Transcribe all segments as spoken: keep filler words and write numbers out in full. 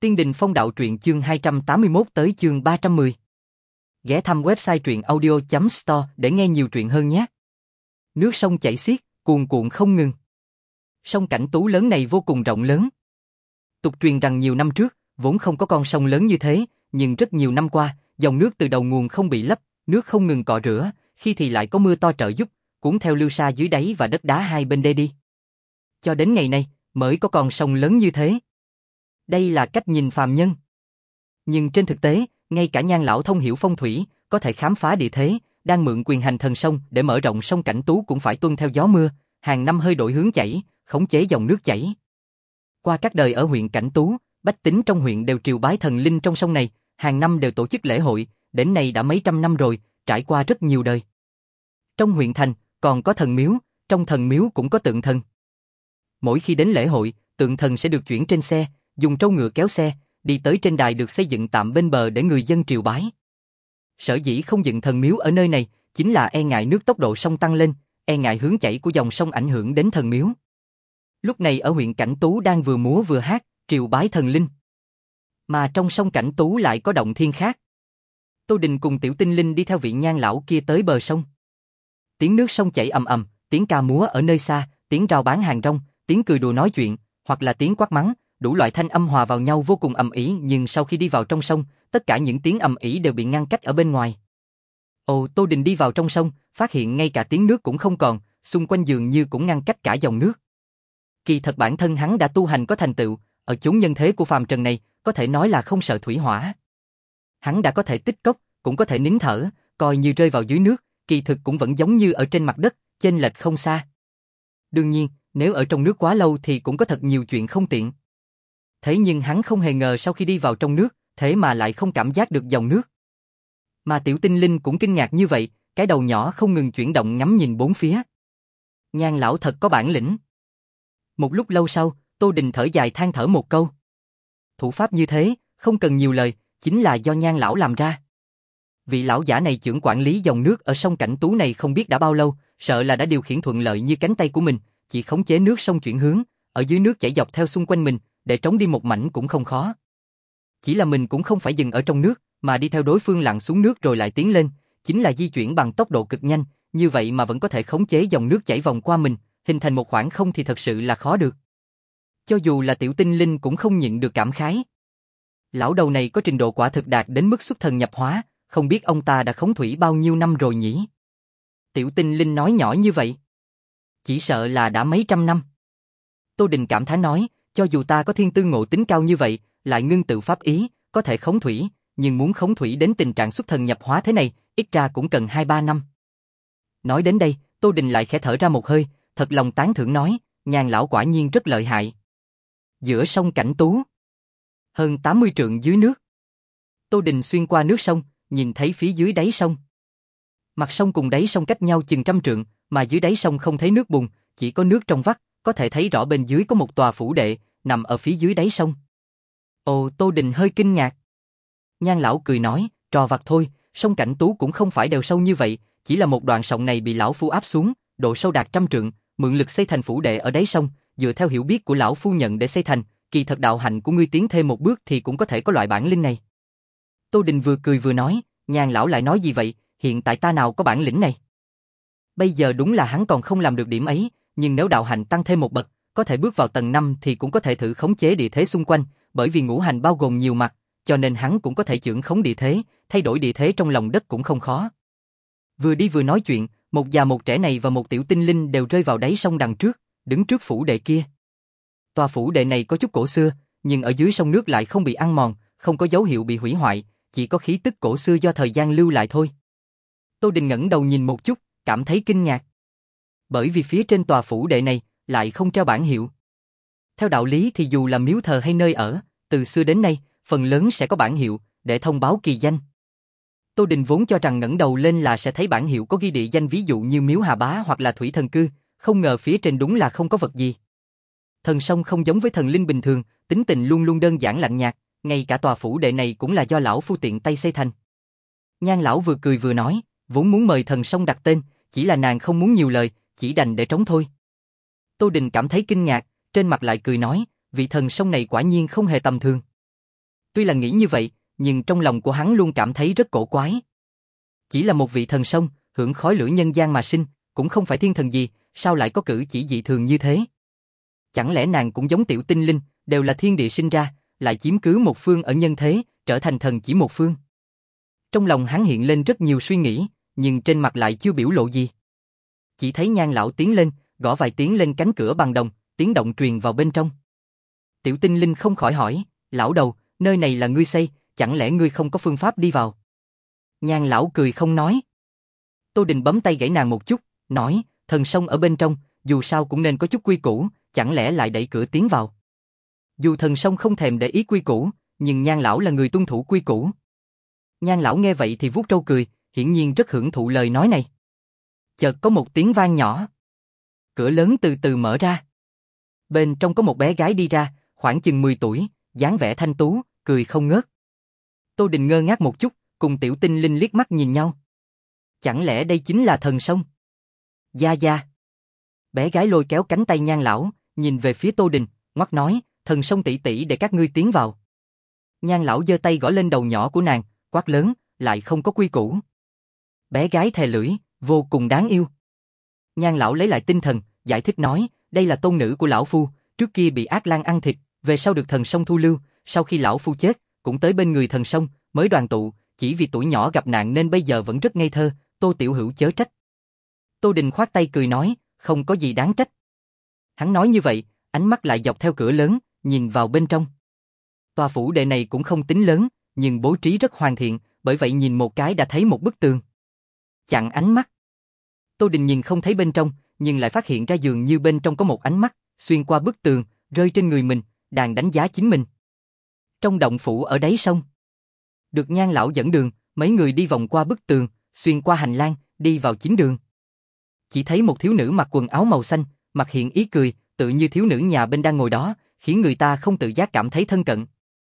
Tiên Đình Phong Đạo truyện chương hai trăm tám mươi mốt tới chương ba trăm mười. Ghé thăm website truyện audio chấm store để nghe nhiều truyện hơn nhé. Nước sông chảy xiết, cuồn cuộn không ngừng. Sông Cảnh Tú lớn này vô cùng rộng lớn. Tục truyền rằng nhiều năm trước, vốn không có con sông lớn như thế, nhưng rất nhiều năm qua, dòng nước từ đầu nguồn không bị lấp, nước không ngừng cọ rửa, khi thì lại có mưa to trợ giúp, cuốn theo lưu sa dưới đáy và đất đá hai bên đê đi. Cho đến ngày nay, mới có con sông lớn như thế. Đây là cách nhìn phàm nhân. Nhưng trên thực tế, ngay cả Nhan lão thông hiểu phong thủy, có thể khám phá địa thế, đang mượn quyền hành thần sông để mở rộng sông Cảnh Tú cũng phải tuân theo gió mưa, hàng năm hơi đổi hướng chảy, khống chế dòng nước chảy. Qua các đời ở huyện Cảnh Tú, bách tính trong huyện đều triều bái thần linh trong sông này, hàng năm đều tổ chức lễ hội, đến nay đã mấy trăm năm rồi, trải qua rất nhiều đời. Trong huyện thành, còn có thần miếu, trong thần miếu cũng có tượng thần. Mỗi khi đến lễ hội, tượng thần sẽ được chuyển trên xe, dùng trâu ngựa kéo xe, đi tới trên đài được xây dựng tạm bên bờ để người dân triều bái. Sở dĩ không dựng thần miếu ở nơi này, chính là e ngại nước tốc độ sông tăng lên, e ngại hướng chảy của dòng sông ảnh hưởng đến thần miếu. Lúc này ở huyện Cảnh Tú đang vừa múa vừa hát, triều bái thần linh. Mà trong sông Cảnh Tú lại có động thiên khác. Tô Đình cùng Tiểu Tinh Linh đi theo vị Nhan lão kia tới bờ sông. Tiếng nước sông chảy ầm ầm, tiếng ca múa ở nơi xa, tiếng rao bán hàng rong, tiếng cười đùa nói chuyện, hoặc là tiếng quát mắng, đủ loại thanh âm hòa vào nhau vô cùng ầm ĩ, nhưng sau khi đi vào trong sông, tất cả những tiếng ầm ĩ đều bị ngăn cách ở bên ngoài. Ồ, Tô Đình đi vào trong sông, phát hiện ngay cả tiếng nước cũng không còn, xung quanh dường như cũng ngăn cách cả dòng nước. Kỳ thật bản thân hắn đã tu hành có thành tựu, ở chốn nhân thế của phàm trần này, có thể nói là không sợ thủy hỏa. Hắn đã có thể tích cốc, cũng có thể nín thở, coi như rơi vào dưới nước, kỳ thực cũng vẫn giống như ở trên mặt đất, chênh lệch không xa. Đương nhiên, nếu ở trong nước quá lâu thì cũng có thật nhiều chuyện không tiện. Thế nhưng hắn không hề ngờ sau khi đi vào trong nước, thế mà lại không cảm giác được dòng nước. Mà Tiểu Tinh Linh cũng kinh ngạc như vậy, cái đầu nhỏ không ngừng chuyển động ngắm nhìn bốn phía. Nhan lão thật có bản lĩnh. Một lúc lâu sau, Tô Đình thở dài than thở một câu. Thủ pháp như thế, không cần nhiều lời, chính là do Nhan lão làm ra. Vị lão giả này trưởng quản lý dòng nước ở sông Cảnh Tú này không biết đã bao lâu, sợ là đã điều khiển thuận lợi như cánh tay của mình, chỉ khống chế nước sông chuyển hướng, ở dưới nước chảy dọc theo xung quanh mình, để trống đi một mảnh cũng không khó. Chỉ là mình cũng không phải dừng ở trong nước, mà đi theo đối phương lặn xuống nước rồi lại tiến lên, chính là di chuyển bằng tốc độ cực nhanh, như vậy mà vẫn có thể khống chế dòng nước chảy vòng qua mình, hình thành một khoảng không thì thật sự là khó được. Cho dù là Tiểu Tinh Linh cũng không nhịn được cảm khái. Lão đầu này có trình độ quả thực đạt đến mức xuất thần nhập hóa, không biết ông ta đã khống thủy bao nhiêu năm rồi nhỉ? Tiểu Tinh Linh nói nhỏ như vậy. Chỉ sợ là đã mấy trăm năm. Tô Đình cảm thán nói, cho dù ta có thiên tư ngộ tính cao như vậy, lại ngưng tự pháp ý, có thể khống thủy, nhưng muốn khống thủy đến tình trạng xuất thần nhập hóa thế này, ít ra cũng cần hai ba năm. Nói đến đây, Tô Đình lại khẽ thở ra một hơi, thật lòng tán thưởng nói, Nhan lão quả nhiên rất lợi hại. Giữa sông Cảnh Tú, hơn tám mươi trượng dưới nước. Tô Đình xuyên qua nước sông, nhìn thấy phía dưới đáy sông. Mặt sông cùng đáy sông cách nhau chừng trăm trượng, mà dưới đáy sông không thấy nước bùn, chỉ có nước trong vắt, có thể thấy rõ bên dưới có một tòa phủ đệ, nằm ở phía dưới đáy sông. Ồ, Tô Đình hơi kinh ngạc. Nhan lão cười nói, trò vặt thôi, sông Cảnh Tú cũng không phải đều sâu như vậy, chỉ là một đoạn sông này bị lão phu áp xuống, độ sâu đạt trăm trượng, mượn lực xây thành phủ đệ ở đáy sông, dựa theo hiểu biết của lão phu nhận để xây thành, kỳ thật đạo hạnh của ngươi tiến thêm một bước thì cũng có thể có loại bản lĩnh này. Tô Đình vừa cười vừa nói, Nhan lão lại nói gì vậy, hiện tại ta nào có bản lĩnh này. Bây giờ đúng là hắn còn không làm được điểm ấy, nhưng nếu đạo hạnh tăng thêm một bậc, có thể bước vào tầng năm thì cũng có thể thử khống chế địa thế xung quanh, bởi vì ngũ hành bao gồm nhiều mặt, cho nên hắn cũng có thể chưởng khống địa thế, thay đổi địa thế trong lòng đất cũng không khó. Vừa đi vừa nói chuyện, một già một trẻ này và một Tiểu Tinh Linh đều rơi vào đáy sông đằng trước, đứng trước phủ đệ kia. Tòa phủ đệ này có chút cổ xưa, nhưng ở dưới sông nước lại không bị ăn mòn, không có dấu hiệu bị hủy hoại, chỉ có khí tức cổ xưa do thời gian lưu lại thôi. Tô Đình ngẩng đầu nhìn một chút, cảm thấy kinh ngạc. Bởi vì phía trên tòa phủ đệ này lại không treo bảng hiệu. Theo đạo lý thì dù là miếu thờ hay nơi ở, từ xưa đến nay, phần lớn sẽ có bảng hiệu để thông báo kỳ danh. Tô Đình vốn cho rằng ngẩng đầu lên là sẽ thấy bảng hiệu có ghi địa danh, ví dụ như miếu Hà Bá hoặc là Thủy Thần Cư, không ngờ phía trên đúng là không có vật gì. Thần sông không giống với thần linh bình thường, tính tình luôn luôn đơn giản lạnh nhạt, ngay cả tòa phủ đệ này cũng là do lão phu tiện tay xây thành. Nhan lão vừa cười vừa nói, vốn muốn mời thần sông đặt tên, chỉ là nàng không muốn nhiều lời, chỉ đành để trống thôi. Tô Đình cảm thấy kinh ngạc, trên mặt lại cười nói, vị thần sông này quả nhiên không hề tầm thường. Tuy là nghĩ như vậy, nhưng trong lòng của hắn luôn cảm thấy rất cổ quái. Chỉ là một vị thần sông, hưởng khói lửa nhân gian mà sinh, cũng không phải thiên thần gì, sao lại có cử chỉ dị thường như thế? Chẳng lẽ nàng cũng giống Tiểu Tinh Linh, đều là thiên địa sinh ra, lại chiếm cứ một phương ở nhân thế, trở thành thần chỉ một phương? Trong lòng hắn hiện lên rất nhiều suy nghĩ, nhưng trên mặt lại chưa biểu lộ gì. Chỉ thấy Nhan lão tiến lên, gõ vài tiếng lên cánh cửa bằng đồng, tiếng động truyền vào bên trong. Tiểu Tinh Linh không khỏi hỏi, lão đầu, nơi này là ngươi xây, chẳng lẽ ngươi không có phương pháp đi vào? Nhan lão cười không nói. Tô Đình bấm tay gãy nàng một chút, nói, thần sông ở bên trong, dù sao cũng nên có chút quy củ, chẳng lẽ lại đẩy cửa tiến vào? Dù thần sông không thèm để ý quy củ, nhưng Nhan lão là người tuân thủ quy củ. Nhan lão nghe vậy thì vuốt râu cười, hiển nhiên rất hưởng thụ lời nói này. Chợt có một tiếng vang nhỏ. Cửa lớn từ từ mở ra. Bên trong có một bé gái đi ra, khoảng chừng mười tuổi, dáng vẻ thanh tú, cười không ngớt. Tô Đình ngơ ngác một chút, cùng Tiểu Tinh Linh liếc mắt nhìn nhau. Chẳng lẽ đây chính là thần sông? Gia Gia. Bé gái lôi kéo cánh tay Nhan lão, nhìn về phía Tô Đình, ngoắc nói, thần sông tỷ tỷ để các ngươi tiến vào. Nhan lão giơ tay gõ lên đầu nhỏ của nàng, quát lớn, lại không có quy củ. Bé gái thè lưỡi, vô cùng đáng yêu. Nhan lão lấy lại tinh thần, giải thích nói, đây là tôn nữ của lão phu, trước kia bị ác lang ăn thịt, về sau được thần sông thu lưu, sau khi lão phu chết, cũng tới bên người thần sông, mới đoàn tụ, chỉ vì tuổi nhỏ gặp nạn nên bây giờ vẫn rất ngây thơ, Tô tiểu hữu chớ trách. Tô Đình khoát tay cười nói, không có gì đáng trách. Hắn nói như vậy, ánh mắt lại dọc theo cửa lớn, nhìn vào bên trong. Tòa phủ đệ này cũng không tính lớn, nhưng bố trí rất hoàn thiện, bởi vậy nhìn một cái đã thấy một bức tường. Chặn ánh mắt. Tô Đình nhìn không thấy bên trong, nhưng lại phát hiện ra dường như bên trong có một ánh mắt, xuyên qua bức tường, rơi trên người mình, đang đánh giá chính mình. Trong động phủ ở đáy sông. Được Nhan lão dẫn đường, mấy người đi vòng qua bức tường, xuyên qua hành lang, đi vào chính đường. Chỉ thấy một thiếu nữ mặc quần áo màu xanh, mặt hiện ý cười, tự như thiếu nữ nhà bên đang ngồi đó, khiến người ta không tự giác cảm thấy thân cận.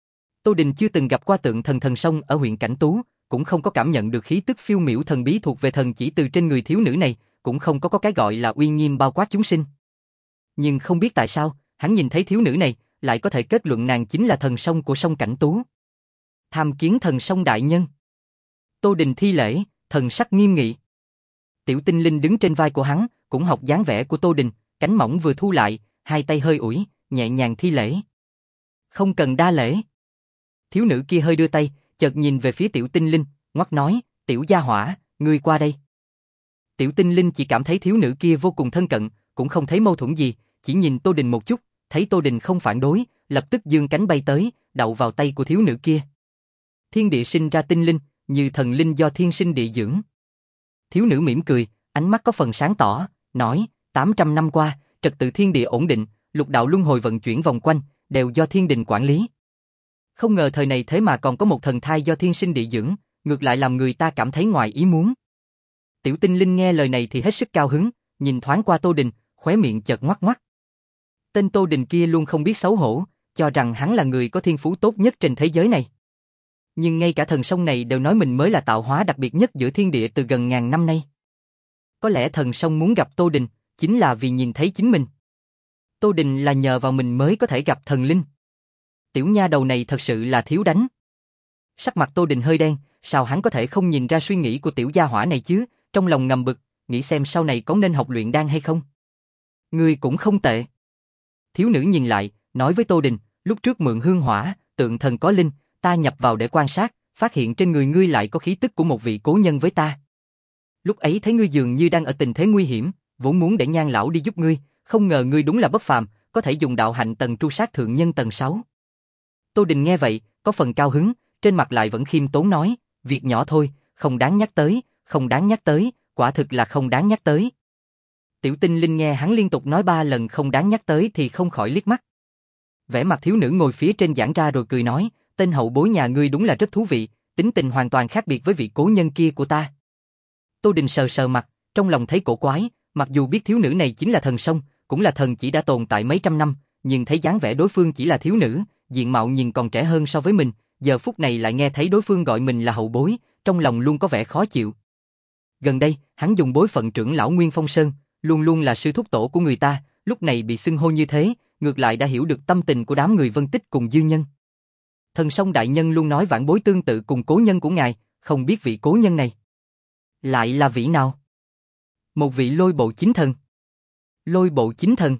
Tô Đình chưa từng gặp qua tượng thần thần sông ở huyện Cảnh Tú, cũng không có cảm nhận được khí tức phiêu miểu thần bí thuộc về thần chỉ từ trên người thiếu nữ này, cũng không có có cái gọi là uy nghiêm bao quát chúng sinh. Nhưng không biết tại sao, hắn nhìn thấy thiếu nữ này, lại có thể kết luận nàng chính là thần sông của sông Cảnh Tú. Tham kiến thần sông đại nhân. Tô Đình thi lễ, thần sắc nghiêm nghị. Tiểu Tinh Linh đứng trên vai của hắn, cũng học dáng vẻ của Tô Đình, cánh mỏng vừa thu lại, hai tay hơi ủi, nhẹ nhàng thi lễ. Không cần đa lễ. Thiếu nữ kia hơi đưa tay, chợt nhìn về phía Tiểu Tinh Linh, ngoắc nói, Tiểu gia hỏa, ngươi qua đây. Tiểu Tinh Linh chỉ cảm thấy thiếu nữ kia vô cùng thân cận, cũng không thấy mâu thuẫn gì, chỉ nhìn Tô Đình một chút, thấy Tô Đình không phản đối, lập tức giương cánh bay tới, đậu vào tay của thiếu nữ kia. Thiên địa sinh ra tinh linh, như thần linh do thiên sinh địa dưỡng. Thiếu nữ mỉm cười, ánh mắt có phần sáng tỏ, nói, tám trăm năm qua, trật tự thiên địa ổn định, lục đạo luân hồi vận chuyển vòng quanh, đều do thiên đình quản lý. Không ngờ thời này thế mà còn có một thần thai do thiên sinh địa dưỡng, ngược lại làm người ta cảm thấy ngoài ý muốn. Tiểu Tinh Linh nghe lời này thì hết sức cao hứng, nhìn thoáng qua Tô Đình, khóe miệng chợt ngoắc ngoắc. Tên Tô Đình kia luôn không biết xấu hổ, cho rằng hắn là người có thiên phú tốt nhất trên thế giới này. Nhưng ngay cả thần sông này đều nói mình mới là tạo hóa đặc biệt nhất giữa thiên địa từ gần ngàn năm nay. Có lẽ thần sông muốn gặp Tô Đình, chính là vì nhìn thấy chính mình. Tô Đình là nhờ vào mình mới có thể gặp thần linh. Tiểu nha đầu này thật sự là thiếu đánh. Sắc mặt Tô Đình hơi đen, sao hắn có thể không nhìn ra suy nghĩ của tiểu gia hỏa này chứ, trong lòng ngầm bực, nghĩ xem sau này có nên học luyện đan hay không. Ngươi cũng không tệ. Thiếu nữ nhìn lại, nói với Tô Đình, lúc trước mượn hương hỏa, tượng thần có linh, ta nhập vào để quan sát, phát hiện trên người ngươi lại có khí tức của một vị cố nhân với ta. Lúc ấy thấy ngươi dường như đang ở tình thế nguy hiểm, vốn muốn để Nhan lão đi giúp ngươi, không ngờ ngươi đúng là bất phàm, có thể dùng đạo hạnh tầng tru sát thượng nhân tầng sáu. Tô Đình nghe vậy, có phần cao hứng, trên mặt lại vẫn khiêm tốn nói, việc nhỏ thôi, không đáng nhắc tới, không đáng nhắc tới, quả thực là không đáng nhắc tới. Tiểu Tinh Linh nghe hắn liên tục nói ba lần không đáng nhắc tới thì không khỏi liếc mắt. Vẻ mặt thiếu nữ ngồi phía trên giảng ra rồi cười nói, tên hậu bối nhà ngươi đúng là rất thú vị, tính tình hoàn toàn khác biệt với vị cố nhân kia của ta. Tô Đình sờ sờ mặt, trong lòng thấy cổ quái, mặc dù biết thiếu nữ này chính là thần sông, cũng là thần chỉ đã tồn tại mấy trăm năm, nhưng thấy dáng vẻ đối phương chỉ là thiếu nữ, diện mạo nhìn còn trẻ hơn so với mình, giờ phút này lại nghe thấy đối phương gọi mình là hậu bối, trong lòng luôn có vẻ khó chịu. Gần đây, hắn dùng bối phận trưởng lão Nguyên Phong Sơn, luôn luôn là sư thúc tổ của người ta, lúc này bị xưng hô như thế, ngược lại đã hiểu được tâm tình của đám người Vân Tích cùng dư nhân. Thần sông đại nhân luôn nói vãn bối tương tự cùng cố nhân của ngài, không biết vị cố nhân này lại là vị nào? Một vị lôi bộ chính thần. Lôi bộ chính thần.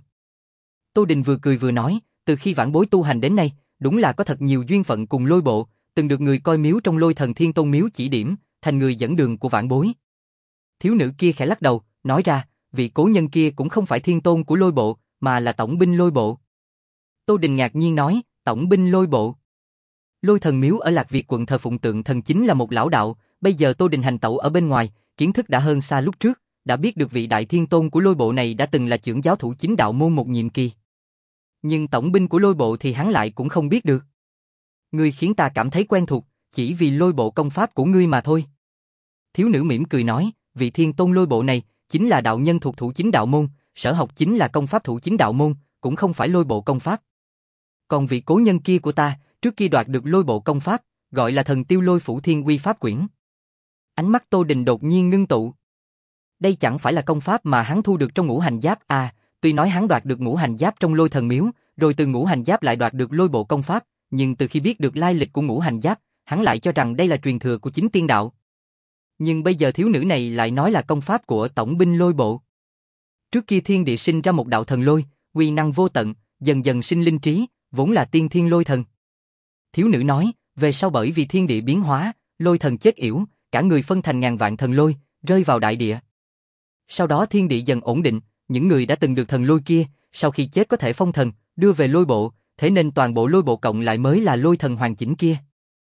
Tô Đình vừa cười vừa nói, từ khi vãn bối tu hành đến nay, đúng là có thật nhiều duyên phận cùng lôi bộ, từng được người coi miếu trong Lôi Thần Thiên Tôn miếu chỉ điểm, thành người dẫn đường của vãn bối. Thiếu nữ kia khẽ lắc đầu, nói ra, vị cố nhân kia cũng không phải thiên tôn của lôi bộ, mà là tổng binh lôi bộ. Tô Đình ngạc nhiên nói, tổng binh lôi bộ. Lôi thần miếu ở Lạc Việt quận thờ phụng tượng thần chính là một lão đạo, bây giờ Tô Đình hành tẩu ở bên ngoài, kiến thức đã hơn xa lúc trước, đã biết được vị đại thiên tôn của lôi bộ này đã từng là trưởng giáo thủ chính đạo môn một nhiệm kỳ. Nhưng tổng binh của lôi bộ thì hắn lại cũng không biết được. Ngươi khiến ta cảm thấy quen thuộc, chỉ vì lôi bộ công pháp của ngươi mà thôi. Thiếu nữ mỉm cười nói, vị thiên tôn lôi bộ này, chính là đạo nhân thuộc thủ chính đạo môn, sở học chính là công pháp thủ chính đạo môn, cũng không phải lôi bộ công pháp. Còn vị cố nhân kia của ta, trước kia đoạt được lôi bộ công pháp, gọi là thần tiêu lôi phủ thiên quy pháp quyển. Ánh mắt Tô Đình đột nhiên ngưng tụ. Đây chẳng phải là công pháp mà hắn thu được trong ngũ hành giáp à, tuy nói hắn đoạt được ngũ hành giáp trong lôi thần miếu, rồi từ ngũ hành giáp lại đoạt được lôi bộ công pháp, nhưng từ khi biết được lai lịch của ngũ hành giáp, hắn lại cho rằng đây là truyền thừa của chính tiên đạo. Nhưng bây giờ thiếu nữ này lại nói là công pháp của tổng binh lôi bộ. Trước kia thiên địa sinh ra một đạo thần lôi, uy năng vô tận, dần dần sinh linh trí, vốn là tiên thiên lôi thần. Thiếu nữ nói, về sau bởi vì thiên địa biến hóa, lôi thần chết yểu, cả người phân thành ngàn vạn thần lôi, rơi vào đại địa. Sau đó thiên địa dần ổn định, những người đã từng được thần lôi kia, sau khi chết có thể phong thần, đưa về lôi bộ, thế nên toàn bộ lôi bộ cộng lại mới là lôi thần hoàn chỉnh kia.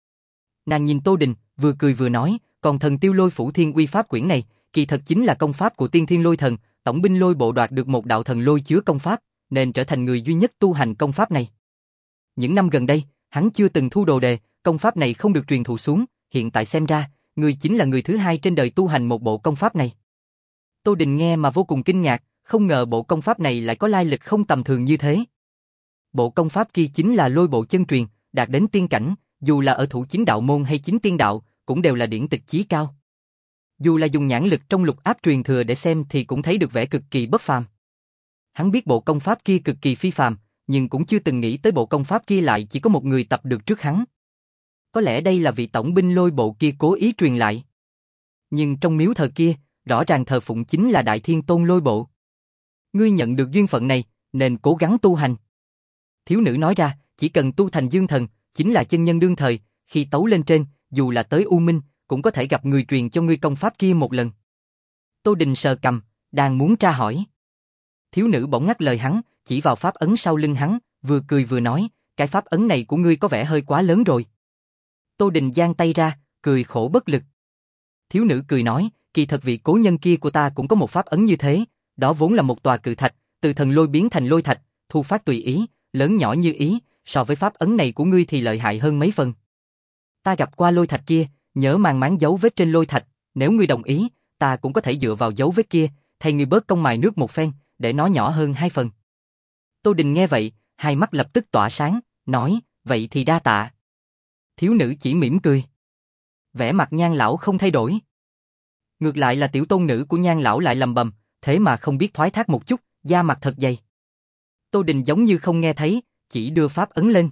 Nàng nhìn Tô Đình, vừa cười vừa nói, còn thần tiêu lôi phủ thiên uy pháp quyển này, kỳ thật chính là công pháp của tiên thiên lôi thần, tổng binh lôi bộ đoạt được một đạo thần lôi chứa công pháp, nên trở thành người duy nhất tu hành công pháp này. Những năm gần đây, hắn chưa từng thu đồ đề, công pháp này không được truyền thụ xuống, hiện tại xem ra, người chính là người thứ hai trên đời tu hành một bộ công pháp này. Tô Đình nghe mà vô cùng kinh ngạc, không ngờ bộ công pháp này lại có lai lịch không tầm thường như thế. Bộ công pháp kia chính là lôi bộ chân truyền, đạt đến tiên cảnh, dù là ở thủ chính đạo môn hay chính tiên đạo, cũng đều là điển tịch chí cao. Dù là dùng nhãn lực trong lục áp truyền thừa để xem thì cũng thấy được vẻ cực kỳ bất phàm. Hắn biết bộ công pháp kia cực kỳ phi phàm, nhưng cũng chưa từng nghĩ tới bộ công pháp kia lại chỉ có một người tập được trước hắn. Có lẽ đây là vị tổng binh lôi bộ kia cố ý truyền lại. Nhưng trong miếu thờ kia, rõ ràng thờ phụng chính là đại thiên tôn lôi bộ. Ngươi nhận được duyên phận này, nên cố gắng tu hành. Thiếu nữ nói ra, chỉ cần tu thành dương thần, chính là chân nhân đương thời, khi tấu lên trên, dù là tới U Minh, cũng có thể gặp người truyền cho ngươi công pháp kia một lần. Tô Đình sờ cằm, đang muốn tra hỏi. Thiếu nữ bỗng ngắt lời hắn, chỉ vào pháp ấn sau lưng hắn, vừa cười vừa nói, cái pháp ấn này của ngươi có vẻ hơi quá lớn rồi. Tô Đình giang tay ra, cười khổ bất lực. Thiếu nữ cười nói, kỳ thật vị cố nhân kia của ta cũng có một pháp ấn như thế, đó vốn là một tòa cự thạch, từ thần lôi biến thành lôi thạch, thu phát tùy ý, lớn nhỏ như ý, so với pháp ấn này của ngươi thì lợi hại hơn mấy phần. Ta gặp qua lôi thạch kia, nhớ mang máng dấu vết trên lôi thạch, nếu ngươi đồng ý, ta cũng có thể dựa vào dấu vết kia, thay ngươi bớt công mài nước một phen, để nó nhỏ hơn hai phần. Tô Đình nghe vậy, hai mắt lập tức tỏa sáng, nói, vậy thì đa tạ. Thiếu nữ chỉ mỉm cười. Vẻ mặt Nhan lão không thay đổi. Ngược lại là tiểu tôn nữ của Nhan lão lại lầm bầm, thế mà không biết thoái thác một chút, da mặt thật dày. Tô Đình giống như không nghe thấy, chỉ đưa pháp ấn lên.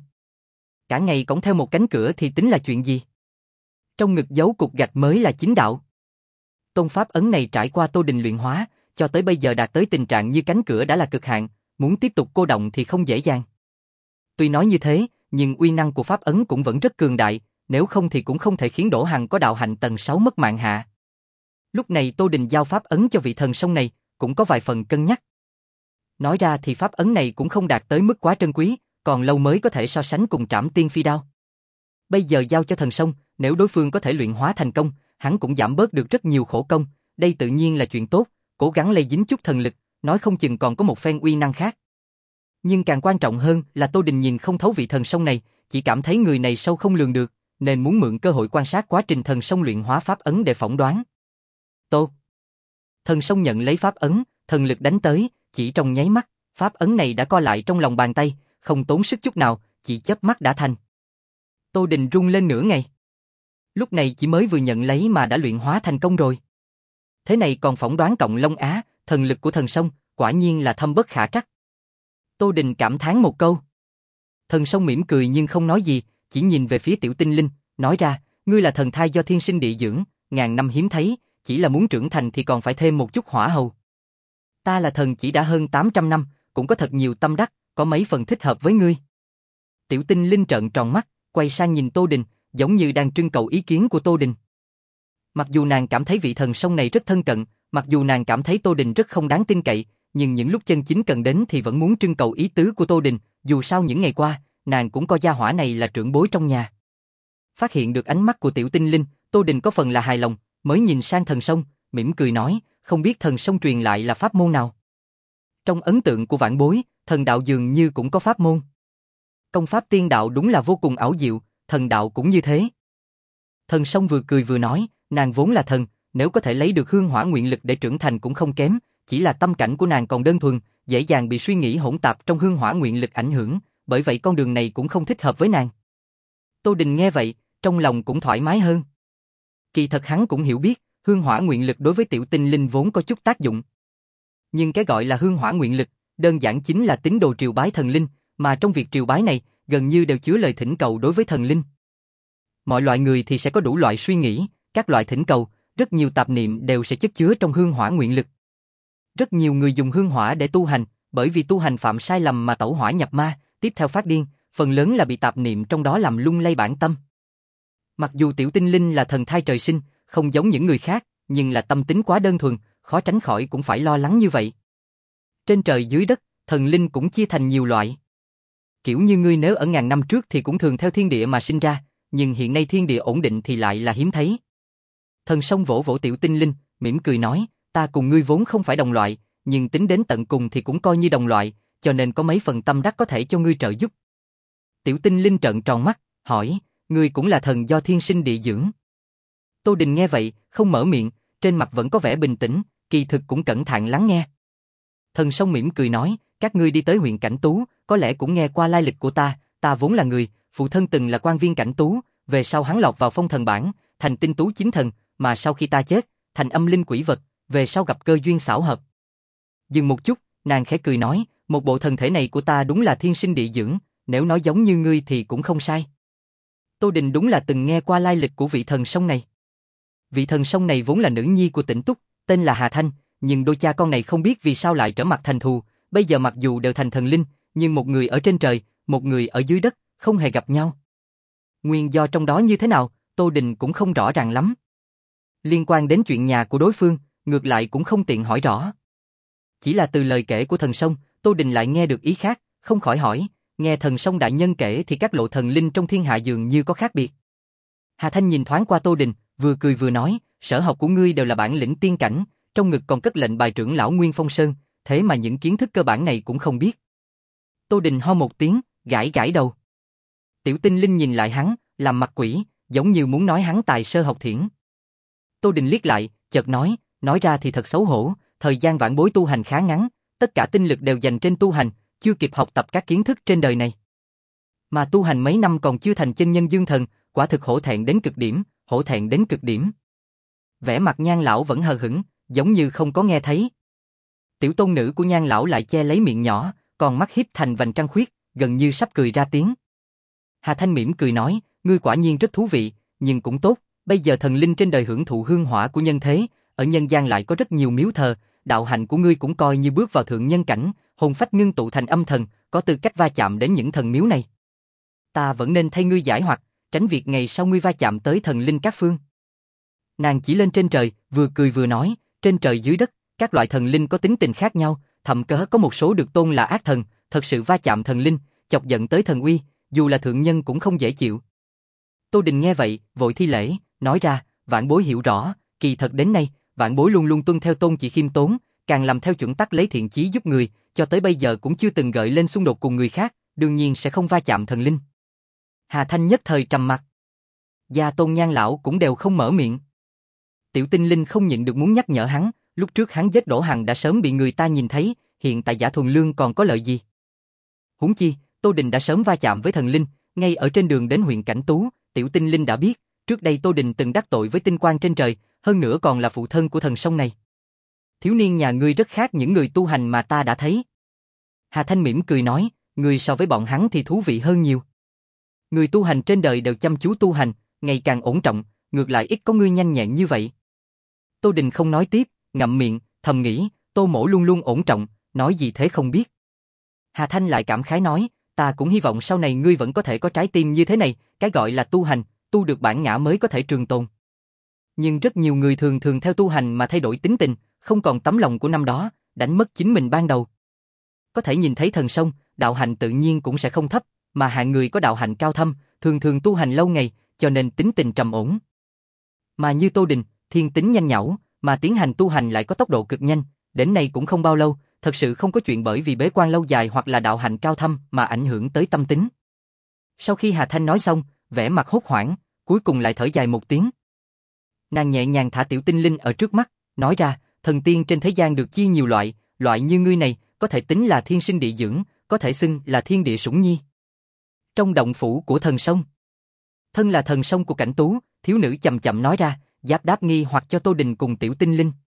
Cả ngày cõng theo một cánh cửa thì tính là chuyện gì? Trong ngực giấu cục gạch mới là chính đạo. Tôn pháp ấn này trải qua Tô Đình luyện hóa, cho tới bây giờ đạt tới tình trạng như cánh cửa đã là cực hạn, muốn tiếp tục cô động thì không dễ dàng. Tuy nói như thế, nhưng uy năng của pháp ấn cũng vẫn rất cường đại, nếu không thì cũng không thể khiến Đỗ Hằng có đạo hạnh tầng sáu mất mạng hạ. Lúc này Tô Đình giao pháp ấn cho vị thần sông này, cũng có vài phần cân nhắc. Nói ra thì pháp ấn này cũng không đạt tới mức quá trân quý, còn lâu mới có thể so sánh cùng Trảm Tiên Phi Đao. Bây giờ giao cho thần sông, nếu đối phương có thể luyện hóa thành công, hắn cũng giảm bớt được rất nhiều khổ công, đây tự nhiên là chuyện tốt, cố gắng lây dính chút thần lực, nói không chừng còn có một phen uy năng khác. Nhưng càng quan trọng hơn là Tô Đình nhìn không thấu vị thần sông này, chỉ cảm thấy người này sâu không lường được, nên muốn mượn cơ hội quan sát quá trình thần sông luyện hóa pháp ấn để phỏng đoán. Tô. Thần sông nhận lấy pháp ấn, thần lực đánh tới, chỉ trong nháy mắt, pháp ấn này đã co lại trong lòng bàn tay, không tốn sức chút nào, chỉ chớp mắt đã thành. Tô Đình rung lên nửa ngày. Lúc này chỉ mới vừa nhận lấy mà đã luyện hóa thành công rồi. Thế này còn phỏng đoán cộng Long Á, thần lực của thần sông, quả nhiên là thâm bất khả trắc. Tô Đình cảm thán một câu. Thần sông mỉm cười nhưng không nói gì, chỉ nhìn về phía Tiểu Tinh Linh, nói ra, ngươi là thần thai do thiên sinh địa dưỡng, ngàn năm hiếm thấy, chỉ là muốn trưởng thành thì còn phải thêm một chút hỏa hầu. Ta là thần chỉ đã hơn tám trăm năm, cũng có thật nhiều tâm đắc, có mấy phần thích hợp với ngươi. Tiểu Tinh Linh trợn tròn mắt, quay sang nhìn Tô Đình, giống như đang trưng cầu ý kiến của Tô Đình. Mặc dù nàng cảm thấy vị thần sông này rất thân cận, mặc dù nàng cảm thấy Tô Đình rất không đáng tin cậy, nhưng những lúc chân chính cần đến thì vẫn muốn trưng cầu ý tứ của Tô Đình, dù sao những ngày qua, nàng cũng coi gia hỏa này là trưởng bối trong nhà. Phát hiện được ánh mắt của Tiểu Tinh Linh, Tô Đình có phần là hài lòng, mới nhìn sang thần sông, mỉm cười nói, không biết thần sông truyền lại là pháp môn nào. Trong ấn tượng của vãn bối, thần đạo dường như cũng có pháp môn. Công pháp tiên đạo đúng là vô cùng ảo diệu, thần đạo cũng như thế. Thần sông vừa cười vừa nói, nàng vốn là thần, nếu có thể lấy được hương hỏa nguyện lực để trưởng thành cũng không kém, chỉ là tâm cảnh của nàng còn đơn thuần, dễ dàng bị suy nghĩ hỗn tạp trong hương hỏa nguyện lực ảnh hưởng, bởi vậy con đường này cũng không thích hợp với nàng. Tô Đình nghe vậy, trong lòng cũng thoải mái hơn. Kỳ thật hắn cũng hiểu biết, hương hỏa nguyện lực đối với Tiểu Tinh Linh vốn có chút tác dụng. Nhưng cái gọi là hương hỏa nguyện lực, đơn giản chính là tín đồ triều bái thần linh, mà trong việc triều bái này, gần như đều chứa lời thỉnh cầu đối với thần linh. Mọi loại người thì sẽ có đủ loại suy nghĩ, các loại thỉnh cầu, rất nhiều tạp niệm đều sẽ chất chứa trong hương hỏa nguyện lực. Rất nhiều người dùng hương hỏa để tu hành, bởi vì tu hành phạm sai lầm mà tẩu hỏa nhập ma, tiếp theo phát điên, phần lớn là bị tạp niệm trong đó làm lung lay bản tâm. Mặc dù Tiểu Tinh Linh là thần thai trời sinh, không giống những người khác, nhưng là tâm tính quá đơn thuần, khó tránh khỏi cũng phải lo lắng như vậy. Trên trời dưới đất, thần linh cũng chia thành nhiều loại. Kiểu như ngươi nếu ở ngàn năm trước thì cũng thường theo thiên địa mà sinh ra, nhưng hiện nay thiên địa ổn định thì lại là hiếm thấy. Thần sông vỗ vỗ Tiểu Tinh Linh, mỉm cười nói, ta cùng ngươi vốn không phải đồng loại, nhưng tính đến tận cùng thì cũng coi như đồng loại, cho nên có mấy phần tâm đắc có thể cho ngươi trợ giúp. Tiểu Tinh Linh trợn tròn mắt, hỏi, ngươi cũng là thần do thiên sinh địa dưỡng. Tô Đình nghe vậy, không mở miệng, trên mặt vẫn có vẻ bình tĩnh, kỳ thực cũng cẩn thận lắng nghe. Thần sông mỉm cười nói, các ngươi đi tới huyện Cảnh Tú, có lẽ cũng nghe qua lai lịch của ta, ta vốn là người, phụ thân từng là quan viên Cảnh Tú, về sau hắn lọt vào phong thần bảng, thành tinh tú chính thần, mà sau khi ta chết, thành âm linh quỷ vật, về sau gặp cơ duyên xảo hợp. Dừng một chút, nàng khẽ cười nói, một bộ thân thể này của ta đúng là thiên sinh địa dưỡng, nếu nói giống như ngươi thì cũng không sai. Tô Đình đúng là từng nghe qua lai lịch của vị thần sông này. Vị thần sông này vốn là nữ nhi của Tĩnh Túc, tên là Hà Thanh, nhưng đôi cha con này không biết vì sao lại trở mặt thành thù, bây giờ mặc dù đều thành thần linh, nhưng một người ở trên trời, một người ở dưới đất, không hề gặp nhau. Nguyên do trong đó như thế nào, Tô Đình cũng không rõ ràng lắm. Liên quan đến chuyện nhà của đối phương, ngược lại cũng không tiện hỏi rõ. Chỉ là từ lời kể của thần sông, Tô Đình lại nghe được ý khác, không khỏi hỏi, nghe thần sông đại nhân kể thì các lộ thần linh trong thiên hạ dường như có khác biệt. Hà Thanh nhìn thoáng qua Tô Đình, vừa cười vừa nói, sở học của ngươi đều là bản lĩnh tiên cảnh, trong ngực còn cất lệnh bài trưởng lão Nguyên Phong Sơn, thế mà những kiến thức cơ bản này cũng không biết. Tô Đình ho một tiếng, gãi gãi đầu. Tiểu Tinh Linh nhìn lại hắn, làm mặt quỷ, giống như muốn nói hắn tài sơ học thiển. Tô Đình liếc lại, chợt nói, nói ra thì thật xấu hổ, thời gian vãn bối tu hành khá ngắn, tất cả tinh lực đều dành trên tu hành, chưa kịp học tập các kiến thức trên đời này. Mà tu hành mấy năm còn chưa thành chân nhân dương thần, quả thực hổ thẹn đến cực điểm, hổ thẹn đến cực điểm. Vẻ mặt Nhan lão vẫn hờ hững, giống như không có nghe thấy. Tiểu tôn nữ của Nhan lão lại che lấy miệng nhỏ, còn mắt híp thành vành trăng khuyết, gần như sắp cười ra tiếng. Hà Thanh mỉm cười nói, ngươi quả nhiên rất thú vị, nhưng cũng tốt, bây giờ thần linh trên đời hưởng thụ hương hỏa của nhân thế, ở nhân gian lại có rất nhiều miếu thờ, đạo hạnh của ngươi cũng coi như bước vào thượng nhân cảnh, hồn phách ngưng tụ thành âm thần, có tư cách va chạm đến những thần miếu này. Ta vẫn nên thay ngươi giải hoặc, tránh việc ngày sau ngươi va chạm tới thần linh các phương. Nàng chỉ lên trên trời, vừa cười vừa nói, trên trời dưới đất, các loại thần linh có tính tình khác nhau, thậm cớ có một số được tôn là ác thần, thật sự va chạm thần linh, chọc giận tới thần uy, dù là thượng nhân cũng không dễ chịu. Tô Đình nghe vậy, vội thi lễ, nói ra, vãn bối hiểu rõ, kỳ thật đến nay, vãn bối luôn luôn tuân theo tôn chỉ khiêm tốn, càng làm theo chuẩn tắc lấy thiện chí giúp người, cho tới bây giờ cũng chưa từng gợi lên xung đột cùng người khác, đương nhiên sẽ không va chạm thần linh. Hà Thanh nhất thời trầm mặt. Gia Tôn Nhan lão cũng đều không mở miệng. Tiểu Tinh Linh không nhịn được muốn nhắc nhở hắn, lúc trước hắn giết Đỗ Hằng đã sớm bị người ta nhìn thấy, hiện tại Giả Thuần Lương còn có lợi gì? Huống chi, Tô Đình đã sớm va chạm với thần linh, ngay ở trên đường đến huyện Cảnh Tú, Tiểu Tinh Linh đã biết, trước đây Tô Đình từng đắc tội với tinh quang trên trời, hơn nữa còn là phụ thân của thần sông này. Thiếu niên nhà ngươi rất khác những người tu hành mà ta đã thấy. Hà Thanh mỉm cười nói, ngươi so với bọn hắn thì thú vị hơn nhiều. Người tu hành trên đời đều chăm chú tu hành, ngày càng ổn trọng, ngược lại ít có ngươi nhanh nhẹn như vậy. Tô Đình không nói tiếp, ngậm miệng, thầm nghĩ, Tô Mỗ luôn luôn ổn trọng, nói gì thế không biết. Hà Thanh lại cảm khái nói, ta cũng hy vọng sau này ngươi vẫn có thể có trái tim như thế này, cái gọi là tu hành, tu được bản ngã mới có thể trường tồn. Nhưng rất nhiều người thường thường theo tu hành mà thay đổi tính tình, không còn tấm lòng của năm đó, đánh mất chính mình ban đầu. Có thể nhìn thấy thần sông, đạo hạnh tự nhiên cũng sẽ không thấp, mà hạng người có đạo hạnh cao thâm, thường thường tu hành lâu ngày, cho nên tính tình trầm ổn. Mà như Tô Đình, thiên tính nhanh nhảu, mà tiến hành tu hành lại có tốc độ cực nhanh, đến nay cũng không bao lâu, thật sự không có chuyện bởi vì bế quan lâu dài hoặc là đạo hạnh cao thâm mà ảnh hưởng tới tâm tính. Sau khi Hà Thanh nói xong, vẻ mặt hốt hoảng, cuối cùng lại thở dài một tiếng. Nàng nhẹ nhàng thả Tiểu Tinh Linh ở trước mắt, nói ra, thần tiên trên thế gian được chia nhiều loại, loại như ngươi này, có thể tính là thiên sinh địa dưỡng, có thể xưng là thiên địa sủng nhi. Trong động phủ của thần sông, thân là thần sông của Cảnh Tú, thiếu nữ chậm chậm nói ra, giáp đáp nghi hoặc cho Tô Đình cùng Tiểu Tinh Linh.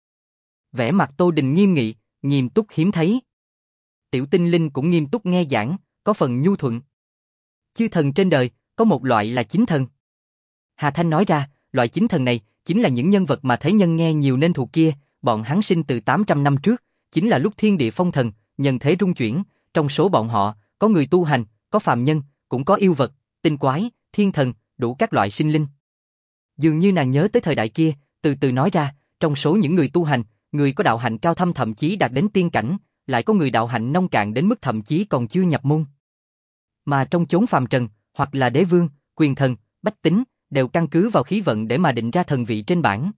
Vẻ mặt Tô Đình nghiêm nghị, nghiêm túc hiếm thấy. Tiểu Tinh Linh cũng nghiêm túc nghe giảng, có phần nhu thuận. Chư thần trên đời, có một loại là chính thần. Hà Thanh nói ra, loại chính thần này, chính là những nhân vật mà thế nhân nghe nhiều nên thuộc kia, bọn hắn sinh từ tám trăm năm trước, chính là lúc thiên địa phong thần, nhân thế rung chuyển, trong số bọn họ, có người tu hành, có phàm nhân, cũng có yêu vật, tinh quái, thiên thần, đủ các loại sinh linh. Dường như nàng nhớ tới thời đại kia, từ từ nói ra, trong số những người tu hành, người có đạo hạnh cao thâm thậm chí đạt đến tiên cảnh, lại có người đạo hạnh nông cạn đến mức thậm chí còn chưa nhập môn. Mà trong chốn phàm trần, hoặc là đế vương, quyền thần, bách tính, đều căn cứ vào khí vận để mà định ra thần vị trên bảng.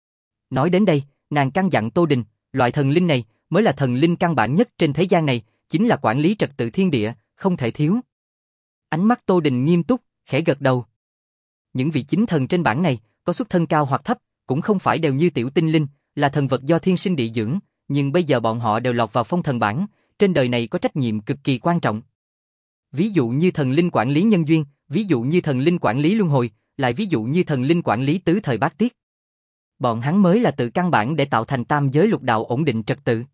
Nói đến đây, nàng căn dặn Tô Đình, loại thần linh này mới là thần linh căn bản nhất trên thế gian này, chính là quản lý trật tự thiên địa, không thể thiếu. Ánh mắt Tô Đình nghiêm túc, khẽ gật đầu. Những vị chính thần trên bảng này, có xuất thân cao hoặc thấp, cũng không phải đều như Tiểu Tinh Linh, là thần vật do thiên sinh địa dưỡng, nhưng bây giờ bọn họ đều lọt vào phong thần bảng, trên đời này có trách nhiệm cực kỳ quan trọng. Ví dụ như thần linh quản lý nhân duyên, ví dụ như thần linh quản lý luân hồi, lại ví dụ như thần linh quản lý tứ thời bát tiết. Bọn hắn mới là từ căn bản để tạo thành tam giới lục đạo ổn định trật tự.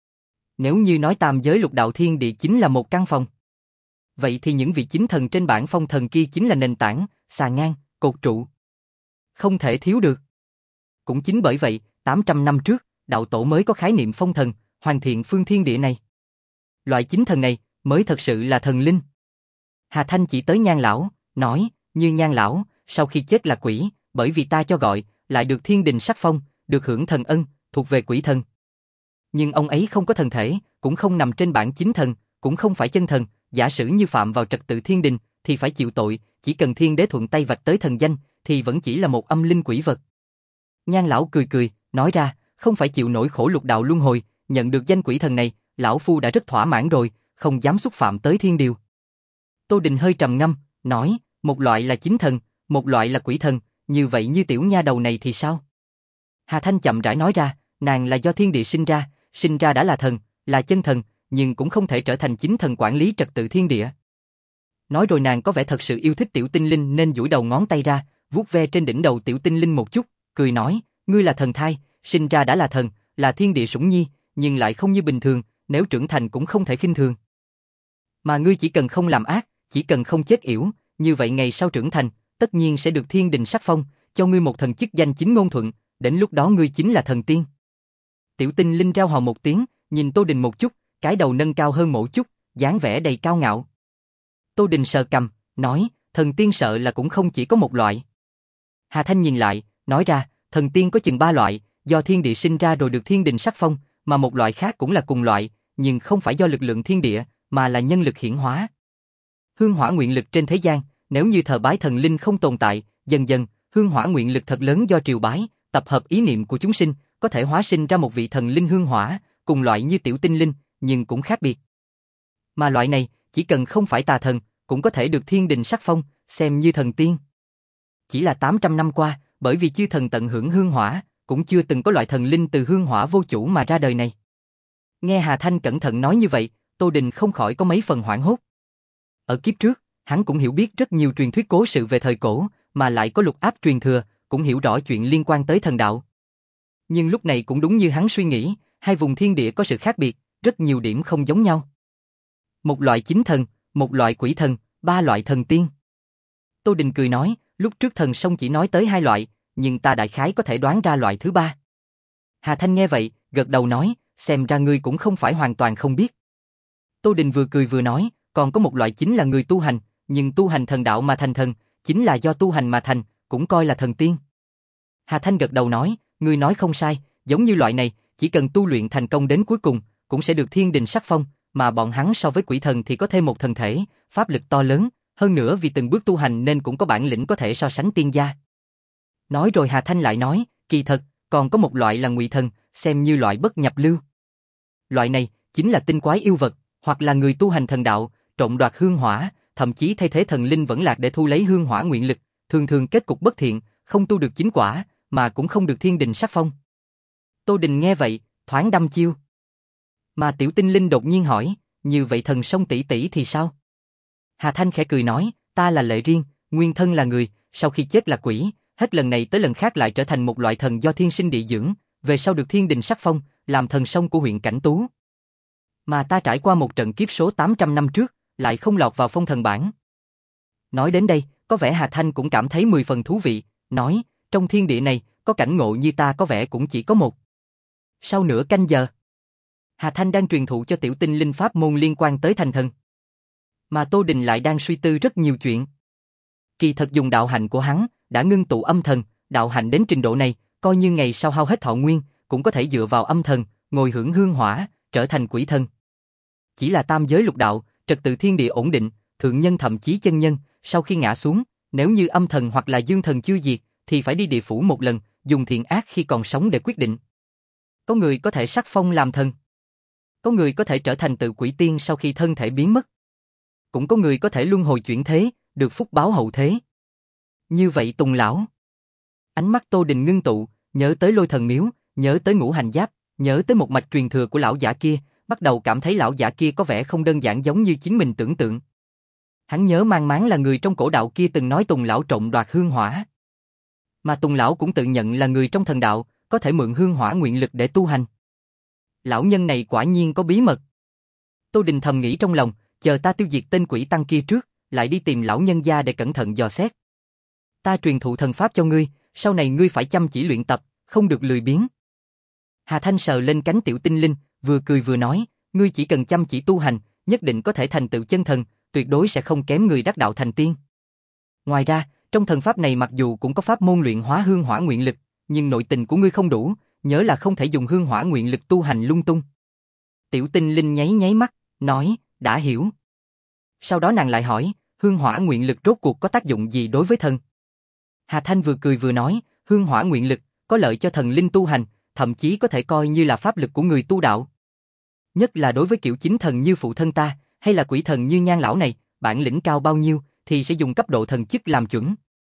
Nếu như nói tam giới lục đạo thiên địa chính là một căn phòng, vậy thì những vị chính thần trên bảng phong thần kia chính là nền tảng, xà ngang, cột trụ. Không thể thiếu được. Cũng chính bởi vậy, tám trăm năm trước, đạo tổ mới có khái niệm phong thần, hoàn thiện phương thiên địa này. Loại chính thần này mới thật sự là thần linh. Hà Thanh chỉ tới Nhan lão, nói, như Nhan lão, sau khi chết là quỷ, bởi vì ta cho gọi, lại được thiên đình sắc phong, được hưởng thần ân, thuộc về quỷ thần. Nhưng ông ấy không có thần thể, cũng không nằm trên bảng chính thần, cũng không phải chân thần, giả sử như phạm vào trật tự thiên đình, thì phải chịu tội, chỉ cần thiên đế thuận tay vạch tới thần danh, thì vẫn chỉ là một âm linh quỷ vật. Nhan lão cười cười, nói ra, không phải chịu nổi khổ lục đạo luân hồi, nhận được danh quỷ thần này, lão phu đã rất thỏa mãn rồi, không dám xúc phạm tới thiên điều. Tô Đình hơi trầm ngâm, nói, một loại là chính thần, một loại là quỷ thần, như vậy như tiểu nha đầu này thì sao? Hà Thanh chậm rãi nói ra, nàng là do thiên địa sinh ra, sinh ra đã là thần, là chân thần, nhưng cũng không thể trở thành chính thần quản lý trật tự thiên địa. Nói rồi nàng có vẻ thật sự yêu thích Tiểu Tinh Linh nên duỗi đầu ngón tay ra, vuốt ve trên đỉnh đầu Tiểu Tinh Linh một chút, cười nói, ngươi là thần thai, sinh ra đã là thần, là thiên địa sủng nhi, nhưng lại không như bình thường, nếu trưởng thành cũng không thể khinh thường. Mà ngươi chỉ cần không làm ác, chỉ cần không chết yểu, như vậy ngày sau trưởng thành, tất nhiên sẽ được thiên đình sắc phong, cho ngươi một thần chức danh chính ngôn thuận, đến lúc đó ngươi chính là thần tiên. Tiểu Tinh Linh reo hò một tiếng, nhìn Tô Đình một chút, cái đầu nâng cao hơn một chút, dáng vẻ đầy cao ngạo. Tô Đình sờ cằm, nói, thần tiên sợ là cũng không chỉ có một loại. Hà Thanh nhìn lại, nói ra, thần tiên có chừng ba loại, do thiên địa sinh ra rồi được thiên đình sắc phong, mà một loại khác cũng là cùng loại, nhưng không phải do lực lượng thiên địa, mà là nhân lực hiển hóa. Hương hỏa nguyện lực trên thế gian, nếu như thờ bái thần linh không tồn tại, dần dần, hương hỏa nguyện lực thật lớn do triều bái, tập hợp ý niệm của chúng sinh, có thể hóa sinh ra một vị thần linh hương hỏa, cùng loại như Tiểu Tinh Linh, nhưng cũng khác biệt. Mà loại này, chỉ cần không phải tà thần, cũng có thể được thiên đình sắc phong, xem như thần tiên. Chỉ là tám trăm năm qua, bởi vì chư thần tận hưởng hương hỏa, cũng chưa từng có loại thần linh từ hương hỏa vô chủ mà ra đời này. Nghe Hà Thanh cẩn thận nói như vậy, Tô Đình không khỏi có mấy phần hoảng hốt. Ở kiếp trước, hắn cũng hiểu biết rất nhiều truyền thuyết cố sự về thời cổ, mà lại có lục áp truyền thừa, cũng hiểu rõ chuyện liên quan tới thần đạo. Nhưng lúc này cũng đúng như hắn suy nghĩ, hai vùng thiên địa có sự khác biệt, rất nhiều điểm không giống nhau. Một loại chính thần, một loại quỷ thần, ba loại thần tiên. Tô Đình cười nói, lúc trước thần sông chỉ nói tới hai loại, nhưng ta đại khái có thể đoán ra loại thứ ba. Hà Thanh nghe vậy, gật đầu nói, xem ra ngươi cũng không phải hoàn toàn không biết. Tô Đình vừa cười vừa nói, còn có một loại chính là người tu hành, nhưng tu hành thần đạo mà thành thần, chính là do tu hành mà thành, cũng coi là thần tiên. Hà Thanh gật đầu nói, ngươi nói không sai, giống như loại này, chỉ cần tu luyện thành công đến cuối cùng, cũng sẽ được thiên đình sắc phong, mà bọn hắn so với quỷ thần thì có thêm một thần thể, pháp lực to lớn, hơn nữa vì từng bước tu hành nên cũng có bản lĩnh có thể so sánh tiên gia. Nói rồi Hà Thanh lại nói, kỳ thật, còn có một loại là ngụy thần, xem như loại bất nhập lưu. Loại này, chính là tinh quái yêu vật, hoặc là người tu hành thần đạo, trộm đoạt hương hỏa, thậm chí thay thế thần linh vẫn lạc để thu lấy hương hỏa nguyện lực, thường thường kết cục bất thiện, không tu được chính quả, mà cũng không được thiên đình sắc phong. Tô Đình nghe vậy, thoáng đăm chiêu. Mà Tiểu Tinh Linh đột nhiên hỏi, như vậy thần sông tỷ tỷ thì sao? Hà Thanh khẽ cười nói, ta là Lệ Riêng, nguyên thân là người, sau khi chết là quỷ, hết lần này tới lần khác lại trở thành một loại thần do thiên sinh địa dưỡng, về sau được thiên đình sắc phong, làm thần sông của huyện Cảnh Tú. Mà ta trải qua một trận kiếp số tám trăm năm trước, lại không lọt vào phong thần bảng. Nói đến đây, có vẻ Hà Thanh cũng cảm thấy mười phần thú vị, nói, trong thiên địa này, có cảnh ngộ như ta có vẻ cũng chỉ có một. Sau nửa canh giờ, Hà Thanh đang truyền thụ cho Tiểu Tinh Linh pháp môn liên quan tới thành thần. Mà Tô Đình lại đang suy tư rất nhiều chuyện. Kỳ thật dùng đạo hạnh của hắn, đã ngưng tụ âm thần, đạo hạnh đến trình độ này, coi như ngày sau hao hết thọ nguyên, cũng có thể dựa vào âm thần, ngồi hưởng hương hỏa, trở thành quỷ thần. Chỉ là tam giới lục đạo, trật tự thiên địa ổn định, thượng nhân thậm chí chân nhân, sau khi ngã xuống, nếu như âm thần hoặc là dương thần chưa diệt, thì phải đi địa phủ một lần, dùng thiện ác khi còn sống để quyết định. Có người có thể sắc phong làm thần. Có người có thể trở thành tự quỷ tiên sau khi thân thể biến mất. Cũng có người có thể luân hồi chuyển thế, được phúc báo hậu thế. Như vậy Tùng lão. Ánh mắt Tô Đình ngưng tụ, nhớ tới Lôi Thần Miếu, nhớ tới Ngũ Hành Giáp, nhớ tới một mạch truyền thừa của lão giả kia, bắt đầu cảm thấy lão giả kia có vẻ không đơn giản giống như chính mình tưởng tượng. Hắn nhớ mang máng là người trong cổ đạo kia từng nói Tùng lão trộm đoạt hương hỏa. Mà Tùng lão cũng tự nhận là người trong thần đạo, có thể mượn hương hỏa nguyện lực để tu hành. Lão nhân này quả nhiên có bí mật. Tô Đình thầm nghĩ trong lòng, chờ ta tiêu diệt tên quỷ tăng kia trước, lại đi tìm lão nhân gia để cẩn thận dò xét. Ta truyền thụ thần pháp cho ngươi, sau này ngươi phải chăm chỉ luyện tập, không được lười biếng. Hà Thanh sờ lên cánh Tiểu Tinh Linh, vừa cười vừa nói, ngươi chỉ cần chăm chỉ tu hành, nhất định có thể thành tựu chân thần, tuyệt đối sẽ không kém người đắc đạo thành tiên. Ngoài ra, trong thần pháp này mặc dù cũng có pháp môn luyện hóa hương hỏa nguyện lực, nhưng nội tình của ngươi không đủ, nhớ là không thể dùng hương hỏa nguyện lực tu hành lung tung. Tiểu Tinh Linh nháy nháy mắt, nói, đã hiểu. Sau đó nàng lại hỏi, hương hỏa nguyện lực rốt cuộc có tác dụng gì đối với thần? Hà Thanh vừa cười vừa nói, hương hỏa nguyện lực có lợi cho thần linh tu hành, thậm chí có thể coi như là pháp lực của người tu đạo. Nhất là đối với kiểu chính thần như phụ thân ta, hay là quỷ thần như Nhan lão này, bản lĩnh cao bao nhiêu thì sẽ dùng cấp độ thần chức làm chuẩn.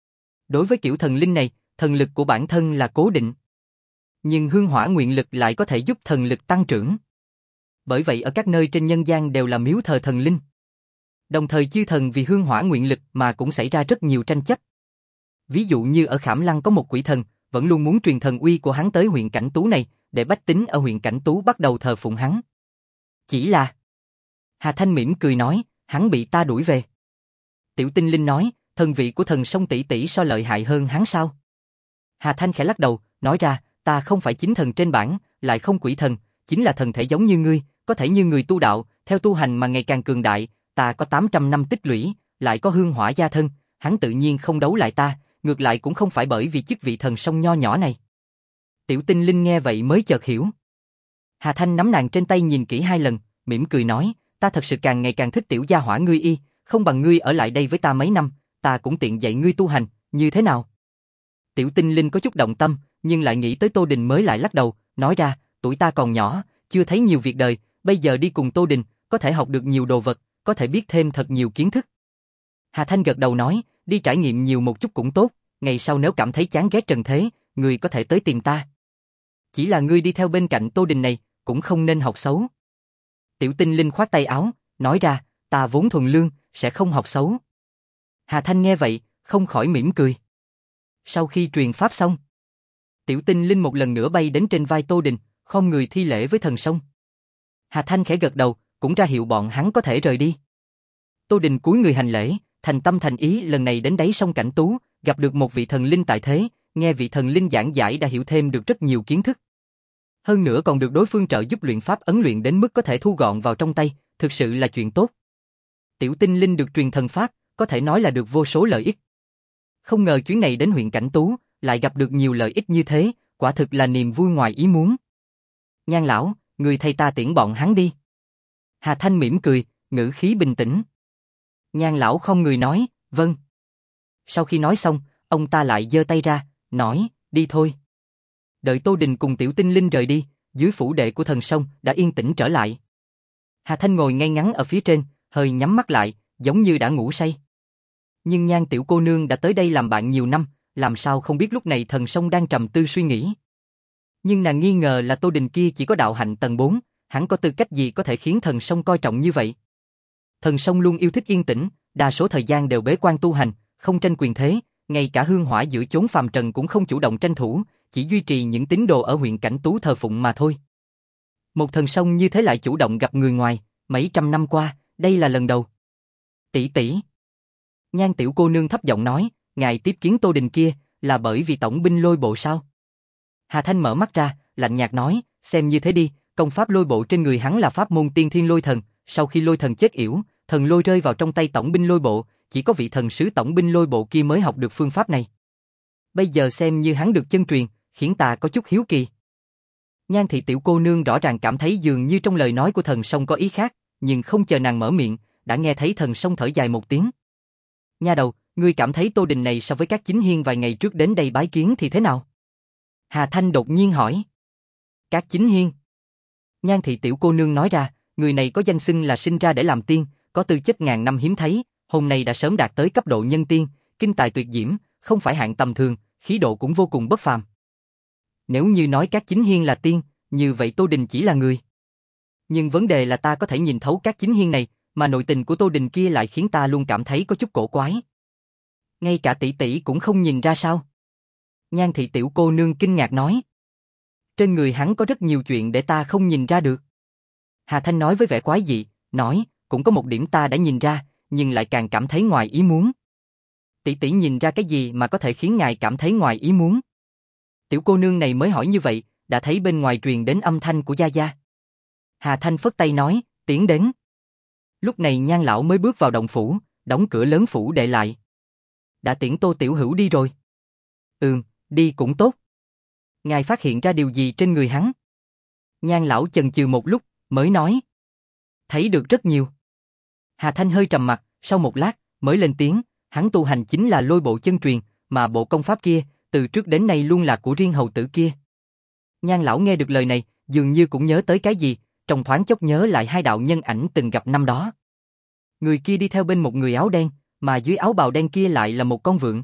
Đối với kiểu thần linh này, thần lực của bản thân là cố định. Nhưng hương hỏa nguyện lực lại có thể giúp thần lực tăng trưởng. Bởi vậy ở các nơi trên nhân gian đều là miếu thờ thần linh. Đồng thời chư thần vì hương hỏa nguyện lực mà cũng xảy ra rất nhiều tranh chấp. Ví dụ như ở Khảm Lăng có một quỷ thần, vẫn luôn muốn truyền thần uy của hắn tới huyện Cảnh Tú này, để bách tính ở huyện Cảnh Tú bắt đầu thờ phụng hắn. Chỉ là... Hà Thanh mỉm cười nói, hắn bị ta đuổi về. Tiểu Tinh Linh nói, thần vị của thần sông tỷ tỷ so lợi hại hơn hắn sao? Hà Thanh khẽ lắc đầu, nói ra, ta không phải chính thần trên bảng, lại không quỷ thần, chính là thần thể giống như ngươi, có thể như người tu đạo, theo tu hành mà ngày càng cường đại, ta có tám trăm năm tích lũy, lại có hương hỏa gia thân, hắn tự nhiên không đấu lại ta, ngược lại cũng không phải bởi vì chức vị thần sông nho nhỏ này. Tiểu Tinh Linh nghe vậy mới chợt hiểu. Hà Thanh nắm nàng trên tay nhìn kỹ hai lần, mỉm cười nói, ta thật sự càng ngày càng thích tiểu gia hỏa ngươi y, không bằng ngươi ở lại đây với ta mấy năm, ta cũng tiện dạy ngươi tu hành, như thế nào? Tiểu Tinh Linh có chút động tâm, nhưng lại nghĩ tới Tô Đình mới lại lắc đầu, nói ra, tuổi ta còn nhỏ, chưa thấy nhiều việc đời, bây giờ đi cùng Tô Đình, có thể học được nhiều đồ vật, có thể biết thêm thật nhiều kiến thức. Hà Thanh gật đầu nói, đi trải nghiệm nhiều một chút cũng tốt, ngày sau nếu cảm thấy chán ghét trần thế, ngươi có thể tới tìm ta. Chỉ là ngươi đi theo bên cạnh Tô Đình này, cũng không nên học xấu. Tiểu Tinh Linh khoát tay áo, nói ra, ta vốn thuần lương, sẽ không học xấu. Hà Thanh nghe vậy, không khỏi mỉm cười. Sau khi truyền pháp xong, Tiểu Tinh Linh một lần nữa bay đến trên vai Tô Đình, khom người thi lễ với thần sông. Hà Thanh khẽ gật đầu, cũng ra hiệu bọn hắn có thể rời đi. Tô Đình cúi người hành lễ, thành tâm thành ý lần này đến đáy sông Cảnh Tú, gặp được một vị thần linh tại thế, nghe vị thần linh giảng giải đã hiểu thêm được rất nhiều kiến thức. Hơn nữa còn được đối phương trợ giúp luyện pháp ấn luyện đến mức có thể thu gọn vào trong tay, thực sự là chuyện tốt. Tiểu tinh linh được truyền thần pháp, có thể nói là được vô số lợi ích. Không ngờ chuyến này đến huyện Cảnh Tú, lại gặp được nhiều lợi ích như thế, quả thực là niềm vui ngoài ý muốn. Nhan lão, người thay ta tiễn bọn hắn đi. Hà Thanh mỉm cười, ngữ khí bình tĩnh. Nhan lão không người nói, vâng. Sau khi nói xong, ông ta lại giơ tay ra, nói, đi thôi. Đợi Tô Đình cùng tiểu tinh linh rời đi, dưới phủ đệ của thần sông đã yên tĩnh trở lại. Hà Thanh ngồi ngay ngắn ở phía trên, hơi nhắm mắt lại, giống như đã ngủ say. Nhưng Nhan tiểu cô nương đã tới đây làm bạn nhiều năm, làm sao không biết lúc này thần sông đang trầm tư suy nghĩ. Nhưng nàng nghi ngờ là Tô Đình kia chỉ có đạo hạnh tầng bốn, hắn có tư cách gì có thể khiến thần sông coi trọng như vậy. Thần sông luôn yêu thích yên tĩnh, đa số thời gian đều bế quan tu hành, không tranh quyền thế, ngay cả hương hỏa giữa chốn phàm trần cũng không chủ động tranh thủ, chỉ duy trì những tín đồ ở huyện Cảnh Tú thờ phụng mà thôi. Một thần sông như thế lại chủ động gặp người ngoài, mấy trăm năm qua, đây là lần đầu. Tỷ tỷ. Nhan tiểu cô nương thấp giọng nói, ngài tiếp kiến Tô Đình kia, là bởi vì tổng binh lôi bộ sao? Hà Thanh mở mắt ra, lạnh nhạt nói, xem như thế đi, công pháp lôi bộ trên người hắn là pháp môn tiên thiên lôi thần, sau khi lôi thần chết yểu, thần lôi rơi vào trong tay tổng binh lôi bộ, chỉ có vị thần sứ tổng binh lôi bộ kia mới học được phương pháp này. Bây giờ xem như hắn được chân truyền, khiến ta có chút hiếu kỳ. Nhan thị tiểu cô nương rõ ràng cảm thấy dường như trong lời nói của thần sông có ý khác, nhưng không chờ nàng mở miệng, đã nghe thấy thần sông thở dài một tiếng. Nha đầu, ngươi cảm thấy Tô Đình này so với các chính hiên vài ngày trước đến đây bái kiến thì thế nào? Hà Thanh đột nhiên hỏi. Các chính hiên? Nhan thị tiểu cô nương nói ra, người này có danh xưng là sinh ra để làm tiên, có tư chất ngàn năm hiếm thấy, hôm nay đã sớm đạt tới cấp độ nhân tiên, kinh tài tuyệt diễm, không phải hạng tầm thường, khí độ cũng vô cùng bất phàm. Nếu như nói các chính hiên là tiên, như vậy Tô Đình chỉ là người. Nhưng vấn đề là ta có thể nhìn thấu các chính hiên này, mà nội tình của Tô Đình kia lại khiến ta luôn cảm thấy có chút cổ quái. Ngay cả tỷ tỷ cũng không nhìn ra sao? Nhan thị tiểu cô nương kinh ngạc nói. Trên người hắn có rất nhiều chuyện để ta không nhìn ra được. Hà Thanh nói với vẻ quái dị, nói, cũng có một điểm ta đã nhìn ra, nhưng lại càng cảm thấy ngoài ý muốn. Tỷ tỷ nhìn ra cái gì mà có thể khiến ngài cảm thấy ngoài ý muốn? Tiểu cô nương này mới hỏi như vậy, đã thấy bên ngoài truyền đến âm thanh của Gia Gia. Hà Thanh phất tay nói, tiến đến. Lúc này Nhan lão mới bước vào động phủ, đóng cửa lớn phủ đệ lại. Đã tiễn Tô tiểu hữu đi rồi. Ừm, đi cũng tốt. Ngài phát hiện ra điều gì trên người hắn? Nhan lão chần chừ một lúc, mới nói. Thấy được rất nhiều. Hà Thanh hơi trầm mặt, sau một lát, mới lên tiếng, hắn tu hành chính là lôi bộ chân truyền, mà bộ công pháp kia, từ trước đến nay luôn là của riêng hầu tử kia. Nhan lão nghe được lời này, dường như cũng nhớ tới cái gì, trong thoáng chốc nhớ lại hai đạo nhân ảnh từng gặp năm đó. Người kia đi theo bên một người áo đen, mà dưới áo bào đen kia lại là một con vượn.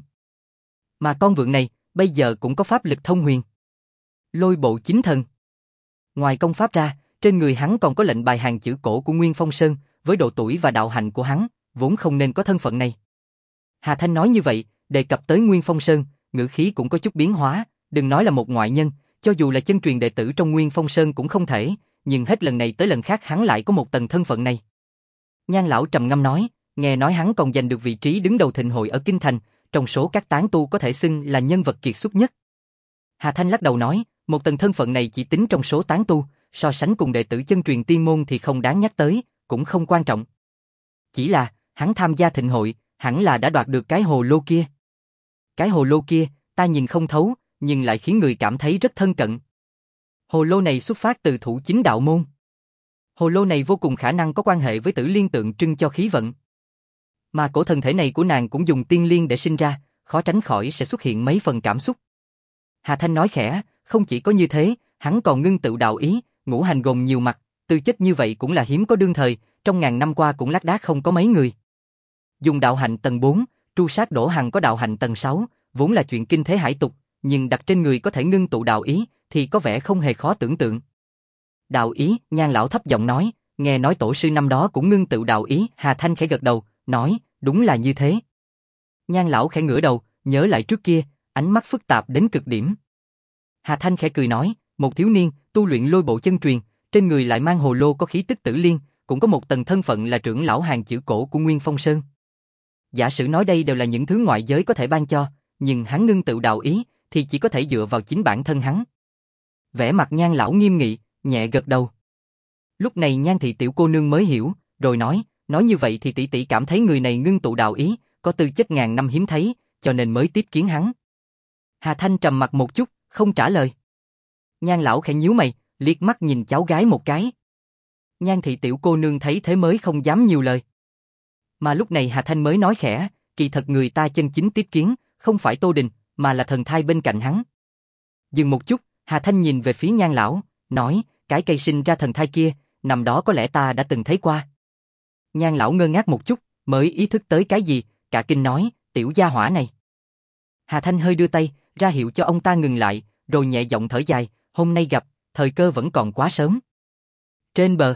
Mà con vượn này, bây giờ cũng có pháp lực thông huyền. Lôi bộ chính thần. Ngoài công pháp ra, trên người hắn còn có lệnh bài hàng chữ cổ của Nguyên Phong Sơn, với độ tuổi và đạo hạnh của hắn, vốn không nên có thân phận này. Hà Thanh nói như vậy, đề cập tới Nguyên Phong Sơn, ngữ khí cũng có chút biến hóa, đừng nói là một ngoại nhân, cho dù là chân truyền đệ tử trong Nguyên Phong Sơn cũng không thể, nhưng hết lần này tới lần khác hắn lại có một tầng thân phận này. Nhan lão trầm ngâm nói, nghe nói hắn còn giành được vị trí đứng đầu thịnh hội ở Kinh Thành, trong số các tán tu có thể xưng là nhân vật kiệt xuất nhất. Hà Thanh lắc đầu nói, một tầng thân phận này chỉ tính trong số tán tu, so sánh cùng đệ tử chân truyền tiên môn thì không đáng nhắc tới, cũng không quan trọng. Chỉ là, hắn tham gia thịnh hội, hẳn là đã đoạt được cái hồ lô kia. Cái hồ lô kia, ta nhìn không thấu, nhưng lại khiến người cảm thấy rất thân cận. Hồ lô này xuất phát từ thủ chính đạo môn. Hồ lô này vô cùng khả năng có quan hệ với Tử Liên tượng trưng cho khí vận. Mà cổ thân thể này của nàng cũng dùng tiên liên để sinh ra, khó tránh khỏi sẽ xuất hiện mấy phần cảm xúc. Hà Thanh nói khẽ, không chỉ có như thế, hắn còn ngưng tụ đạo ý, ngũ hành gồm nhiều mặt, tư chất như vậy cũng là hiếm có đương thời, trong ngàn năm qua cũng lác đác không có mấy người. Dùng đạo hạnh tầng bốn, tru sát Đỗ Hằng có đạo hạnh tầng sáu, vốn là chuyện kinh thế hải tục, nhưng đặt trên người có thể ngưng tụ đạo ý, thì có vẻ không hề khó tưởng tượng. Đạo ý, Nhan lão thấp giọng nói, nghe nói tổ sư năm đó cũng ngưng tụ đạo ý, Hà Thanh khẽ gật đầu, nói, đúng là như thế. Nhan lão khẽ ngửa đầu, nhớ lại trước kia, ánh mắt phức tạp đến cực điểm. Hà Thanh khẽ cười nói, một thiếu niên, tu luyện lôi bộ chân truyền, trên người lại mang hồ lô có khí tức Tử Liên, cũng có một tầng thân phận là trưởng lão hàng chữ cổ của Nguyên Phong Sơn. Giả sử nói đây đều là những thứ ngoại giới có thể ban cho, nhưng hắn ngưng tự đạo ý, thì chỉ có thể dựa vào chính bản thân hắn. Vẻ mặt Nhan lão nghiêm nghị, nhẹ gật đầu. Lúc này Nhan thị tiểu cô nương mới hiểu, rồi nói, nói như vậy thì tỷ tỷ cảm thấy người này ngưng tụ đạo ý, có tư chất ngàn năm hiếm thấy, cho nên mới tiếp kiến hắn. Hà Thanh trầm mặt một chút, không trả lời. Nhan lão khẽ nhíu mày, liếc mắt nhìn cháu gái một cái. Nhan thị tiểu cô nương thấy thế mới không dám nhiều lời. Mà lúc này Hà Thanh mới nói khẽ, kỳ thật người ta chân chính tiếp kiến, không phải Tô Đình, mà là thần thai bên cạnh hắn. Dừng một chút, Hà Thanh nhìn về phía Nhan lão, nói, cái cây sinh ra thần thai kia, năm đó có lẽ ta đã từng thấy qua. Nhan lão ngơ ngác một chút, mới ý thức tới cái gì, cả kinh nói, tiểu gia hỏa này. Hà Thanh hơi đưa tay, ra hiệu cho ông ta ngừng lại, rồi nhẹ giọng thở dài, hôm nay gặp, thời cơ vẫn còn quá sớm. Trên bờ,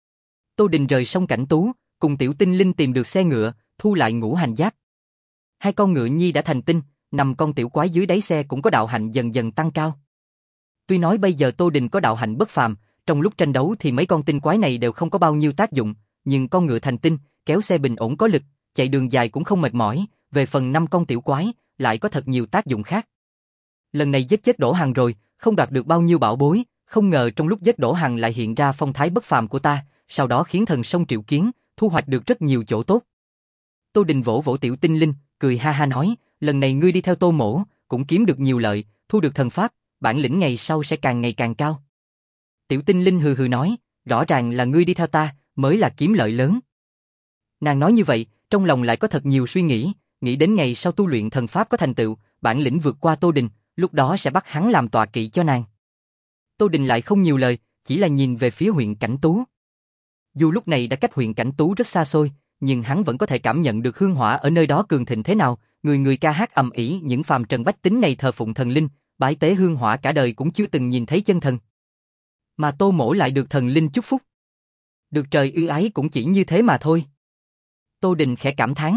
Tô Đình rời sông Cảnh Tú, cùng Tiểu Tinh Linh tìm được xe ngựa, thu lại ngũ hành giáp. Hai con ngựa nhi đã thành tinh, nằm con tiểu quái dưới đáy xe cũng có đạo hạnh dần dần tăng cao. Tuy nói bây giờ Tô Đình có đạo hạnh bất phàm, trong lúc tranh đấu thì mấy con tinh quái này đều không có bao nhiêu tác dụng, nhưng con ngựa thành tinh, kéo xe bình ổn có lực, chạy đường dài cũng không mệt mỏi, về phần năm con tiểu quái, lại có thật nhiều tác dụng khác. Lần này giết chết Đỗ Hằng rồi, không đoạt được bao nhiêu bảo bối, không ngờ trong lúc giết Đỗ Hằng lại hiện ra phong thái bất phàm của ta, sau đó khiến thần sông triệu kiến, thu hoạch được rất nhiều chỗ tốt. Tô Đình vỗ vỗ Tiểu Tinh Linh, cười ha ha nói, lần này ngươi đi theo Tô mỗ, cũng kiếm được nhiều lợi, thu được thần pháp, bản lĩnh ngày sau sẽ càng ngày càng cao. Tiểu Tinh Linh hừ hừ nói, rõ ràng là ngươi đi theo ta, mới là kiếm lợi lớn. Nàng nói như vậy, trong lòng lại có thật nhiều suy nghĩ, nghĩ đến ngày sau tu luyện thần pháp có thành tựu, bản lĩnh vượt qua Tô Đình, lúc đó sẽ bắt hắn làm tọa kỵ cho nàng. Tô Đình lại không nhiều lời, chỉ là nhìn về phía huyện Cảnh Tú. Dù lúc này đã cách huyện Cảnh Tú rất xa xôi, nhưng hắn vẫn có thể cảm nhận được hương hỏa ở nơi đó cường thịnh thế nào, người người ca hát ầm ĩ, những phàm trần bách tính này thờ phụng thần linh, bái tế hương hỏa cả đời cũng chưa từng nhìn thấy chân thần. Mà Tô mỗ lại được thần linh chúc phúc. Được trời ưu ái cũng chỉ như thế mà thôi. Tô Đình khẽ cảm thán.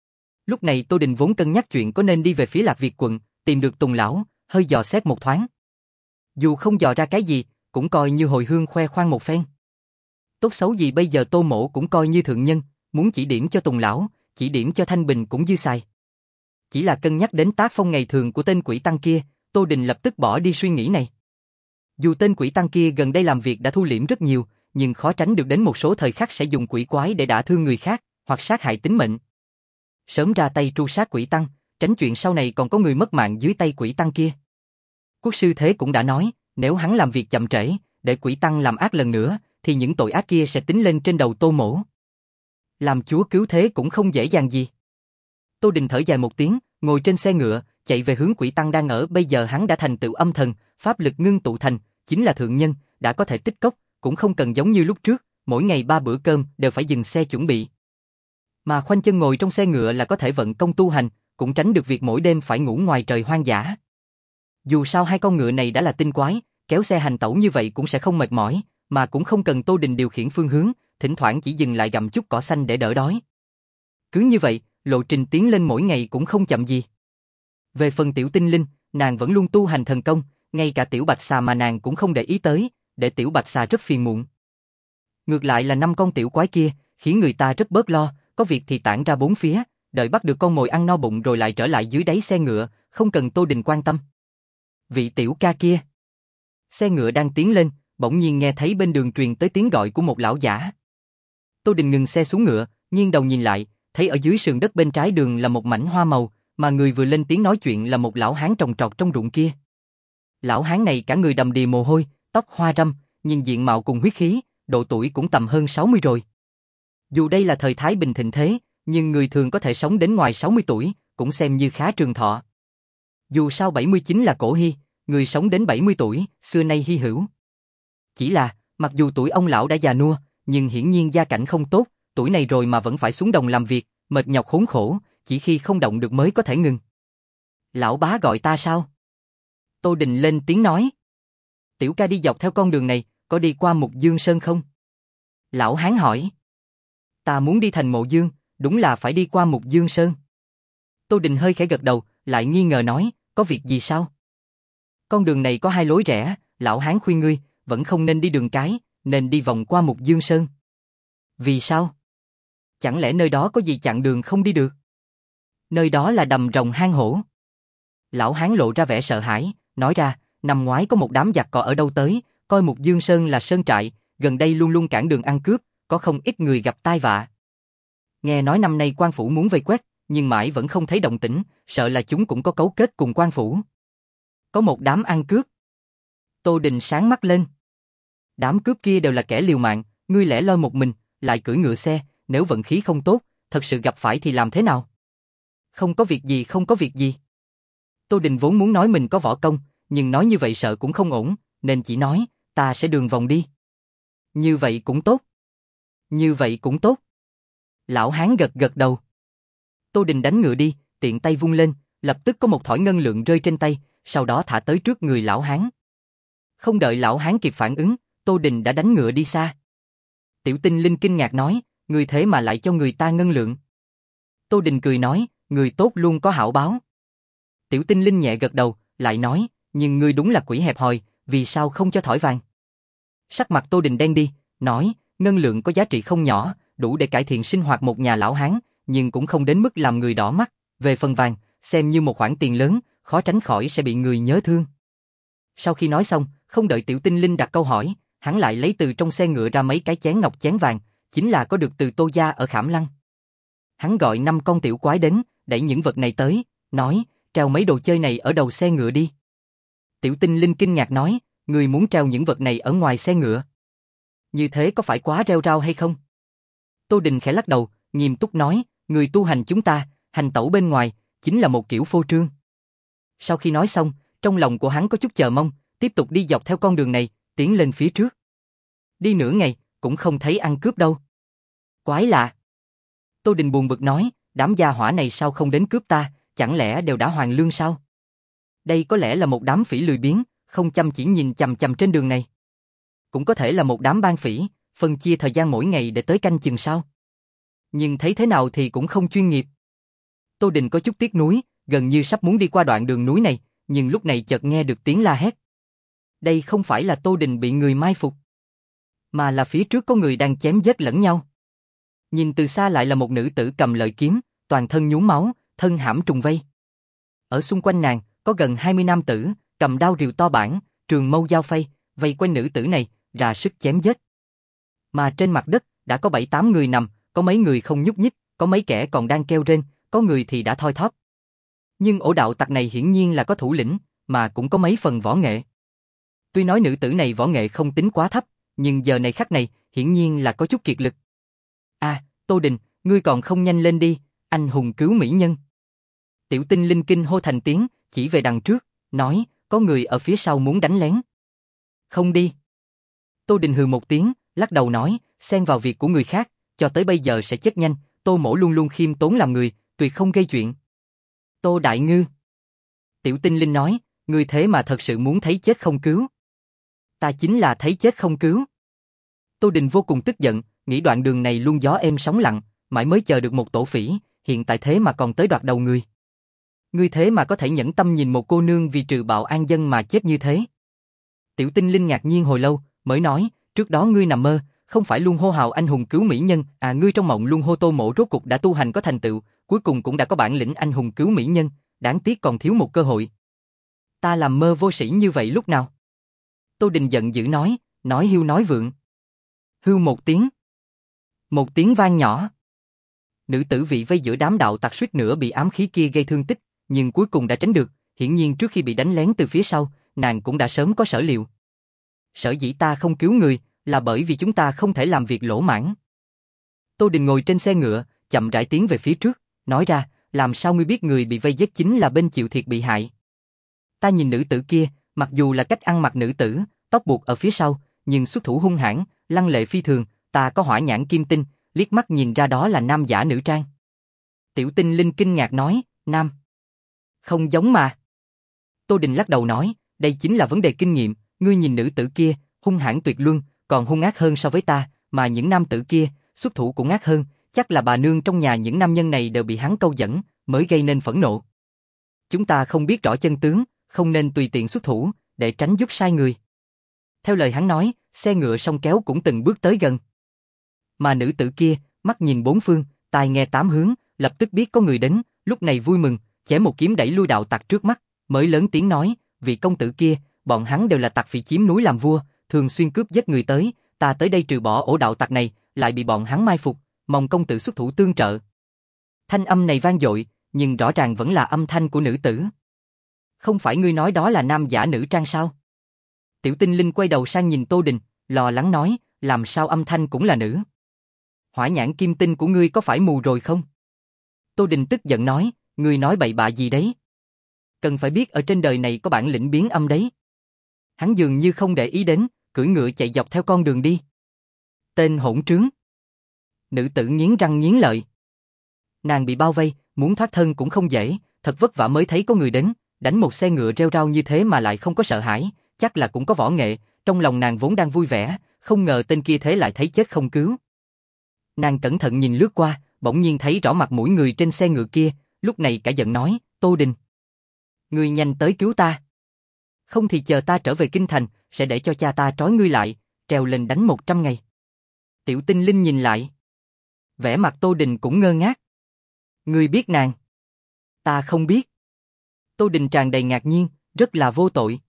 Lúc này Tô Đình vốn cân nhắc chuyện có nên đi về phía Lạc Việt quận, tìm được Tùng lão, hơi dò xét một thoáng. Dù không dò ra cái gì, cũng coi như hồi hương khoe khoang một phen. Tốt xấu gì bây giờ Tô mỗ cũng coi như thượng nhân, muốn chỉ điểm cho Tùng lão, chỉ điểm cho Thanh Bình cũng dư xài. Chỉ là cân nhắc đến tác phong ngày thường của tên quỷ tăng kia, Tô Đình lập tức bỏ đi suy nghĩ này. Dù tên quỷ tăng kia gần đây làm việc đã thu liễm rất nhiều, nhưng khó tránh được đến một số thời khắc sẽ dùng quỷ quái để đả thương người khác, hoặc sát hại tính mệnh. Sớm ra tay tru sát quỷ tăng, tránh chuyện sau này còn có người mất mạng dưới tay quỷ tăng kia. Quốc sư Thế cũng đã nói, nếu hắn làm việc chậm trễ, để quỷ tăng làm ác lần nữa, thì những tội ác kia sẽ tính lên trên đầu Tô mỗ. Làm chúa cứu thế cũng không dễ dàng gì. Tô Đình thở dài một tiếng, ngồi trên xe ngựa, chạy về hướng quỷ tăng đang ở. Bây giờ hắn đã thành tựu âm thần, pháp lực ngưng tụ thành, chính là thượng nhân, đã có thể tích cốc, cũng không cần giống như lúc trước, mỗi ngày ba bữa cơm đều phải dừng xe chuẩn bị. Mà khoanh chân ngồi trong xe ngựa là có thể vận công tu hành, cũng tránh được việc mỗi đêm phải ngủ ngoài trời hoang dã. Dù sao hai con ngựa này đã là tinh quái, kéo xe hành tẩu như vậy cũng sẽ không mệt mỏi, mà cũng không cần Tô Đình điều khiển phương hướng, thỉnh thoảng chỉ dừng lại gặm chút cỏ xanh để đỡ đói. Cứ như vậy, lộ trình tiến lên mỗi ngày cũng không chậm gì. Về phần Tiểu Tinh Linh, nàng vẫn luôn tu hành thần công, ngay cả Tiểu Bạch Xà mà nàng cũng không để ý tới, để Tiểu Bạch Xà rất phiền muộn. Ngược lại là năm con tiểu quái kia, khiến người ta rất bớt lo, có việc thì tản ra bốn phía, đợi bắt được con mồi ăn no bụng rồi lại trở lại dưới đáy xe ngựa, không cần Tô Đình quan tâm. Vị tiểu ca kia. Xe ngựa đang tiến lên, bỗng nhiên nghe thấy bên đường truyền tới tiếng gọi của một lão giả. Tô Đình ngừng xe xuống ngựa, nghiêng đầu nhìn lại, thấy ở dưới sườn đất bên trái đường là một mảnh hoa màu, mà người vừa lên tiếng nói chuyện là một lão hán trồng trọt trong ruộng kia. Lão hán này cả người đầm đìa mồ hôi, tóc hoa râm, nhìn diện mạo cùng huyết khí, độ tuổi cũng tầm hơn sáu mươi rồi. Dù đây là thời Thái Bình thịnh thế, nhưng người thường có thể sống đến ngoài sáu mươi tuổi, cũng xem như khá trường thọ. Dù sao bảy mươi chín là cổ hy, người sống đến bảy mươi tuổi, xưa nay hy hữu. Chỉ là, mặc dù tuổi ông lão đã già nua, nhưng hiển nhiên gia cảnh không tốt, tuổi này rồi mà vẫn phải xuống đồng làm việc, mệt nhọc khốn khổ, chỉ khi không động được mới có thể ngừng. Lão bá gọi ta sao? Tô Đình lên tiếng nói. Tiểu ca đi dọc theo con đường này, có đi qua Mục Dương Sơn không? Lão hán hỏi. Ta muốn đi thành Mộ Dương, đúng là phải đi qua Mục Dương Sơn. Tô Đình hơi khẽ gật đầu, lại nghi ngờ nói, có việc gì sao? Con đường này có hai lối rẽ, lão hán khuyên ngươi, vẫn không nên đi đường cái, nên đi vòng qua Mục Dương Sơn. Vì sao? Chẳng lẽ nơi đó có gì chặn đường không đi được? Nơi đó là đầm rồng hang hổ. Lão hán lộ ra vẻ sợ hãi, nói ra, năm ngoái có một đám giặc cò ở đâu tới, coi Mục Dương Sơn là sơn trại, gần đây luôn luôn cản đường ăn cướp, có không ít người gặp tai vạ. Nghe nói năm nay quan phủ muốn vây quét, nhưng mãi vẫn không thấy động tĩnh, sợ là chúng cũng có cấu kết cùng quan phủ. Có một đám ăn cướp. Tô Đình sáng mắt lên. Đám cướp kia đều là kẻ liều mạng, ngươi lẻ loi một mình, lại cưỡi ngựa xe, nếu vận khí không tốt, thật sự gặp phải thì làm thế nào? Không có việc gì, không có việc gì. Tô Đình vốn muốn nói mình có võ công, nhưng nói như vậy sợ cũng không ổn, nên chỉ nói, ta sẽ đường vòng đi. Như vậy cũng tốt. Như vậy cũng tốt. Lão hán gật gật đầu. Tô Đình đánh ngựa đi, tiện tay vung lên, lập tức có một thỏi ngân lượng rơi trên tay, sau đó thả tới trước người lão hán. Không đợi lão hán kịp phản ứng, Tô Đình đã đánh ngựa đi xa. Tiểu Tinh Linh kinh ngạc nói, người thế mà lại cho người ta ngân lượng. Tô Đình cười nói, người tốt luôn có hảo báo. Tiểu Tinh Linh nhẹ gật đầu, lại nói, nhưng ngươi đúng là quỷ hẹp hòi, vì sao không cho thỏi vàng? Sắc mặt Tô Đình đen đi, nói, ngân lượng có giá trị không nhỏ, đủ để cải thiện sinh hoạt một nhà lão hán, nhưng cũng không đến mức làm người đỏ mắt. Về phần vàng, xem như một khoản tiền lớn, khó tránh khỏi sẽ bị người nhớ thương. Sau khi nói xong, không đợi Tiểu Tinh Linh đặt câu hỏi, hắn lại lấy từ trong xe ngựa ra mấy cái chén ngọc chén vàng, chính là có được từ Tô gia ở Khảm Lăng. Hắn gọi năm con tiểu quái đến, đẩy những vật này tới, nói, treo mấy đồ chơi này ở đầu xe ngựa đi. Tiểu Tinh Linh kinh ngạc nói, người muốn treo những vật này ở ngoài xe ngựa. Như thế có phải quá rêu rao hay không? Tô Đình khẽ lắc đầu, nghiêm túc nói, người tu hành chúng ta, hành tẩu bên ngoài, chính là một kiểu phô trương. Sau khi nói xong, trong lòng của hắn có chút chờ mong, tiếp tục đi dọc theo con đường này, tiến lên phía trước. Đi nửa ngày, cũng không thấy ăn cướp đâu. Quái lạ. Tô Đình buồn bực nói, đám gia hỏa này sao không đến cướp ta, chẳng lẽ đều đã hoàn lương sao? Đây có lẽ là một đám phỉ lười biếng, không chăm chỉ nhìn chằm chằm trên đường này. Cũng có thể là một đám ban phỉ, phân chia thời gian mỗi ngày để tới canh chừng sao. Nhưng thấy thế nào thì cũng không chuyên nghiệp. Tô Đình có chút tiếc nuối, gần như sắp muốn đi qua đoạn đường núi này, nhưng lúc này chợt nghe được tiếng la hét. Đây không phải là Tô Đình bị người mai phục, mà là phía trước có người đang chém giết lẫn nhau. Nhìn từ xa lại là một nữ tử cầm lợi kiếm, toàn thân nhuốm máu, thân hãm trùng vây. Ở xung quanh nàng, có gần hai mươi nam tử, cầm đao rìu to bản, trường mâu dao phay, vây quanh nữ tử này, ra sức chém giết. Mà trên mặt đất, đã có bảy tám người nằm, có mấy người không nhúc nhích, có mấy kẻ còn đang kêu rên, có người thì đã thoi thóp. Nhưng ổ đạo tặc này hiển nhiên là có thủ lĩnh, mà cũng có mấy phần võ nghệ. Tuy nói nữ tử này võ nghệ không tính quá thấp, nhưng giờ này khắc này, hiển nhiên là có chút kiệt lực. À, Tô Đình, ngươi còn không nhanh lên đi, anh hùng cứu mỹ nhân. Tiểu Tinh Linh kinh hô thành tiếng, chỉ về đằng trước, nói, có người ở phía sau muốn đánh lén. Không đi. Tô Đình hừ một tiếng, lắc đầu nói, xen vào việc của người khác, cho tới bây giờ sẽ chết nhanh, Tô mỗ luôn luôn khiêm tốn làm người, tuyệt không gây chuyện. Tô Đại Ngư. Tiểu Tinh Linh nói, ngươi thế mà thật sự muốn thấy chết không cứu. Ta chính là thấy chết không cứu. Tô Đình vô cùng tức giận, nghĩ đoạn đường này luôn gió êm sóng lặng, mãi mới chờ được một tổ phỉ, hiện tại thế mà còn tới đoạt đầu người. Ngươi thế mà có thể nhẫn tâm nhìn một cô nương vì trừ bạo an dân mà chết như thế. Tiểu Tinh Linh ngạc nhiên hồi lâu, mới nói, trước đó ngươi nằm mơ, không phải luôn hô hào anh hùng cứu mỹ nhân, à ngươi trong mộng luôn hô Tô mỗ rốt cục đã tu hành có thành tựu, cuối cùng cũng đã có bản lĩnh anh hùng cứu mỹ nhân, đáng tiếc còn thiếu một cơ hội. Ta làm mơ vô sĩ như vậy lúc nào? Tô Đình giận dữ nói, nói hiu nói vượng. Hưu một tiếng. Một tiếng vang nhỏ. Nữ tử vị vây giữa đám đạo tặc suýt nữa bị ám khí kia gây thương tích, nhưng cuối cùng đã tránh được, hiển nhiên trước khi bị đánh lén từ phía sau, nàng cũng đã sớm có sở liệu. Sở dĩ ta không cứu người, là bởi vì chúng ta không thể làm việc lỗ mãng. Tô Đình ngồi trên xe ngựa, chậm rãi tiến về phía trước, nói ra, làm sao ngươi biết người bị vây giết chính là bên chịu thiệt bị hại. Ta nhìn nữ tử kia, mặc dù là cách ăn mặc nữ tử, tóc buộc ở phía sau, nhưng xuất thủ hung hãn, lăng lệ phi thường, ta có hỏa nhãn kim tinh, liếc mắt nhìn ra đó là nam giả nữ trang. Tiểu Tinh Linh kinh ngạc nói, nam. Không giống mà. Tô Đình lắc đầu nói, đây chính là vấn đề kinh nghiệm, ngươi nhìn nữ tử kia, hung hãn tuyệt luân, còn hung ác hơn so với ta, mà những nam tử kia, xuất thủ cũng ác hơn, chắc là bà nương trong nhà những nam nhân này đều bị hắn câu dẫn, mới gây nên phẫn nộ. Chúng ta không biết rõ chân tướng, không nên tùy tiện xuất thủ, để tránh giúp sai người. Theo lời hắn nói, xe ngựa song kéo cũng từng bước tới gần. Mà nữ tử kia, mắt nhìn bốn phương, tai nghe tám hướng, lập tức biết có người đến, lúc này vui mừng, chém một kiếm đẩy lui đạo tặc trước mắt, mới lớn tiếng nói, vị công tử kia, bọn hắn đều là tặc phỉ chiếm núi làm vua, thường xuyên cướp giết người tới, ta tới đây trừ bỏ ổ đạo tặc này, lại bị bọn hắn mai phục, mong công tử xuất thủ tương trợ. Thanh âm này vang dội, nhưng rõ ràng vẫn là âm thanh của nữ tử. Không phải ngươi nói đó là nam giả nữ trang sao? Tiểu Tinh Linh quay đầu sang nhìn Tô Đình, lo lắng nói, làm sao âm thanh cũng là nữ? Hỏa nhãn kim tinh của ngươi có phải mù rồi không? Tô Đình tức giận nói, ngươi nói bậy bạ gì đấy? Cần phải biết ở trên đời này có bản lĩnh biến âm đấy. Hắn dường như không để ý đến, cưỡi ngựa chạy dọc theo con đường đi. Tên hỗn trướng. Nữ tử nghiến răng nghiến lợi. Nàng bị bao vây, muốn thoát thân cũng không dễ, thật vất vả mới thấy có người đến, đánh một xe ngựa rêu rao như thế mà lại không có sợ hãi, chắc là cũng có võ nghệ, trong lòng nàng vốn đang vui vẻ, không ngờ tên kia thế lại thấy chết không cứu. Nàng cẩn thận nhìn lướt qua, bỗng nhiên thấy rõ mặt mũi người trên xe ngựa kia, lúc này cả giận nói, Tô Đình, ngươi nhanh tới cứu ta. Không thì chờ ta trở về kinh thành, sẽ để cho cha ta trói ngươi lại, treo lên đánh một trăm ngày. Tiểu Tinh Linh nhìn lại. Vẻ mặt Tô Đình cũng ngơ ngác. Ngươi biết nàng? Ta không biết. Tô Đình tràn đầy ngạc nhiên, rất là vô tội.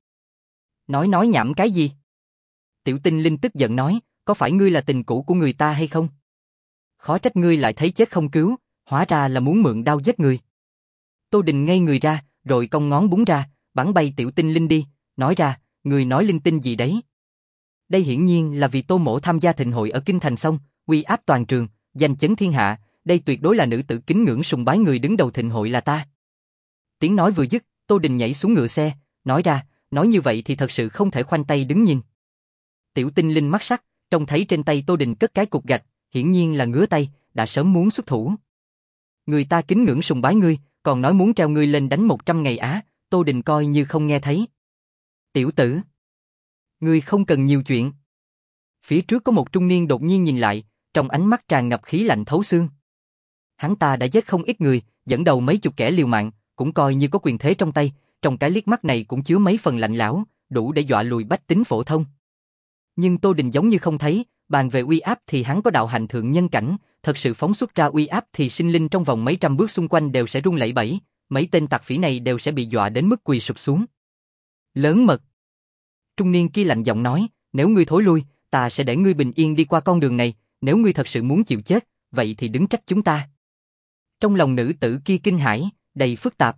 Nói nói nhảm cái gì? Tiểu Tinh Linh tức giận nói, có phải ngươi là tình cũ của người ta hay không? Khó trách ngươi lại thấy chết không cứu, hóa ra là muốn mượn đao giết người. Tô Đình ngây người ra, rồi cong ngón búng ra, bắn bay Tiểu Tinh Linh đi, nói ra, ngươi nói linh tinh gì đấy? Đây hiển nhiên là vì Tô Mỗ tham gia thịnh hội ở kinh thành xong, uy áp toàn trường, danh chấn thiên hạ, đây tuyệt đối là nữ tử kính ngưỡng sùng bái người đứng đầu thịnh hội là ta. Tiếng nói vừa dứt, Tô Đình nhảy xuống ngựa xe, nói ra, nói như vậy thì thật sự không thể khoanh tay đứng nhìn. Tiểu Tinh Linh mắt sắc, trông thấy trên tay Tô Đình cất cái cục gạch, hiển nhiên là ngứa tay, đã sớm muốn xuất thủ. Người ta kính ngưỡng sùng bái ngươi, còn nói muốn treo ngươi lên đánh một trăm ngày á, Tô Đình coi như không nghe thấy. Tiểu tử, ngươi không cần nhiều chuyện. Phía trước có một trung niên đột nhiên nhìn lại, trong ánh mắt tràn ngập khí lạnh thấu xương. Hắn ta đã giết không ít người, dẫn đầu mấy chục kẻ liều mạng, cũng coi như có quyền thế trong tay, trong cái liếc mắt này cũng chứa mấy phần lạnh lẽo, đủ để dọa lùi bách tính phổ thông. Nhưng Tô Đình giống như không thấy, bàn về uy áp thì hắn có đạo hạnh thượng nhân cảnh, thật sự phóng xuất ra uy áp thì sinh linh trong vòng mấy trăm bước xung quanh đều sẽ run lẩy bẩy, mấy tên tặc phỉ này đều sẽ bị dọa đến mức quỳ sụp xuống. Lớn mật. Trung niên kia lạnh giọng nói, nếu ngươi thối lui, ta sẽ để ngươi bình yên đi qua con đường này, nếu ngươi thật sự muốn chịu chết, vậy thì đứng trách chúng ta. Trong lòng nữ tử kia kinh hãi, đầy phức tạp.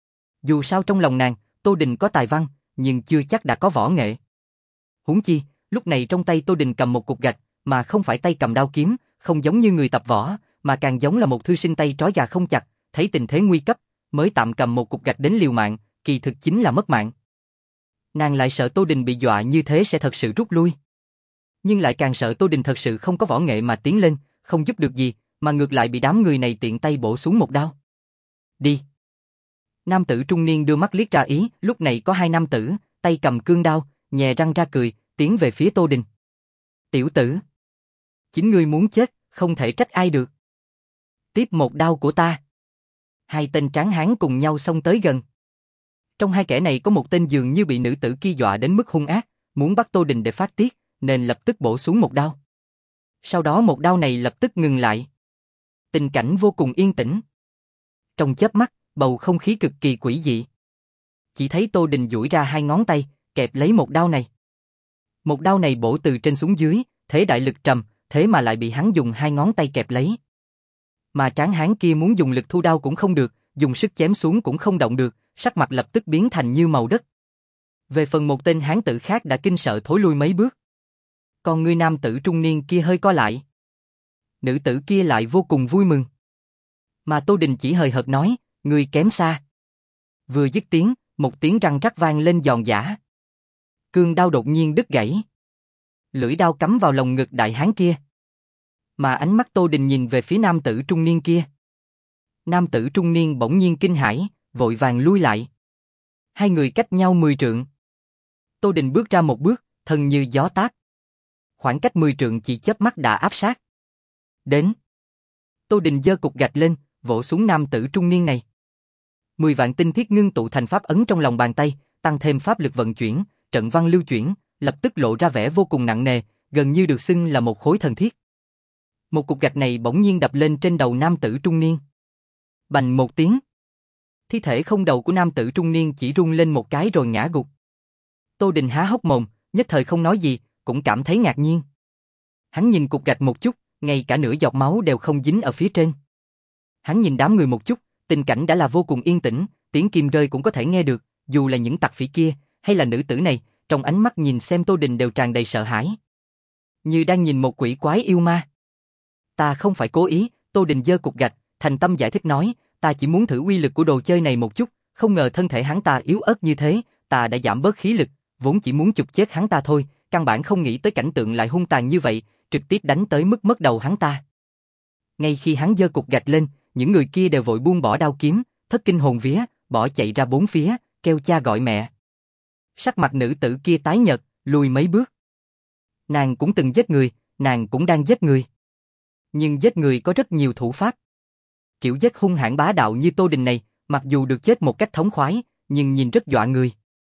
Dù sao trong lòng nàng, Tô Đình có tài văn, nhưng chưa chắc đã có võ nghệ. Huống chi, lúc này trong tay Tô Đình cầm một cục gạch, mà không phải tay cầm đao kiếm, không giống như người tập võ, mà càng giống là một thư sinh tay trói gà không chặt, thấy tình thế nguy cấp, mới tạm cầm một cục gạch đến liều mạng, kỳ thực chính là mất mạng. Nàng lại sợ Tô Đình bị dọa như thế sẽ thật sự rút lui. Nhưng lại càng sợ Tô Đình thật sự không có võ nghệ mà tiến lên, không giúp được gì, mà ngược lại bị đám người này tiện tay bổ xuống một đao. Đi. Nam tử trung niên đưa mắt liếc ra ý, lúc này có hai nam tử, tay cầm cương đao, nhè răng ra cười, tiến về phía Tô Đình. Tiểu tử, chính ngươi muốn chết, không thể trách ai được. Tiếp một đao của ta. Hai tên tráng hán cùng nhau xông tới gần. Trong hai kẻ này có một tên dường như bị nữ tử kia dọa đến mức hung ác, muốn bắt Tô Đình để phát tiết, nên lập tức bổ xuống một đao. Sau đó một đao này lập tức ngừng lại. Tình cảnh vô cùng yên tĩnh. Trong chớp mắt, bầu không khí cực kỳ quỷ dị. Chỉ thấy Tô Đình duỗi ra hai ngón tay, kẹp lấy một đao này. Một đao này bổ từ trên xuống dưới, thế đại lực trầm, thế mà lại bị hắn dùng hai ngón tay kẹp lấy. Mà tráng hán kia muốn dùng lực thu đao cũng không được, dùng sức chém xuống cũng không động được, sắc mặt lập tức biến thành như màu đất. Về phần một tên hán tử khác đã kinh sợ thối lui mấy bước. Còn người nam tử trung niên kia hơi co lại. Nữ tử kia lại vô cùng vui mừng. Mà Tô Đình chỉ hời hợt nói, người kém xa. Vừa dứt tiếng, một tiếng răng rắc vang lên giòn giã. Cương đao đột nhiên đứt gãy. Lưỡi đao cắm vào lồng ngực đại hán kia. Mà ánh mắt Tô Đình nhìn về phía nam tử trung niên kia. Nam tử trung niên bỗng nhiên kinh hãi, vội vàng lui lại. Hai người cách nhau mười trượng. Tô Đình bước ra một bước, thân như gió táp. Khoảng cách mười trượng chỉ chớp mắt đã áp sát. Đến. Tô Đình giơ cục gạch lên, vỗ xuống nam tử trung niên này. Mười vạn tinh thiết ngưng tụ thành pháp ấn trong lòng bàn tay, tăng thêm pháp lực vận chuyển, trận văn lưu chuyển, lập tức lộ ra vẻ vô cùng nặng nề, gần như được xưng là một khối thần thiết. Một cục gạch này bỗng nhiên đập lên trên đầu nam tử trung niên. Bành một tiếng. Thi thể không đầu của nam tử trung niên chỉ rung lên một cái rồi ngã gục. Tô Đình há hốc mồm, nhất thời không nói gì, cũng cảm thấy ngạc nhiên. Hắn nhìn cục gạch một chút, ngay cả nửa giọt máu đều không dính ở phía trên. Hắn nhìn đám người một chút, tình cảnh đã là vô cùng yên tĩnh, tiếng kim rơi cũng có thể nghe được, dù là những tặc phỉ kia, hay là nữ tử này, trong ánh mắt nhìn xem Tô Đình đều tràn đầy sợ hãi. Như đang nhìn một quỷ quái yêu ma. Ta không phải cố ý, Tô Đình giơ cục gạch, thành tâm giải thích nói, ta chỉ muốn thử uy lực của đồ chơi này một chút, không ngờ thân thể hắn ta yếu ớt như thế, ta đã giảm bớt khí lực, vốn chỉ muốn chụp chết hắn ta thôi, căn bản không nghĩ tới cảnh tượng lại hung tàn như vậy, trực tiếp đánh tới mức mất đầu hắn ta. Ngay khi hắn giơ cục gạch lên, những người kia đều vội buông bỏ đao kiếm, thất kinh hồn vía, bỏ chạy ra bốn phía, kêu cha gọi mẹ. Sắc mặt nữ tử kia tái nhợt, lùi mấy bước. Nàng cũng từng giết người, nàng cũng đang giết người. Nhưng giết người có rất nhiều thủ pháp. Kiểu giết hung hãn bá đạo như Tô Đình này, mặc dù được chết một cách thống khoái, nhưng nhìn rất dọa người.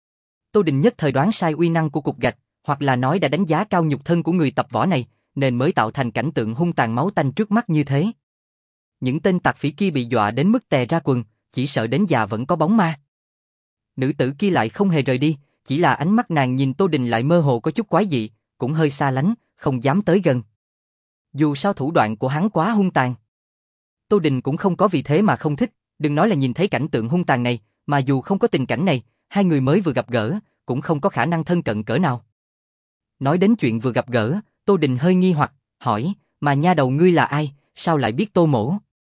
Tô Đình nhất thời đoán sai uy năng của cục gạch, hoặc là nói đã đánh giá cao nhục thân của người tập võ này, nên mới tạo thành cảnh tượng hung tàn máu tanh trước mắt như thế. Những tên tặc phỉ kia bị dọa đến mức tè ra quần, chỉ sợ đến già vẫn có bóng ma. Nữ tử kia lại không hề rời đi, chỉ là ánh mắt nàng nhìn Tô Đình lại mơ hồ có chút quái dị, cũng hơi xa lánh, không dám tới gần. Dù sao thủ đoạn của hắn quá hung tàn. Tô Đình cũng không có vì thế mà không thích, đừng nói là nhìn thấy cảnh tượng hung tàn này, mà dù không có tình cảnh này, hai người mới vừa gặp gỡ, cũng không có khả năng thân cận cỡ nào. Nói đến chuyện vừa gặp gỡ, Tô Đình hơi nghi hoặc, hỏi, mà nha đầu ngươi là ai, sao lại biết Tô mỗ?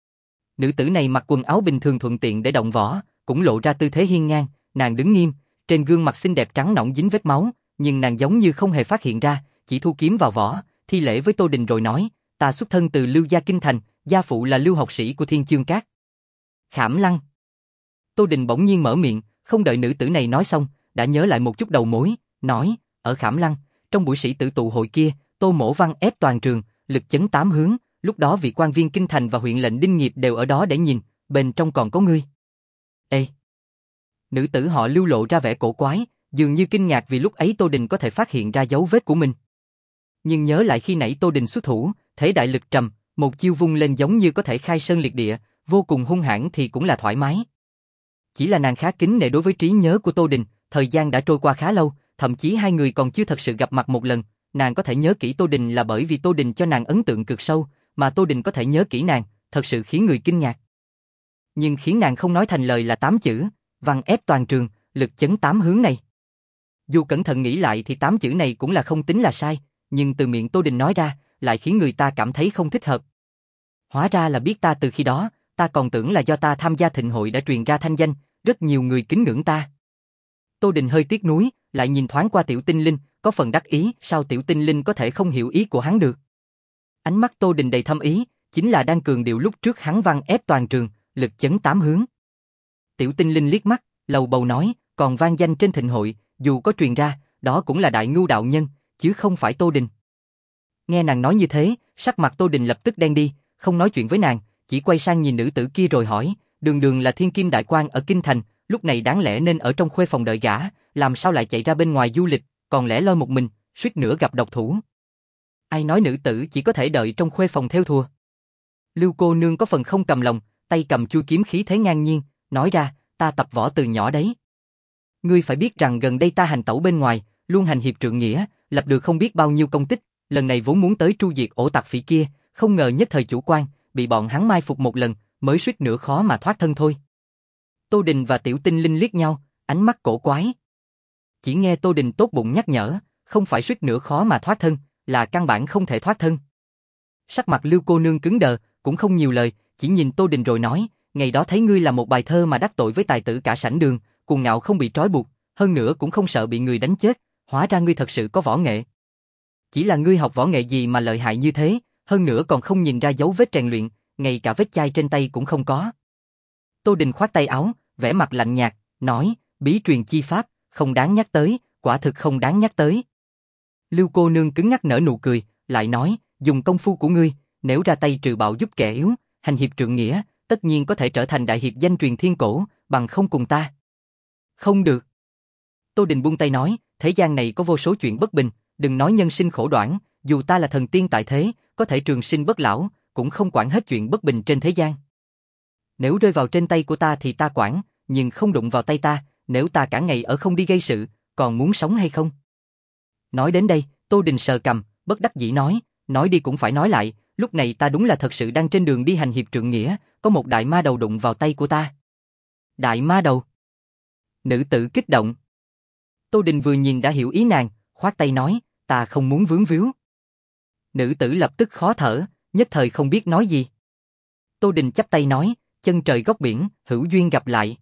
Nữ tử này mặc quần áo bình thường thuận tiện để động võ, cũng lộ ra tư thế hiên ngang, nàng đứng nghiêm, trên gương mặt xinh đẹp trắng nõn dính vết máu, nhưng nàng giống như không hề phát hiện ra, chỉ thu kiếm vào vỏ, thi lễ với Tô Đình rồi nói, ta xuất thân từ Lưu gia kinh thành, gia phụ là Lưu học sĩ của Thiên Chương Các. Khảm Lăng. Tô Đình bỗng nhiên mở miệng, không đợi nữ tử này nói xong, đã nhớ lại một chút đầu mối, nói, ở Khảm Lăng, trong buổi sĩ tử tụ hội kia, Tô mỗ văn ép toàn trường, lực chấn tám hướng, lúc đó vị quan viên kinh thành và huyện lệnh Đinh Nghiệp đều ở đó để nhìn, bên trong còn có ngươi. Ê! Nữ tử họ Lưu lộ ra vẻ cổ quái, dường như kinh ngạc vì lúc ấy Tô Đình có thể phát hiện ra dấu vết của mình. Nhưng nhớ lại khi nãy Tô Đình xuất thủ, thế đại lực trầm, một chiêu vung lên giống như có thể khai sơn liệt địa, vô cùng hung hãn thì cũng là thoải mái. Chỉ là nàng khá kính nể đối với trí nhớ của Tô Đình, thời gian đã trôi qua khá lâu, thậm chí hai người còn chưa thật sự gặp mặt một lần, nàng có thể nhớ kỹ Tô Đình là bởi vì Tô Đình cho nàng ấn tượng cực sâu, mà Tô Đình có thể nhớ kỹ nàng, thật sự khiến người kinh ngạc. Nhưng khiến nàng không nói thành lời là tám chữ, văn ép toàn trường, lực chấn tám hướng này. Dù cẩn thận nghĩ lại thì tám chữ này cũng là không tính là sai, nhưng từ miệng Tô Đình nói ra, lại khiến người ta cảm thấy không thích hợp. Hóa ra là biết ta từ khi đó, ta còn tưởng là do ta tham gia thịnh hội đã truyền ra thanh danh, rất nhiều người kính ngưỡng ta. Tô Đình hơi tiếc nuối, lại nhìn thoáng qua Tiểu Tinh Linh, có phần đắc ý, sao Tiểu Tinh Linh có thể không hiểu ý của hắn được. Ánh mắt Tô Đình đầy thâm ý, chính là đang cường điệu lúc trước hắn văn ép toàn trường, lực chấn tám hướng. Tiểu Tinh Linh liếc mắt, lầu bầu nói, còn vang danh trên thịnh hội, dù có truyền ra, đó cũng là Đại Ngưu đạo nhân, chứ không phải Tô Đình. Nghe nàng nói như thế, sắc mặt Tô Đình lập tức đen đi, không nói chuyện với nàng, chỉ quay sang nhìn nữ tử kia rồi hỏi, đường đường là thiên kim đại quan ở kinh thành, lúc này đáng lẽ nên ở trong khuê phòng đợi gã, làm sao lại chạy ra bên ngoài du lịch, còn lẻ loi một mình, suýt nữa gặp độc thủ. Ai nói nữ tử chỉ có thể đợi trong khuê phòng theo thùa. Lưu cô nương có phần không cầm lòng, tay cầm chuôi kiếm khí thế ngang nhiên, nói ra, ta tập võ từ nhỏ đấy. Ngươi phải biết rằng gần đây ta hành tẩu bên ngoài, luôn hành hiệp trượng nghĩa, lập được không biết bao nhiêu công tích, lần này vốn muốn tới tru diệt ổ tặc phỉ kia, không ngờ nhất thời chủ quan, bị bọn hắn mai phục một lần, mới suýt nữa khó mà thoát thân thôi. Tô Đình và Tiểu Tinh Linh liếc nhau, ánh mắt cổ quái. Chỉ nghe Tô Đình tốt bụng nhắc nhở, không phải suýt nữa khó mà thoát thân, là căn bản không thể thoát thân. Sắc mặt Lưu cô nương cứng đờ, cũng không nhiều lời, chỉ nhìn Tô Đình rồi nói, ngày đó thấy ngươi là một bài thơ mà đắc tội với tài tử cả sảnh đường, cuồng ngạo không bị trói buộc, hơn nữa cũng không sợ bị người đánh chết, hóa ra ngươi thật sự có võ nghệ. Chỉ là ngươi học võ nghệ gì mà lợi hại như thế, hơn nữa còn không nhìn ra dấu vết rèn luyện, ngay cả vết chai trên tay cũng không có. Tô Đình khoát tay áo, vẻ mặt lạnh nhạt, nói, bí truyền chi pháp, không đáng nhắc tới, quả thực không đáng nhắc tới. Lưu cô nương cứng ngắc nở nụ cười, lại nói, dùng công phu của ngươi, nếu ra tay trừ bạo giúp kẻ yếu, hành hiệp trượng nghĩa, tất nhiên có thể trở thành đại hiệp danh truyền thiên cổ, bằng không cùng ta. Không được. Tô Đình buông tay nói, thế gian này có vô số chuyện bất bình, đừng nói nhân sinh khổ đoản, dù ta là thần tiên tại thế, có thể trường sinh bất lão, cũng không quản hết chuyện bất bình trên thế gian. Nếu rơi vào trên tay của ta thì ta quản, nhưng không đụng vào tay ta, nếu ta cả ngày ở không đi gây sự, còn muốn sống hay không? Nói đến đây, Tô Đình sờ cằm, bất đắc dĩ nói, nói đi cũng phải nói lại, lúc này ta đúng là thật sự đang trên đường đi hành hiệp trượng nghĩa, có một đại ma đầu đụng vào tay của ta. Đại ma đầu? Nữ tử kích động. Tô Đình vừa nhìn đã hiểu ý nàng, khoát tay nói, ta không muốn vướng víu. Nữ tử lập tức khó thở, nhất thời không biết nói gì. Tô Đình chắp tay nói, chân trời góc biển, hữu duyên gặp lại.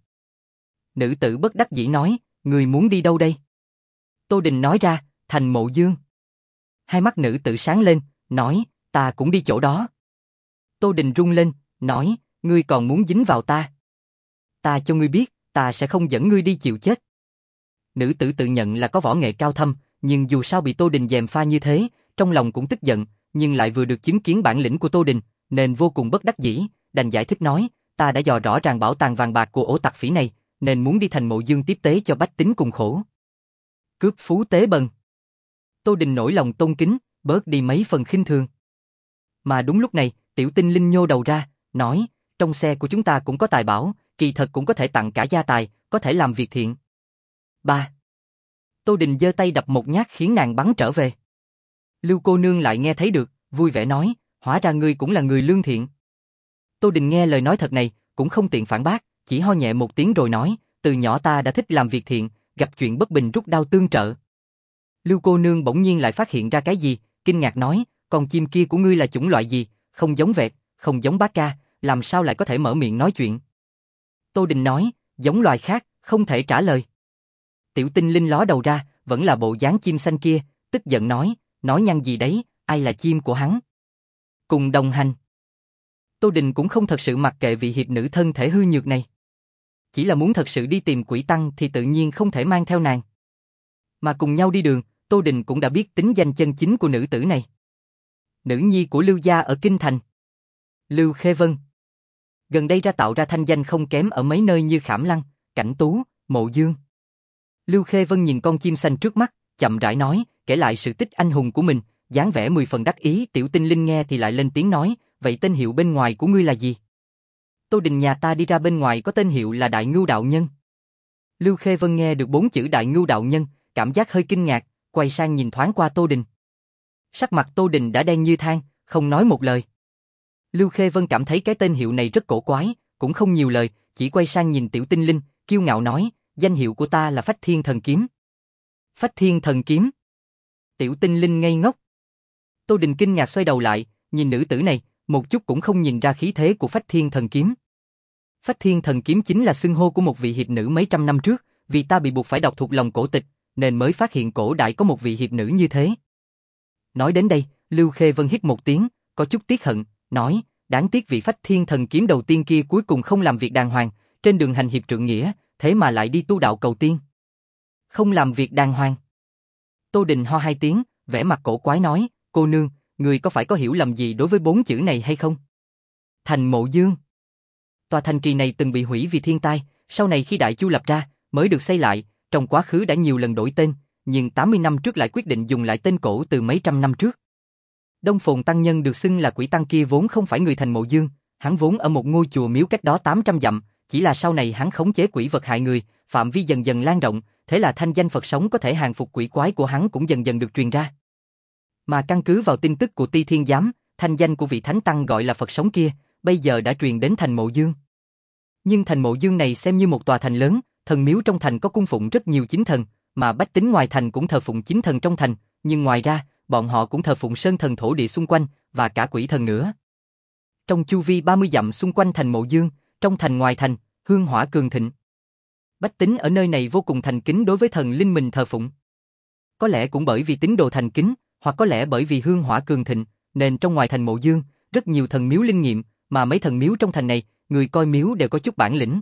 Nữ tử bất đắc dĩ nói, người muốn đi đâu đây? Tô Đình nói ra, thành Mộ Dương. Hai mắt nữ tử sáng lên, nói, ta cũng đi chỗ đó. Tô Đình rung lên, nói, ngươi còn muốn dính vào ta. Ta cho ngươi biết, ta sẽ không dẫn ngươi đi chịu chết. Nữ tử tự nhận là có võ nghệ cao thâm, nhưng dù sao bị Tô Đình gièm pha như thế, trong lòng cũng tức giận, nhưng lại vừa được chứng kiến bản lĩnh của Tô Đình, nên vô cùng bất đắc dĩ, đành giải thích nói, ta đã dò rõ ràng bảo tàng vàng bạc của ổ tặc phỉ này, nên muốn đi thành Mộ Dương tiếp tế cho bách tính cùng khổ. Cướp phú tế bần. Tô Đình nổi lòng tôn kính, bớt đi mấy phần khinh thường. Mà đúng lúc này, Tiểu Tinh Linh nhô đầu ra, nói, trong xe của chúng ta cũng có tài bảo, kỳ thật cũng có thể tặng cả gia tài, có thể làm việc thiện. Ba. Tô Đình giơ tay đập một nhát khiến nàng bắn trở về. Lưu cô nương lại nghe thấy được, vui vẻ nói, hóa ra ngươi cũng là người lương thiện. Tô Đình nghe lời nói thật này, cũng không tiện phản bác, chỉ ho nhẹ một tiếng rồi nói, từ nhỏ ta đã thích làm việc thiện, gặp chuyện bất bình rút đao tương trợ. Lưu cô nương bỗng nhiên lại phát hiện ra cái gì, kinh ngạc nói, con chim kia của ngươi là chủng loại gì, không giống vẹt, không giống bá ca, làm sao lại có thể mở miệng nói chuyện. Tô Đình nói, giống loài khác, không thể trả lời. Tiểu Tinh Linh ló đầu ra, vẫn là bộ dáng chim xanh kia, tức giận nói, nói nhăng gì đấy, ai là chim của hắn? Cùng đồng hành. Tô Đình cũng không thật sự mặc kệ vị hiệp nữ thân thể hư nhược này. Chỉ là muốn thật sự đi tìm quỷ tăng thì tự nhiên không thể mang theo nàng. Mà cùng nhau đi đường, Tô Đình cũng đã biết tính danh chân chính của nữ tử này. Nữ nhi của Lưu gia ở Kinh Thành. Lưu Khê Vân. Gần đây ra tạo ra thanh danh không kém ở mấy nơi như Khảm Lăng, Cảnh Tú, Mộ Dương. Lưu Khê Vân nhìn con chim xanh trước mắt, chậm rãi nói, kể lại sự tích anh hùng của mình, dáng vẻ mười phần đắc ý. Tiểu Tinh Linh nghe thì lại lên tiếng nói, vậy tên hiệu bên ngoài của ngươi là gì? Tô Đình nhà ta đi ra bên ngoài có tên hiệu là Đại Ngưu Đạo Nhân. Lưu Khê Vân nghe được bốn chữ Đại Ngưu Đạo Nhân, cảm giác hơi kinh ngạc, quay sang nhìn thoáng qua Tô Đình. Sắc mặt Tô Đình đã đen như than, không nói một lời. Lưu Khê Vân cảm thấy cái tên hiệu này rất cổ quái, cũng không nhiều lời, chỉ quay sang nhìn Tiểu Tinh Linh, kiêu ngạo nói, danh hiệu của ta là Phách Thiên Thần Kiếm. Phách Thiên Thần Kiếm. Tiểu Tinh Linh ngây ngốc. Tô Đình kinh ngạc xoay đầu lại, nhìn nữ tử này, một chút cũng không nhìn ra khí thế của Phách Thiên Thần Kiếm. Phách Thiên Thần Kiếm chính là xưng hô của một vị hiệp nữ mấy trăm năm trước, vì ta bị buộc phải đọc thuộc lòng cổ tịch, nên mới phát hiện cổ đại có một vị hiệp nữ như thế. Nói đến đây, Lưu Khê Vân hít một tiếng, có chút tiếc hận, nói, đáng tiếc vị Phách Thiên Thần Kiếm đầu tiên kia cuối cùng không làm việc đàng hoàng, trên đường hành hiệp trượng nghĩa, thế mà lại đi tu đạo cầu tiên. Không làm việc đàng hoàng. Tô Đình ho hai tiếng, vẻ mặt cổ quái nói, cô nương, người có phải có hiểu lầm gì đối với bốn chữ này hay không? Thành Mộ Dương. Tòa thành trì này từng bị hủy vì thiên tai, sau này khi Đại Chu lập ra, mới được xây lại, trong quá khứ đã nhiều lần đổi tên, nhưng tám mươi năm trước lại quyết định dùng lại tên cổ từ mấy trăm năm trước. Đông Phồn Tăng Nhân được xưng là quỷ tăng kia vốn không phải người thành Mộ Dương, hắn vốn ở một ngôi chùa miếu cách đó tám trăm dặm, chỉ là sau này hắn khống chế quỷ vật hại người, phạm vi dần dần lan rộng, thế là thanh danh Phật sống có thể hàng phục quỷ quái của hắn cũng dần dần được truyền ra. Mà căn cứ vào tin tức của Ti Thiên Giám, thanh danh của vị thánh tăng gọi là Phật sống kia, bây giờ đã truyền đến thành Mộ Dương. Nhưng thành Mộ Dương này xem như một tòa thành lớn, thần miếu trong thành có cung phụng rất nhiều chính thần, mà bách tính ngoài thành cũng thờ phụng chính thần trong thành, nhưng ngoài ra, bọn họ cũng thờ phụng sơn thần thổ địa xung quanh, và cả quỷ thần nữa. Trong chu vi ba mươi dặm xung quanh thành Mộ Dương, trong thành ngoài thành, hương hỏa cường thịnh. Bách tính ở nơi này vô cùng thành kính đối với thần linh mình thờ phụng. Có lẽ cũng bởi vì tín đồ thành kính, hoặc có lẽ bởi vì hương hỏa cường thịnh, nên trong ngoài thành Mộ Dương, rất nhiều thần miếu linh nghiệm, mà mấy thần miếu trong thành này, người coi miếu đều có chút bản lĩnh.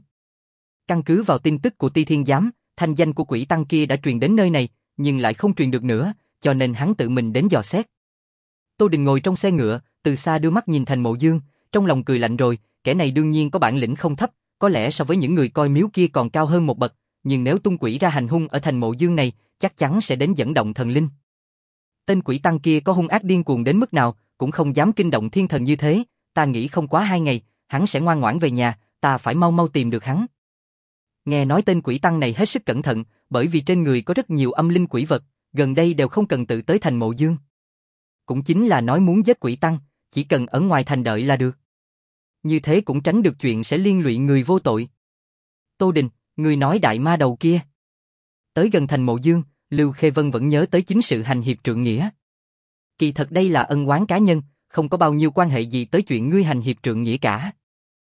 Căn cứ vào tin tức của Ti Thiên Giám, thanh danh của quỷ tăng kia đã truyền đến nơi này, nhưng lại không truyền được nữa, cho nên hắn tự mình đến dò xét. Tô Đình ngồi trong xe ngựa, từ xa đưa mắt nhìn thành Mộ Dương, trong lòng cười lạnh rồi, kẻ này đương nhiên có bản lĩnh không thấp, có lẽ so với những người coi miếu kia còn cao hơn một bậc, nhưng nếu tung quỷ ra hành hung ở thành Mộ Dương này, chắc chắn sẽ đến dẫn động thần linh. Tên quỷ tăng kia có hung ác điên cuồng đến mức nào, cũng không dám kinh động thiên thần như thế, ta nghĩ không quá hai ngày, hắn sẽ ngoan ngoãn về nhà, ta phải mau mau tìm được hắn. Nghe nói tên quỷ tăng này hết sức cẩn thận, bởi vì trên người có rất nhiều âm linh quỷ vật, gần đây đều không cần tự tới thành Mộ Dương. Cũng chính là nói muốn giết quỷ tăng, chỉ cần ở ngoài thành đợi là được. Như thế cũng tránh được chuyện sẽ liên lụy người vô tội. Tô Đình, người nói đại ma đầu kia. Tới gần thành Mộ Dương, Lưu Khê Vân vẫn nhớ tới chính sự hành hiệp trượng nghĩa. Kỳ thật đây là ân oán cá nhân, không có bao nhiêu quan hệ gì tới chuyện ngươi hành hiệp trượng nghĩa cả.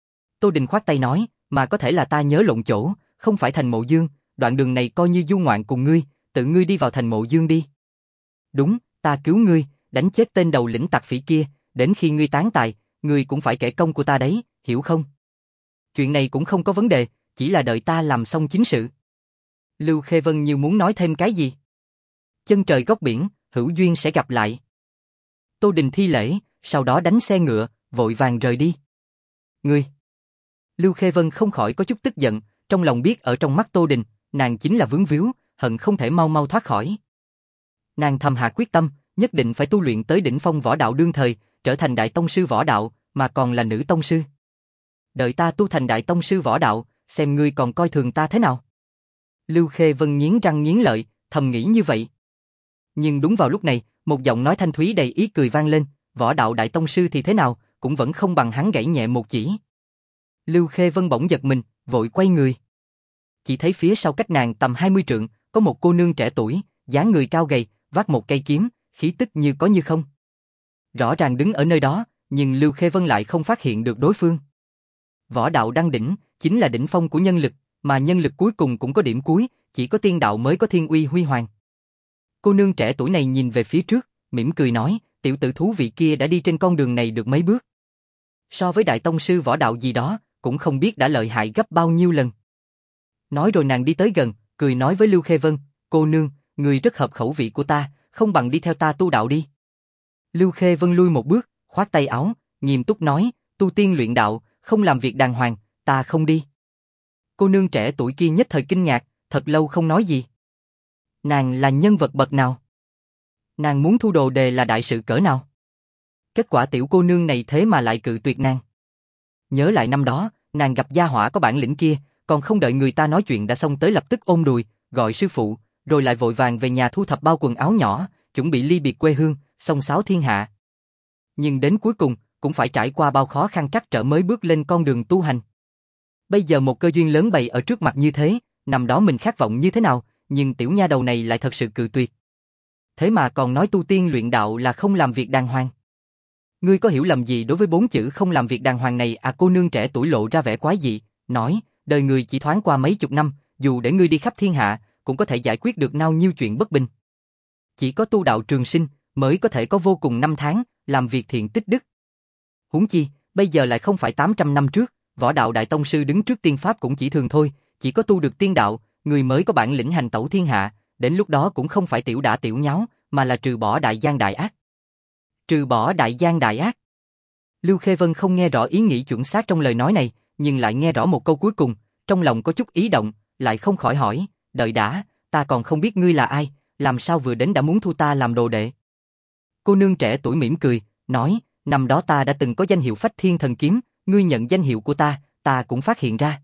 Tô Đình khoát tay nói, mà có thể là ta nhớ lộn chỗ, không phải thành Mộ Dương, đoạn đường này coi như du ngoạn cùng ngươi, tự ngươi đi vào thành Mộ Dương đi. Đúng, ta cứu ngươi, đánh chết tên đầu lĩnh tặc phỉ kia, đến khi ngươi tán tài, ngươi cũng phải kể công của ta đấy, hiểu không? Chuyện này cũng không có vấn đề, chỉ là đợi ta làm xong chính sự. Lưu Khê Vân như muốn nói thêm cái gì. Chân trời góc biển, hữu duyên sẽ gặp lại. Tô Đình thi lễ, sau đó đánh xe ngựa, vội vàng rời đi. Ngươi! Lưu Khê Vân không khỏi có chút tức giận, trong lòng biết ở trong mắt Tô Đình, nàng chính là vướng víu, hận không thể mau mau thoát khỏi. Nàng thầm hạ quyết tâm, nhất định phải tu luyện tới đỉnh phong võ đạo đương thời, trở thành đại tông sư võ đạo, mà còn là nữ tông sư. Đợi ta tu thành đại tông sư võ đạo, xem ngươi còn coi thường ta thế nào. Lưu Khê Vân nghiến răng nghiến lợi, thầm nghĩ như vậy. Nhưng đúng vào lúc này, một giọng nói thanh thúy đầy ý cười vang lên, võ đạo đại tông sư thì thế nào, cũng vẫn không bằng hắn gãy nhẹ một chỉ. Lưu Khê Vân bỗng giật mình, vội quay người. Chỉ thấy phía sau cách nàng tầm hai mươi trượng, có một cô nương trẻ tuổi, dáng người cao gầy, vác một cây kiếm, khí tức như có như không. Rõ ràng đứng ở nơi đó, nhưng Lưu Khê Vân lại không phát hiện được đối phương. Võ đạo đăng đỉnh, chính là đỉnh phong của nhân lực, mà nhân lực cuối cùng cũng có điểm cuối, chỉ có tiên đạo mới có thiên uy huy hoàng. Cô nương trẻ tuổi này nhìn về phía trước, mỉm cười nói, tiểu tử thú vị kia đã đi trên con đường này được mấy bước. So với đại tông sư võ đạo gì đó, cũng không biết đã lợi hại gấp bao nhiêu lần. Nói rồi nàng đi tới gần, cười nói với Lưu Khê Vân, cô nương, người rất hợp khẩu vị của ta, không bằng đi theo ta tu đạo đi. Lưu Khê Vân lui một bước, khoát tay áo, nghiêm túc nói, tu tiên luyện đạo, không làm việc đàng hoàng, ta không đi. Cô nương trẻ tuổi kia nhất thời kinh ngạc, thật lâu không nói gì. Nàng là nhân vật bậc nào? Nàng muốn thu đồ đề là đại sự cỡ nào? Kết quả tiểu cô nương này thế mà lại cự tuyệt nàng. Nhớ lại năm đó, nàng gặp gia hỏa có bản lĩnh kia, còn không đợi người ta nói chuyện đã xông tới lập tức ôm đùi, gọi sư phụ, rồi lại vội vàng về nhà thu thập bao quần áo nhỏ, chuẩn bị ly biệt quê hương, xông xáo thiên hạ. Nhưng đến cuối cùng, cũng phải trải qua bao khó khăn trắc trở mới bước lên con đường tu hành. Bây giờ một cơ duyên lớn bày ở trước mặt như thế, năm đó mình khát vọng như thế nào, nhưng tiểu nha đầu này lại thật sự cự tuyệt. Thế mà còn nói tu tiên luyện đạo là không làm việc đàng hoàng. Ngươi có hiểu lầm gì đối với bốn chữ không làm việc đàng hoàng này à? Cô nương trẻ tuổi lộ ra vẻ quái dị, nói, đời người chỉ thoáng qua mấy chục năm, dù để ngươi đi khắp thiên hạ, cũng có thể giải quyết được bao nhiêu chuyện bất bình. Chỉ có tu đạo trường sinh, mới có thể có vô cùng năm tháng, làm việc thiện tích đức. Huống chi, bây giờ lại không phải tám trăm năm trước, võ đạo đại tông sư đứng trước tiên pháp cũng chỉ thường thôi, chỉ có tu được tiên đạo, người mới có bản lĩnh hành tẩu thiên hạ, đến lúc đó cũng không phải tiểu đả tiểu nháo, mà là trừ bỏ đại gian đại ác. Trừ bỏ đại gian đại ác. Lưu Khê Vân không nghe rõ ý nghĩ chuẩn xác trong lời nói này, nhưng lại nghe rõ một câu cuối cùng, trong lòng có chút ý động, lại không khỏi hỏi, đợi đã, ta còn không biết ngươi là ai, làm sao vừa đến đã muốn thu ta làm đồ đệ. Cô nương trẻ tuổi mỉm cười, nói, năm đó ta đã từng có danh hiệu Phách Thiên Thần Kiếm, ngươi nhận danh hiệu của ta, ta cũng phát hiện ra.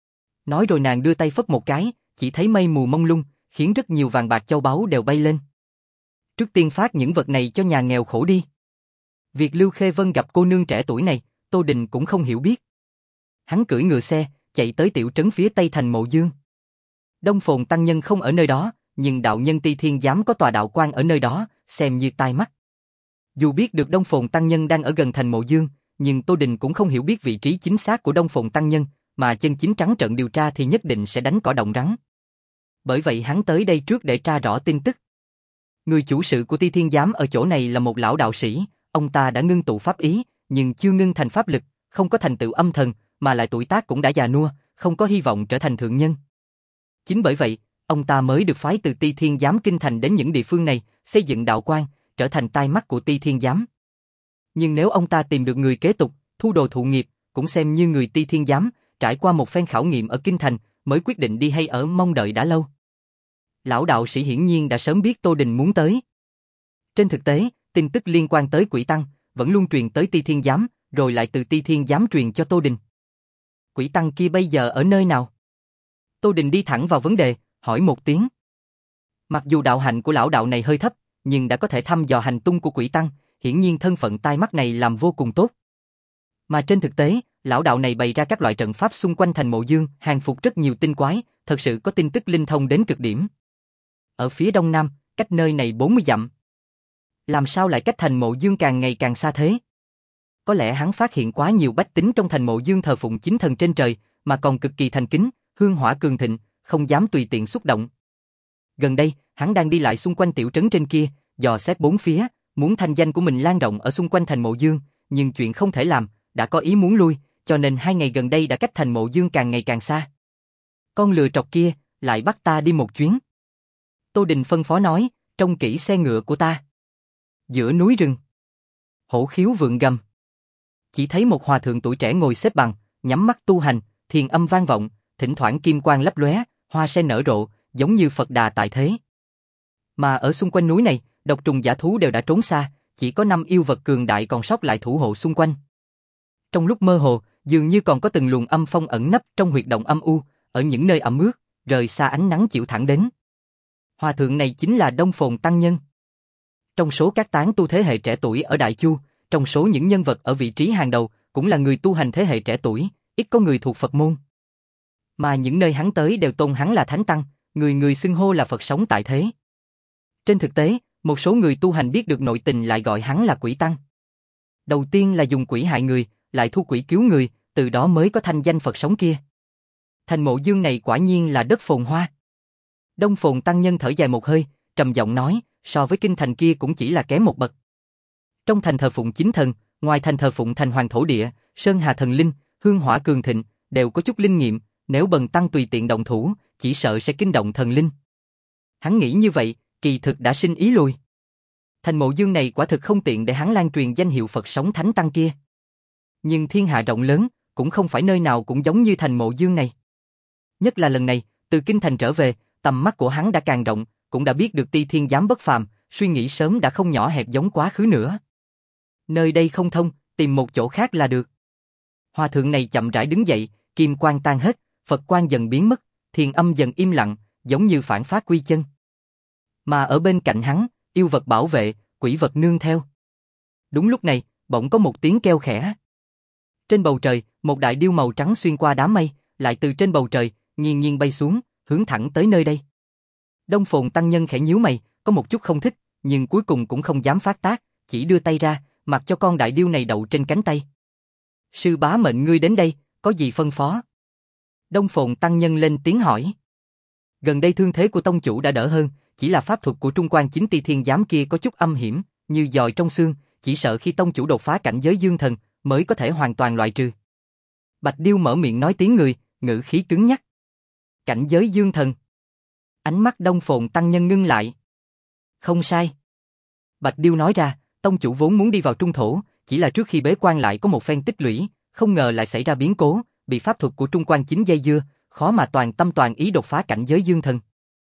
Nói rồi nàng đưa tay phất một cái, chỉ thấy mây mù mông lung, khiến rất nhiều vàng bạc châu báu đều bay lên. Trước tiên phát những vật này cho nhà nghèo khổ đi. Việc Lưu Khê Vân gặp cô nương trẻ tuổi này, Tô Đình cũng không hiểu biết. Hắn cưỡi ngựa xe, chạy tới tiểu trấn phía tây thành Mộ Dương. Đông Phồn tăng nhân không ở nơi đó, nhưng đạo nhân Ti Thiên Giám có tòa đạo quan ở nơi đó, xem như tai mắt. Dù biết được Đông Phồn tăng nhân đang ở gần thành Mộ Dương, nhưng Tô Đình cũng không hiểu biết vị trí chính xác của Đông Phồn tăng nhân, mà chân chính trắng trợn điều tra thì nhất định sẽ đánh cỏ động rắn. Bởi vậy hắn tới đây trước để tra rõ tin tức. Người chủ sự của Ti Thiên Giám ở chỗ này là một lão đạo sĩ, ông ta đã ngưng tụ pháp ý, nhưng chưa ngưng thành pháp lực, không có thành tựu âm thần, mà lại tuổi tác cũng đã già nua, không có hy vọng trở thành thượng nhân. Chính bởi vậy, ông ta mới được phái từ Ti Thiên Giám kinh thành đến những địa phương này, xây dựng đạo quan, trở thành tai mắt của Ti Thiên Giám. Nhưng nếu ông ta tìm được người kế tục, thu đồ thụ nghiệp, cũng xem như người Ti Thiên Giám, trải qua một phen khảo nghiệm ở kinh thành, mới quyết định đi hay ở mong đợi đã lâu. Lão đạo sĩ hiển nhiên đã sớm biết Tô Đình muốn tới. Trên thực tế, tin tức liên quan tới quỷ tăng vẫn luôn truyền tới Ti Thiên Giám, rồi lại từ Ti Thiên Giám truyền cho Tô Đình. quỷ tăng kia bây giờ ở nơi nào? Tô Đình đi thẳng vào vấn đề, hỏi một tiếng. Mặc dù đạo hạnh của lão đạo này hơi thấp, nhưng đã có thể thăm dò hành tung của quỷ tăng, hiển nhiên thân phận tai mắt này làm vô cùng tốt. Mà trên thực tế, lão đạo này bày ra các loại trận pháp xung quanh thành Mộ Dương, hàng phục rất nhiều tinh quái, thật sự có tin tức linh thông đến cực điểm. Ở phía đông nam, cách nơi này bốn mươi dặm. Làm sao lại cách thành Mộ Dương càng ngày càng xa thế? Có lẽ hắn phát hiện quá nhiều bách tính trong thành Mộ Dương thờ phụng chính thần trên trời, mà còn cực kỳ thành kính, hương hỏa cường thịnh, không dám tùy tiện xúc động. Gần đây, hắn đang đi lại xung quanh tiểu trấn trên kia, dò xét bốn phía, muốn thanh danh của mình lan rộng ở xung quanh thành Mộ Dương, nhưng chuyện không thể làm, đã có ý muốn lui, cho nên hai ngày gần đây đã cách thành Mộ Dương càng ngày càng xa. Con lừa trọc kia, lại bắt ta đi một chuyến. Tô Đình phân phó nói, trông kỹ xe ngựa của ta. Giữa núi rừng, hổ khiếu vượng gầm. Chỉ thấy một hòa thượng tuổi trẻ ngồi xếp bằng, nhắm mắt tu hành, thiền âm vang vọng, thỉnh thoảng kim quang lấp lóe, hoa sen nở rộ, giống như Phật Đà tại thế. Mà ở xung quanh núi này, độc trùng dã thú đều đã trốn xa, chỉ có năm yêu vật cường đại còn sót lại thủ hộ xung quanh. Trong lúc mơ hồ, dường như còn có từng luồng âm phong ẩn nấp trong huyệt động âm u, ở những nơi ẩm ướt, rời xa ánh nắng chịu thẳng đến. Hòa thượng này chính là Đông Phồn Tăng Nhân. Trong số các tán tu thế hệ trẻ tuổi ở Đại Chu, trong số những nhân vật ở vị trí hàng đầu, cũng là người tu hành thế hệ trẻ tuổi, ít có người thuộc Phật môn. Mà những nơi hắn tới đều tôn hắn là Thánh Tăng, người người xưng hô là Phật sống tại thế. Trên thực tế, một số người tu hành biết được nội tình lại gọi hắn là Quỷ Tăng. Đầu tiên là dùng quỷ hại người, lại thu quỷ cứu người, từ đó mới có thanh danh Phật sống kia. Thành Mộ Dương này quả nhiên là đất phồn hoa. Đông Phồn Tăng Nhân thở dài một hơi, trầm giọng nói, so với kinh thành kia cũng chỉ là kém một bậc. Trong thành thờ phụng chính thần, ngoài thành thờ phụng thành hoàng thổ địa, sơn hà thần linh, hương hỏa cường thịnh, đều có chút linh nghiệm, nếu bần tăng tùy tiện động thủ, chỉ sợ sẽ kinh động thần linh. Hắn nghĩ như vậy, kỳ thực đã sinh ý lùi. Thành Mộ Dương này quả thực không tiện để hắn lan truyền danh hiệu Phật sống Thánh Tăng kia. Nhưng thiên hạ rộng lớn, cũng không phải nơi nào cũng giống như thành Mộ Dương này. Nhất là lần này, từ kinh thành trở về, tầm mắt của hắn đã càng rộng, cũng đã biết được Ti Thiên Giám bất phàm, suy nghĩ sớm đã không nhỏ hẹp giống quá khứ nữa. Nơi đây không thông, tìm một chỗ khác là được. Hòa thượng này chậm rãi đứng dậy, kim quang tan hết, Phật quang dần biến mất, thiền âm dần im lặng, giống như phản phát quy chân. Mà ở bên cạnh hắn, yêu vật bảo vệ, quỷ vật nương theo. Đúng lúc này, bỗng có một tiếng kêu khẽ. Trên bầu trời, một đại điêu màu trắng xuyên qua đám mây, lại từ trên bầu trời, nghiêng nghiêng bay xuống, hướng thẳng tới nơi đây. Đông Phồn Tăng Nhân khẽ nhíu mày, có một chút không thích, nhưng cuối cùng cũng không dám phát tác, chỉ đưa tay ra, mặc cho con đại điêu này đậu trên cánh tay. Sư bá mệnh ngươi đến đây, có gì phân phó? Đông Phồn Tăng Nhân lên tiếng hỏi. Gần đây thương thế của tông chủ đã đỡ hơn, chỉ là pháp thuật của Trung Quan Chính Ti Thiên Giám kia có chút âm hiểm, như giòi trong xương, chỉ sợ khi tông chủ đột phá cảnh giới dương thần, mới có thể hoàn toàn loại trừ. Bạch Điêu mở miệng nói tiếng người, ngữ khí cứng nhắc. Cảnh giới dương thần. Ánh mắt Đông Phồn Tăng Nhân ngưng lại. Không sai. Bạch Điêu nói ra, tông chủ vốn muốn đi vào trung thổ, chỉ là trước khi bế quan lại có một phen tích lũy, không ngờ lại xảy ra biến cố, bị pháp thuật của Trung Quan Chính dây dưa, khó mà toàn tâm toàn ý đột phá cảnh giới dương thần.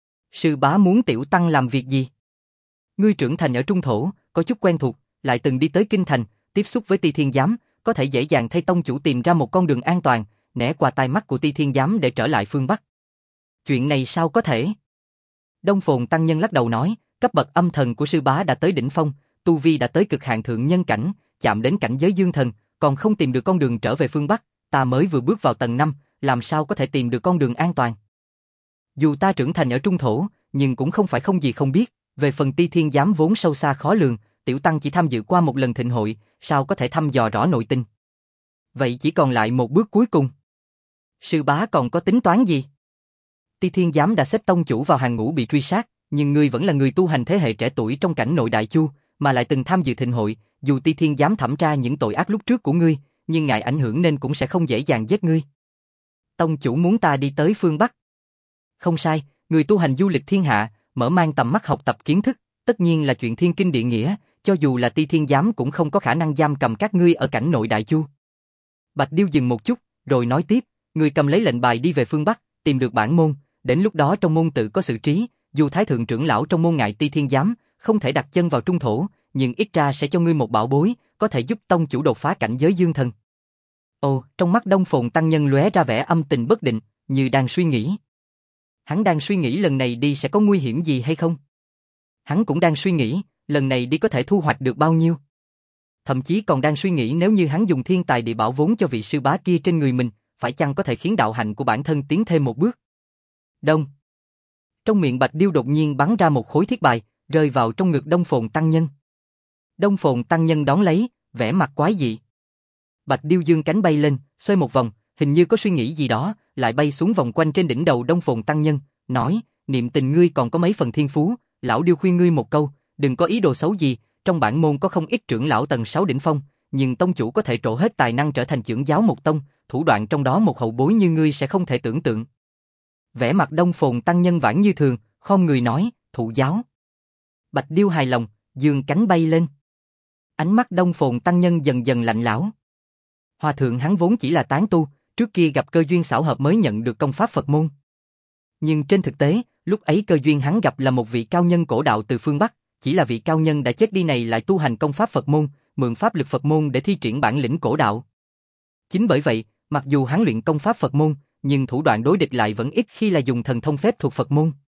Sư bá muốn tiểu tăng làm việc gì? Ngươi trưởng thành ở trung thổ, có chút quen thuộc, lại từng đi tới kinh thành, tiếp xúc với Ti Thiên Giám, có thể dễ dàng thay tông chủ tìm ra một con đường an toàn, né qua tai mắt của Ti Thiên Giám để trở lại phương Bắc. Chuyện này sao có thể? Đông Phồn Tăng Nhân lắc đầu nói, cấp bậc âm thần của sư bá đã tới đỉnh phong, tu vi đã tới cực hạn thượng nhân cảnh, chạm đến cảnh giới dương thần, còn không tìm được con đường trở về phương Bắc, ta mới vừa bước vào tầng năm, làm sao có thể tìm được con đường an toàn? Dù ta trưởng thành ở trung thổ, nhưng cũng không phải không gì không biết, về phần Ti Thiên Giám vốn sâu xa khó lường, tiểu tăng chỉ tham dự qua một lần thịnh hội, sao có thể thăm dò rõ nội tình? Vậy chỉ còn lại một bước cuối cùng. Sư bá còn có tính toán gì? Ti Thiên Giám đã xếp tông chủ vào hàng ngũ bị truy sát, nhưng ngươi vẫn là người tu hành thế hệ trẻ tuổi trong cảnh nội Đại Chu, mà lại từng tham dự thịnh hội, dù Ti Thiên Giám thẩm tra những tội ác lúc trước của ngươi, nhưng ngại ảnh hưởng nên cũng sẽ không dễ dàng giết ngươi. Tông chủ muốn ta đi tới phương Bắc. Không sai, người tu hành du lịch thiên hạ, mở mang tầm mắt học tập kiến thức, tất nhiên là chuyện thiên kinh địa nghĩa, cho dù là Ti Thiên Giám cũng không có khả năng giam cầm các ngươi ở cảnh nội Đại Chu. Bạch Điêu dừng một chút, rồi nói tiếp, ngươi cầm lấy lệnh bài đi về phương Bắc, tìm được bản môn, đến lúc đó trong môn tự có sự trí, dù thái thượng trưởng lão trong môn ngại Ti Thiên Giám, không thể đặt chân vào trung thổ, nhưng ít ra sẽ cho ngươi một bảo bối, có thể giúp tông chủ đột phá cảnh giới dương thần. Ồ, trong mắt Đông Phồn Tăng Nhân lóe ra vẻ âm tình bất định, như đang suy nghĩ. Hắn đang suy nghĩ lần này đi sẽ có nguy hiểm gì hay không? Hắn cũng đang suy nghĩ, lần này đi có thể thu hoạch được bao nhiêu? Thậm chí còn đang suy nghĩ nếu như hắn dùng thiên tài địa bảo vốn cho vị sư bá kia trên người mình, phải chăng có thể khiến đạo hạnh của bản thân tiến thêm một bước? Đông. Trong miệng Bạch Điêu đột nhiên bắn ra một khối thiết bài, rơi vào trong ngực Đông Phồn Tăng Nhân. Đông Phồn Tăng Nhân đón lấy, vẻ mặt quái dị. Bạch Điêu dương cánh bay lên, xoay một vòng, hình như có suy nghĩ gì đó, lại bay xuống vòng quanh trên đỉnh đầu Đông Phồn Tăng Nhân, nói, niệm tình ngươi còn có mấy phần thiên phú, lão Điêu khuyên ngươi một câu, đừng có ý đồ xấu gì, trong bản môn có không ít trưởng lão tầng sáu đỉnh phong, nhưng tông chủ có thể trổ hết tài năng trở thành trưởng giáo một tông, thủ đoạn trong đó một hậu bối như ngươi sẽ không thể tưởng tượng. Vẻ mặt Đông Phồn Tăng Nhân vãn như thường, khom người nói, thụ giáo. Bạch Điêu hài lòng, dương cánh bay lên. Ánh mắt Đông Phồn Tăng Nhân dần dần lạnh lẽo. Hòa thượng hắn vốn chỉ là tán tu, trước kia gặp cơ duyên xảo hợp mới nhận được công pháp Phật môn. Nhưng trên thực tế, lúc ấy cơ duyên hắn gặp là một vị cao nhân cổ đạo từ phương Bắc, chỉ là vị cao nhân đã chết đi này lại tu hành công pháp Phật môn, mượn pháp lực Phật môn để thi triển bản lĩnh cổ đạo. Chính bởi vậy, mặc dù hắn luyện công pháp Phật môn, nhưng thủ đoạn đối địch lại vẫn ít khi là dùng thần thông phép thuộc Phật môn.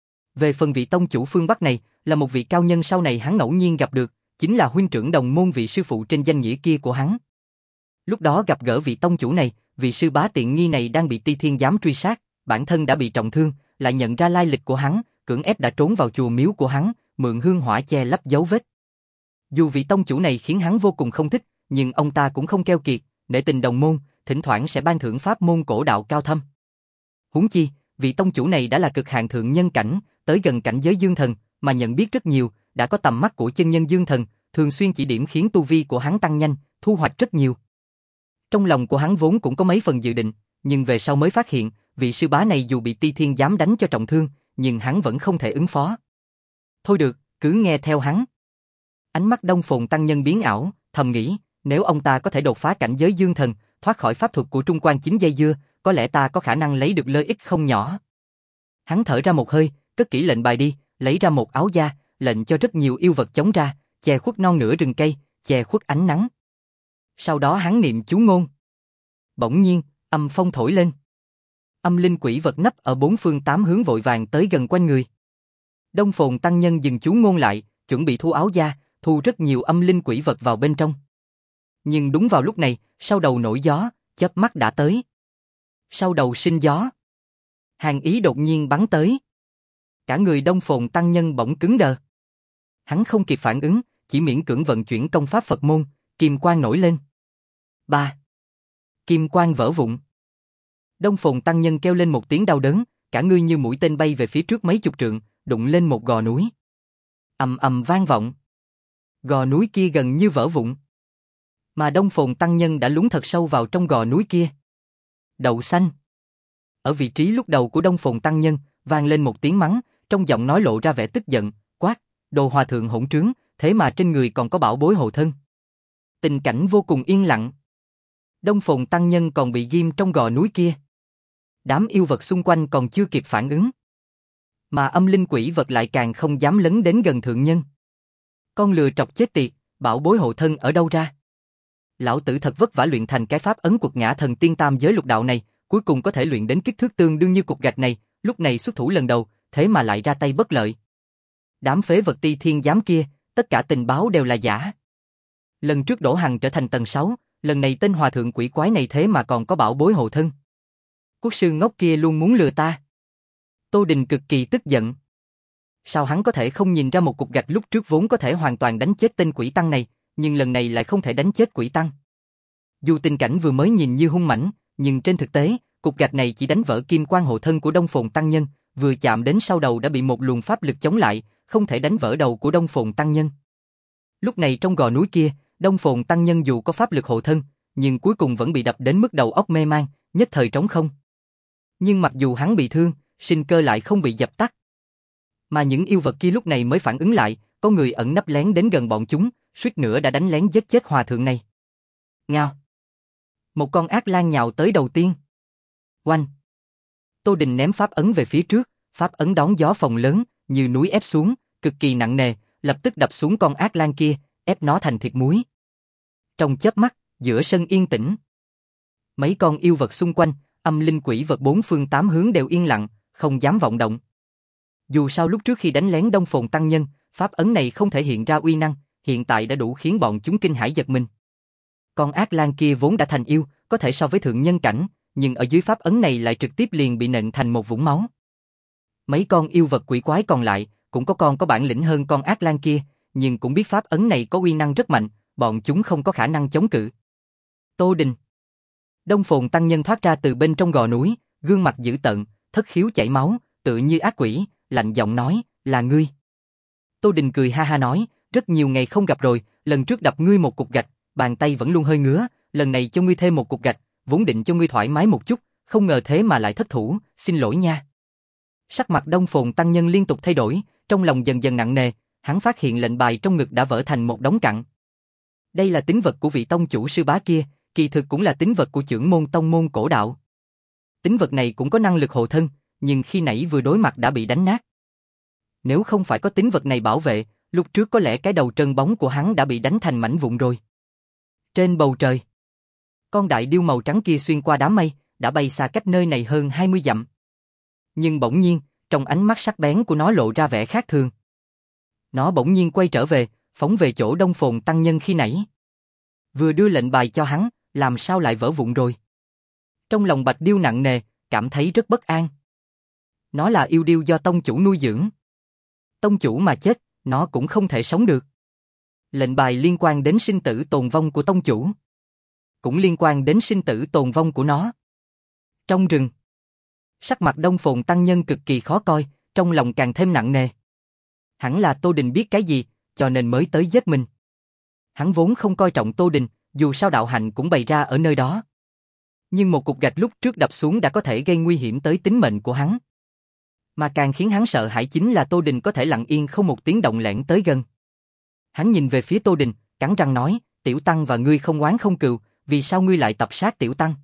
Về phần vị tông chủ phương Bắc này, là một vị cao nhân sau này hắn ngẫu nhiên gặp được, chính là huynh trưởng đồng môn vị sư phụ trên danh nghĩa kia của hắn. Lúc đó gặp gỡ vị tông chủ này, vị sư bá tiện nghi này đang bị Ti Thiên giám truy sát, bản thân đã bị trọng thương, lại nhận ra lai lịch của hắn, cưỡng ép đã trốn vào chùa miếu của hắn, mượn hương hỏa che lấp dấu vết. Dù vị tông chủ này khiến hắn vô cùng không thích, nhưng ông ta cũng không keo kiệt, nể tình đồng môn, thỉnh thoảng sẽ ban thưởng pháp môn cổ đạo cao thâm. Huống chi, vị tông chủ này đã là cực hạn thượng nhân cảnh, tới gần cảnh giới dương thần, mà nhận biết rất nhiều, đã có tầm mắt của chân nhân dương thần, thường xuyên chỉ điểm khiến tu vi của hắn tăng nhanh, thu hoạch rất nhiều. Trong lòng của hắn vốn cũng có mấy phần dự định, nhưng về sau mới phát hiện, vị sư bá này dù bị Ti Thiên giám đánh cho trọng thương, nhưng hắn vẫn không thể ứng phó. Thôi được, cứ nghe theo hắn. Ánh mắt Đông Phồn Tăng Nhân biến ảo, thầm nghĩ, nếu ông ta có thể đột phá cảnh giới dương thần, thoát khỏi pháp thuật của Trung Quan Chính dây dưa, có lẽ ta có khả năng lấy được lợi ích không nhỏ. Hắn thở ra một hơi, cất kỹ lệnh bài đi, lấy ra một áo da, lệnh cho rất nhiều yêu vật chống ra, che khuất non nửa rừng cây, che khuất ánh nắng. Sau đó hắn niệm chú ngôn. Bỗng nhiên, âm phong thổi lên. Âm linh quỷ vật nấp ở bốn phương tám hướng vội vàng tới gần quanh người. Đông Phồn Tăng Nhân dừng chú ngôn lại, chuẩn bị thu áo da, thu rất nhiều âm linh quỷ vật vào bên trong. Nhưng đúng vào lúc này, sau đầu nổi gió, chớp mắt đã tới. Sau đầu sinh gió. Hàn ý đột nhiên bắn tới. Cả người Đông Phồn Tăng Nhân bỗng cứng đờ. Hắn không kịp phản ứng, chỉ miễn cưỡng vận chuyển công pháp Phật môn, kim quang nổi lên. Ba. Kim quang vỡ vụn. Đông Phồn Tăng Nhân kêu lên một tiếng đau đớn, cả người như mũi tên bay về phía trước mấy chục trượng, đụng lên một gò núi. Ầm ầm vang vọng. Gò núi kia gần như vỡ vụn. Mà Đông Phồn Tăng Nhân đã lún thật sâu vào trong gò núi kia. Đậu xanh. Ở vị trí lúc đầu của Đông Phồn Tăng Nhân, vang lên một tiếng mắng, trong giọng nói lộ ra vẻ tức giận, quát, đồ hòa thượng hỗn trướng, thế mà trên người còn có bảo bối hộ thân. Tình cảnh vô cùng yên lặng. Đông Phồn Tăng Nhân còn bị ghim trong gò núi kia. Đám yêu vật xung quanh còn chưa kịp phản ứng. Mà âm linh quỷ vật lại càng không dám lấn đến gần thượng nhân. Con lừa trọc chết tiệt, bảo bối hộ thân ở đâu ra? Lão tử thật vất vả luyện thành cái pháp ấn Quật Ngã Thần Tiên Tam Giới Lục Đạo này, cuối cùng có thể luyện đến kích thước tương đương như cục gạch này, lúc này xuất thủ lần đầu, thế mà lại ra tay bất lợi. Đám phế vật Ti Thiên giám kia, tất cả tình báo đều là giả. Lần trước Đỗ Hằng trở thành tầng sáu, lần này tên hòa thượng quỷ quái này thế mà còn có bảo bối hộ thân. Quốc sư ngốc kia luôn muốn lừa ta. Tô Đình cực kỳ tức giận. Sao hắn có thể không nhìn ra một cục gạch lúc trước vốn có thể hoàn toàn đánh chết tên quỷ tăng này, nhưng lần này lại không thể đánh chết quỷ tăng. Dù tình cảnh vừa mới nhìn như hung mãnh, nhưng trên thực tế, cục gạch này chỉ đánh vỡ kim quan hộ thân của Đông Phồn Tăng Nhân, vừa chạm đến sau đầu đã bị một luồng pháp lực chống lại, không thể đánh vỡ đầu của Đông Phồn Tăng Nhân. Lúc này trong gò núi kia, Đông Phồn Tăng Nhân dù có pháp lực hộ thân, nhưng cuối cùng vẫn bị đập đến mức đầu óc mê man, nhất thời trống không. Nhưng mặc dù hắn bị thương, sinh cơ lại không bị dập tắt. Mà những yêu vật kia lúc này mới phản ứng lại, có người ẩn nấp lén đến gần bọn chúng, suýt nữa đã đánh lén giết chết hòa thượng này. Ngao. Một con ác lang nhào tới đầu tiên. Oanh. Tô Đình ném pháp ấn về phía trước, pháp ấn đón gió phồng lớn, như núi ép xuống, cực kỳ nặng nề, lập tức đập xuống con ác lang kia, ép nó thành thịt muối. Trong chớp mắt, giữa sân yên tĩnh. Mấy con yêu vật xung quanh, âm linh quỷ vật bốn phương tám hướng đều yên lặng, không dám vọng động. Dù sao lúc trước khi đánh lén Đông Phồn Tăng Nhân, pháp ấn này không thể hiện ra uy năng, hiện tại đã đủ khiến bọn chúng kinh hãi giật mình. Con ác lang kia vốn đã thành yêu, có thể so với thượng nhân cảnh, nhưng ở dưới pháp ấn này lại trực tiếp liền bị nện thành một vũng máu. Mấy con yêu vật quỷ quái còn lại, cũng có con có bản lĩnh hơn con ác lang kia, nhưng cũng biết pháp ấn này có uy năng rất mạnh, bọn chúng không có khả năng chống cự. Tô Đình. Đông Phồn Tăng Nhân thoát ra từ bên trong gò núi, gương mặt dữ tợn, thất khiếu chảy máu, tựa như ác quỷ, lạnh giọng nói, là ngươi. Tô Đình cười ha ha nói, rất nhiều ngày không gặp rồi, lần trước đập ngươi một cục gạch, bàn tay vẫn luôn hơi ngứa, lần này cho ngươi thêm một cục gạch, vốn định cho ngươi thoải mái một chút, không ngờ thế mà lại thất thủ, xin lỗi nha. Sắc mặt Đông Phồn Tăng Nhân liên tục thay đổi, trong lòng dần dần nặng nề, hắn phát hiện lệnh bài trong ngực đã vỡ thành một đống cặn. Đây là tín vật của vị tông chủ sư bá kia, kỳ thực cũng là tín vật của trưởng môn tông môn cổ đạo. Tín vật này cũng có năng lực hộ thân, nhưng khi nãy vừa đối mặt đã bị đánh nát. Nếu không phải có tín vật này bảo vệ, lúc trước có lẽ cái đầu trơn bóng của hắn đã bị đánh thành mảnh vụn rồi. Trên bầu trời, con đại điêu màu trắng kia xuyên qua đám mây, đã bay xa cách nơi này hơn hai mươi dặm. Nhưng bỗng nhiên, trong ánh mắt sắc bén của nó lộ ra vẻ khác thường. Nó bỗng nhiên quay trở về, phóng về chỗ Đông Phồn Tăng Nhân khi nãy. Vừa đưa lệnh bài cho hắn, làm sao lại vỡ vụn rồi? Trong lòng Bạch Điêu nặng nề, cảm thấy rất bất an. Nó là yêu điêu do tông chủ nuôi dưỡng. Tông chủ mà chết, nó cũng không thể sống được. Lệnh bài liên quan đến sinh tử tồn vong của tông chủ, cũng liên quan đến sinh tử tồn vong của nó. Trong rừng, sắc mặt Đông Phồn Tăng Nhân cực kỳ khó coi, trong lòng càng thêm nặng nề. Hẳn là Tô Đình biết cái gì, cho nên mới tới giết mình. Hắn vốn không coi trọng Tô Đình, dù sao đạo hạnh cũng bày ra ở nơi đó. Nhưng một cục gạch lúc trước đập xuống đã có thể gây nguy hiểm tới tính mệnh của hắn. Mà càng khiến hắn sợ hãi chính là Tô Đình có thể lặng yên không một tiếng động lẻn tới gần. Hắn nhìn về phía Tô Đình, cắn răng nói, Tiểu Tăng và ngươi không oán không cừu, vì sao ngươi lại tập sát Tiểu Tăng?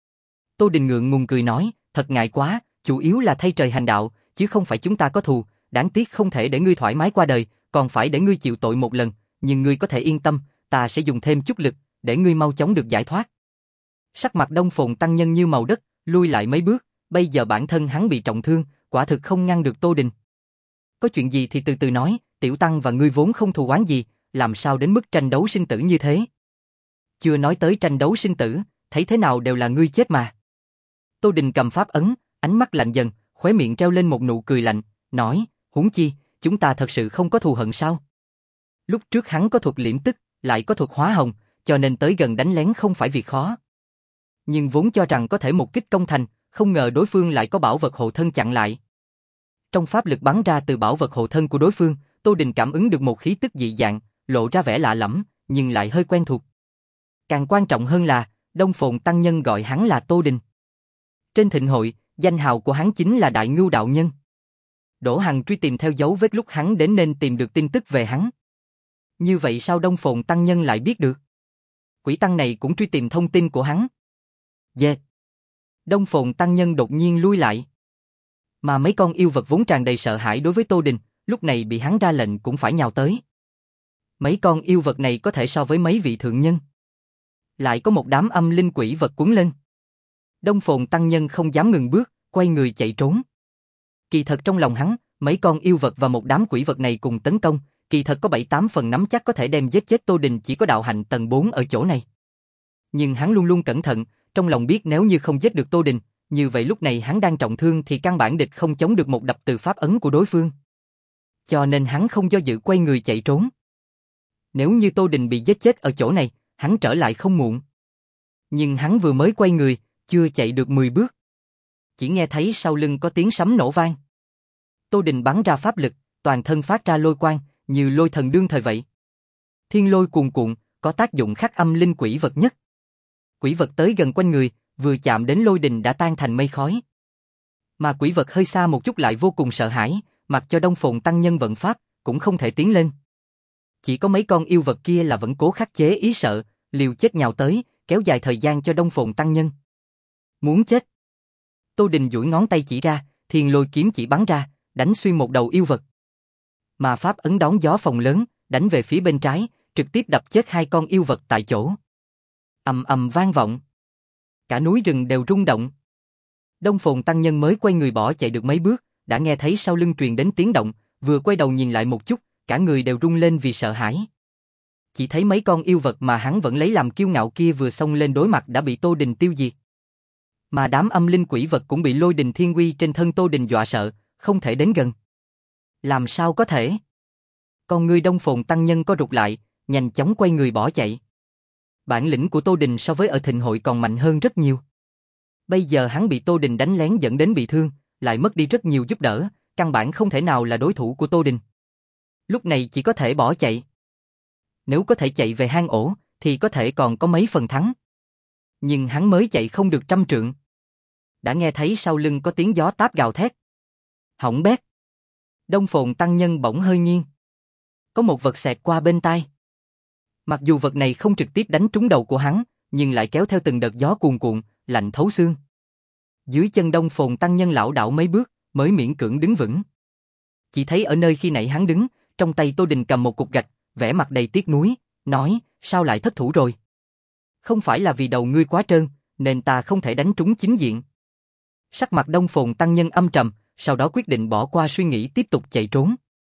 Tô Đình ngượng ngùng cười nói, thật ngại quá, chủ yếu là thay trời hành đạo, chứ không phải chúng ta có thù, đáng tiếc không thể để ngươi thoải mái qua đời, còn phải để ngươi chịu tội một lần, nhưng ngươi có thể yên tâm, ta sẽ dùng thêm chút lực, để ngươi mau chóng được giải thoát. Sắc mặt Đông Phồn Tăng Nhân như màu đất, lui lại mấy bước, bây giờ bản thân hắn bị trọng thương, quả thực không ngăn được Tô Đình. Có chuyện gì thì từ từ nói, Tiểu Tăng và ngươi vốn không thù oán gì, làm sao đến mức tranh đấu sinh tử như thế? Chưa nói tới tranh đấu sinh tử, thấy thế nào đều là ngươi chết mà. Tô Đình cầm pháp ấn, ánh mắt lạnh dần, khóe miệng treo lên một nụ cười lạnh, nói, huống chi, chúng ta thật sự không có thù hận sao? Lúc trước hắn có thuật liễm tức, lại có thuật hóa hồng, cho nên tới gần đánh lén không phải việc khó. Nhưng vốn cho rằng có thể một kích công thành, không ngờ đối phương lại có bảo vật hộ thân chặn lại. Trong pháp lực bắn ra từ bảo vật hộ thân của đối phương, Tô Đình cảm ứng được một khí tức dị dạng, lộ ra vẻ lạ lẫm, nhưng lại hơi quen thuộc. Càng quan trọng hơn là, Đông Phồn Tăng Nhân gọi hắn là Tô Đình. Trên thịnh hội, danh hào của hắn chính là Đại Ngưu Đạo Nhân. Đỗ Hằng truy tìm theo dấu vết lúc hắn đến nên tìm được tin tức về hắn. Như vậy sao Đông Phồn Tăng Nhân lại biết được? Quỷ tăng này cũng truy tìm thông tin của hắn. Dệt. Đông Phồn Tăng Nhân đột nhiên lui lại. Mà mấy con yêu vật vốn tràn đầy sợ hãi đối với Tô Đình, lúc này bị hắn ra lệnh cũng phải nhào tới. Mấy con yêu vật này có thể so với mấy vị thượng nhân. Lại có một đám âm linh quỷ vật cuốn lên. Đông Phồn Tăng Nhân không dám ngừng bước, quay người chạy trốn. Kỳ thật trong lòng hắn, mấy con yêu vật và một đám quỷ vật này cùng tấn công, kỳ thật có bảy tám phần nắm chắc có thể đem giết chết Tô Đình chỉ có đạo hạnh tầng bốn ở chỗ này. Nhưng hắn luôn luôn cẩn thận, trong lòng biết nếu như không giết được Tô Đình, như vậy lúc này hắn đang trọng thương thì căn bản địch không chống được một đập từ pháp ấn của đối phương. Cho nên hắn không do dự quay người chạy trốn. Nếu như Tô Đình bị giết chết ở chỗ này, hắn trở lại không muộn. Nhưng hắn vừa mới quay người, chưa chạy được mười bước. Chỉ nghe thấy sau lưng có tiếng sấm nổ vang. Tô Đình bắn ra pháp lực, toàn thân phát ra lôi quang, như lôi thần đương thời vậy. Thiên lôi cuồn cuộn, có tác dụng khắc âm linh quỷ vật nhất. Quỷ vật tới gần quanh người, vừa chạm đến lôi đình đã tan thành mây khói. Mà quỷ vật hơi xa một chút lại vô cùng sợ hãi, mặc cho Đông Phồn Tăng Nhân vận pháp, cũng không thể tiến lên. Chỉ có mấy con yêu vật kia là vẫn cố khắc chế ý sợ, liều chết nhào tới, kéo dài thời gian cho Đông Phồn Tăng Nhân. Muốn chết. Tô Đình duỗi ngón tay chỉ ra, thiên lôi kiếm chỉ bắn ra, đánh xuyên một đầu yêu vật. Mà pháp ấn đón gió phòng lớn, đánh về phía bên trái, trực tiếp đập chết hai con yêu vật tại chỗ. Ầm ầm vang vọng. Cả núi rừng đều rung động. Đông Phồn tăng nhân mới quay người bỏ chạy được mấy bước, đã nghe thấy sau lưng truyền đến tiếng động, vừa quay đầu nhìn lại một chút, cả người đều rung lên vì sợ hãi. Chỉ thấy mấy con yêu vật mà hắn vẫn lấy làm kiêu ngạo kia vừa xông lên đối mặt đã bị Tô Đình tiêu diệt. Mà đám âm linh quỷ vật cũng bị lôi đình thiên uy trên thân Tô Đình dọa sợ, không thể đến gần. Làm sao có thể? Con người Đông Phồn tăng nhân co rụt lại, nhanh chóng quay người bỏ chạy. Bản lĩnh của Tô Đình so với ở thịnh hội còn mạnh hơn rất nhiều. Bây giờ hắn bị Tô Đình đánh lén dẫn đến bị thương, lại mất đi rất nhiều giúp đỡ, căn bản không thể nào là đối thủ của Tô Đình. Lúc này chỉ có thể bỏ chạy. Nếu có thể chạy về hang ổ, thì có thể còn có mấy phần thắng. Nhưng hắn mới chạy không được trăm trượng. Đã nghe thấy sau lưng có tiếng gió táp gào thét. Hỏng bét. Đông Phồn tăng nhân bỗng hơi nghiêng. Có một vật xẹt qua bên tai. Mặc dù vật này không trực tiếp đánh trúng đầu của hắn, nhưng lại kéo theo từng đợt gió cuồn cuộn, lạnh thấu xương. Dưới chân Đông Phồn tăng nhân lảo đảo mấy bước, mới miễn cưỡng đứng vững. Chỉ thấy ở nơi khi nãy hắn đứng, trong tay Tô Đình cầm một cục gạch, vẻ mặt đầy tiếc nuối, nói, sao lại thất thủ rồi? Không phải là vì đầu ngươi quá trơn, nên ta không thể đánh trúng chính diện. Sắc mặt Đông Phồn tăng nhân âm trầm, sau đó quyết định bỏ qua suy nghĩ tiếp tục chạy trốn.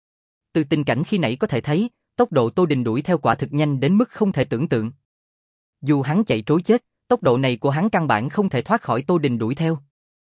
Từ tình cảnh khi nãy có thể thấy, tốc độ Tô Đình đuổi theo quả thực nhanh đến mức không thể tưởng tượng. Dù hắn chạy trối chết, tốc độ này của hắn căn bản không thể thoát khỏi Tô Đình đuổi theo.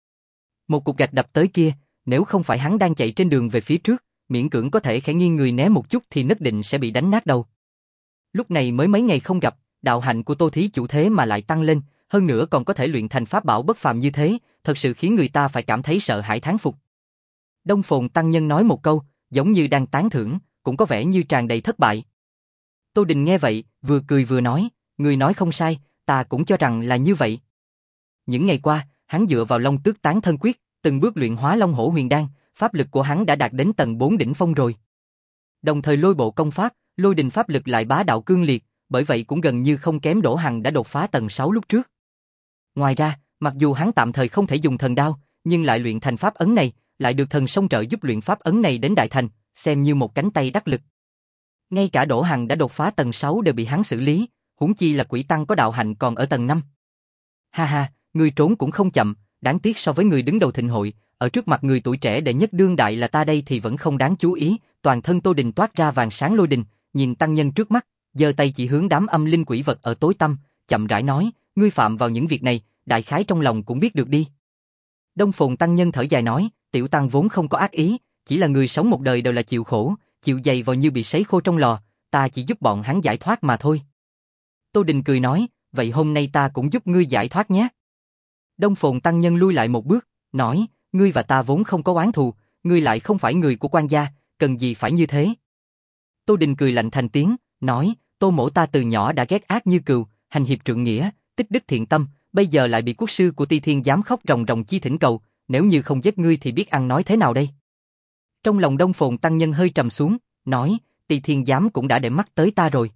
Một cục gạch đập tới kia, nếu không phải hắn đang chạy trên đường về phía trước, miễn cưỡng có thể khẽ nghiêng người né một chút thì nhất định sẽ bị đánh nát đầu. Lúc này mới mấy ngày không gặp, đạo hạnh của Tô thí chủ thế mà lại tăng lên, hơn nữa còn có thể luyện thành pháp bảo bất phàm như thế, thật sự khiến người ta phải cảm thấy sợ hãi thán phục. Đông Phồn tăng nhân nói một câu, giống như đang tán thưởng, cũng có vẻ như tràn đầy thất bại. Tô Đình nghe vậy, vừa cười vừa nói, người nói không sai, ta cũng cho rằng là như vậy. Những ngày qua, hắn dựa vào Long Tước Tán Thân Quyết, từng bước luyện hóa Long Hổ Huyền Đan, pháp lực của hắn đã đạt đến tầng bốn đỉnh phong rồi. Đồng thời lôi bộ công pháp, lôi đình pháp lực lại bá đạo cương liệt, bởi vậy cũng gần như không kém Đỗ Hằng đã đột phá tầng sáu lúc trước. Ngoài ra, mặc dù hắn tạm thời không thể dùng thần đao, nhưng lại luyện thành pháp ấn này, lại được thần sông trợ giúp luyện pháp ấn này đến đại thành, xem như một cánh tay đắc lực. Ngay cả Đỗ Hằng đã đột phá tầng sáu đều bị hắn xử lý, huống chi là quỷ tăng có đạo hạnh còn ở tầng năm. Ha ha, người trốn cũng không chậm, đáng tiếc so với người đứng đầu thịnh hội, ở trước mặt người tuổi trẻ đệ nhất đương đại là ta đây thì vẫn không đáng chú ý. Toàn thân Tô Đình toát ra vàng sáng lôi đình, nhìn tăng nhân trước mắt, giơ tay chỉ hướng đám âm linh quỷ vật ở tối tăm, chậm rãi nói, ngươi phạm vào những việc này, đại khái trong lòng cũng biết được đi. Đông Phồn tăng nhân thở dài nói, tiểu tăng vốn không có ác ý, chỉ là người sống một đời đều là chịu khổ, chịu dày vào như bị sấy khô trong lò, ta chỉ giúp bọn hắn giải thoát mà thôi. Tô Đình cười nói, vậy hôm nay ta cũng giúp ngươi giải thoát nhé. Đông Phồn tăng nhân lui lại một bước, nói, ngươi và ta vốn không có oán thù, ngươi lại không phải người của quan gia, cần gì phải như thế. Tô Đình cười lạnh thành tiếng, nói, Tô mỗ ta từ nhỏ đã ghét ác như cừu, hành hiệp trượng nghĩa, tích đức thiện tâm, bây giờ lại bị quốc sư của Ti Thiên giám khóc ròng ròng chi thỉnh cầu, nếu như không giết ngươi thì biết ăn nói thế nào đây? Trong lòng Đông Phồn tăng nhân hơi trầm xuống, nói, Ti Thiên giám cũng đã để mắt tới ta rồi.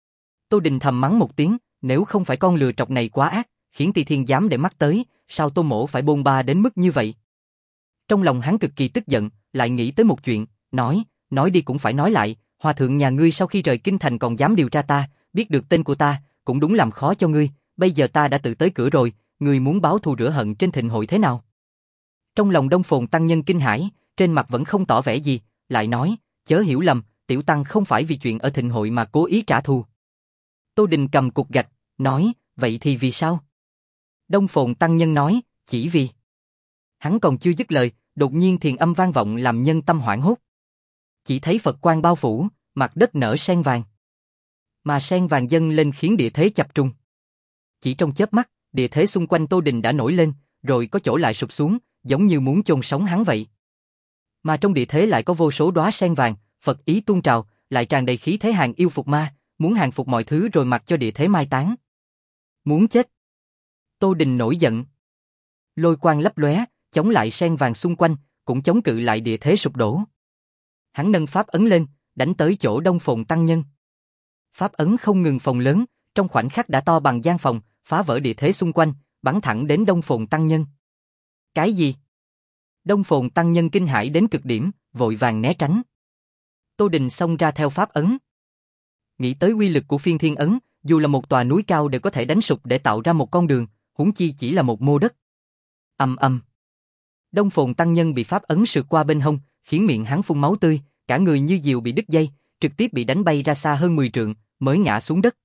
Tô Đình thầm mắng một tiếng, nếu không phải con lừa trọc này quá ác, khiến Ti Thiên giám để mắt tới, sao Tô mỗ phải bôn ba đến mức như vậy? Trong lòng hắn cực kỳ tức giận, lại nghĩ tới một chuyện, nói, nói đi cũng phải nói lại, hòa thượng nhà ngươi sau khi rời kinh thành còn dám điều tra ta, biết được tên của ta, cũng đúng làm khó cho ngươi, bây giờ ta đã tự tới cửa rồi, ngươi muốn báo thù rửa hận trên thịnh hội thế nào? Trong lòng Đông Phồn tăng nhân kinh hãi, trên mặt vẫn không tỏ vẻ gì, lại nói, chớ hiểu lầm, tiểu tăng không phải vì chuyện ở thịnh hội mà cố ý trả thù. Tô Đình cầm cục gạch, nói, vậy thì vì sao? Đông Phồn tăng nhân nói, chỉ vì. Hắn còn chưa dứt lời, đột nhiên thiền âm vang vọng làm nhân tâm hoảng hốt. Chỉ thấy Phật quang bao phủ, mặt đất nở sen vàng. Mà sen vàng dâng lên khiến địa thế chập trùng. Chỉ trong chớp mắt, địa thế xung quanh Tô Đình đã nổi lên, rồi có chỗ lại sụp xuống, giống như muốn chôn sống hắn vậy. Mà trong địa thế lại có vô số đóa sen vàng, Phật ý tuôn trào, lại tràn đầy khí thế hàng yêu phục ma, muốn hàng phục mọi thứ rồi mặc cho địa thế mai táng. Muốn chết. Tô Đình nổi giận. Lôi quang lấp lóe, chống lại sen vàng xung quanh, cũng chống cự lại địa thế sụp đổ. Hắn nâng pháp ấn lên, đánh tới chỗ Đông Phồn tăng nhân. Pháp ấn không ngừng phồng lớn, trong khoảnh khắc đã to bằng gian phòng, phá vỡ địa thế xung quanh, bắn thẳng đến Đông Phồn tăng nhân. Cái gì? Đông Phồn tăng nhân kinh hãi đến cực điểm, vội vàng né tránh. Tô Đình xông ra theo pháp ấn. Nghĩ tới uy lực của phiên thiên ấn, dù là một tòa núi cao đều có thể đánh sụp để tạo ra một con đường, huống chi chỉ là một mô đất. Ầm ầm. Đông Phồn tăng nhân bị pháp ấn sượt qua bên hông, khiến miệng hắn phun máu tươi, cả người như diều bị đứt dây, trực tiếp bị đánh bay ra xa hơn mười trượng, mới ngã xuống đất.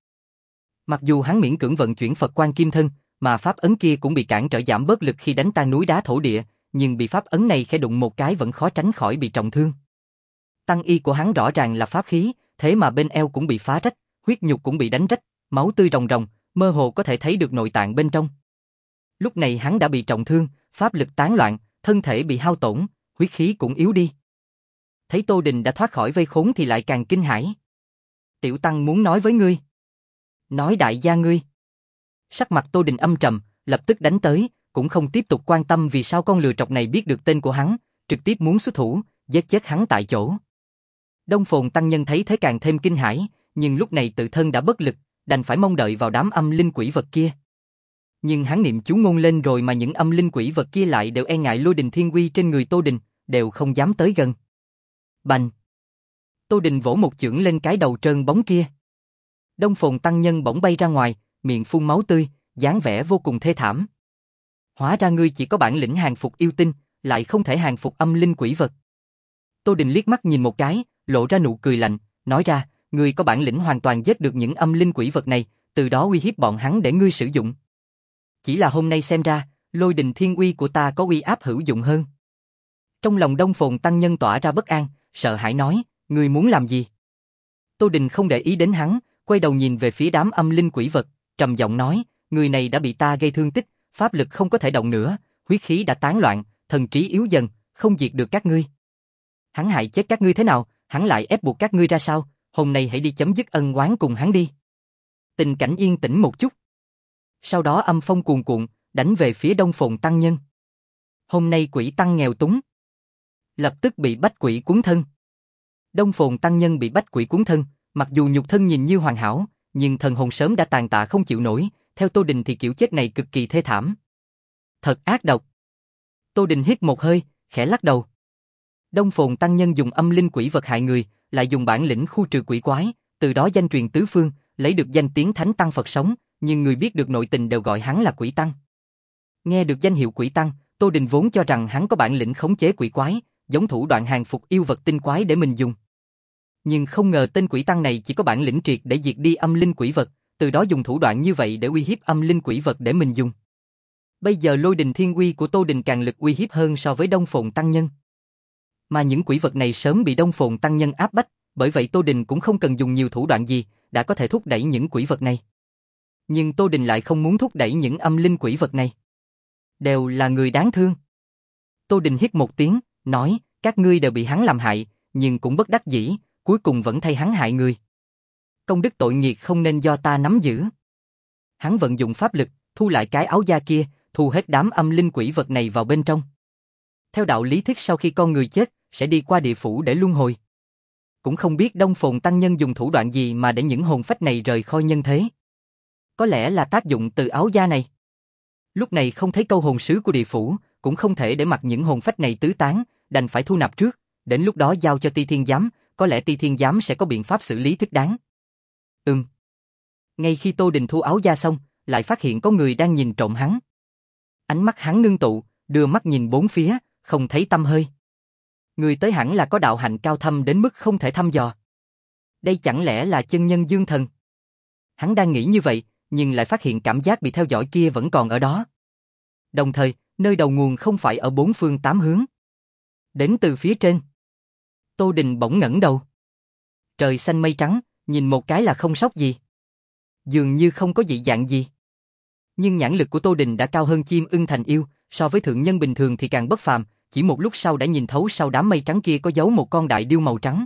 Mặc dù hắn miễn cưỡng vận chuyển Phật Quan Kim Thân, mà pháp ấn kia cũng bị cản trở giảm bớt lực khi đánh tan núi đá thổ địa, nhưng bị pháp ấn này khẽ đụng một cái vẫn khó tránh khỏi bị trọng thương. Tăng y của hắn rõ ràng là pháp khí, thế mà bên eo cũng bị phá rách, huyết nhục cũng bị đánh rách, máu tươi ròng ròng, mơ hồ có thể thấy được nội tạng bên trong. Lúc này hắn đã bị trọng thương, pháp lực tán loạn, thân thể bị hao tổn, huyết khí cũng yếu đi. Thấy Tô Đình đã thoát khỏi vây khốn thì lại càng kinh hãi. Tiểu Tăng muốn nói với ngươi. Nói đại gia ngươi. Sắc mặt Tô Đình âm trầm, lập tức đánh tới, cũng không tiếp tục quan tâm vì sao con lừa trọc này biết được tên của hắn, trực tiếp muốn xuất thủ, giết chết hắn tại chỗ. Đông Phồn tăng nhân thấy thế càng thêm kinh hãi, nhưng lúc này tự thân đã bất lực, đành phải mong đợi vào đám âm linh quỷ vật kia. Nhưng hắn niệm chú ngôn lên rồi mà những âm linh quỷ vật kia lại đều e ngại lôi đình thiên uy trên người Tô Đình, đều không dám tới gần. Bành! Tô Đình vỗ một chưởng lên cái đầu trơn bóng kia. Đông Phồn tăng nhân bỗng bay ra ngoài, miệng phun máu tươi, dáng vẻ vô cùng thê thảm. Hóa ra ngươi chỉ có bản lĩnh hàng phục yêu tinh, lại không thể hàng phục âm linh quỷ vật. Tô Đình liếc mắt nhìn một cái, lộ ra nụ cười lạnh, nói ra, ngươi có bản lĩnh hoàn toàn giết được những âm linh quỷ vật này, từ đó uy hiếp bọn hắn để ngươi sử dụng. Chỉ là hôm nay xem ra, lôi đình thiên uy của ta có uy áp hữu dụng hơn. Trong lòng Đông Phồn tăng nhân tỏa ra bất an, sợ hãi nói, ngươi muốn làm gì? Tô Đình không để ý đến hắn, quay đầu nhìn về phía đám âm linh quỷ vật, trầm giọng nói, người này đã bị ta gây thương tích, pháp lực không có thể động nữa, huyết khí đã tán loạn, thần trí yếu dần, không diệt được các ngươi. Hắn hại chết các ngươi thế nào, hắn lại ép buộc các ngươi ra sao, hôm nay hãy đi chấm dứt ân oán cùng hắn đi. Tình cảnh yên tĩnh một chút. Sau đó âm phong cuồn cuộn, đánh về phía Đông Phồn tăng nhân. Hôm nay quỷ tăng nghèo túng, lập tức bị bách quỷ cuốn thân. Đông Phồn tăng nhân bị bách quỷ cuốn thân, mặc dù nhục thân nhìn như hoàn hảo, nhưng thần hồn sớm đã tàn tạ không chịu nổi, theo Tô Đình thì kiểu chết này cực kỳ thê thảm. Thật ác độc. Tô Đình hít một hơi, khẽ lắc đầu. Đông Phồn tăng nhân dùng âm linh quỷ vật hại người, lại dùng bản lĩnh khu trừ quỷ quái, từ đó danh truyền tứ phương, lấy được danh tiếng thánh tăng Phật sống, nhưng người biết được nội tình đều gọi hắn là quỷ tăng. Nghe được danh hiệu quỷ tăng, Tô Đình vốn cho rằng hắn có bản lĩnh khống chế quỷ quái, giống thủ đoạn hàng phục yêu vật tinh quái để mình dùng. Nhưng không ngờ tên quỷ tăng này chỉ có bản lĩnh triệt để diệt đi âm linh quỷ vật, từ đó dùng thủ đoạn như vậy để uy hiếp âm linh quỷ vật để mình dùng. Bây giờ lôi đình thiên uy của Tô Đình càng lực uy hiếp hơn so với Đông Phồn tăng nhân. Mà những quỷ vật này sớm bị Đông Phồn tăng nhân áp bách, bởi vậy Tô Đình cũng không cần dùng nhiều thủ đoạn gì, đã có thể thúc đẩy những quỷ vật này. Nhưng Tô Đình lại không muốn thúc đẩy những âm linh quỷ vật này. Đều là người đáng thương. Tô Đình hít một tiếng, nói, các ngươi đều bị hắn làm hại, nhưng cũng bất đắc dĩ, cuối cùng vẫn thay hắn hại người. Công đức tội nghiệt không nên do ta nắm giữ. Hắn vận dụng pháp lực, thu lại cái áo da kia, thu hết đám âm linh quỷ vật này vào bên trong. Theo đạo lý thuyết sau khi con người chết, sẽ đi qua địa phủ để luân hồi. Cũng không biết Đông Phồn tăng nhân dùng thủ đoạn gì mà để những hồn phách này rời khỏi nhân thế. Có lẽ là tác dụng từ áo da này. Lúc này không thấy câu hồn sứ của địa phủ, cũng không thể để mặc những hồn phách này tứ tán, đành phải thu nạp trước, đến lúc đó giao cho Ti Thiên Giám, có lẽ Ti Thiên Giám sẽ có biện pháp xử lý thích đáng. Ừm. Ngay khi Tô Đình thu áo da xong, lại phát hiện có người đang nhìn trộm hắn. Ánh mắt hắn ngưng tụ, đưa mắt nhìn bốn phía, không thấy tăm hơi. Người tới hẳn là có đạo hạnh cao thâm đến mức không thể thăm dò. Đây chẳng lẽ là chân nhân Dương Thần? Hắn đang nghĩ như vậy, nhưng lại phát hiện cảm giác bị theo dõi kia vẫn còn ở đó. Đồng thời, nơi đầu nguồn không phải ở bốn phương tám hướng. Đến từ phía trên. Tô Đình bỗng ngẩng đầu. Trời xanh mây trắng, nhìn một cái là không sót gì. Dường như không có dị dạng gì. Nhưng nhãn lực của Tô Đình đã cao hơn chim ưng thành yêu, so với thượng nhân bình thường thì càng bất phàm, chỉ một lúc sau đã nhìn thấu sau đám mây trắng kia có giấu một con đại điêu màu trắng.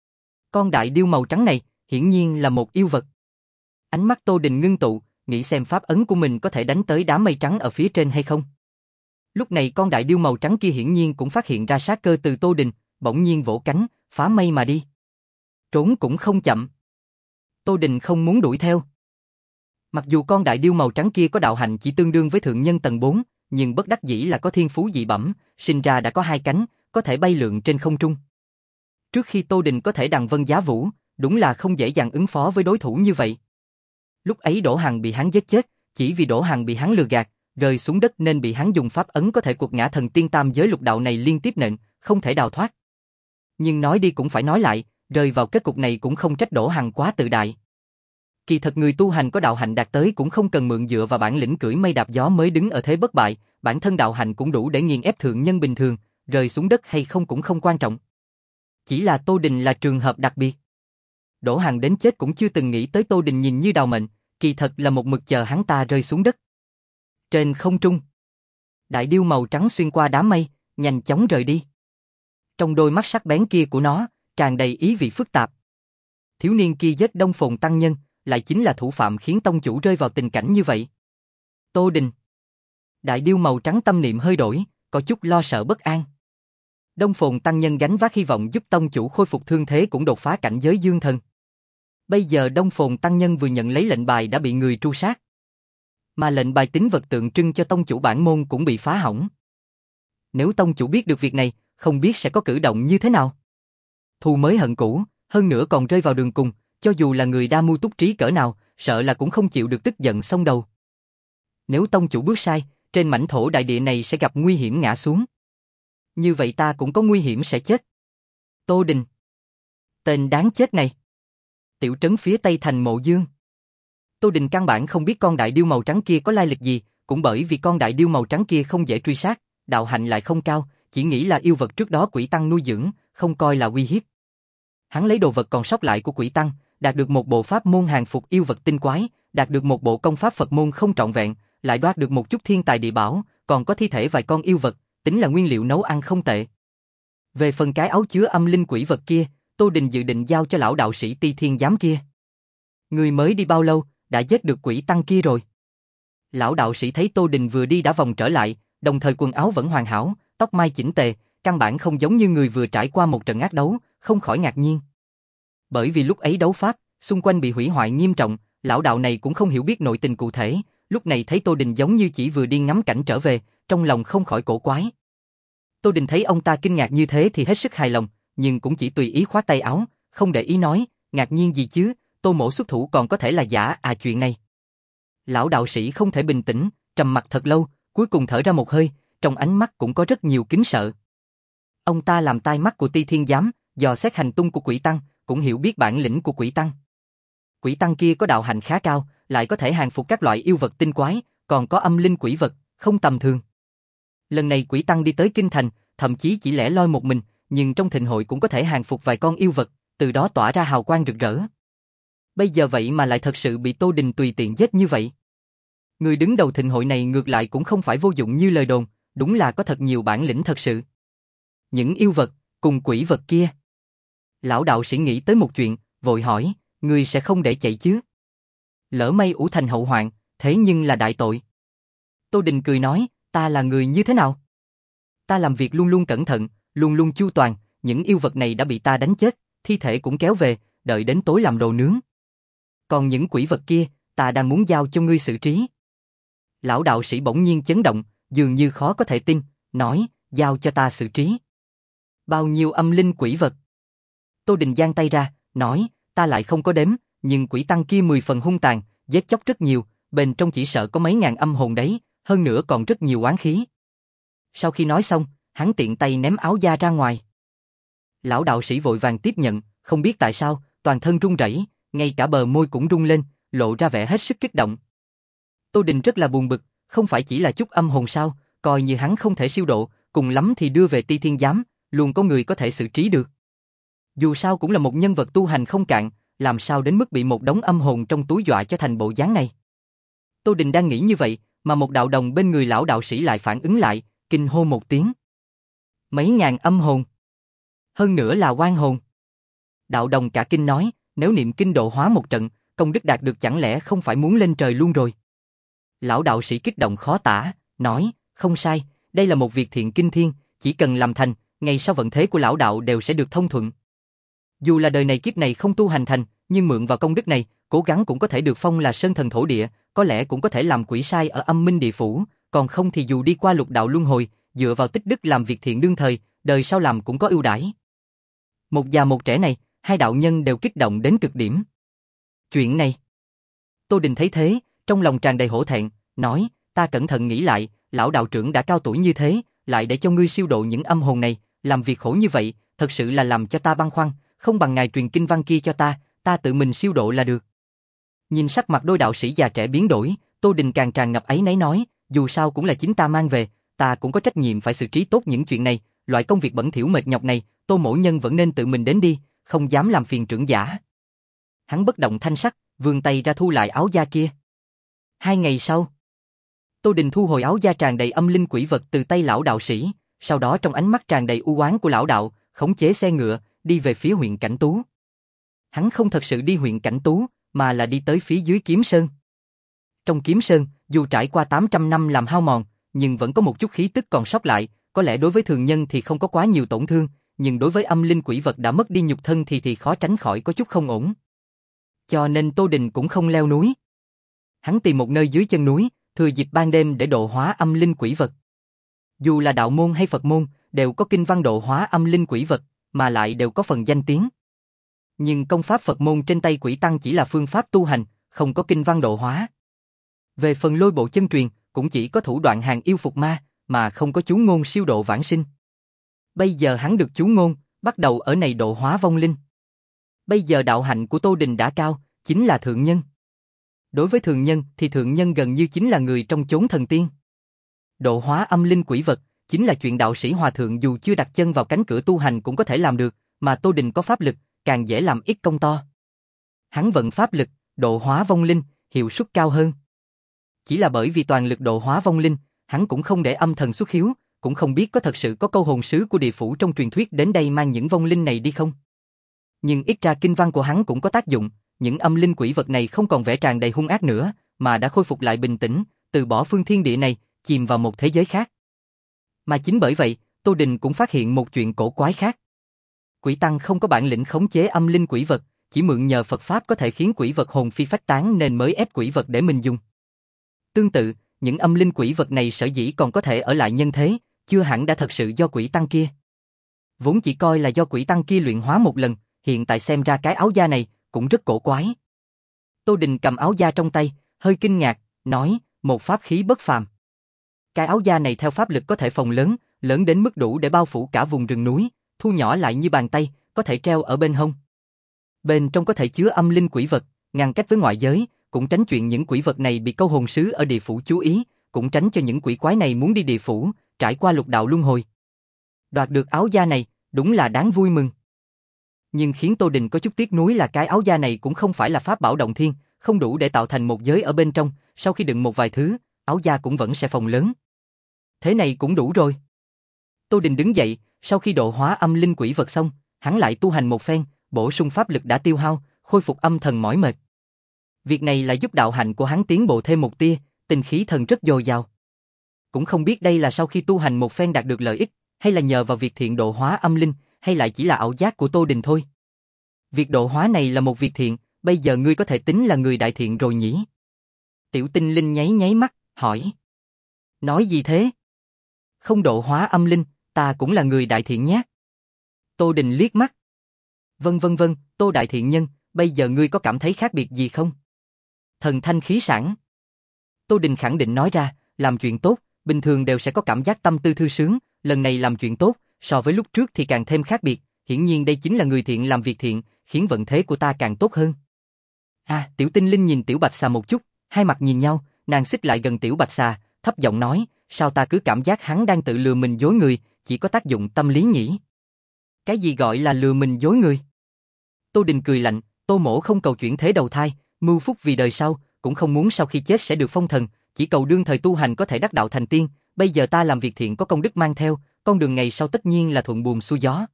Con đại điêu màu trắng này, hiển nhiên là một yêu vật. Ánh mắt Tô Đình ngưng tụ, nghĩ xem pháp ấn của mình có thể đánh tới đám mây trắng ở phía trên hay không. Lúc này con đại điêu màu trắng kia hiển nhiên cũng phát hiện ra sát cơ từ Tô Đình, bỗng nhiên vỗ cánh, phá mây mà đi. Trốn cũng không chậm. Tô Đình không muốn đuổi theo. Mặc dù con đại điêu màu trắng kia có đạo hạnh chỉ tương đương với thượng nhân tầng bốn, nhưng bất đắc dĩ là có thiên phú dị bẩm, sinh ra đã có hai cánh, có thể bay lượn trên không trung. Trước khi Tô Đình có thể đằng vân giá vũ, đúng là không dễ dàng ứng phó với đối thủ như vậy. Lúc ấy Đỗ Hằng bị hắn giết chết, chỉ vì Đỗ Hằng bị hắn lừa gạt, rơi xuống đất nên bị hắn dùng pháp ấn có thể quật ngã thần tiên tam giới lục đạo này liên tiếp nện, không thể đào thoát. Nhưng nói đi cũng phải nói lại, rơi vào kết cục này cũng không trách Đỗ Hằng quá tự đại. Kỳ thật người tu hành có đạo hạnh đạt tới cũng không cần mượn dựa vào bản lĩnh cưỡi mây đạp gió mới đứng ở thế bất bại, bản thân đạo hạnh cũng đủ để nghiền ép thượng nhân bình thường, rơi xuống đất hay không cũng không quan trọng. Chỉ là Tô Đình là trường hợp đặc biệt. Đỗ Hằng đến chết cũng chưa từng nghĩ tới Tô Đình nhìn như đào mệnh, kỳ thật là một mực chờ hắn ta rơi xuống đất. Trên không trung, đại điêu màu trắng xuyên qua đám mây, nhanh chóng rời đi. Trong đôi mắt sắc bén kia của nó, tràn đầy ý vị phức tạp. Thiếu niên kia giết Đông Phồn tăng nhân, lại chính là thủ phạm khiến tông chủ rơi vào tình cảnh như vậy. Tô Đình. Đại điêu màu trắng tâm niệm hơi đổi, có chút lo sợ bất an. Đông Phồn tăng nhân gánh vác hy vọng giúp tông chủ khôi phục thương thế cũng đột phá cảnh giới dương thần. Bây giờ Đông Phồn tăng nhân vừa nhận lấy lệnh bài đã bị người tru sát. Mà lệnh bài tín vật tượng trưng cho tông chủ bản môn cũng bị phá hỏng. Nếu tông chủ biết được việc này, không biết sẽ có cử động như thế nào. Thù mới hận cũ, hơn nữa còn rơi vào đường cùng, cho dù là người đa mưu túc trí cỡ nào, sợ là cũng không chịu được tức giận xông đầu. Nếu tông chủ bước sai, trên mảnh thổ đại địa này sẽ gặp nguy hiểm ngã xuống. Như vậy ta cũng có nguy hiểm sẽ chết. Tô Đình. Tên đáng chết này. Tiểu trấn phía tây thành Mộ Dương. Tô Đình căn bản không biết con đại điêu màu trắng kia có lai lịch gì, cũng bởi vì con đại điêu màu trắng kia không dễ truy sát, đạo hạnh lại không cao, chỉ nghĩ là yêu vật trước đó quỷ tăng nuôi dưỡng, không coi là uy hiếp. Hắn lấy đồ vật còn sót lại của quỷ tăng, đạt được một bộ pháp môn hàng phục yêu vật tinh quái, đạt được một bộ công pháp Phật môn không trọn vẹn, lại đoạt được một chút thiên tài địa bảo, còn có thi thể vài con yêu vật, tính là nguyên liệu nấu ăn không tệ. Về phần cái áo chứa âm linh quỷ vật kia, Tô Đình dự định giao cho lão đạo sĩ Ti Thiên Giám kia. Người mới đi bao lâu, đã giết được quỷ tăng kia rồi. Lão đạo sĩ thấy Tô Đình vừa đi đã vòng trở lại, đồng thời quần áo vẫn hoàn hảo, tóc mai chỉnh tề, căn bản không giống như người vừa trải qua một trận ác đấu, không khỏi ngạc nhiên. Bởi vì lúc ấy đấu pháp, xung quanh bị hủy hoại nghiêm trọng, lão đạo này cũng không hiểu biết nội tình cụ thể, lúc này thấy Tô Đình giống như chỉ vừa đi ngắm cảnh trở về, trong lòng không khỏi cổ quái. Tô Đình thấy ông ta kinh ngạc như thế thì hết sức hài lòng, nhưng cũng chỉ tùy ý khoát tay áo, không để ý nói, ngạc nhiên gì chứ, Tô mỗ xuất thủ còn có thể là giả à chuyện này. Lão đạo sĩ không thể bình tĩnh, trầm mặt thật lâu, cuối cùng thở ra một hơi, trong ánh mắt cũng có rất nhiều kính sợ. Ông ta làm tai mắt của Ti Thiên Giám, dò xét hành tung của quỷ tăng, cũng hiểu biết bản lĩnh của quỷ tăng. Quỷ tăng kia có đạo hạnh khá cao, lại có thể hàng phục các loại yêu vật tinh quái, còn có âm linh quỷ vật, không tầm thường. Lần này quỷ tăng đi tới kinh thành, thậm chí chỉ lẻ loi một mình, nhưng trong thịnh hội cũng có thể hàng phục vài con yêu vật, từ đó tỏa ra hào quang rực rỡ. Bây giờ vậy mà lại thật sự bị Tô Đình tùy tiện giết như vậy. Người đứng đầu thịnh hội này ngược lại cũng không phải vô dụng như lời đồn, đúng là có thật nhiều bản lĩnh thật sự. Những yêu vật, cùng quỷ vật kia. Lão đạo sĩ nghĩ tới một chuyện, vội hỏi, người sẽ không để chạy chứ? Lỡ may ủ thành hậu hoạn, thế nhưng là đại tội. Tô Đình cười nói, ta là người như thế nào? Ta làm việc luôn luôn cẩn thận, luôn luôn chu toàn, những yêu vật này đã bị ta đánh chết, thi thể cũng kéo về, đợi đến tối làm đồ nướng. Còn những quỷ vật kia, ta đang muốn giao cho ngươi xử trí. Lão đạo sĩ bỗng nhiên chấn động, dường như khó có thể tin, nói, giao cho ta xử trí. Bao nhiêu âm linh quỷ vật? Tô Đình giang tay ra, nói, ta lại không có đếm, nhưng quỷ tăng kia mười phần hung tàn, giết chóc rất nhiều, bên trong chỉ sợ có mấy ngàn âm hồn đấy, hơn nữa còn rất nhiều oán khí. Sau khi nói xong, hắn tiện tay ném áo da ra ngoài. Lão đạo sĩ vội vàng tiếp nhận, không biết tại sao, toàn thân run rẩy, ngay cả bờ môi cũng rung lên, lộ ra vẻ hết sức kích động. Tô Đình rất là buồn bực, không phải chỉ là chút âm hồn sao, coi như hắn không thể siêu độ, cùng lắm thì đưa về Ti Thiên Giám, luôn có người có thể xử trí được. Dù sao cũng là một nhân vật tu hành không cạn, làm sao đến mức bị một đống âm hồn trong túi dọa cho thành bộ dáng này. Tô Đình đang nghĩ như vậy, mà một đạo đồng bên người lão đạo sĩ lại phản ứng lại, kinh hô một tiếng. Mấy ngàn âm hồn. Hơn nữa là oan hồn. Đạo đồng cả kinh nói, nếu niệm kinh độ hóa một trận, công đức đạt được chẳng lẽ không phải muốn lên trời luôn rồi. Lão đạo sĩ kích động khó tả, nói, không sai, đây là một việc thiện kinh thiên, chỉ cần làm thành, ngày sau vận thế của lão đạo đều sẽ được thông thuận. Dù là đời này kiếp này không tu hành thành, nhưng mượn vào công đức này, cố gắng cũng có thể được phong là sơn thần thổ địa, có lẽ cũng có thể làm quỷ sai ở âm minh địa phủ, còn không thì dù đi qua lục đạo luân hồi, dựa vào tích đức làm việc thiện đương thời, đời sau làm cũng có ưu đãi. Một già một trẻ này, hai đạo nhân đều kích động đến cực điểm. Chuyện này. Tô Đình thấy thế, trong lòng tràn đầy hổ thẹn, nói, ta cẩn thận nghĩ lại, lão đạo trưởng đã cao tuổi như thế, lại để cho ngươi siêu độ những âm hồn này, làm việc khổ như vậy, thật sự là làm cho ta băn khoăn, không bằng ngài truyền kinh văn kia cho ta, ta tự mình siêu độ là được. Nhìn sắc mặt đôi đạo sĩ già trẻ biến đổi, Tô Đình càng tràn ngập áy náy nói, dù sao cũng là chính ta mang về, ta cũng có trách nhiệm phải xử trí tốt những chuyện này, loại công việc bẩn thỉu mệt nhọc này, Tô mỗ nhân vẫn nên tự mình đến đi, không dám làm phiền trưởng giả. Hắn bất động thanh sắc, vươn tay ra thu lại áo da kia. Hai ngày sau, Tô Đình thu hồi áo da tràn đầy âm linh quỷ vật từ tay lão đạo sĩ, sau đó trong ánh mắt tràn đầy u oán của lão đạo, khống chế xe ngựa, đi về phía huyện Cảnh Tú. Hắn không thật sự đi huyện Cảnh Tú, mà là đi tới phía dưới Kiếm Sơn. Trong Kiếm Sơn, dù trải qua tám trăm năm làm hao mòn, nhưng vẫn có một chút khí tức còn sót lại, có lẽ đối với thường nhân thì không có quá nhiều tổn thương, nhưng đối với âm linh quỷ vật đã mất đi nhục thân thì thì khó tránh khỏi có chút không ổn. Cho nên Tô Đình cũng không leo núi. Hắn tìm một nơi dưới chân núi, thừa dịp ban đêm để độ hóa âm linh quỷ vật. Dù là đạo môn hay Phật môn, đều có kinh văn độ hóa âm linh quỷ vật, mà lại đều có phần danh tiếng. Nhưng công pháp Phật môn trên tay quỷ tăng chỉ là phương pháp tu hành, không có kinh văn độ hóa. Về phần lôi bộ chân truyền, cũng chỉ có thủ đoạn hàng yêu phục ma, mà không có chú ngôn siêu độ vãng sinh. Bây giờ hắn được chú ngôn, bắt đầu ở này độ hóa vong linh. Bây giờ đạo hạnh của Tô Đình đã cao, chính là thượng nhân. Đối với thường nhân thì thượng nhân gần như chính là người trong chốn thần tiên. Độ hóa âm linh quỷ vật, chính là chuyện đạo sĩ hòa thượng dù chưa đặt chân vào cánh cửa tu hành cũng có thể làm được, mà Tô Đình có pháp lực, càng dễ làm ít công to. Hắn vận pháp lực, độ hóa vong linh, hiệu suất cao hơn. Chỉ là bởi vì toàn lực độ hóa vong linh, hắn cũng không để âm thần xuất hiếu, cũng không biết có thật sự có câu hồn sứ của địa phủ trong truyền thuyết đến đây mang những vong linh này đi không. Nhưng ít ra kinh văn của hắn cũng có tác dụng, những âm linh quỷ vật này không còn vẻ tràn đầy hung ác nữa, mà đã khôi phục lại bình tĩnh, từ bỏ phương thiên địa này, chìm vào một thế giới khác. Mà chính bởi vậy, Tô Đình cũng phát hiện một chuyện cổ quái khác. Quỷ tăng không có bản lĩnh khống chế âm linh quỷ vật, chỉ mượn nhờ Phật Pháp có thể khiến quỷ vật hồn phi phách tán nên mới ép quỷ vật để mình dùng. Tương tự, những âm linh quỷ vật này sở dĩ còn có thể ở lại nhân thế, chưa hẳn đã thật sự do quỷ tăng kia. Vốn chỉ coi là do quỷ tăng kia luyện hóa một lần, hiện tại xem ra cái áo da này cũng rất cổ quái. Tô Đình cầm áo da trong tay, hơi kinh ngạc, nói, một pháp khí bất phàm. Cái áo da này theo pháp lực có thể phồng lớn, lớn đến mức đủ để bao phủ cả vùng rừng núi, thu nhỏ lại như bàn tay, có thể treo ở bên hông. Bên trong có thể chứa âm linh quỷ vật, ngăn cách với ngoại giới, cũng tránh chuyện những quỷ vật này bị câu hồn sứ ở địa phủ chú ý, cũng tránh cho những quỷ quái này muốn đi địa phủ, trải qua lục đạo luân hồi. Đoạt được áo da này, đúng là đáng vui mừng. Nhưng khiến Tô Đình có chút tiếc nuối là cái áo da này cũng không phải là pháp bảo động thiên, không đủ để tạo thành một giới ở bên trong, sau khi đựng một vài thứ, áo da cũng vẫn sẽ phồng lớn. Thế này cũng đủ rồi. Tô Đình đứng dậy, sau khi độ hóa âm linh quỷ vật xong, hắn lại tu hành một phen, bổ sung pháp lực đã tiêu hao, khôi phục âm thần mỏi mệt. Việc này là giúp đạo hạnh của hắn tiến bộ thêm một tia, tinh khí thần rất dồi dào. Cũng không biết đây là sau khi tu hành một phen đạt được lợi ích, hay là nhờ vào việc thiện độ hóa âm linh, hay lại chỉ là ảo giác của Tô Đình thôi. Việc độ hóa này là một việc thiện, bây giờ ngươi có thể tính là người đại thiện rồi nhỉ? Tiểu Tinh Linh nháy nháy mắt, hỏi. Nói gì thế? Không độ hóa âm linh, ta cũng là người đại thiện nhé. Tô Đình liếc mắt. Vân vân vân, Tô đại thiện nhân, bây giờ ngươi có cảm thấy khác biệt gì không? Thần thanh khí sảng. Tô Đình khẳng định nói ra, làm chuyện tốt, bình thường đều sẽ có cảm giác tâm tư thư sướng, lần này làm chuyện tốt, so với lúc trước thì càng thêm khác biệt, hiển nhiên đây chính là người thiện làm việc thiện, khiến vận thế của ta càng tốt hơn. À, Tiểu Tinh Linh nhìn Tiểu Bạch Xà một chút, hai mặt nhìn nhau, nàng xích lại gần Tiểu Bạch Xà, thấp giọng nói, sao ta cứ cảm giác hắn đang tự lừa mình dối người, chỉ có tác dụng tâm lý nhỉ? Cái gì gọi là lừa mình dối người? Tô Đình cười lạnh, Tô mỗ không cầu chuyển thế đầu thai, mưu phúc vì đời sau, cũng không muốn sau khi chết sẽ được phong thần, chỉ cầu đương thời tu hành có thể đắc đạo thành tiên, bây giờ ta làm việc thiện có công đức mang theo, con đường ngày sau tất nhiên là thuận buồm xuôi gió.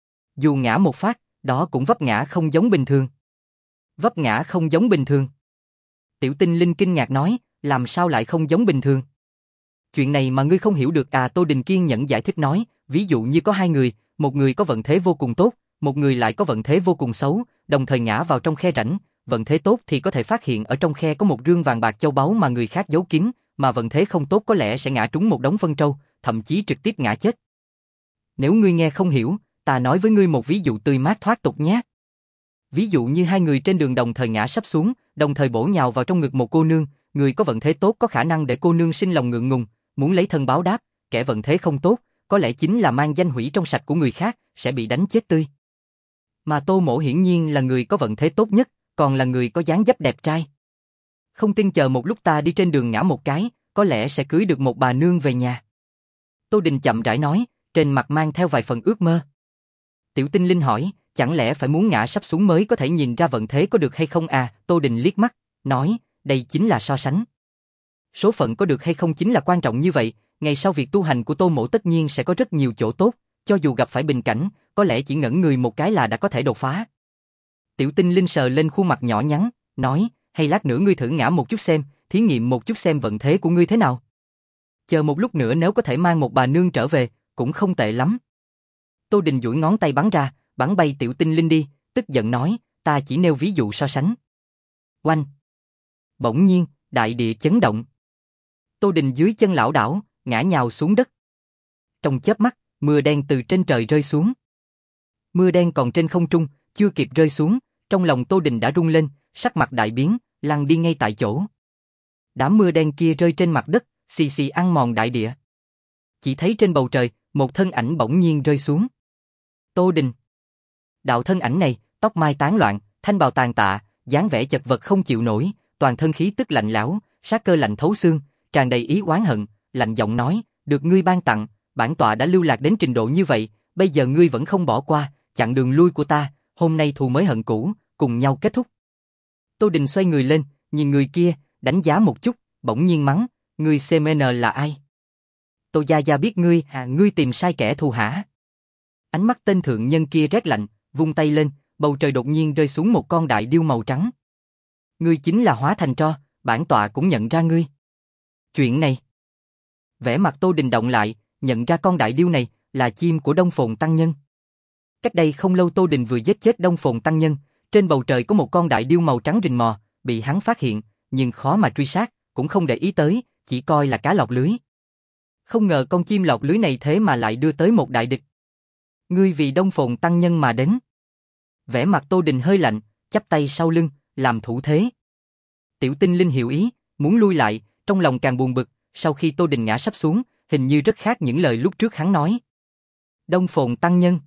Dù ngã một phát, đó cũng vấp ngã không giống bình thường. Vấp ngã không giống bình thường. Tiểu Tinh Linh kinh ngạc nói, làm sao lại không giống bình thường? Chuyện này mà ngươi không hiểu được à? Tô Đình kiên nhẫn giải thích nói, ví dụ như có hai người, một người có vận thế vô cùng tốt, một người lại có vận thế vô cùng xấu, đồng thời ngã vào trong khe rãnh, vận thế tốt thì có thể phát hiện ở trong khe có một rương vàng bạc châu báu mà người khác giấu kín, mà vận thế không tốt có lẽ sẽ ngã trúng một đống phân trâu, thậm chí trực tiếp ngã chết. Nếu ngươi nghe không hiểu, ta nói với ngươi một ví dụ tươi mát thoát tục nhé. Ví dụ như hai người trên đường đồng thời ngã sắp xuống, đồng thời bổ nhào vào trong ngực một cô nương, người có vận thế tốt có khả năng để cô nương sinh lòng ngượng ngùng, muốn lấy thân báo đáp, kẻ vận thế không tốt, có lẽ chính là mang danh hủy trong sạch của người khác, sẽ bị đánh chết tươi. Mà Tô Mỗ hiển nhiên là người có vận thế tốt nhất, còn là người có dáng dấp đẹp trai. Không tin chờ một lúc ta đi trên đường ngã một cái, có lẽ sẽ cưới được một bà nương về nhà. Tô Đình chậm rãi nói, trên mặt mang theo vài phần ước mơ. Tiểu Tinh Linh hỏi, chẳng lẽ phải muốn ngã sắp xuống mới có thể nhìn ra vận thế có được hay không à? Tô Đình liếc mắt, nói, đây chính là so sánh. Số phận có được hay không chính là quan trọng như vậy, ngày sau việc tu hành của Tô Mỗ tất nhiên sẽ có rất nhiều chỗ tốt, cho dù gặp phải bình cảnh, có lẽ chỉ ngẩn người một cái là đã có thể đột phá. Tiểu Tinh Linh sờ lên khuôn mặt nhỏ nhắn, nói, hay lát nữa ngươi thử ngã một chút xem, thí nghiệm một chút xem vận thế của ngươi thế nào. Chờ một lúc nữa nếu có thể mang một bà nương trở về, cũng không tệ lắm. Tô Đình duỗi ngón tay bắn ra, bắn bay Tiểu Tinh Linh đi, tức giận nói, ta chỉ nêu ví dụ so sánh. Oanh! Bỗng nhiên, đại địa chấn động. Tô Đình dưới chân lảo đảo, ngã nhào xuống đất. Trong chớp mắt, mưa đen từ trên trời rơi xuống. Mưa đen còn trên không trung, chưa kịp rơi xuống, trong lòng Tô Đình đã rung lên, sắc mặt đại biến, lăn đi ngay tại chỗ. Đám mưa đen kia rơi trên mặt đất, xì xì ăn mòn đại địa. Chỉ thấy trên bầu trời, một thân ảnh bỗng nhiên rơi xuống. Tô Đình. Đạo thân ảnh này, tóc mai tán loạn, thanh bào tàn tạ, dáng vẻ chật vật không chịu nổi, toàn thân khí tức lạnh lẽo, sát cơ lạnh thấu xương, tràn đầy ý oán hận, lạnh giọng nói, được ngươi ban tặng, bản tọa đã lưu lạc đến trình độ như vậy, bây giờ ngươi vẫn không bỏ qua, chặn đường lui của ta, hôm nay thù mới hận cũ, cùng nhau kết thúc. Tô Đình xoay người lên, nhìn người kia, đánh giá một chút, bỗng nhiên mắng, ngươi xê em en là ai? Tô Gia Gia biết ngươi, à ngươi tìm sai kẻ thù hả? Ánh mắt tên thượng nhân kia rét lạnh, vung tay lên, bầu trời đột nhiên rơi xuống một con đại điêu màu trắng. Ngươi chính là hóa thành tro, bản tọa cũng nhận ra ngươi. Chuyện này. Vẻ mặt Tô Đình động lại, nhận ra con đại điêu này là chim của Đông Phồn Tăng Nhân. Cách đây không lâu Tô Đình vừa giết chết Đông Phồn Tăng Nhân, trên bầu trời có một con đại điêu màu trắng rình mò, bị hắn phát hiện, nhưng khó mà truy sát, cũng không để ý tới, chỉ coi là cá lọt lưới. Không ngờ con chim lọt lưới này thế mà lại đưa tới một đại địch. Ngươi vì Đông Phồn Tăng Nhân mà đến. Vẻ mặt Tô Đình hơi lạnh, chắp tay sau lưng, làm thủ thế. Tiểu Tinh Linh hiểu ý, muốn lui lại, trong lòng càng buồn bực, sau khi Tô Đình ngã sắp xuống, hình như rất khác những lời lúc trước hắn nói. Đông Phồn Tăng Nhân.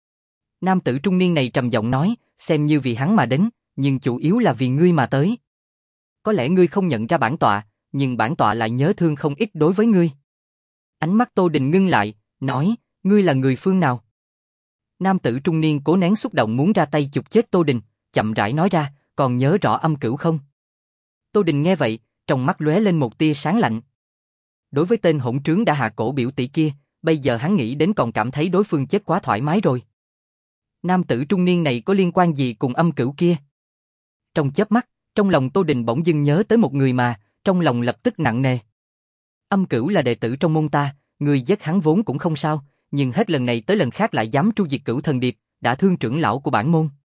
Nam tử trung niên này trầm giọng nói, xem như vì hắn mà đến, nhưng chủ yếu là vì ngươi mà tới. Có lẽ ngươi không nhận ra bản tọa, nhưng bản tọa lại nhớ thương không ít đối với ngươi. Ánh mắt Tô Đình ngưng lại, nói, ngươi là người phương nào? Nam tử trung niên cố nén xúc động muốn ra tay chụp chết Tô Đình, chậm rãi nói ra, còn nhớ rõ Âm Cửu không? Tô Đình nghe vậy, trong mắt lóe lên một tia sáng lạnh. Đối với tên hỗn trướng đã hạ cổ biểu tỷ kia, bây giờ hắn nghĩ đến còn cảm thấy đối phương chết quá thoải mái rồi. Nam tử trung niên này có liên quan gì cùng Âm Cửu kia? Trong chớp mắt, trong lòng Tô Đình bỗng dưng nhớ tới một người mà, trong lòng lập tức nặng nề. Âm Cửu là đệ tử trong môn ta, người giết hắn vốn cũng không sao, nhưng hết lần này tới lần khác lại dám tru diệt Cửu Thần Điệp, đã thương trưởng lão của bản môn.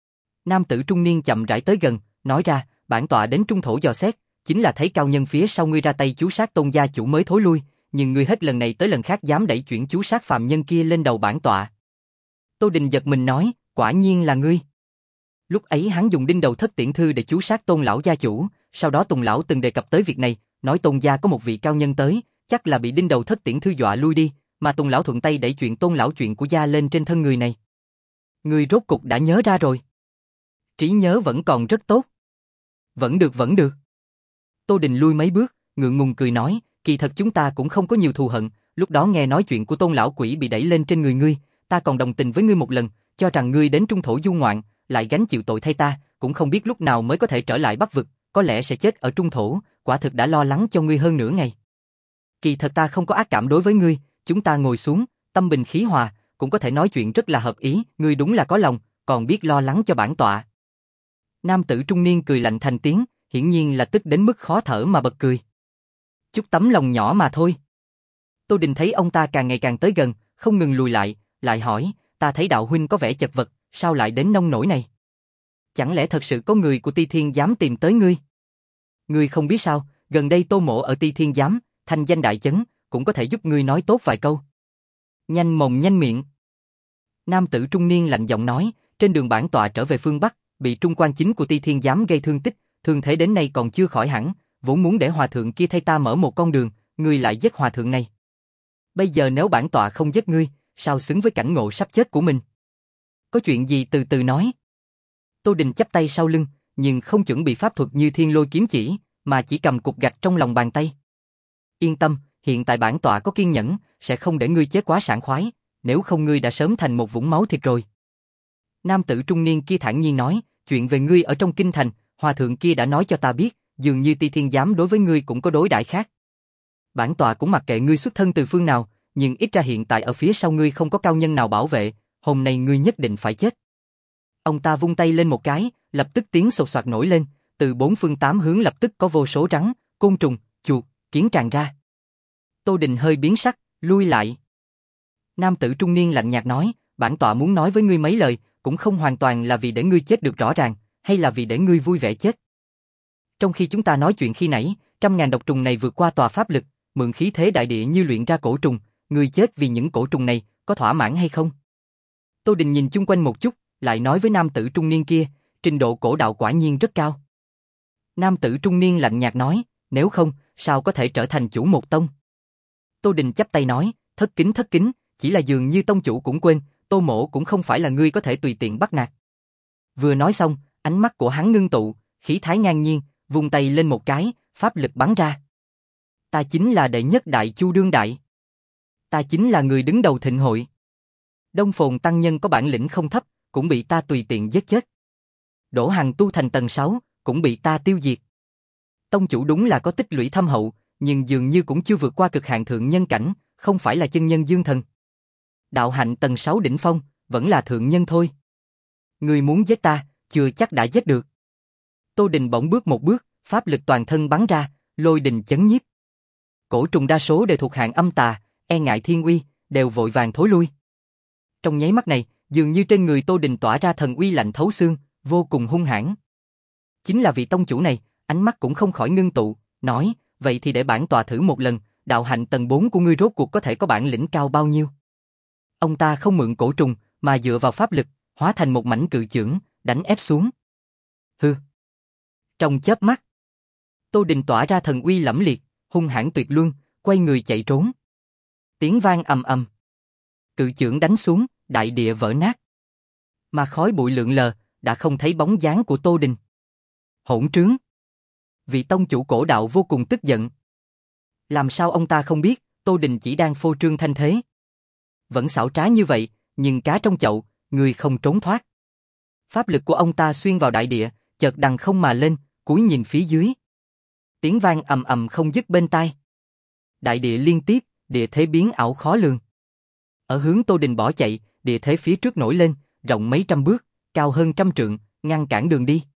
Nam tử trung niên chậm rãi tới gần, nói ra, bản tọa đến trung thổ dò xét, chính là thấy cao nhân phía sau ngươi ra tay chú sát Tôn gia chủ mới thối lui, nhưng ngươi hết lần này tới lần khác dám đẩy chuyển chú sát phàm nhân kia lên đầu bản tọa. Tô Đình giật mình nói, quả nhiên là ngươi. Lúc ấy hắn dùng đinh đầu thất tiễn thư để chú sát Tôn lão gia chủ, sau đó Tùng lão từng đề cập tới việc này, nói Tôn gia có một vị cao nhân tới, chắc là bị đinh đầu thất tiễn thư dọa lui đi, mà Tùng lão thuận tay đẩy chuyện Tôn lão chuyện của gia lên trên thân người này. Ngươi rốt cục đã nhớ ra rồi. Trí nhớ vẫn còn rất tốt. Vẫn được vẫn được. Tô Đình lui mấy bước, ngượng ngùng cười nói, kỳ thật chúng ta cũng không có nhiều thù hận, lúc đó nghe nói chuyện của Tôn lão quỷ bị đẩy lên trên người ngươi, ta còn đồng tình với ngươi một lần, cho rằng ngươi đến trung thổ du ngoạn, lại gánh chịu tội thay ta, cũng không biết lúc nào mới có thể trở lại Bắc vực, có lẽ sẽ chết ở trung thổ, quả thực đã lo lắng cho ngươi hơn nửa ngày. Kỳ thật ta không có ác cảm đối với ngươi, chúng ta ngồi xuống, tâm bình khí hòa, cũng có thể nói chuyện rất là hợp ý, ngươi đúng là có lòng, còn biết lo lắng cho bản tọa. Nam tử trung niên cười lạnh thành tiếng, hiển nhiên là tức đến mức khó thở mà bật cười. Chút tấm lòng nhỏ mà thôi. Tô Đình thấy ông ta càng ngày càng tới gần, không ngừng lùi lại, lại hỏi, ta thấy đạo huynh có vẻ chật vật, sao lại đến nông nỗi này? Chẳng lẽ thật sự có người của Ti Thiên Giám tìm tới ngươi? Ngươi không biết sao, gần đây Tô Mộ ở Ti Thiên Giám, thanh danh đại chấn, cũng có thể giúp ngươi nói tốt vài câu. Nhanh mồm nhanh miệng. Nam tử trung niên lạnh giọng nói, trên đường bản tọa trở về phương Bắc, bị trung quan chính của Ti Thiên Giám gây thương tích, thương thế đến nay còn chưa khỏi hẳn, vốn muốn để hòa thượng kia thay ta mở một con đường, ngươi lại giết hòa thượng này. Bây giờ nếu bản tọa không giết ngươi, sao xứng với cảnh ngộ sắp chết của mình? Có chuyện gì từ từ nói. Tô Đình chắp tay sau lưng, nhưng không chuẩn bị pháp thuật như thiên lôi kiếm chỉ, mà chỉ cầm cục gạch trong lòng bàn tay. Yên tâm, hiện tại bản tọa có kiên nhẫn, sẽ không để ngươi chết quá sảng khoái, nếu không ngươi đã sớm thành một vũng máu thịt rồi. Nam tử trung niên kia thản nhiên nói, chuyện về ngươi ở trong kinh thành, hòa thượng kia đã nói cho ta biết, dường như Ti Thiên Giám đối với ngươi cũng có đối đãi khác. Bản tọa cũng mặc kệ ngươi xuất thân từ phương nào, nhưng ít ra hiện tại ở phía sau ngươi không có cao nhân nào bảo vệ, hôm nay ngươi nhất định phải chết. Ông ta vung tay lên một cái, lập tức tiếng sột soạt nổi lên, từ bốn phương tám hướng lập tức có vô số rắn, côn trùng, chuột, kiến tràn ra. Tô Đình hơi biến sắc, lui lại. Nam tử trung niên lạnh nhạt nói, bản tọa muốn nói với ngươi mấy lời, cũng không hoàn toàn là vì để ngươi chết được rõ ràng, hay là vì để ngươi vui vẻ chết. Trong khi chúng ta nói chuyện khi nãy, trăm ngàn độc trùng này vượt qua tòa pháp lực, mượn khí thế đại địa như luyện ra cổ trùng, ngươi chết vì những cổ trùng này, có thỏa mãn hay không? Tô Đình nhìn chung quanh một chút, lại nói với nam tử trung niên kia, trình độ cổ đạo quả nhiên rất cao. Nam tử trung niên lạnh nhạt nói, nếu không, sao có thể trở thành chủ một tông? Tô Đình chắp tay nói, thất kính thất kính, chỉ là dường như tông chủ cũng quên, Tô mỗ cũng không phải là ngươi có thể tùy tiện bắt nạt. Vừa nói xong, ánh mắt của hắn ngưng tụ, khí thái ngang nhiên, vung tay lên một cái, pháp lực bắn ra. Ta chính là đệ nhất đại chu đương đại. Ta chính là người đứng đầu thịnh hội. Đông Phồn tăng nhân có bản lĩnh không thấp, cũng bị ta tùy tiện giết chết. Đỗ Hằng tu thành tầng sáu, cũng bị ta tiêu diệt. Tông chủ đúng là có tích lũy thâm hậu, nhưng dường như cũng chưa vượt qua cực hạn thượng nhân cảnh, không phải là chân nhân dương thần. Đạo hạnh tầng sáu đỉnh phong, vẫn là thượng nhân thôi. Người muốn giết ta, chưa chắc đã giết được. Tô Đình bỗng bước một bước, pháp lực toàn thân bắn ra, lôi đình chấn nhiếp. Cổ trùng đa số đều thuộc hạng âm tà, e ngại thiên uy, đều vội vàng thối lui. Trong nháy mắt này, dường như trên người Tô Đình tỏa ra thần uy lạnh thấu xương, vô cùng hung hãn. Chính là vị tông chủ này, ánh mắt cũng không khỏi ngưng tụ, nói, vậy thì để bản tọa thử một lần, đạo hạnh tầng bốn của ngươi rốt cuộc có thể có bản lĩnh cao bao nhiêu. Ông ta không mượn cổ trùng, mà dựa vào pháp lực, hóa thành một mảnh cự chưởng, đánh ép xuống. Hừ. Trong chớp mắt, Tô Đình tỏa ra thần uy lẫm liệt, hung hãn tuyệt luân, quay người chạy trốn. Tiếng vang ầm ầm. Cự chưởng đánh xuống, đại địa vỡ nát. Mà khói bụi lượn lờ, đã không thấy bóng dáng của Tô Đình. Hỗn trướng. Vị tông chủ cổ đạo vô cùng tức giận. Làm sao ông ta không biết, Tô Đình chỉ đang phô trương thanh thế. Vẫn xảo trá như vậy, nhưng cá trong chậu, người không trốn thoát. Pháp lực của ông ta xuyên vào đại địa, chợt đằng không mà lên, cúi nhìn phía dưới. Tiếng vang ầm ầm không dứt bên tai. Đại địa liên tiếp, địa thế biến ảo khó lường. Ở hướng Tô Đình bỏ chạy, địa thế phía trước nổi lên, rộng mấy trăm bước, cao hơn trăm trượng, ngăn cản đường đi.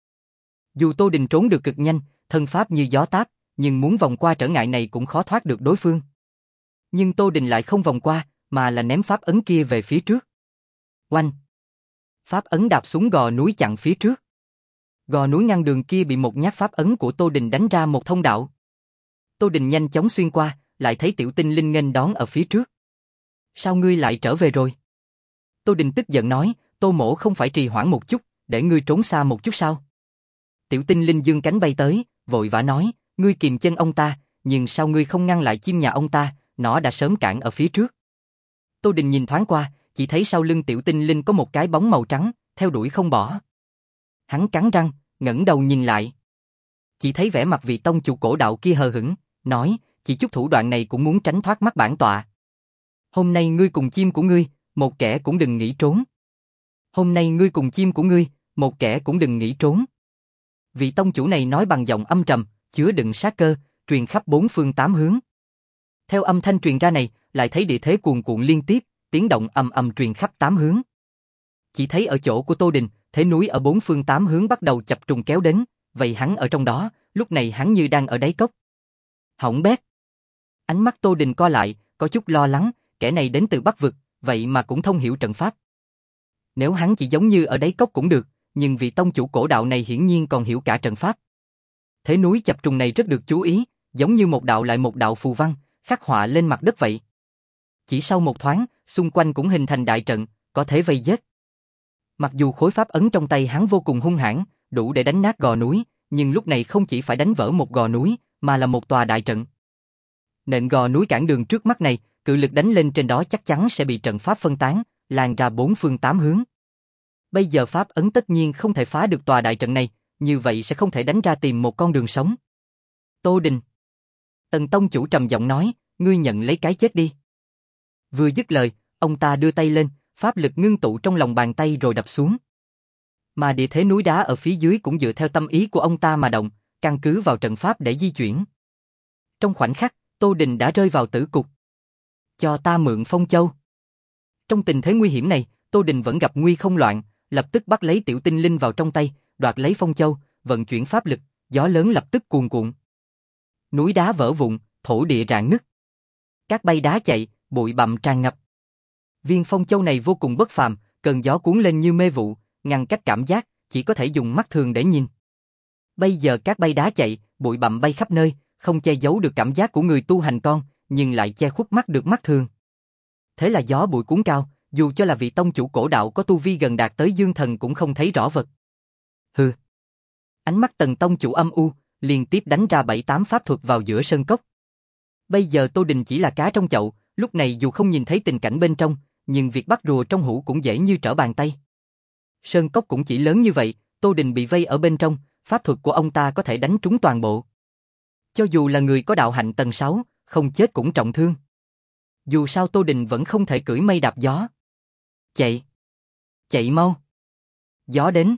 Dù Tô Đình trốn được cực nhanh, thân pháp như gió táp, nhưng muốn vòng qua trở ngại này cũng khó thoát được đối phương. Nhưng Tô Đình lại không vòng qua, mà là ném pháp ấn kia về phía trước. Oanh! Pháp ấn đạp xuống gò núi chặn phía trước. Gò núi ngăn đường kia bị một nhát pháp ấn của Tô Đình đánh ra một thông đạo. Tô Đình nhanh chóng xuyên qua, lại thấy Tiểu Tinh Linh nghênh đón ở phía trước. Sao ngươi lại trở về rồi? Tô Đình tức giận nói, Tô mỗ không phải trì hoãn một chút, để ngươi trốn xa một chút sao? Tiểu Tinh Linh dương cánh bay tới, vội vã nói, ngươi kìm chân ông ta, nhưng sao ngươi không ngăn lại chim nhà ông ta, nó đã sớm cản ở phía trước. Tô Đình nhìn thoáng qua, chỉ thấy sau lưng Tiểu Tinh Linh có một cái bóng màu trắng, theo đuổi không bỏ. Hắn cắn răng, ngẩng đầu nhìn lại. Chỉ thấy vẻ mặt vị tông chủ cổ đạo kia hờ hững, nói, chỉ chút thủ đoạn này cũng muốn tránh thoát mắt bản tọa. Hôm nay ngươi cùng chim của ngươi, một kẻ cũng đừng nghĩ trốn. Hôm nay ngươi cùng chim của ngươi, một kẻ cũng đừng nghĩ trốn. Vị tông chủ này nói bằng giọng âm trầm, chứa đựng sát cơ, truyền khắp bốn phương tám hướng. Theo âm thanh truyền ra này, lại thấy địa thế cuồn cuộn liên tiếp, tiếng động ầm ầm truyền khắp tám hướng. Chỉ thấy ở chỗ của Tô Đình, thế núi ở bốn phương tám hướng bắt đầu chập trùng kéo đến, vậy hắn ở trong đó, lúc này hắn như đang ở đáy cốc. Hỏng bét. Ánh mắt Tô Đình co lại, có chút lo lắng, kẻ này đến từ Bắc vực, vậy mà cũng thông hiểu trận pháp. Nếu hắn chỉ giống như ở đáy cốc cũng được, nhưng vị tông chủ cổ đạo này hiển nhiên còn hiểu cả trận pháp. Thế núi chập trùng này rất được chú ý, giống như một đạo lại một đạo phù văn, khắc họa lên mặt đất vậy. Chỉ sau một thoáng, xung quanh cũng hình thành đại trận, có thể vây giết. Mặc dù khối pháp ấn trong tay hắn vô cùng hung hãn, đủ để đánh nát gò núi, nhưng lúc này không chỉ phải đánh vỡ một gò núi, mà là một tòa đại trận. Nện gò núi cản đường trước mắt này, cự lực đánh lên trên đó chắc chắn sẽ bị trận pháp phân tán, lan ra bốn phương tám hướng. Bây giờ pháp ấn tất nhiên không thể phá được tòa đại trận này, như vậy sẽ không thể đánh ra tìm một con đường sống. Tô Đình. Tần tông chủ trầm giọng nói, ngươi nhận lấy cái chết đi. Vừa dứt lời, ông ta đưa tay lên, pháp lực ngưng tụ trong lòng bàn tay rồi đập xuống. Mà địa thế núi đá ở phía dưới cũng dựa theo tâm ý của ông ta mà động, căn cứ vào trận pháp để di chuyển. Trong khoảnh khắc, Tô Đình đã rơi vào tử cục. Cho ta mượn Phong Châu. Trong tình thế nguy hiểm này, Tô Đình vẫn gặp nguy không loạn, lập tức bắt lấy tiểu tinh linh vào trong tay, đoạt lấy Phong Châu, vận chuyển pháp lực, gió lớn lập tức cuồn cuộn. Núi đá vỡ vụn, thổ địa rạn nứt. Cát bay đá chạy, bụi bặm tràn ngập. Viên Phong Châu này vô cùng bất phàm, cơn gió cuốn lên như mê vụ, ngăn cách cảm giác, chỉ có thể dùng mắt thường để nhìn. Bây giờ cát bay đá chạy, bụi bặm bay khắp nơi, không che giấu được cảm giác của người tu hành con, nhưng lại che khuất mắt được mắt thường. Thế là gió bụi cuốn cao, dù cho là vị tông chủ cổ đạo có tu vi gần đạt tới dương thần cũng không thấy rõ vật. Hừ. Ánh mắt Tần tông chủ âm u, liên tiếp đánh ra bảy tám pháp thuật vào giữa sơn cốc. Bây giờ Tô Đình chỉ là cá trong chậu, lúc này dù không nhìn thấy tình cảnh bên trong, nhưng việc bắt rùa trong hũ cũng dễ như trở bàn tay. Sơn cốc cũng chỉ lớn như vậy, Tô Đình bị vây ở bên trong, pháp thuật của ông ta có thể đánh trúng toàn bộ. Cho dù là người có đạo hạnh tầng sáu, không chết cũng trọng thương. Dù sao Tô Đình vẫn không thể cưỡi mây đạp gió. Chạy! Chạy mau! Gió đến!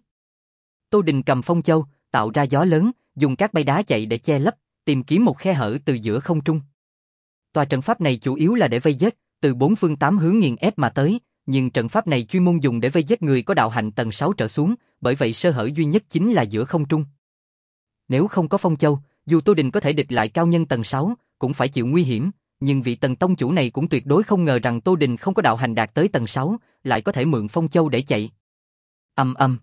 Tô Đình cầm Phong Châu, tạo ra gió lớn, dùng các bay đá chạy để che lấp, tìm kiếm một khe hở từ giữa không trung. Tòa trận pháp này chủ yếu là để vây giết, từ bốn phương tám hướng nghiền ép mà tới, nhưng trận pháp này chuyên môn dùng để vây giết người có đạo hạnh tầng sáu trở xuống, bởi vậy sơ hở duy nhất chính là giữa không trung. Nếu không có Phong Châu, dù Tô Đình có thể địch lại cao nhân tầng sáu, cũng phải chịu nguy hiểm, nhưng vị Tần tông chủ này cũng tuyệt đối không ngờ rằng Tô Đình không có đạo hành đạt tới tầng sáu, lại có thể mượn Phong Châu để chạy. Ầm ầm.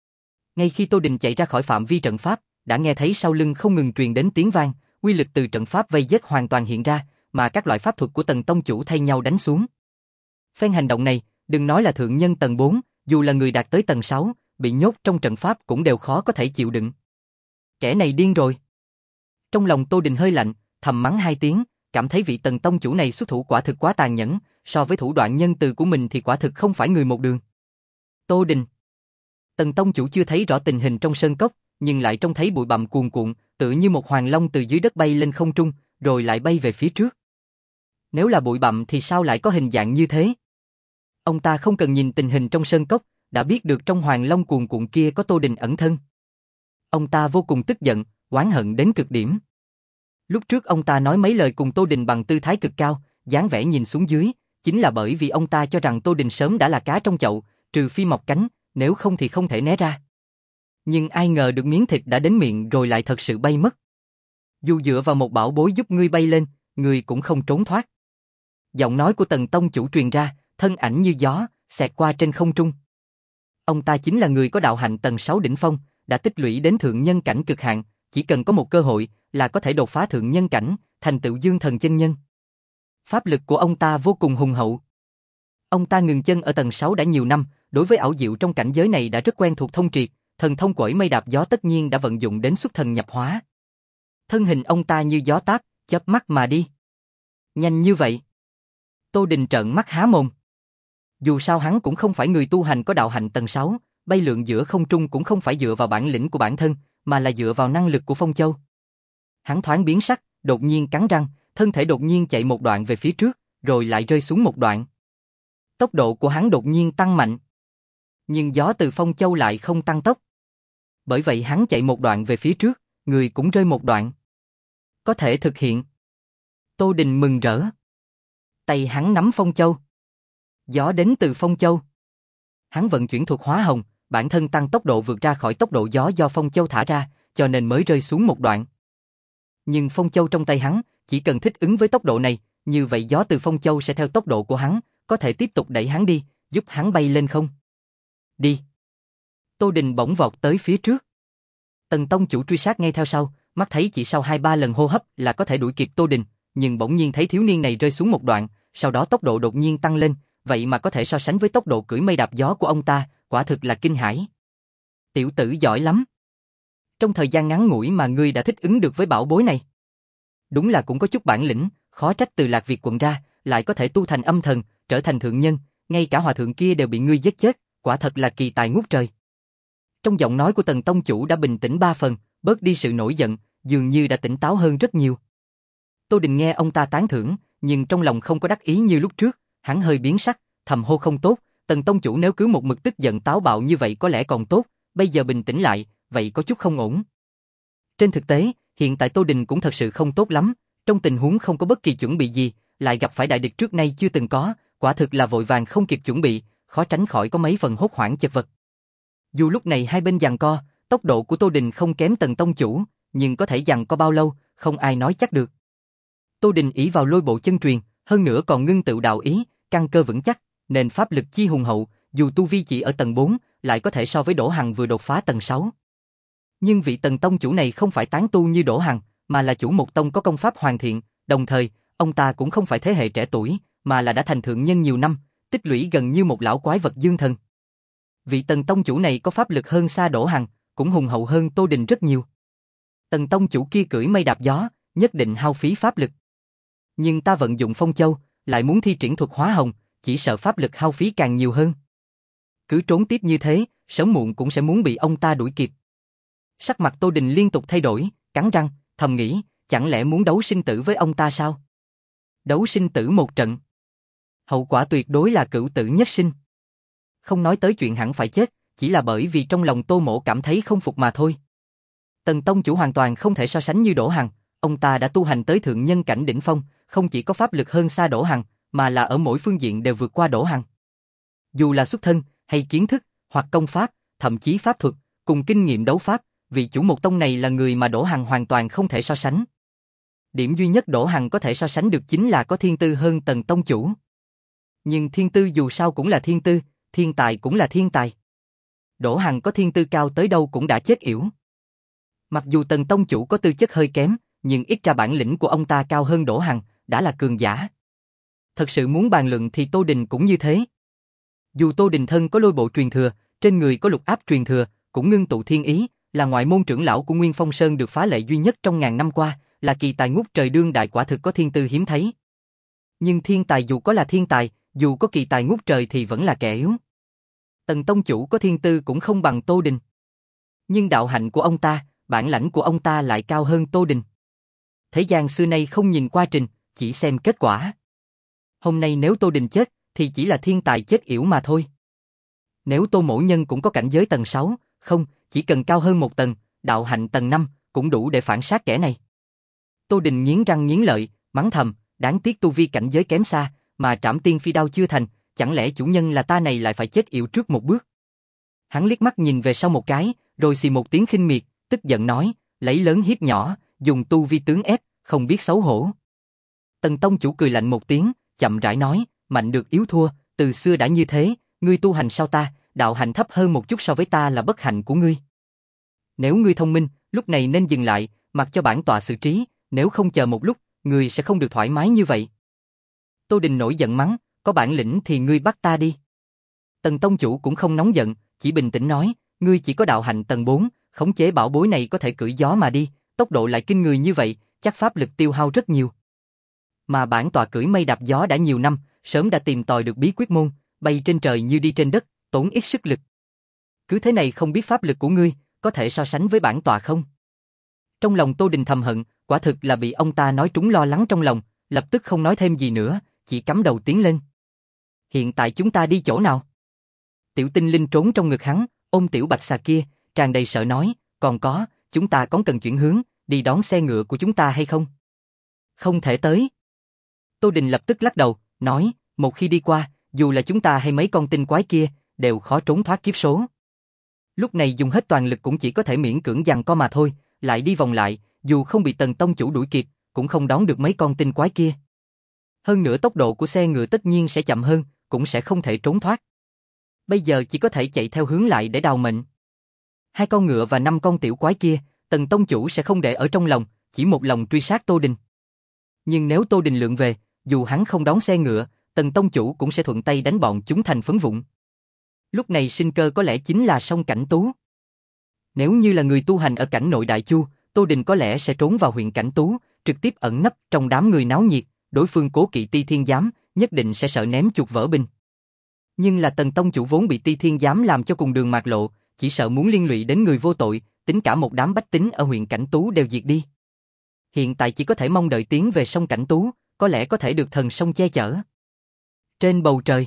Ngay khi Tô Đình chạy ra khỏi phạm vi trận pháp, đã nghe thấy sau lưng không ngừng truyền đến tiếng vang, uy lực từ trận pháp vây giết hoàn toàn hiện ra, mà các loại pháp thuật của Tần tông chủ thay nhau đánh xuống. Phen hành động này, đừng nói là thượng nhân tầng bốn, dù là người đạt tới tầng sáu, bị nhốt trong trận pháp cũng đều khó có thể chịu đựng. Kẻ này điên rồi. Trong lòng Tô Đình hơi lạnh, thầm mắng hai tiếng, cảm thấy vị Tần tông chủ này xuất thủ quả thực quá tàn nhẫn, so với thủ đoạn nhân từ của mình thì quả thực không phải người một đường. Tô Đình. Tần tông chủ chưa thấy rõ tình hình trong sơn cốc, nhưng lại trông thấy bụi bặm cuồn cuộn, tựa như một hoàng long từ dưới đất bay lên không trung, rồi lại bay về phía trước. Nếu là bụi bặm thì sao lại có hình dạng như thế? Ông ta không cần nhìn tình hình trong sơn cốc, đã biết được trong hoàng long cuồn cuộn kia có Tô Đình ẩn thân. Ông ta vô cùng tức giận, oán hận đến cực điểm. Lúc trước ông ta nói mấy lời cùng Tô Đình bằng tư thái cực cao, dáng vẻ nhìn xuống dưới, chính là bởi vì ông ta cho rằng Tô Đình sớm đã là cá trong chậu, trừ phi mọc cánh, nếu không thì không thể né ra. Nhưng ai ngờ được miếng thịt đã đến miệng rồi lại thật sự bay mất. Dù dựa vào một bảo bối giúp ngươi bay lên, ngươi cũng không trốn thoát. Giọng nói của Tần tông chủ truyền ra, thân ảnh như gió, xẹt qua trên không trung. Ông ta chính là người có đạo hạnh tầng sáu đỉnh phong, đã tích lũy đến thượng nhân cảnh cực hạn, chỉ cần có một cơ hội là có thể đột phá thượng nhân cảnh, thành tựu dương thần chân nhân. Pháp lực của ông ta vô cùng hùng hậu. Ông ta ngừng chân ở tầng sáu đã nhiều năm, đối với ảo diệu trong cảnh giới này đã rất quen thuộc thông triệt, thần thông quẩy mây đạp gió tất nhiên đã vận dụng đến xuất thần nhập hóa. Thân hình ông ta như gió táp, chớp mắt mà đi. Nhanh như vậy. Tô Đình trợn mắt há mồm. Dù sao hắn cũng không phải người tu hành có đạo hạnh tầng sáu, bay lượn giữa không trung cũng không phải dựa vào bản lĩnh của bản thân, mà là dựa vào năng lực của Phong Châu. Hắn thoáng biến sắc, đột nhiên cắn răng, thân thể đột nhiên chạy một đoạn về phía trước, rồi lại rơi xuống một đoạn. Tốc độ của hắn đột nhiên tăng mạnh. Nhưng gió từ Phong Châu lại không tăng tốc. Bởi vậy hắn chạy một đoạn về phía trước, người cũng rơi một đoạn. Có thể thực hiện. Tô Đình mừng rỡ. Tay hắn nắm Phong Châu. Gió đến từ Phong Châu. Hắn vận chuyển thuật hóa hồng, bản thân tăng tốc độ vượt ra khỏi tốc độ gió do Phong Châu thả ra, cho nên mới rơi xuống một đoạn. Nhưng Phong Châu trong tay hắn, chỉ cần thích ứng với tốc độ này, như vậy gió từ Phong Châu sẽ theo tốc độ của hắn, có thể tiếp tục đẩy hắn đi, giúp hắn bay lên không. Đi. Tô Đình bỗng vọt tới phía trước. Tần tông chủ truy sát ngay theo sau, mắt thấy chỉ sau hai ba lần hô hấp là có thể đuổi kịp Tô Đình, nhưng bỗng nhiên thấy thiếu niên này rơi xuống một đoạn, sau đó tốc độ đột nhiên tăng lên, vậy mà có thể so sánh với tốc độ cưỡi mây đạp gió của ông ta, quả thực là kinh hãi. Tiểu tử giỏi lắm. Trong thời gian ngắn ngủi mà ngươi đã thích ứng được với bảo bối này. Đúng là cũng có chút bản lĩnh, khó trách từ Lạc Việt quận ra, lại có thể tu thành âm thần, trở thành thượng nhân, ngay cả hòa thượng kia đều bị ngươi giết chết, quả thật là kỳ tài ngút trời. Trong giọng nói của Tần tông chủ đã bình tĩnh ba phần, bớt đi sự nổi giận, dường như đã tỉnh táo hơn rất nhiều. Tô Đình nghe ông ta tán thưởng, nhưng trong lòng không có đắc ý như lúc trước, hắn hơi biến sắc, thầm hô không tốt, Tần tông chủ nếu cứ một mực tức giận táo bạo như vậy có lẽ còn tốt, bây giờ bình tĩnh lại, vậy có chút không ổn. Trên thực tế, hiện tại Tô Đình cũng thật sự không tốt lắm, trong tình huống không có bất kỳ chuẩn bị gì, lại gặp phải đại địch trước nay chưa từng có, quả thực là vội vàng không kịp chuẩn bị, khó tránh khỏi có mấy phần hốt hoảng chật vật. Dù lúc này hai bên giằng co, tốc độ của Tô Đình không kém Tần tông chủ, nhưng có thể giằng co bao lâu, không ai nói chắc được. Tô Đình ỷ vào lôi bộ chân truyền, hơn nữa còn ngưng tụ đạo ý, căn cơ vững chắc, nên pháp lực chi hùng hậu, dù tu vi chỉ ở tầng bốn, lại có thể so với Đỗ Hằng vừa đột phá tầng sáu. Nhưng vị Tần tông chủ này không phải tán tu như Đỗ Hằng, mà là chủ một tông có công pháp hoàn thiện, đồng thời, ông ta cũng không phải thế hệ trẻ tuổi, mà là đã thành thượng nhân nhiều năm, tích lũy gần như một lão quái vật dương thần. Vị Tần tông chủ này có pháp lực hơn xa Đỗ Hằng, cũng hùng hậu hơn Tô Đình rất nhiều. Tần tông chủ kia cưỡi mây đạp gió, nhất định hao phí pháp lực. Nhưng ta vận dụng Phong Châu, lại muốn thi triển thuật hóa hồng, chỉ sợ pháp lực hao phí càng nhiều hơn. Cứ trốn tiếp như thế, sớm muộn cũng sẽ muốn bị ông ta đuổi kịp. Sắc mặt Tô Đình liên tục thay đổi, cắn răng, thầm nghĩ, chẳng lẽ muốn đấu sinh tử với ông ta sao? Đấu sinh tử một trận. Hậu quả tuyệt đối là cửu tử nhất sinh. Không nói tới chuyện hẳn phải chết, chỉ là bởi vì trong lòng Tô Mỗ cảm thấy không phục mà thôi. Tần tông chủ hoàn toàn không thể so sánh như Đỗ Hằng, ông ta đã tu hành tới thượng nhân cảnh đỉnh phong, không chỉ có pháp lực hơn xa Đỗ Hằng, mà là ở mỗi phương diện đều vượt qua Đỗ Hằng. Dù là xuất thân, hay kiến thức, hoặc công pháp, thậm chí pháp thuật, cùng kinh nghiệm đấu pháp, vị chủ một tông này là người mà Đỗ Hằng hoàn toàn không thể so sánh. Điểm duy nhất Đỗ Hằng có thể so sánh được chính là có thiên tư hơn Tần tông chủ. Nhưng thiên tư dù sao cũng là thiên tư, thiên tài cũng là thiên tài. Đỗ Hằng có thiên tư cao tới đâu cũng đã chết yểu. Mặc dù Tần tông chủ có tư chất hơi kém, nhưng ít ra bản lĩnh của ông ta cao hơn Đỗ Hằng, đã là cường giả. Thật sự muốn bàn luận thì Tô Đình cũng như thế. Dù Tô Đình thân có lôi bộ truyền thừa, trên người có lục áp truyền thừa, cũng ngưng tụ thiên ý, là ngoại môn trưởng lão của Nguyên Phong Sơn được phá lệ duy nhất trong ngàn năm qua, là kỳ tài ngút trời đương đại quả thực có thiên tư hiếm thấy. Nhưng thiên tài dù có là thiên tài, dù có kỳ tài ngút trời thì vẫn là kẻ yếu. Tần tông chủ có thiên tư cũng không bằng Tô Đình. Nhưng đạo hạnh của ông ta, bản lãnh của ông ta lại cao hơn Tô Đình. Thế gian xưa nay không nhìn quá trình, chỉ xem kết quả. Hôm nay nếu Tô Đình chết, thì chỉ là thiên tài chết yểu mà thôi. Nếu Tô Mỗ Nhân cũng có cảnh giới tầng sáu, không, chỉ cần cao hơn một tầng, đạo hạnh tầng năm, cũng đủ để phản sát kẻ này. Tô Đình nghiến răng nghiến lợi, mắng thầm, đáng tiếc tu vi cảnh giới kém xa, mà trảm tiên phi đao chưa thành, chẳng lẽ chủ nhân là ta này lại phải chết yểu trước một bước. Hắn liếc mắt nhìn về sau một cái, rồi xì một tiếng khinh miệt, tức giận nói, lấy lớn hiếp nhỏ, dùng tu vi tướng ép, không biết xấu hổ. Tần tông chủ cười lạnh một tiếng, chậm rãi nói, mạnh được yếu thua, từ xưa đã như thế, ngươi tu hành sau ta, đạo hạnh thấp hơn một chút so với ta là bất hạnh của ngươi. Nếu ngươi thông minh, lúc này nên dừng lại, mặc cho bản tọa xử trí, nếu không chờ một lúc, ngươi sẽ không được thoải mái như vậy. Tô Đình nổi giận mắng, có bản lĩnh thì ngươi bắt ta đi. Tần tông chủ cũng không nóng giận, chỉ bình tĩnh nói, ngươi chỉ có đạo hạnh tầng bốn, khống chế bảo bối này có thể cưỡi gió mà đi, tốc độ lại kinh người như vậy, chắc pháp lực tiêu hao rất nhiều. Mà bản tọa cưỡi mây đạp gió đã nhiều năm, sớm đã tìm tòi được bí quyết môn, bay trên trời như đi trên đất, tốn ít sức lực. Cứ thế này không biết pháp lực của ngươi, có thể so sánh với bản tọa không? Trong lòng Tô Đình thầm hận, quả thực là bị ông ta nói trúng lo lắng trong lòng, lập tức không nói thêm gì nữa, chỉ cắm đầu tiến lên. Hiện tại chúng ta đi chỗ nào? Tiểu Tinh Linh trốn trong ngực hắn, ôm tiểu bạch xà kia, tràn đầy sợ nói, còn có, chúng ta có cần chuyển hướng, đi đón xe ngựa của chúng ta hay không? Không thể tới. Tô Đình lập tức lắc đầu, nói, một khi đi qua, dù là chúng ta hay mấy con tinh quái kia, đều khó trốn thoát kiếp số. Lúc này dùng hết toàn lực cũng chỉ có thể miễn cưỡng giằng co mà thôi, lại đi vòng lại, dù không bị Tần tông chủ đuổi kịp, cũng không đón được mấy con tinh quái kia. Hơn nữa tốc độ của xe ngựa tất nhiên sẽ chậm hơn, cũng sẽ không thể trốn thoát. Bây giờ chỉ có thể chạy theo hướng lại để đào mệnh. Hai con ngựa và năm con tiểu quái kia, Tần tông chủ sẽ không để ở trong lòng, chỉ một lòng truy sát Tô Đình. Nhưng nếu Tô Đình lượng về, dù hắn không đón xe ngựa, Tần tông chủ cũng sẽ thuận tay đánh bọn chúng thành phấn vụn. Lúc này sinh cơ có lẽ chính là Song Cảnh Tú. Nếu như là người tu hành ở cảnh nội Đại Chu, Tô Đình có lẽ sẽ trốn vào huyện Cảnh Tú, trực tiếp ẩn nấp trong đám người náo nhiệt, đối phương cố kỵ Ti Thiên Giám, nhất định sẽ sợ ném chuột vỡ bình. Nhưng là Tần tông chủ vốn bị Ti Thiên Giám làm cho cùng đường mạt lộ, chỉ sợ muốn liên lụy đến người vô tội, tính cả một đám bách tính ở huyện Cảnh Tú đều diệt đi. Hiện tại chỉ có thể mong đợi tiến về sông Cảnh Tú, có lẽ có thể được thần sông che chở. Trên bầu trời,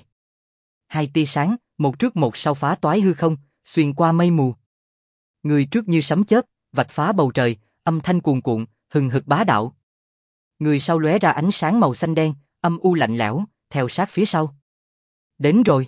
hai tia sáng, một trước một sau phá toái hư không, xuyên qua mây mù. Người trước như sấm chớp, vạch phá bầu trời, âm thanh cuồn cuộn, hừng hực bá đạo. Người sau lóe ra ánh sáng màu xanh đen, âm u lạnh lẽo, theo sát phía sau. Đến rồi.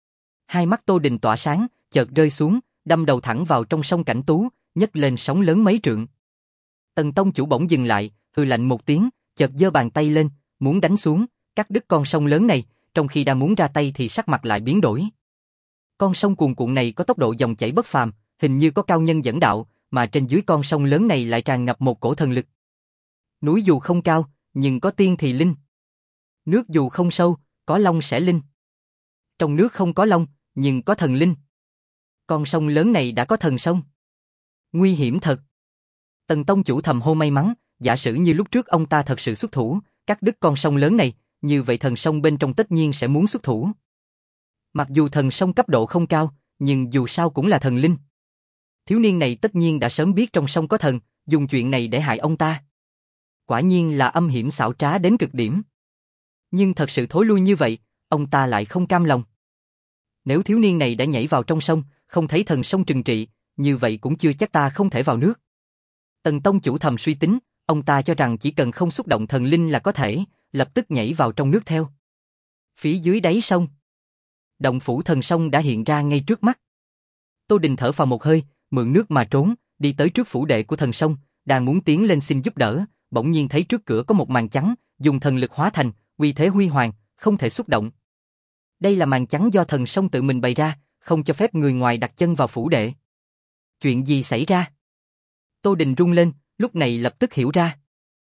Hai mắt Tô Đình tỏa sáng, chợt rơi xuống, đâm đầu thẳng vào trong sông Cảnh Tú, nhấc lên sóng lớn mấy trượng. Tần tông chủ bỗng dừng lại, hừ lạnh một tiếng, chợt giơ bàn tay lên, muốn đánh xuống, cắt đứt con sông lớn này, trong khi đang muốn ra tay thì sắc mặt lại biến đổi. Con sông cuồn cuộn này có tốc độ dòng chảy bất phàm, hình như có cao nhân dẫn đạo, mà trên dưới con sông lớn này lại tràn ngập một cổ thần lực. Núi dù không cao, nhưng có tiên thì linh. Nước dù không sâu, có long sẽ linh. Trong nước không có long, nhưng có thần linh. Con sông lớn này đã có thần sông. Nguy hiểm thật. Tần tông chủ thầm hô may mắn, giả sử như lúc trước ông ta thật sự xuất thủ, cắt đứt con sông lớn này, như vậy thần sông bên trong tất nhiên sẽ muốn xuất thủ. Mặc dù thần sông cấp độ không cao, nhưng dù sao cũng là thần linh. Thiếu niên này tất nhiên đã sớm biết trong sông có thần, dùng chuyện này để hại ông ta. Quả nhiên là âm hiểm xảo trá đến cực điểm. Nhưng thật sự thối lui như vậy, ông ta lại không cam lòng. Nếu thiếu niên này đã nhảy vào trong sông, không thấy thần sông trừng trị, như vậy cũng chưa chắc ta không thể vào nước. Tần tông chủ thầm suy tính, ông ta cho rằng chỉ cần không xúc động thần linh là có thể, lập tức nhảy vào trong nước theo. Phía dưới đáy sông, động phủ thần sông đã hiện ra ngay trước mắt. Tô Đình thở phào một hơi, mượn nước mà trốn, đi tới trước phủ đệ của thần sông, đang muốn tiến lên xin giúp đỡ, bỗng nhiên thấy trước cửa có một màn trắng, dùng thần lực hóa thành, uy thế huy hoàng, không thể xúc động. Đây là màn trắng do thần sông tự mình bày ra, không cho phép người ngoài đặt chân vào phủ đệ. Chuyện gì xảy ra? Tô Đình run lên, lúc này lập tức hiểu ra.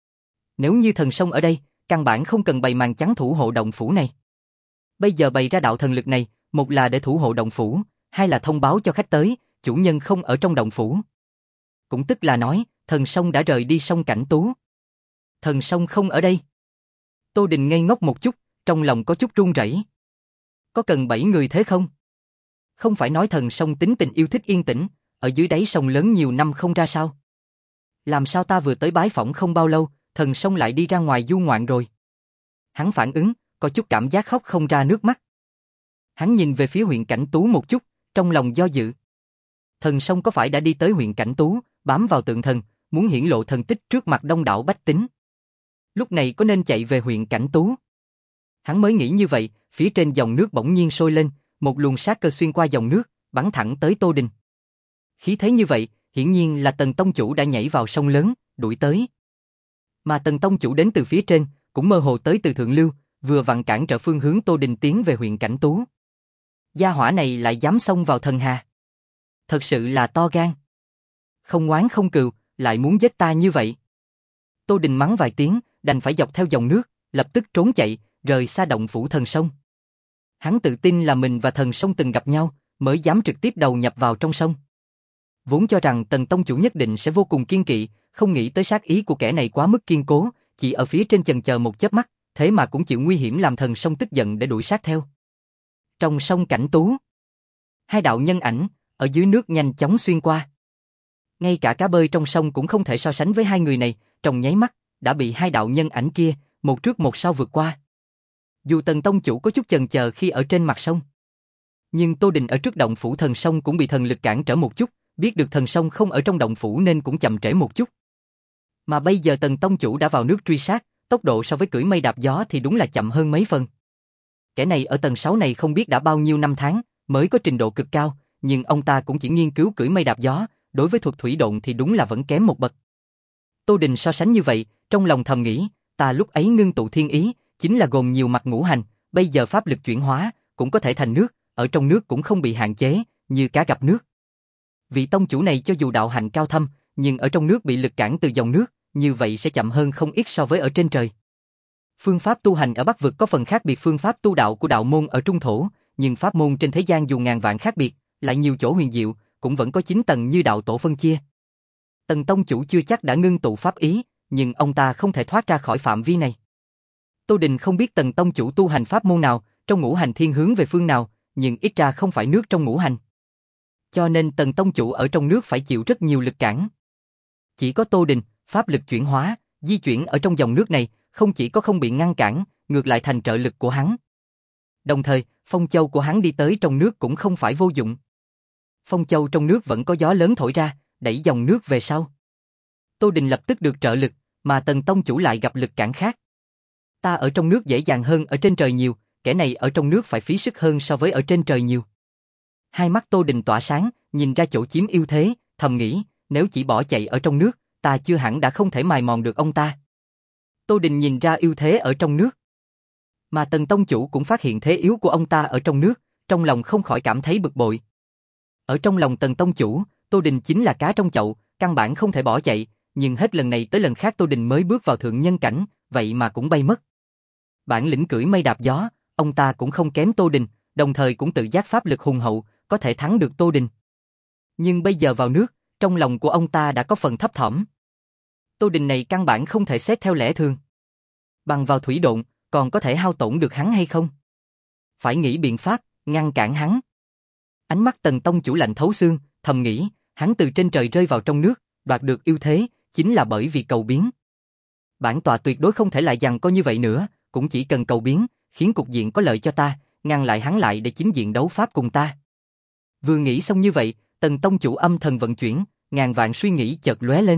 Nếu như thần sông ở đây, căn bản không cần bày màn trắng thủ hộ động phủ này. Bây giờ bày ra đạo thần lực này, một là để thủ hộ động phủ, hai là thông báo cho khách tới, chủ nhân không ở trong động phủ. Cũng tức là nói, thần sông đã rời đi sông Cảnh Tú. Thần sông không ở đây. Tô Đình ngây ngốc một chút, trong lòng có chút run rẩy. Có cần bảy người thế không? Không phải nói thần sông tính tình yêu thích yên tĩnh, ở dưới đáy sông lớn nhiều năm không ra sao? Làm sao ta vừa tới bái phỏng không bao lâu, thần sông lại đi ra ngoài du ngoạn rồi? Hắn phản ứng, có chút cảm giác khóc không ra nước mắt. Hắn nhìn về phía huyện Cảnh Tú một chút, trong lòng do dự. Thần sông có phải đã đi tới huyện Cảnh Tú, bám vào tượng thần, muốn hiển lộ thần tích trước mặt đông đảo bách tính? Lúc này có nên chạy về huyện Cảnh Tú? Hắn mới nghĩ như vậy, phía trên dòng nước bỗng nhiên sôi lên, một luồng sát cơ xuyên qua dòng nước, bắn thẳng tới Tô Đình. Khí thế như vậy, hiển nhiên là Tần tông chủ đã nhảy vào sông lớn, đuổi tới. Mà Tần tông chủ đến từ phía trên, cũng mơ hồ tới từ thượng lưu, vừa vặn cản trở phương hướng Tô Đình tiến về huyện Cảnh Tú. Gia hỏa này lại dám xông vào thần hà. Thật sự là to gan. Không oán không cừu, lại muốn giết ta như vậy. Tô Đình mắng vài tiếng, đành phải dọc theo dòng nước, lập tức trốn chạy, rời xa động phủ thần sông. Hắn tự tin là mình và thần sông từng gặp nhau, mới dám trực tiếp đầu nhập vào trong sông. Vốn cho rằng Tần tông chủ nhất định sẽ vô cùng kiên kỵ, không nghĩ tới sát ý của kẻ này quá mức kiên cố, chỉ ở phía trên chần chờ một chớp mắt, thế mà cũng chịu nguy hiểm làm thần sông tức giận để đuổi sát theo. Trong sông Cảnh Tú, hai đạo nhân ảnh ở dưới nước nhanh chóng xuyên qua. Ngay cả cá bơi trong sông cũng không thể so sánh với hai người này, trong nháy mắt đã bị hai đạo nhân ảnh kia một trước một sau vượt qua. Dù Tần tông chủ có chút chần chờ khi ở trên mặt sông, nhưng Tô Đình ở trước động phủ thần sông cũng bị thần lực cản trở một chút, biết được thần sông không ở trong động phủ nên cũng chậm trễ một chút. Mà bây giờ Tần tông chủ đã vào nước truy sát, tốc độ so với cưỡi mây đạp gió thì đúng là chậm hơn mấy phần. Kẻ này ở tầng sáu này không biết đã bao nhiêu năm tháng, mới có trình độ cực cao, nhưng ông ta cũng chỉ nghiên cứu cưỡi mây đạp gió, đối với thuật thủy độn thì đúng là vẫn kém một bậc. Tô Đình so sánh như vậy, trong lòng thầm nghĩ, ta lúc ấy ngưng tụ thiên ý, chính là gồm nhiều mặt ngũ hành, bây giờ pháp lực chuyển hóa, cũng có thể thành nước, ở trong nước cũng không bị hạn chế, như cá gặp nước. Vị tông chủ này cho dù đạo hạnh cao thâm, nhưng ở trong nước bị lực cản từ dòng nước, như vậy sẽ chậm hơn không ít so với ở trên trời. Phương pháp tu hành ở Bắc vực có phần khác biệt phương pháp tu đạo của đạo môn ở Trung thổ, nhưng pháp môn trên thế gian dù ngàn vạn khác biệt, lại nhiều chỗ huyền diệu, cũng vẫn có chín tầng như đạo tổ phân chia. Tần tông chủ chưa chắc đã ngưng tụ pháp ý, nhưng ông ta không thể thoát ra khỏi phạm vi này. Tô Đình không biết Tần tông chủ tu hành pháp môn nào, trong ngũ hành thiên hướng về phương nào, nhưng ít ra không phải nước trong ngũ hành. Cho nên Tần tông chủ ở trong nước phải chịu rất nhiều lực cản. Chỉ có Tô Đình, pháp lực chuyển hóa, di chuyển ở trong dòng nước này, không chỉ có không bị ngăn cản, ngược lại thành trợ lực của hắn. Đồng thời, phong châu của hắn đi tới trong nước cũng không phải vô dụng. Phong châu trong nước vẫn có gió lớn thổi ra, đẩy dòng nước về sau. Tô Đình lập tức được trợ lực, mà Tần tông chủ lại gặp lực cản khác. Ta ở trong nước dễ dàng hơn ở trên trời nhiều, kẻ này ở trong nước phải phí sức hơn so với ở trên trời nhiều. Hai mắt Tô Đình tỏa sáng, nhìn ra chỗ chiếm ưu thế, thầm nghĩ, nếu chỉ bỏ chạy ở trong nước, ta chưa hẳn đã không thể mài mòn được ông ta. Tô Đình nhìn ra ưu thế ở trong nước. Mà Tần tông chủ cũng phát hiện thế yếu của ông ta ở trong nước, trong lòng không khỏi cảm thấy bực bội. Ở trong lòng Tần tông chủ, Tô Đình chính là cá trong chậu, căn bản không thể bỏ chạy, nhưng hết lần này tới lần khác Tô Đình mới bước vào thượng nhân cảnh, vậy mà cũng bay mất. Bản lĩnh cưỡi mây đạp gió, ông ta cũng không kém Tô Đình, đồng thời cũng tự giác pháp lực hùng hậu, có thể thắng được Tô Đình. Nhưng bây giờ vào nước, trong lòng của ông ta đã có phần thấp thỏm. Tô Đình này căn bản không thể xét theo lẽ thường. Bằng vào thủy độn, còn có thể hao tổn được hắn hay không? Phải nghĩ biện pháp, ngăn cản hắn. Ánh mắt Tần tông chủ lạnh thấu xương, thầm nghĩ, hắn từ trên trời rơi vào trong nước, đoạt được ưu thế, chính là bởi vì cầu biến. Bản tọa tuyệt đối không thể lại giằng co như vậy nữa, cũng chỉ cần cầu biến, khiến cục diện có lợi cho ta, ngăn lại hắn lại để chính diện đấu pháp cùng ta. Vừa nghĩ xong như vậy, Tần tông chủ âm thần vận chuyển, ngàn vạn suy nghĩ chợt lóe lên.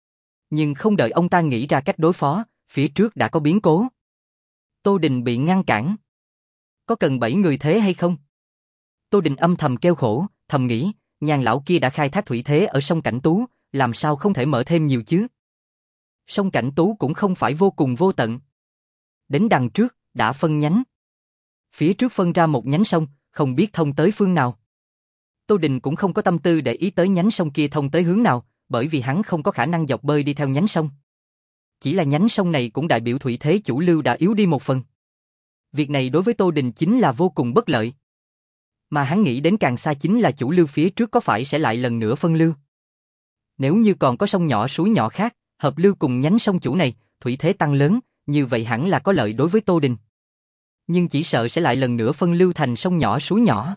Nhưng không đợi ông ta nghĩ ra cách đối phó, phía trước đã có biến cố. Tô Đình bị ngăn cản. Có cần bảy người thế hay không? Tô Đình âm thầm kêu khổ, thầm nghĩ, nhàn lão kia đã khai thác thủy thế ở sông Cảnh Tú, làm sao không thể mở thêm nhiều chứ? Sông Cảnh Tú cũng không phải vô cùng vô tận. Đến đằng trước, đã phân nhánh. Phía trước phân ra một nhánh sông, không biết thông tới phương nào. Tô Đình cũng không có tâm tư để ý tới nhánh sông kia thông tới hướng nào, bởi vì hắn không có khả năng dọc bơi đi theo nhánh sông. Chỉ là nhánh sông này cũng đại biểu thủy thế chủ lưu đã yếu đi một phần. Việc này đối với Tô Đình chính là vô cùng bất lợi. Mà hắn nghĩ đến càng xa chính là chủ lưu phía trước có phải sẽ lại lần nữa phân lưu. Nếu như còn có sông nhỏ suối nhỏ khác, hợp lưu cùng nhánh sông chủ này, thủy thế tăng lớn, như vậy hẳn là có lợi đối với Tô Đình. Nhưng chỉ sợ sẽ lại lần nữa phân lưu thành sông nhỏ suối nhỏ.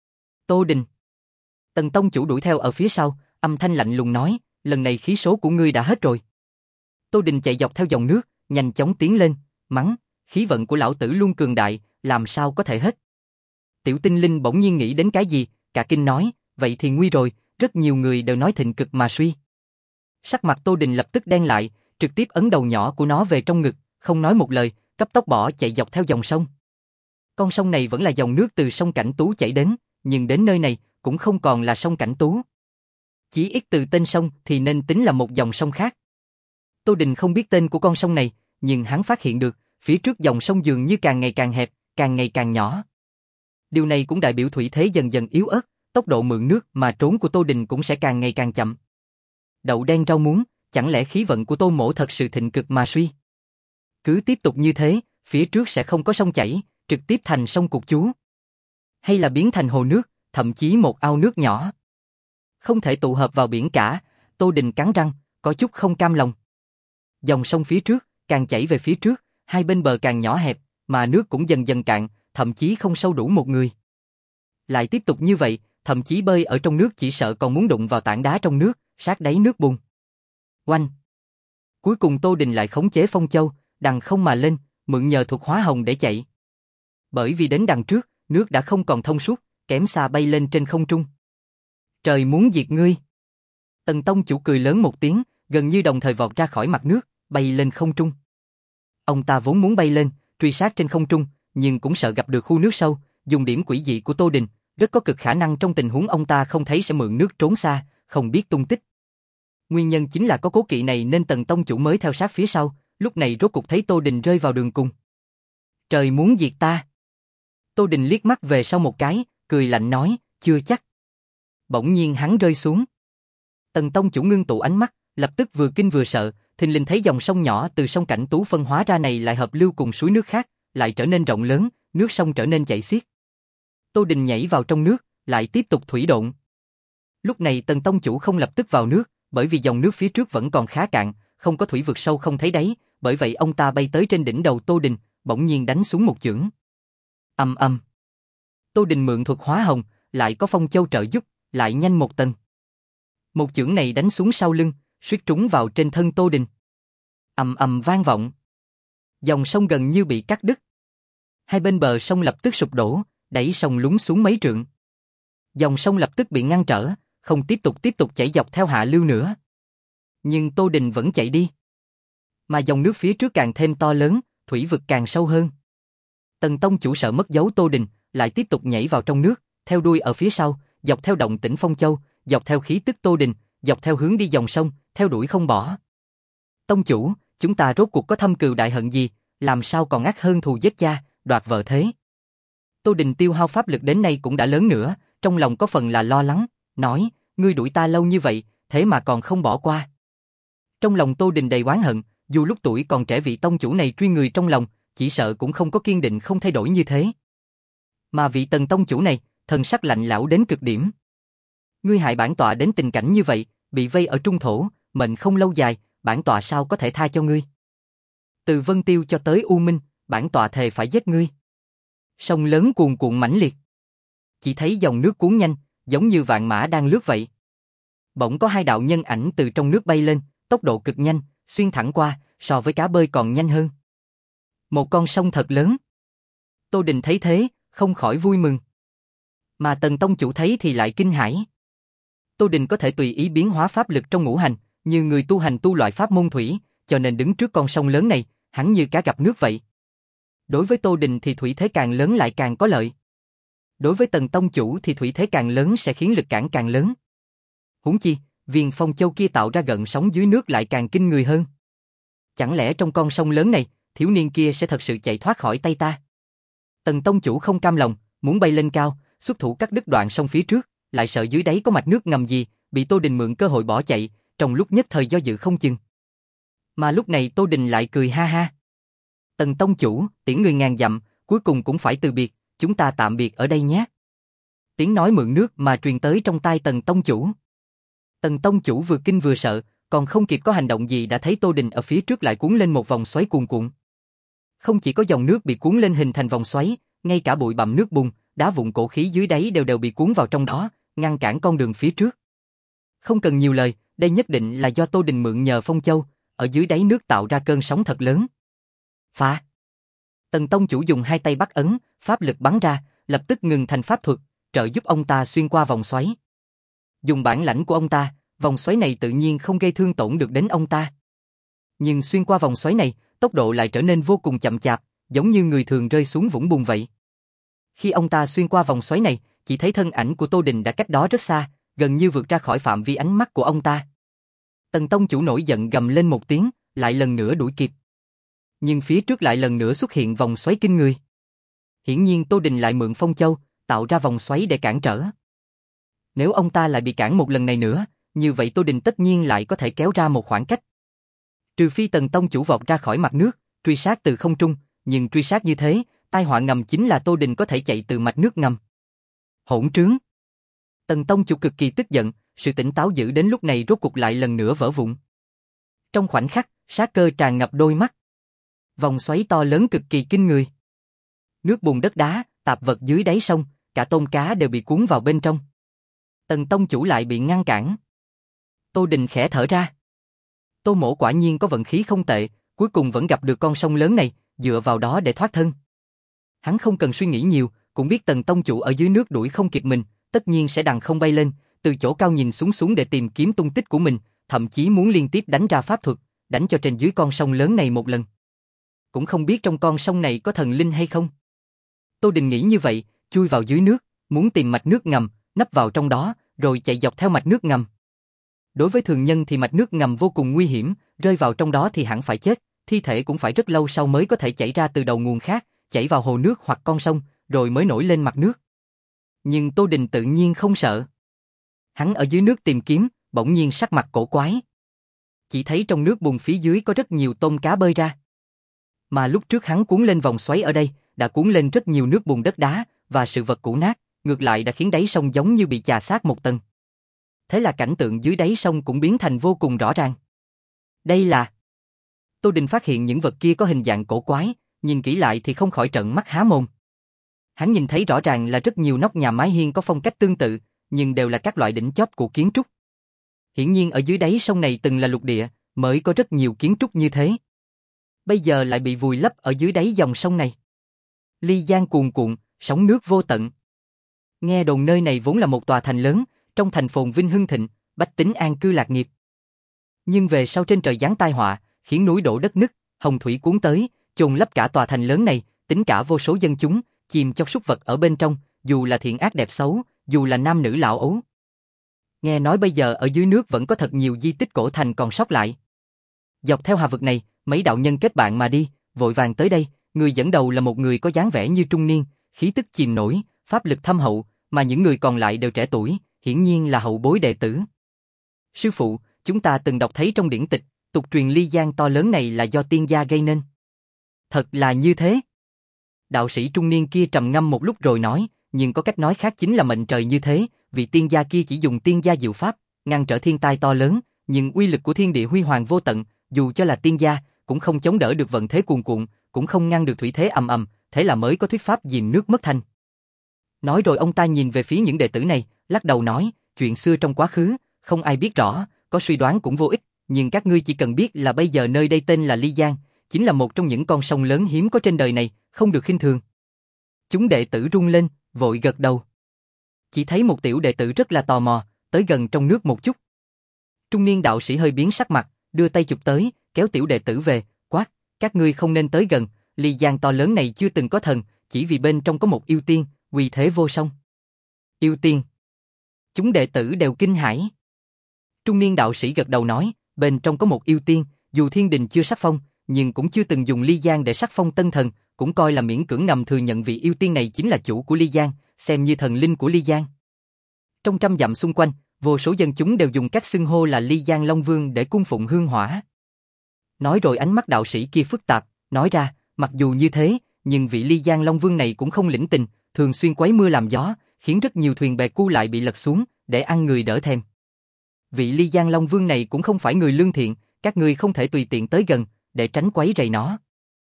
Tô Đình. Tần tông chủ đuổi theo ở phía sau, âm thanh lạnh lùng nói, lần này khí số của ngươi đã hết rồi. Tô Đình chạy dọc theo dòng nước, nhanh chóng tiến lên, mắng, khí vận của lão tử luôn cường đại, làm sao có thể hết. Tiểu Tinh Linh bỗng nhiên nghĩ đến cái gì, cả kinh nói, vậy thì nguy rồi, rất nhiều người đều nói thịnh cực mà suy. Sắc mặt Tô Đình lập tức đen lại, trực tiếp ấn đầu nhỏ của nó về trong ngực, không nói một lời, cấp tốc bỏ chạy dọc theo dòng sông. Con sông này vẫn là dòng nước từ sông Cảnh Tú chảy đến, nhưng đến nơi này cũng không còn là sông Cảnh Tú. Chỉ ít từ tên sông thì nên tính là một dòng sông khác. Tô Đình không biết tên của con sông này, nhưng hắn phát hiện được, phía trước dòng sông dường như càng ngày càng hẹp, càng ngày càng nhỏ. Điều này cũng đại biểu thủy thế dần dần yếu ớt, tốc độ mượn nước mà trốn của Tô Đình cũng sẽ càng ngày càng chậm. Đậu đen rau muống, chẳng lẽ khí vận của Tô Mỗ thật sự thịnh cực mà suy? Cứ tiếp tục như thế, phía trước sẽ không có sông chảy, trực tiếp thành sông cục chú. Hay là biến thành hồ nước, thậm chí một ao nước nhỏ. Không thể tụ hợp vào biển cả, Tô Đình cắn răng, có chút không cam lòng. Dòng sông phía trước, càng chảy về phía trước, hai bên bờ càng nhỏ hẹp, mà nước cũng dần dần cạn, thậm chí không sâu đủ một người. Lại tiếp tục như vậy, thậm chí bơi ở trong nước chỉ sợ còn muốn đụng vào tảng đá trong nước, sát đáy nước bùn. Oanh! Cuối cùng Tô Đình lại khống chế phong châu, đằng không mà lên, mượn nhờ thuật hóa hồng để chạy. Bởi vì đến đằng trước, nước đã không còn thông suốt, kém xa bay lên trên không trung. Trời muốn diệt ngươi! Tần tông chủ cười lớn một tiếng, gần như đồng thời vọt ra khỏi mặt nước, bay lên không trung. Ông ta vốn muốn bay lên, truy sát trên không trung, nhưng cũng sợ gặp được khu nước sâu, dùng điểm quỷ dị của Tô Đình, rất có cực khả năng trong tình huống ông ta không thấy sẽ mượn nước trốn xa, không biết tung tích. Nguyên nhân chính là có cố kỵ này nên Tần tông chủ mới theo sát phía sau, lúc này rốt cục thấy Tô Đình rơi vào đường cùng. Trời muốn diệt ta! Tô Đình liếc mắt về sau một cái, cười lạnh nói, chưa chắc. Bỗng nhiên hắn rơi xuống. Tần tông chủ ngưng tụ ánh mắt, lập tức vừa kinh vừa sợ, thình lình thấy dòng sông nhỏ từ sông Cảnh Tú phân hóa ra này lại hợp lưu cùng suối nước khác, lại trở nên rộng lớn, nước sông trở nên chảy xiết. Tô Đình nhảy vào trong nước, lại tiếp tục thủy độn. Lúc này Tần tông chủ không lập tức vào nước, bởi vì dòng nước phía trước vẫn còn khá cạn, không có thủy vực sâu không thấy đáy, bởi vậy ông ta bay tới trên đỉnh đầu Tô Đình, bỗng nhiên đánh xuống một chưởng. Ầm ầm. Tô Đình mượn thuật hóa hồng, lại có phong châu trợ giúp, lại nhanh một tầng. Một chưởng này đánh xuống sau lưng, suýt trúng vào trên thân Tô Đình. Ầm ầm vang vọng. Dòng sông gần như bị cắt đứt. Hai bên bờ sông lập tức sụp đổ, đẩy sông lún xuống mấy trượng. Dòng sông lập tức bị ngăn trở, không tiếp tục tiếp tục chảy dọc theo hạ lưu nữa. Nhưng Tô Đình vẫn chạy đi. Mà dòng nước phía trước càng thêm to lớn, thủy vực càng sâu hơn. Tần tông chủ sợ mất dấu Tô Đình, lại tiếp tục nhảy vào trong nước, theo đuôi ở phía sau, dọc theo động tĩnh Phong Châu, dọc theo khí tức Tô Đình, dọc theo hướng đi dòng sông, theo đuổi không bỏ. Tông chủ, chúng ta rốt cuộc có thâm cừu đại hận gì, làm sao còn ác hơn thù giết cha, đoạt vợ thế? Tô Đình tiêu hao pháp lực đến nay cũng đã lớn nữa, trong lòng có phần là lo lắng, nói, ngươi đuổi ta lâu như vậy, thế mà còn không bỏ qua. Trong lòng Tô Đình đầy oán hận, dù lúc tuổi còn trẻ vị tông chủ này truy người trong lòng, chỉ sợ cũng không có kiên định không thay đổi như thế. Mà vị Tần tông chủ này, thần sắc lạnh lẽo đến cực điểm. Ngươi hại bản tọa đến tình cảnh như vậy, bị vây ở trung thổ, mệnh không lâu dài, bản tọa sao có thể tha cho ngươi? Từ Vân Tiêu cho tới U Minh, bản tọa thề phải giết ngươi. Sông lớn cuồn cuộn mãnh liệt. Chỉ thấy dòng nước cuốn nhanh, giống như vạn mã đang lướt vậy. Bỗng có hai đạo nhân ảnh từ trong nước bay lên, tốc độ cực nhanh, xuyên thẳng qua, so với cá bơi còn nhanh hơn. Một con sông thật lớn. Tô Đình thấy thế, không khỏi vui mừng. Mà Tần tông chủ thấy thì lại kinh hãi. Tô Đình có thể tùy ý biến hóa pháp lực trong ngũ hành, như người tu hành tu loại pháp môn thủy, cho nên đứng trước con sông lớn này, hắn như cá gặp nước vậy. Đối với Tô Đình thì thủy thế càng lớn lại càng có lợi. Đối với Tần tông chủ thì thủy thế càng lớn sẽ khiến lực cản càng lớn. Huống chi, viên phong châu kia tạo ra gợn sóng dưới nước lại càng kinh người hơn. Chẳng lẽ trong con sông lớn này, thiếu niên kia sẽ thật sự chạy thoát khỏi tay ta? Tần tông chủ không cam lòng, muốn bay lên cao, xuất thủ cắt đứt đoạn sông phía trước, lại sợ dưới đáy có mạch nước ngầm gì, bị Tô Đình mượn cơ hội bỏ chạy, trong lúc nhất thời do dự không chừng. Mà lúc này Tô Đình lại cười ha ha. Tần tông chủ, tiễn người ngàn dặm, cuối cùng cũng phải từ biệt, chúng ta tạm biệt ở đây nhé. Tiếng nói mượn nước mà truyền tới trong tai Tần tông chủ. Tần tông chủ vừa kinh vừa sợ, còn không kịp có hành động gì đã thấy Tô Đình ở phía trước lại cuốn lên một vòng xoáy cuồn cuộn. Không chỉ có dòng nước bị cuốn lên hình thành vòng xoáy, ngay cả bụi bặm nước bùn, đá vụn cổ khí dưới đáy đều đều bị cuốn vào trong đó, ngăn cản con đường phía trước. Không cần nhiều lời, đây nhất định là do Tô Đình mượn nhờ Phong Châu, ở dưới đáy nước tạo ra cơn sóng thật lớn. Phá! Tần tông chủ dùng hai tay bắt ấn, pháp lực bắn ra, lập tức ngừng thành pháp thuật, trợ giúp ông ta xuyên qua vòng xoáy. Dùng bản lãnh của ông ta, vòng xoáy này tự nhiên không gây thương tổn được đến ông ta. Nhưng xuyên qua vòng xoáy này, tốc độ lại trở nên vô cùng chậm chạp, giống như người thường rơi xuống vũng bùn vậy. Khi ông ta xuyên qua vòng xoáy này, chỉ thấy thân ảnh của Tô Đình đã cách đó rất xa, gần như vượt ra khỏi phạm vi ánh mắt của ông ta. Tần tông chủ nổi giận gầm lên một tiếng, lại lần nữa đuổi kịp. Nhưng phía trước lại lần nữa xuất hiện vòng xoáy kinh người. Hiển nhiên Tô Đình lại mượn Phong Châu, tạo ra vòng xoáy để cản trở. Nếu ông ta lại bị cản một lần này nữa, như vậy Tô Đình tất nhiên lại có thể kéo ra một khoảng cách. Trừ phi Tần tông chủ vọt ra khỏi mặt nước, truy sát từ không trung, nhưng truy sát như thế, tai họa ngầm chính là Tô Đình có thể chạy từ mạch nước ngầm. Hỗn trướng! Tần tông chủ cực kỳ tức giận, sự tỉnh táo giữ đến lúc này rốt cục lại lần nữa vỡ vụn. Trong khoảnh khắc, sát cơ tràn ngập đôi mắt. Vòng xoáy to lớn cực kỳ kinh người. Nước bùn đất đá, tạp vật dưới đáy sông, cả tôm cá đều bị cuốn vào bên trong. Tần tông chủ lại bị ngăn cản. Tô Đình khẽ thở ra. Tô Mỗ quả nhiên có vận khí không tệ, cuối cùng vẫn gặp được con sông lớn này, dựa vào đó để thoát thân. Hắn không cần suy nghĩ nhiều, cũng biết Tần tông chủ ở dưới nước đuổi không kịp mình, tất nhiên sẽ đằng không bay lên, từ chỗ cao nhìn xuống xuống để tìm kiếm tung tích của mình, thậm chí muốn liên tiếp đánh ra pháp thuật, đánh cho trên dưới con sông lớn này một lần. Cũng không biết trong con sông này có thần linh hay không. Tô Đình nghĩ như vậy, chui vào dưới nước, muốn tìm mạch nước ngầm, nấp vào trong đó, rồi chạy dọc theo mạch nước ngầm. Đối với thường nhân thì mạch nước ngầm vô cùng nguy hiểm, rơi vào trong đó thì hẳn phải chết, thi thể cũng phải rất lâu sau mới có thể chảy ra từ đầu nguồn khác, chảy vào hồ nước hoặc con sông, rồi mới nổi lên mặt nước. Nhưng Tô Đình tự nhiên không sợ. Hắn ở dưới nước tìm kiếm, bỗng nhiên sắc mặt cổ quái. Chỉ thấy trong nước bùn phía dưới có rất nhiều tôm cá bơi ra. Mà lúc trước hắn cuốn lên vòng xoáy ở đây, đã cuốn lên rất nhiều nước bùn đất đá, và sự vật cũ nát, ngược lại đã khiến đáy sông giống như bị chà sát một tầng. Thế là cảnh tượng dưới đáy sông cũng biến thành vô cùng rõ ràng. Đây là... Tô Đình phát hiện những vật kia có hình dạng cổ quái, nhìn kỹ lại thì không khỏi trợn mắt há mồm. Hắn nhìn thấy rõ ràng là rất nhiều nóc nhà mái hiên có phong cách tương tự, nhưng đều là các loại đỉnh chóp của kiến trúc. Hiển nhiên ở dưới đáy sông này từng là lục địa, mới có rất nhiều kiến trúc như thế. Bây giờ lại bị vùi lấp ở dưới đáy dòng sông này. Ly giang cuồn cuộn, sóng nước vô tận. Nghe đồn nơi này vốn là một tòa thành lớn, trong thành phồn vinh hưng thịnh, bách tính an cư lạc nghiệp. Nhưng về sau trên trời giáng tai họa, khiến núi đổ đất nứt, hồng thủy cuốn tới, chôn lấp cả tòa thành lớn này, tính cả vô số dân chúng, chìm trong súc vật ở bên trong, dù là thiện ác đẹp xấu, dù là nam nữ lão ấu. Nghe nói bây giờ ở dưới nước vẫn có thật nhiều di tích cổ thành còn sót lại. Dọc theo hà vực này, mấy đạo nhân kết bạn mà đi, vội vàng tới đây, người dẫn đầu là một người có dáng vẻ như trung niên, khí tức chìm nổi, pháp lực thâm hậu, mà những người còn lại đều trẻ tuổi, hiển nhiên là hậu bối đệ tử. Sư phụ, chúng ta từng đọc thấy trong điển tịch, tục truyền ly giang to lớn này là do tiên gia gây nên. Thật là như thế. Đạo sĩ trung niên kia trầm ngâm một lúc rồi nói, nhưng có cách nói khác chính là mệnh trời như thế, vì tiên gia kia chỉ dùng tiên gia diệu pháp, ngăn trở thiên tai to lớn, nhưng uy lực của thiên địa huy hoàng vô tận, dù cho là tiên gia, cũng không chống đỡ được vận thế cuồn cuộn, cũng không ngăn được thủy thế ầm ầm, thế là mới có thuyết pháp dìm nước mất thanh. Nói rồi ông ta nhìn về phía những đệ tử này, lắc đầu nói, chuyện xưa trong quá khứ, không ai biết rõ, có suy đoán cũng vô ích, nhưng các ngươi chỉ cần biết là bây giờ nơi đây tên là Ly Giang, chính là một trong những con sông lớn hiếm có trên đời này, không được khinh thường. Chúng đệ tử rung lên, vội gật đầu. Chỉ thấy một tiểu đệ tử rất là tò mò, tới gần trong nước một chút. Trung niên đạo sĩ hơi biến sắc mặt, đưa tay chụp tới, kéo tiểu đệ tử về, quát, các ngươi không nên tới gần, Ly Giang to lớn này chưa từng có thần, chỉ vì bên trong có một yêu tiên, uy thế vô song. Yêu tiên. Chúng đệ tử đều kinh hãi. Trung niên đạo sĩ gật đầu nói, bên trong có một yêu tiên, dù thiên đình chưa sắc phong, nhưng cũng chưa từng dùng Ly Giang để sắc phong tân thần, cũng coi là miễn cưỡng ngầm thừa nhận vị yêu tiên này chính là chủ của Ly Giang, xem như thần linh của Ly Giang. Trong trăm dặm xung quanh, vô số dân chúng đều dùng các xưng hô là Ly Giang Long Vương để cung phụng hương hỏa. Nói rồi ánh mắt đạo sĩ kia phức tạp, nói ra, mặc dù như thế, nhưng vị Ly Giang Long Vương này cũng không lĩnh tình, thường xuyên quấy mưa làm gió, khiến rất nhiều thuyền bè cu lại bị lật xuống, để ăn người đỡ thèm. Vị Ly Giang Long Vương này cũng không phải người lương thiện, các ngươi không thể tùy tiện tới gần, để tránh quấy rầy nó.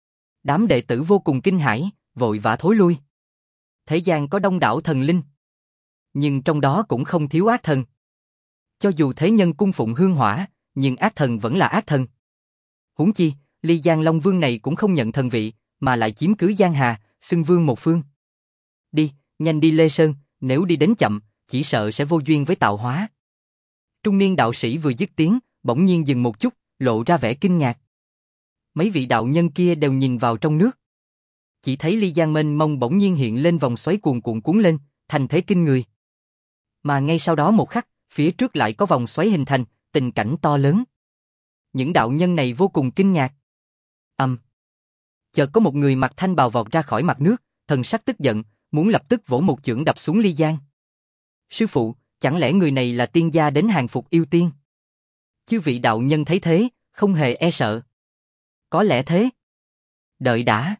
Đám đệ tử vô cùng kinh hãi, vội vã thối lui. Thế gian có đông đảo thần linh, nhưng trong đó cũng không thiếu ác thần. Cho dù thế nhân cung phụng hương hỏa, nhưng ác thần vẫn là ác thần. Huống chi, Ly Giang Long Vương này cũng không nhận thần vị, mà lại chiếm cứ Giang Hà, xưng vương một phương. Đi, nhanh đi Lê Sơn, nếu đi đến chậm, chỉ sợ sẽ vô duyên với tạo hóa. Trung niên đạo sĩ vừa dứt tiếng, bỗng nhiên dừng một chút, lộ ra vẻ kinh ngạc. Mấy vị đạo nhân kia đều nhìn vào trong nước. Chỉ thấy Ly Giang mênh mông bỗng nhiên hiện lên vòng xoáy cuồn cuộn cuốn lên, thành thế kinh người. Mà ngay sau đó một khắc, phía trước lại có vòng xoáy hình thành, tình cảnh to lớn. Những đạo nhân này vô cùng kinh ngạc. Ầm. Um. Chợt có một người mặc thanh bào vọt ra khỏi mặt nước, thần sắc tức giận, muốn lập tức vỗ một chưởng đập xuống Ly Giang. Sư phụ, chẳng lẽ người này là tiên gia đến hàng phục yêu tiên? Chư vị đạo nhân thấy thế, không hề e sợ. Có lẽ thế. Đợi đã.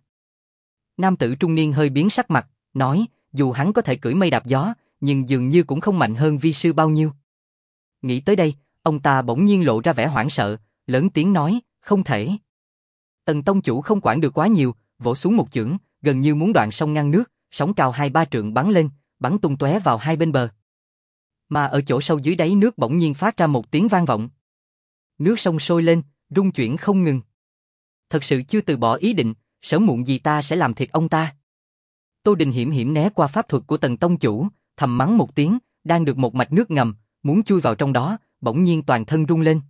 Nam tử trung niên hơi biến sắc mặt, nói, dù hắn có thể cưỡi mây đạp gió, nhưng dường như cũng không mạnh hơn vi sư bao nhiêu. Nghĩ tới đây, ông ta bỗng nhiên lộ ra vẻ hoảng sợ, lớn tiếng nói, không thể. Tần tông chủ không quản được quá nhiều, vỗ xuống một chưởng, gần như muốn đoạn sông ngăn nước, sóng cao hai ba trượng bắn lên, bắn tung tóe vào hai bên bờ. Mà ở chỗ sâu dưới đáy nước bỗng nhiên phát ra một tiếng vang vọng. Nước sông sôi lên, rung chuyển không ngừng. Thật sự chưa từ bỏ ý định, sớm muộn gì ta sẽ làm thiệt ông ta. Tô Đình hiểm hiểm né qua pháp thuật của Tần tông chủ, thầm mắng một tiếng, đang được một mạch nước ngầm, muốn chui vào trong đó, bỗng nhiên toàn thân rung lên.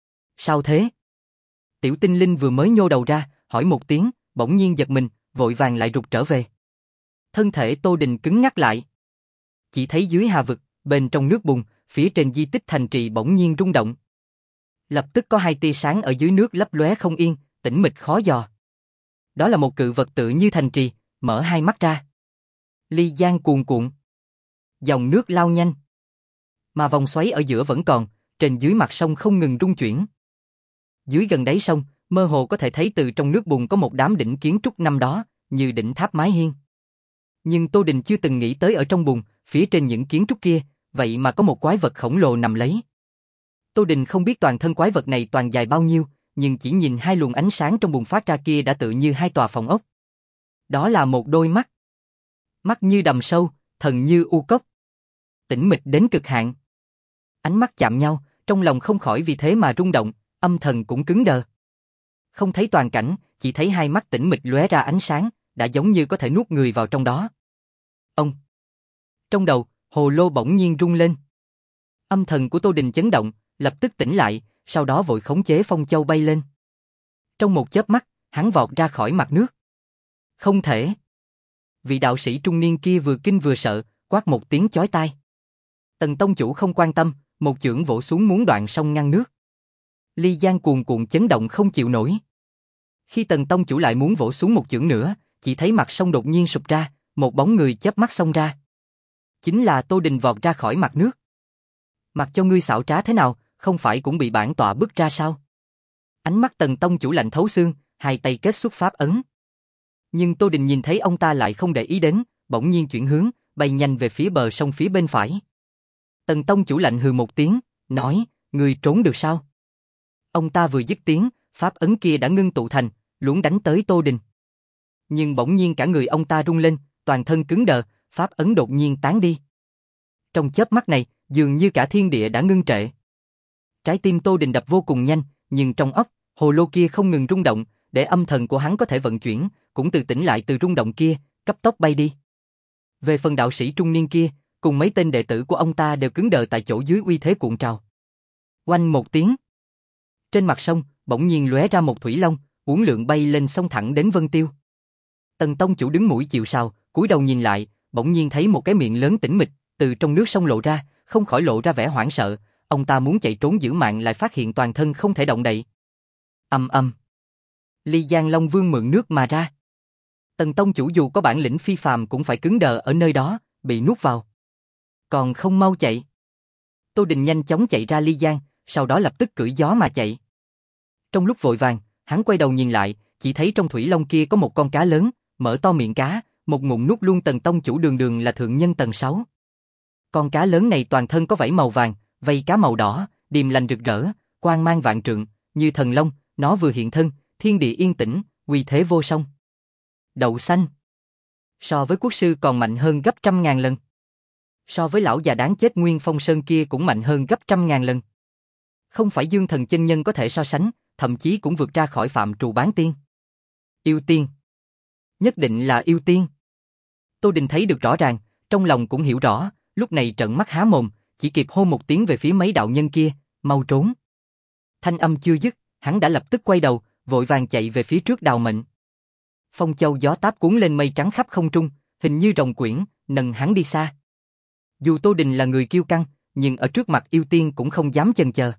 Sao thế? Tiểu tinh linh vừa mới nhô đầu ra, hỏi một tiếng, bỗng nhiên giật mình, vội vàng lại rụt trở về. Thân thể Tô Đình cứng ngắc lại. Chỉ thấy dưới hà vực, bên trong nước bùn, phía trên di tích thành trì bỗng nhiên rung động. Lập tức có hai tia sáng ở dưới nước lấp lóe không yên, tĩnh mịch khó dò. Đó là một cự vật tự như thành trì, mở hai mắt ra. Ly Giang cuồn cuộn. Dòng nước lao nhanh. Mà vòng xoáy ở giữa vẫn còn, trên dưới mặt sông không ngừng rung chuyển. Dưới gần đáy sông, mơ hồ có thể thấy từ trong nước bùn có một đám đỉnh kiến trúc năm đó, như đỉnh tháp mái hiên. Nhưng Tô Đình chưa từng nghĩ tới ở trong bùn, phía trên những kiến trúc kia, vậy mà có một quái vật khổng lồ nằm lấy. Tô Đình không biết toàn thân quái vật này toàn dài bao nhiêu, nhưng chỉ nhìn hai luồng ánh sáng trong bùng phát ra kia đã tự như hai tòa phòng ốc. Đó là một đôi mắt. Mắt như đầm sâu, thần như u cốc. Tĩnh mịch đến cực hạn. Ánh mắt chạm nhau, trong lòng không khỏi vì thế mà rung động, âm thần cũng cứng đờ. Không thấy toàn cảnh, chỉ thấy hai mắt tĩnh mịch lóe ra ánh sáng, đã giống như có thể nuốt người vào trong đó. Ông. Trong đầu, hồ lô bỗng nhiên rung lên. Âm thần của Tô Đình chấn động, lập tức tỉnh lại, sau đó vội khống chế phong châu bay lên. Trong một chớp mắt, hắn vọt ra khỏi mặt nước. Không thể. Vị đạo sĩ trung niên kia vừa kinh vừa sợ, quát một tiếng chói tai. Tần tông chủ không quan tâm, một chưởng vỗ xuống muốn đoạn sông ngăn nước. Ly Giang cuồn cuộn chấn động không chịu nổi. Khi Tần tông chủ lại muốn vỗ xuống một chưởng nữa, chỉ thấy mặt sông đột nhiên sụp ra, một bóng người chớp mắt xông ra. Chính là Tô Đình vọt ra khỏi mặt nước. Mặc cho ngươi xảo trá thế nào, không phải cũng bị bản tọa bức ra sao? Ánh mắt Tần tông chủ lạnh thấu xương, hai tay kết xuất pháp ấn. Nhưng Tô Đình nhìn thấy ông ta lại không để ý đến, bỗng nhiên chuyển hướng, bay nhanh về phía bờ sông phía bên phải. Tần tông chủ lạnh hừ một tiếng, nói, ngươi trốn được sao? Ông ta vừa dứt tiếng, pháp ấn kia đã ngưng tụ thành, luống đánh tới Tô Đình. Nhưng bỗng nhiên cả người ông ta rung lên, toàn thân cứng đờ, pháp ấn đột nhiên tán đi. Trong chớp mắt này, dường như cả thiên địa đã ngưng trệ. Trái tim Tô Đình đập vô cùng nhanh, nhưng trong óc, hồ lô kia không ngừng rung động, để âm thần của hắn có thể vận chuyển, cũng từ tỉnh lại từ rung động kia, cấp tốc bay đi. Về phần đạo sĩ trung niên kia, cùng mấy tên đệ tử của ông ta đều cứng đờ tại chỗ dưới uy thế cuộn trào. Oanh một tiếng. Trên mặt sông, bỗng nhiên lóe ra một thủy long, uốn lượn bay lên sông thẳng đến Vân Tiêu. Tần tông chủ đứng mũi chịu sào, cúi đầu nhìn lại, bỗng nhiên thấy một cái miệng lớn tĩnh mịch từ trong nước sông lộ ra, không khỏi lộ ra vẻ hoảng sợ. Ông ta muốn chạy trốn giữ mạng lại phát hiện toàn thân không thể động đậy. Ầm ầm. Ly Giang Long Vương mượn nước mà ra. Tần tông chủ dù có bản lĩnh phi phàm cũng phải cứng đờ ở nơi đó, bị nuốt vào. Còn không mau chạy. Tô Đình nhanh chóng chạy ra Ly Giang, sau đó lập tức cưỡi gió mà chạy. Trong lúc vội vàng, hắn quay đầu nhìn lại, chỉ thấy trong thủy long kia có một con cá lớn, mở to miệng cá, một ngụm nuốt luôn Tần tông chủ đường đường là thượng nhân tầng sáu. Con cá lớn này toàn thân có vảy màu vàng, vây cá màu đỏ, điềm lành rực rỡ, quang mang vạn trượng, như thần long, nó vừa hiện thân, thiên địa yên tĩnh, uy thế vô song. Đậu xanh. So với quốc sư còn mạnh hơn gấp trăm ngàn lần. So với lão già đáng chết Nguyên Phong Sơn kia cũng mạnh hơn gấp trăm ngàn lần. Không phải Dương Thần chân nhân có thể so sánh, thậm chí cũng vượt ra khỏi phạm trù bán tiên. Yêu tiên. Nhất định là yêu tiên. Tô Đình thấy được rõ ràng, trong lòng cũng hiểu rõ, lúc này trợn mắt há mồm, chỉ kịp hô một tiếng về phía mấy đạo nhân kia, mau trốn. Thanh âm chưa dứt, hắn đã lập tức quay đầu, vội vàng chạy về phía trước đào mệnh. Phong châu gió táp cuốn lên mây trắng khắp không trung, hình như rồng quyển, nâng hắn đi xa. Dù Tô Đình là người kiêu căng, nhưng ở trước mặt yêu tiên cũng không dám chần chờ.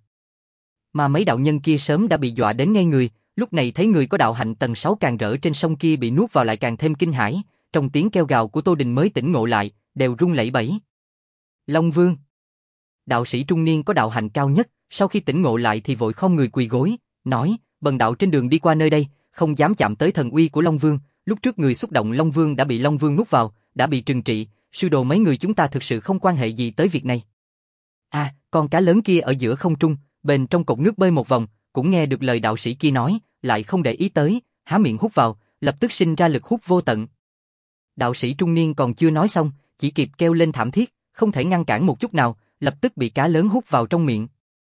Mà mấy đạo nhân kia sớm đã bị dọa đến ngay người, lúc này thấy người có đạo hạnh tầng sáu càng rỡ trên sông kia bị nuốt vào lại càng thêm kinh hãi, trong tiếng kêu gào của Tô Đình mới tỉnh ngộ lại, đều run lẩy bẩy. Long Vương. Đạo sĩ trung niên có đạo hạnh cao nhất, sau khi tỉnh ngộ lại thì vội khom người quỳ gối, nói, bần đạo trên đường đi qua nơi đây, không dám chạm tới thần uy của Long Vương, lúc trước người xúc động Long Vương đã bị Long Vương nuốt vào, đã bị trừng trị, sư đồ mấy người chúng ta thực sự không quan hệ gì tới việc này. À, con cá lớn kia ở giữa không trung, bên trong cột nước bơi một vòng, cũng nghe được lời đạo sĩ kia nói, lại không để ý tới, há miệng hút vào, lập tức sinh ra lực hút vô tận. Đạo sĩ trung niên còn chưa nói xong, chỉ kịp kêu lên thảm thiết, không thể ngăn cản một chút nào, lập tức bị cá lớn hút vào trong miệng.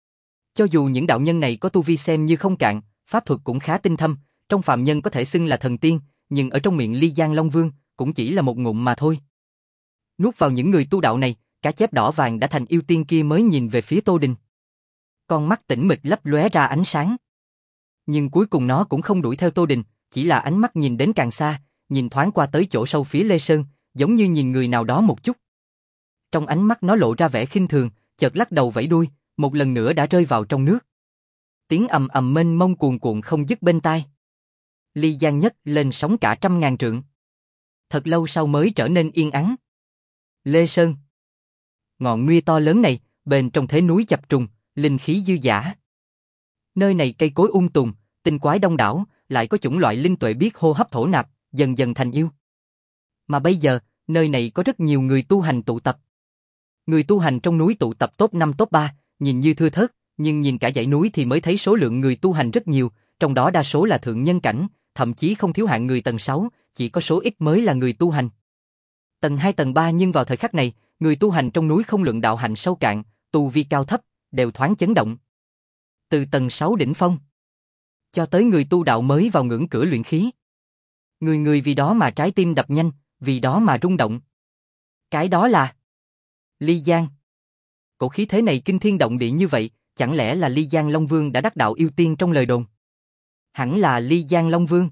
Cho dù những đạo nhân này có tu vi xem như không cạn, pháp thuật cũng khá tinh thâm, trong phàm nhân có thể xưng là thần tiên, nhưng ở trong miệng Ly Giang Long Vương, cũng chỉ là một ngụm mà thôi. Nuốt vào những người tu đạo này, cá chép đỏ vàng đã thành yêu tiên kia mới nhìn về phía Tô Đình. Con mắt tĩnh mịch lấp lóe ra ánh sáng. Nhưng cuối cùng nó cũng không đuổi theo Tô Đình, chỉ là ánh mắt nhìn đến càng xa, nhìn thoáng qua tới chỗ sâu phía Lê Sơn, giống như nhìn người nào đó một chút. Trong ánh mắt nó lộ ra vẻ khinh thường, chợt lắc đầu vẫy đuôi, một lần nữa đã rơi vào trong nước. Tiếng ầm ầm mênh mông cuồn cuộn không dứt bên tai. Ly Giang nhất lên sóng cả trăm ngàn trượng. Thật lâu sau mới trở nên yên ắng. Lê Sơn. Ngọn nguy to lớn này, bên trong thế núi chập trùng, linh khí dư dả. Nơi này cây cối um tùm, tinh quái đông đảo, lại có chủng loại linh tuệ biết hô hấp thổ nạp, dần dần thành yêu. Mà bây giờ, nơi này có rất nhiều người tu hành tụ tập. Người tu hành trong núi tụ tập top năm top ba, nhìn như thưa thớt, nhưng nhìn cả dãy núi thì mới thấy số lượng người tu hành rất nhiều, trong đó đa số là thượng nhân cảnh, thậm chí không thiếu hạng người tầng sáu, chỉ có số ít mới là người tu hành. Tầng hai tầng ba nhưng vào thời khắc này, người tu hành trong núi không luận đạo hạnh sâu cạn, tu vi cao thấp, đều thoáng chấn động. Từ tầng sáu đỉnh phong, cho tới người tu đạo mới vào ngưỡng cửa luyện khí. Người người vì đó mà trái tim đập nhanh, vì đó mà rung động. Cái đó là Ly Giang. Cổ khí thế này kinh thiên động địa như vậy, chẳng lẽ là Ly Giang Long Vương đã đắc đạo yêu tiên trong lời đồn? Hẳn là Ly Giang Long Vương.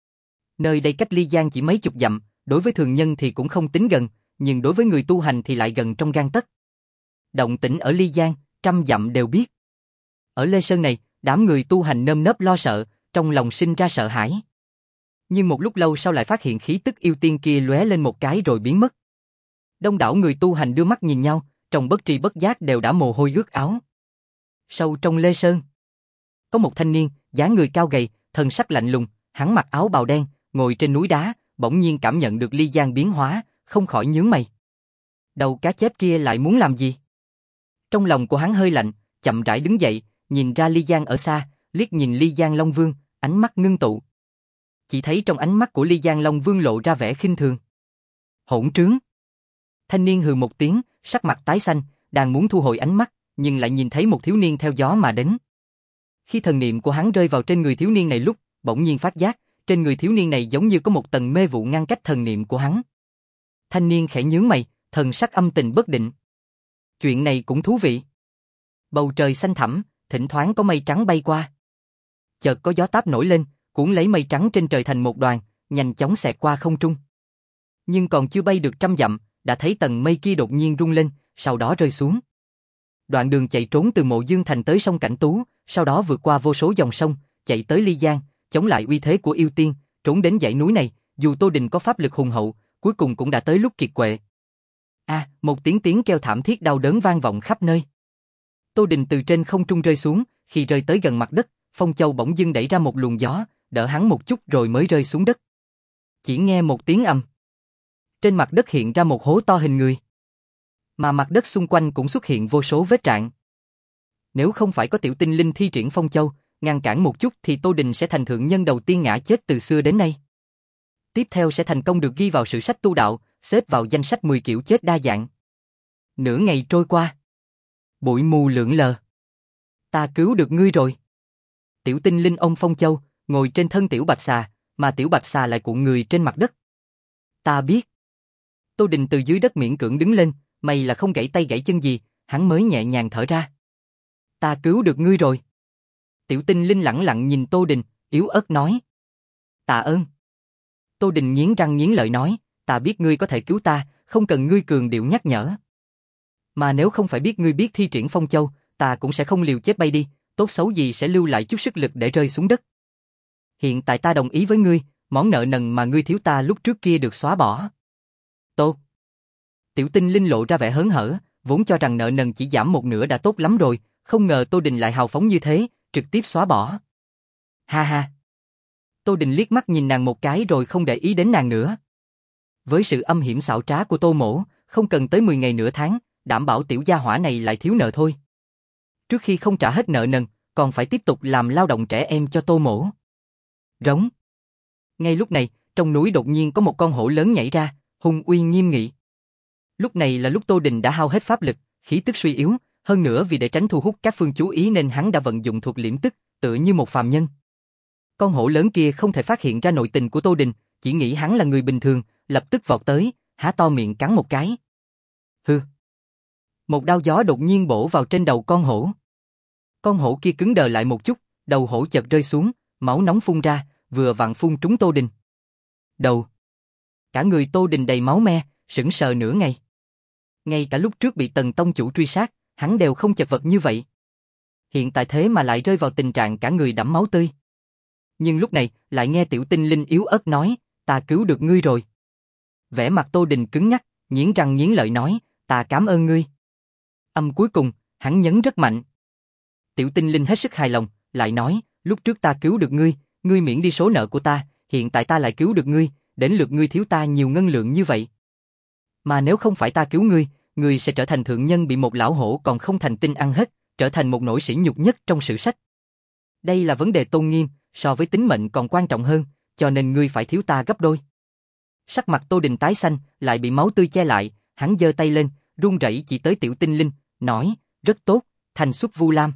Nơi đây cách Ly Giang chỉ mấy chục dặm, đối với thường nhân thì cũng không tính gần, nhưng đối với người tu hành thì lại gần trong gang tấc. Động tĩnh ở Ly Giang, trăm dặm đều biết. Ở Lê Sơn này, đám người tu hành nơm nớp lo sợ, trong lòng sinh ra sợ hãi. Nhưng một lúc lâu sau lại phát hiện khí tức yêu tiên kia lóe lên một cái rồi biến mất. Đông đảo người tu hành đưa mắt nhìn nhau, trong bất tri bất giác đều đã mồ hôi ướt áo. Sâu trong Lê Sơn, có một thanh niên, dáng người cao gầy, thần sắc lạnh lùng, hắn mặc áo bào đen, ngồi trên núi đá, bỗng nhiên cảm nhận được Ly Giang biến hóa, không khỏi nhướng mày. Đầu cá chép kia lại muốn làm gì? Trong lòng của hắn hơi lạnh, chậm rãi đứng dậy, nhìn ra Ly Giang ở xa, liếc nhìn Ly Giang Long Vương, ánh mắt ngưng tụ. Chỉ thấy trong ánh mắt của Ly Giang Long Vương lộ ra vẻ khinh thường. Hỗn trướng! Thanh niên hừ một tiếng, sắc mặt tái xanh, đang muốn thu hồi ánh mắt, nhưng lại nhìn thấy một thiếu niên theo gió mà đến. Khi thần niệm của hắn rơi vào trên người thiếu niên này lúc, bỗng nhiên phát giác, trên người thiếu niên này giống như có một tầng mê vụ ngăn cách thần niệm của hắn. Thanh niên khẽ nhướng mày, thần sắc âm tình bất định. Chuyện này cũng thú vị. Bầu trời xanh thẳm, thỉnh thoảng có mây trắng bay qua. Chợt có gió táp nổi lên, cuốn lấy mây trắng trên trời thành một đoàn, nhanh chóng xẹt qua không trung. Nhưng còn chưa bay được trăm dặm, đã thấy tầng mây kia đột nhiên rung lên, sau đó rơi xuống. Đoạn đường chạy trốn từ Mộ Dương Thành tới sông Cảnh Tú, sau đó vượt qua vô số dòng sông, chạy tới Ly Giang, chống lại uy thế của yêu tiên, trốn đến dãy núi này, dù Tô Đình có pháp lực hùng hậu, cuối cùng cũng đã tới lúc kiệt quệ. A, à, một tiếng tiếng kêu thảm thiết đau đớn vang vọng khắp nơi. Tô Đình từ trên không trung rơi xuống, khi rơi tới gần mặt đất, Phong Châu bỗng dưng đẩy ra một luồng gió, đỡ hắn một chút rồi mới rơi xuống đất. Chỉ nghe một tiếng ầm. Trên mặt đất hiện ra một hố to hình người. Mà mặt đất xung quanh cũng xuất hiện vô số vết rạn. Nếu không phải có tiểu tinh linh thi triển Phong Châu, ngăn cản một chút thì Tô Đình sẽ thành thượng nhân đầu tiên ngã chết từ xưa đến nay. Tiếp theo sẽ thành công được ghi vào sử sách tu đạo, xếp vào danh sách mười kiểu chết đa dạng. Nửa ngày trôi qua. Bụi mù lượn lờ. Ta cứu được ngươi rồi. Tiểu tinh linh ôm Phong Châu, ngồi trên thân tiểu bạch xà, mà tiểu bạch xà lại cuộn người trên mặt đất. Ta biết. Tô Đình từ dưới đất miễn cưỡng đứng lên, may là không gãy tay gãy chân gì, hắn mới nhẹ nhàng thở ra. Ta cứu được ngươi rồi. Tiểu tinh linh lẳng lặng nhìn Tô Đình, yếu ớt nói. Tạ ơn. Tô Đình nghiến răng nghiến lợi nói, ta biết ngươi có thể cứu ta, không cần ngươi cường điệu nhắc nhở. Mà nếu không phải biết ngươi biết thi triển Phong Châu, ta cũng sẽ không liều chết bay đi, tốt xấu gì sẽ lưu lại chút sức lực để rơi xuống đất. Hiện tại ta đồng ý với ngươi, món nợ nần mà ngươi thiếu ta lúc trước kia được xóa bỏ. Tốt. Tiểu tinh linh lộ ra vẻ hớn hở, vốn cho rằng nợ nần chỉ giảm một nửa đã tốt lắm rồi, không ngờ Tô Đình lại hào phóng như thế, trực tiếp xóa bỏ. Ha ha. Tô Đình liếc mắt nhìn nàng một cái rồi không để ý đến nàng nữa. Với sự âm hiểm xảo trá của Tô Mỗ, không cần tới mười ngày nửa tháng, đảm bảo tiểu gia hỏa này lại thiếu nợ thôi. Trước khi không trả hết nợ nần, còn phải tiếp tục làm lao động trẻ em cho Tô Mỗ. Rống. Ngay lúc này, trong núi đột nhiên có một con hổ lớn nhảy ra, hung uy nghiêm nghị. Lúc này là lúc Tô Đình đã hao hết pháp lực, khí tức suy yếu, hơn nữa vì để tránh thu hút các phương chú ý nên hắn đã vận dụng thuật liễm tức, tựa như một phàm nhân. Con hổ lớn kia không thể phát hiện ra nội tình của Tô Đình, chỉ nghĩ hắn là người bình thường, lập tức vọt tới, há to miệng cắn một cái. Hừ. Một đao gió đột nhiên bổ vào trên đầu con hổ. Con hổ kia cứng đờ lại một chút, đầu hổ chợt rơi xuống, máu nóng phun ra, vừa vặn phun trúng Tô Đình. Đầu. Cả người Tô Đình đầy máu me, sững sờ nửa ngày. Ngay cả lúc trước bị Tần tông chủ truy sát, hắn đều không chật vật như vậy. Hiện tại thế mà lại rơi vào tình trạng cả người đẫm máu tươi. Nhưng lúc này, lại nghe tiểu tinh linh yếu ớt nói, ta cứu được ngươi rồi. Vẻ mặt Tô Đình cứng nhắc, nghiến răng nghiến lợi nói, ta cảm ơn ngươi. Âm cuối cùng, hắn nhấn rất mạnh. Tiểu tinh linh hết sức hài lòng, lại nói, lúc trước ta cứu được ngươi, ngươi miễn đi số nợ của ta, hiện tại ta lại cứu được ngươi, đến lượt ngươi thiếu ta nhiều ngân lượng như vậy. Mà nếu không phải ta cứu ngươi, ngươi sẽ trở thành thượng nhân bị một lão hổ còn không thành tinh ăn hết, trở thành một nỗi sỉ nhục nhất trong sử sách. Đây là vấn đề tôn nghiêm, so với tính mệnh còn quan trọng hơn, cho nên ngươi phải thiếu ta gấp đôi. Sắc mặt Tô Đình tái xanh, lại bị máu tươi che lại, hắn giơ tay lên, run rẩy chỉ tới Tiểu Tinh Linh, nói, rất tốt, thành xuất Vu Lam.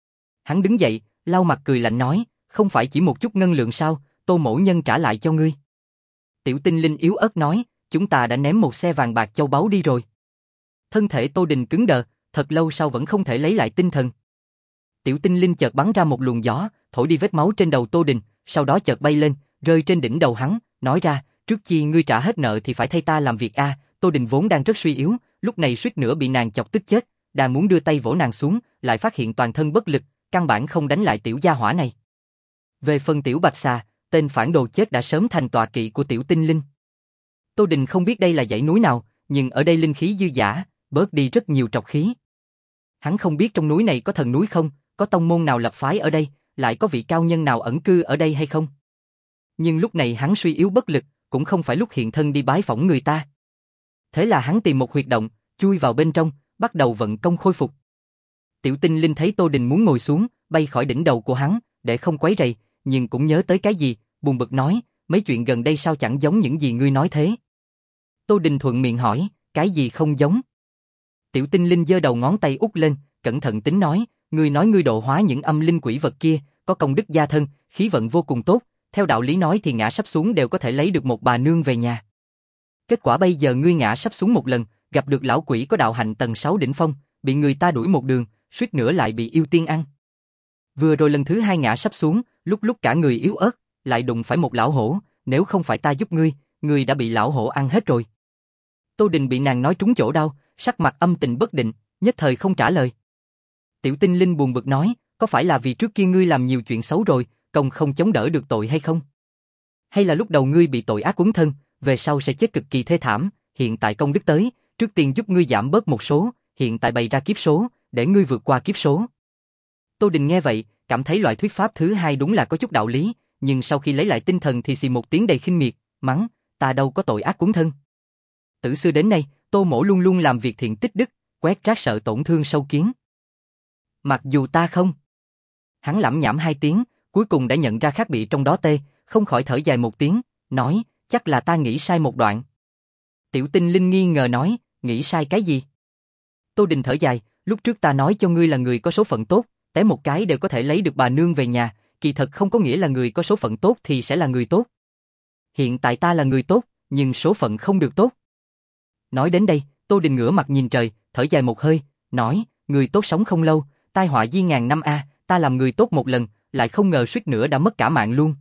Hắn đứng dậy, lau mặt cười lạnh nói, không phải chỉ một chút ngân lượng sao, Tô mỗ nhân trả lại cho ngươi. Tiểu Tinh Linh yếu ớt nói, chúng ta đã ném một xe vàng bạc châu báu đi rồi. Thân thể Tô Đình cứng đờ, thật lâu sau vẫn không thể lấy lại tinh thần. Tiểu Tinh Linh chợt bắn ra một luồng gió, thổi đi vết máu trên đầu Tô Đình, sau đó chợt bay lên, rơi trên đỉnh đầu hắn, nói ra, trước chi ngươi trả hết nợ thì phải thay ta làm việc a. Tô Đình vốn đang rất suy yếu, lúc này suýt nữa bị nàng chọc tức chết, đang muốn đưa tay vỗ nàng xuống, lại phát hiện toàn thân bất lực, căn bản không đánh lại tiểu gia hỏa này. Về phần tiểu Bạch Xà, tên phản đồ chết đã sớm thành tọa kỵ của Tiểu Tinh Linh. Tô Đình không biết đây là dãy núi nào, nhưng ở đây linh khí dư dả, bớt đi rất nhiều trọc khí. Hắn không biết trong núi này có thần núi không, có tông môn nào lập phái ở đây, lại có vị cao nhân nào ẩn cư ở đây hay không. Nhưng lúc này hắn suy yếu bất lực, cũng không phải lúc hiện thân đi bái phỏng người ta. Thế là hắn tìm một huyệt động, chui vào bên trong, bắt đầu vận công khôi phục. Tiểu Tinh Linh thấy Tô Đình muốn ngồi xuống, bay khỏi đỉnh đầu của hắn, để không quấy rầy, nhưng cũng nhớ tới cái gì, buồn bực nói, mấy chuyện gần đây sao chẳng giống những gì ngươi nói thế. Tô Đình thuận miệng hỏi, cái gì không giống? Tiểu Tinh Linh giơ đầu ngón tay út lên, cẩn thận tính nói, ngươi nói ngươi độ hóa những âm linh quỷ vật kia, có công đức gia thân, khí vận vô cùng tốt, theo đạo lý nói thì ngã sắp xuống đều có thể lấy được một bà nương về nhà. Kết quả bây giờ ngươi ngã sắp xuống một lần, gặp được lão quỷ có đạo hạnh tầng sáu đỉnh phong, bị người ta đuổi một đường, suýt nữa lại bị yêu tiên ăn. Vừa rồi lần thứ hai ngã sắp xuống, lúc lúc cả người yếu ớt, lại đụng phải một lão hổ, nếu không phải ta giúp ngươi, ngươi đã bị lão hổ ăn hết rồi. Tô Đình bị nàng nói trúng chỗ đau, sắc mặt âm tình bất định, nhất thời không trả lời. Tiểu Tinh Linh buồn bực nói, có phải là vì trước kia ngươi làm nhiều chuyện xấu rồi, công không chống đỡ được tội hay không? Hay là lúc đầu ngươi bị tội ác quấn thân, về sau sẽ chết cực kỳ thê thảm, hiện tại công đức tới, trước tiên giúp ngươi giảm bớt một số, hiện tại bày ra kiếp số, để ngươi vượt qua kiếp số. Tô Đình nghe vậy, cảm thấy loại thuyết pháp thứ hai đúng là có chút đạo lý, nhưng sau khi lấy lại tinh thần thì xì một tiếng đầy khinh miệt, mắng, ta đâu có tội ác cuốn thân. Từ xưa đến nay, Tô mỗ luôn luôn làm việc thiện tích đức, quét rác sợ tổn thương sâu kiến. Mặc dù ta không. Hắn lẩm nhẩm hai tiếng, cuối cùng đã nhận ra khác biệt trong đó tê, không khỏi thở dài một tiếng, nói, chắc là ta nghĩ sai một đoạn. Tiểu Tinh Linh nghi ngờ nói, nghĩ sai cái gì? Tô Đình thở dài, lúc trước ta nói cho ngươi là người có số phận tốt, té một cái đều có thể lấy được bà nương về nhà, kỳ thật không có nghĩa là người có số phận tốt thì sẽ là người tốt. Hiện tại ta là người tốt, nhưng số phận không được tốt. Nói đến đây, Tô Đình ngửa mặt nhìn trời, thở dài một hơi, nói, người tốt sống không lâu, tai họa di ngàn năm a, ta làm người tốt một lần, lại không ngờ suýt nữa đã mất cả mạng luôn.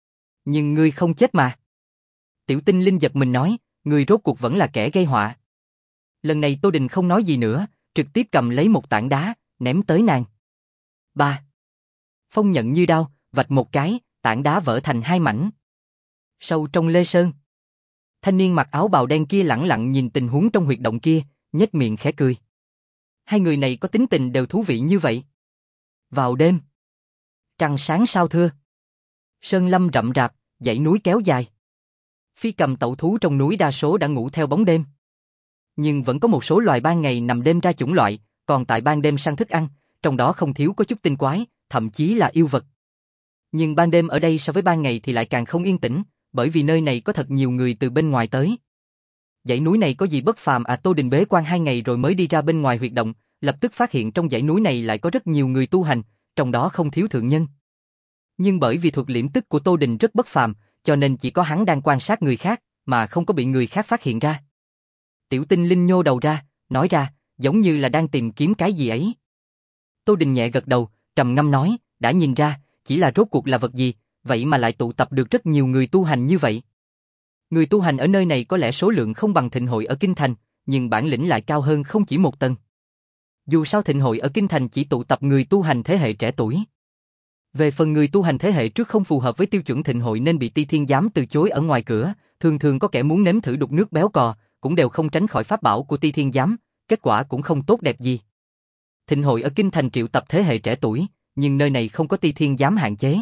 Nhưng ngươi không chết mà. Tiểu Tinh Linh giật mình nói, ngươi rốt cuộc vẫn là kẻ gây họa. Lần này Tô Đình không nói gì nữa, trực tiếp cầm lấy một tảng đá, ném tới nàng. Ba. Phong nhận như đao, vạch một cái, tảng đá vỡ thành hai mảnh. Sâu trong Lê Sơn. Thanh niên mặc áo bào đen kia lẳng lặng nhìn tình huống trong huyệt động kia, nhếch miệng khẽ cười. Hai người này có tính tình đều thú vị như vậy. Vào đêm, trăng sáng sao thưa. Sơn lâm rậm rạp, dãy núi kéo dài. Phi cầm tẩu thú trong núi đa số đã ngủ theo bóng đêm. Nhưng vẫn có một số loài ban ngày nằm đêm ra chủng loại, còn tại ban đêm săn thức ăn, trong đó không thiếu có chút tinh quái, thậm chí là yêu vật. Nhưng ban đêm ở đây so với ban ngày thì lại càng không yên tĩnh, bởi vì nơi này có thật nhiều người từ bên ngoài tới. Dãy núi này có gì bất phàm à? Tô Đình bế quan hai ngày rồi mới đi ra bên ngoài huyệt động, lập tức phát hiện trong dãy núi này lại có rất nhiều người tu hành, trong đó không thiếu thượng nhân. Nhưng bởi vì thuật liễm tức của Tô Đình rất bất phàm, cho nên chỉ có hắn đang quan sát người khác, mà không có bị người khác phát hiện ra. Tiểu Tinh Linh nhô đầu ra, nói ra, giống như là đang tìm kiếm cái gì ấy. Tô Đình nhẹ gật đầu, trầm ngâm nói, đã nhìn ra, chỉ là rốt cuộc là vật gì, vậy mà lại tụ tập được rất nhiều người tu hành như vậy. Người tu hành ở nơi này có lẽ số lượng không bằng Thịnh Hội ở Kinh Thành, nhưng bản lĩnh lại cao hơn không chỉ một tầng. Dù sao Thịnh Hội ở Kinh Thành chỉ tụ tập người tu hành thế hệ trẻ tuổi. Về phần người tu hành thế hệ trước không phù hợp với tiêu chuẩn Thịnh Hội nên bị Ti Thiên Giám từ chối ở ngoài cửa, thường thường có kẻ muốn nếm thử đục nước béo cò, cũng đều không tránh khỏi pháp bảo của Ti Thiên Giám, kết quả cũng không tốt đẹp gì. Thịnh Hội ở Kinh Thành triệu tập thế hệ trẻ tuổi, nhưng nơi này không có Ti Thiên Giám hạn chế.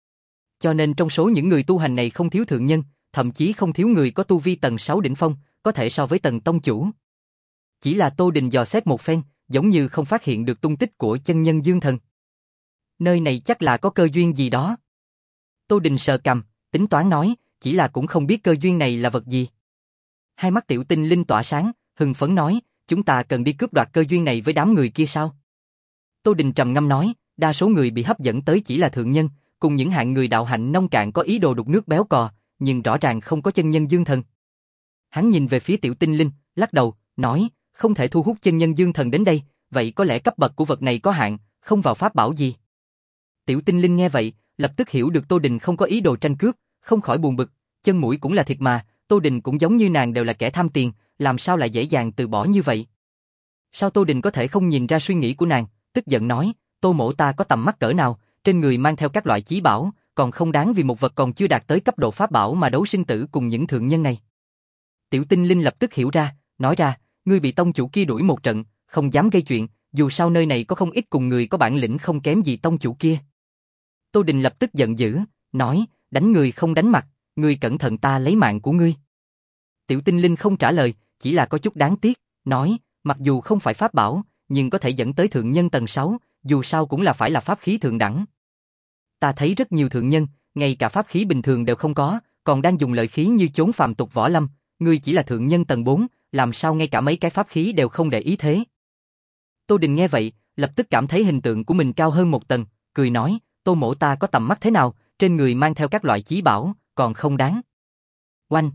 Cho nên trong số những người tu hành này không thiếu thượng nhân, thậm chí không thiếu người có tu vi tầng sáu đỉnh phong, có thể so với tầng tông chủ. Chỉ là Tô Đình dò xét một phen, giống như không phát hiện được tung tích của chân nhân dương thần. Nơi này chắc là có cơ duyên gì đó. Tô Đình sờ cằm, tính toán nói, chỉ là cũng không biết cơ duyên này là vật gì. Hai mắt Tiểu Tinh Linh tỏa sáng, hưng phấn nói, chúng ta cần đi cướp đoạt cơ duyên này với đám người kia sao? Tô Đình trầm ngâm nói, đa số người bị hấp dẫn tới chỉ là thượng nhân, cùng những hạng người đạo hạnh nông cạn có ý đồ đục nước béo cò, nhưng rõ ràng không có chân nhân dương thần. Hắn nhìn về phía Tiểu Tinh Linh, lắc đầu, nói, không thể thu hút chân nhân dương thần đến đây, vậy có lẽ cấp bậc của vật này có hạn, không vào pháp bảo gì. Tiểu Tinh Linh nghe vậy, lập tức hiểu được Tô Đình không có ý đồ tranh cướp, không khỏi buồn bực, chân mũi cũng là thiệt mà, Tô Đình cũng giống như nàng đều là kẻ tham tiền, làm sao lại dễ dàng từ bỏ như vậy? Sao Tô Đình có thể không nhìn ra suy nghĩ của nàng, tức giận nói, Tô mỗ ta có tầm mắt cỡ nào, trên người mang theo các loại chí bảo, còn không đáng vì một vật còn chưa đạt tới cấp độ pháp bảo mà đấu sinh tử cùng những thượng nhân này. Tiểu Tinh Linh lập tức hiểu ra, nói ra, ngươi bị tông chủ kia đuổi một trận, không dám gây chuyện, dù sao nơi này có không ít cùng người có bản lĩnh không kém gì tông chủ kia. Tô Đình lập tức giận dữ, nói, đánh người không đánh mặt, ngươi cẩn thận ta lấy mạng của ngươi. Tiểu Tinh Linh không trả lời, chỉ là có chút đáng tiếc, nói, mặc dù không phải pháp bảo, nhưng có thể dẫn tới thượng nhân tầng sáu, dù sao cũng là phải là pháp khí thượng đẳng. Ta thấy rất nhiều thượng nhân, ngay cả pháp khí bình thường đều không có, còn đang dùng lợi khí như chốn phàm tục võ lâm, ngươi chỉ là thượng nhân tầng bốn, làm sao ngay cả mấy cái pháp khí đều không để ý thế. Tô Đình nghe vậy, lập tức cảm thấy hình tượng của mình cao hơn một tầng, cười nói, Tô mỗ ta có tầm mắt thế nào, trên người mang theo các loại chí bảo, còn không đáng. Oanh!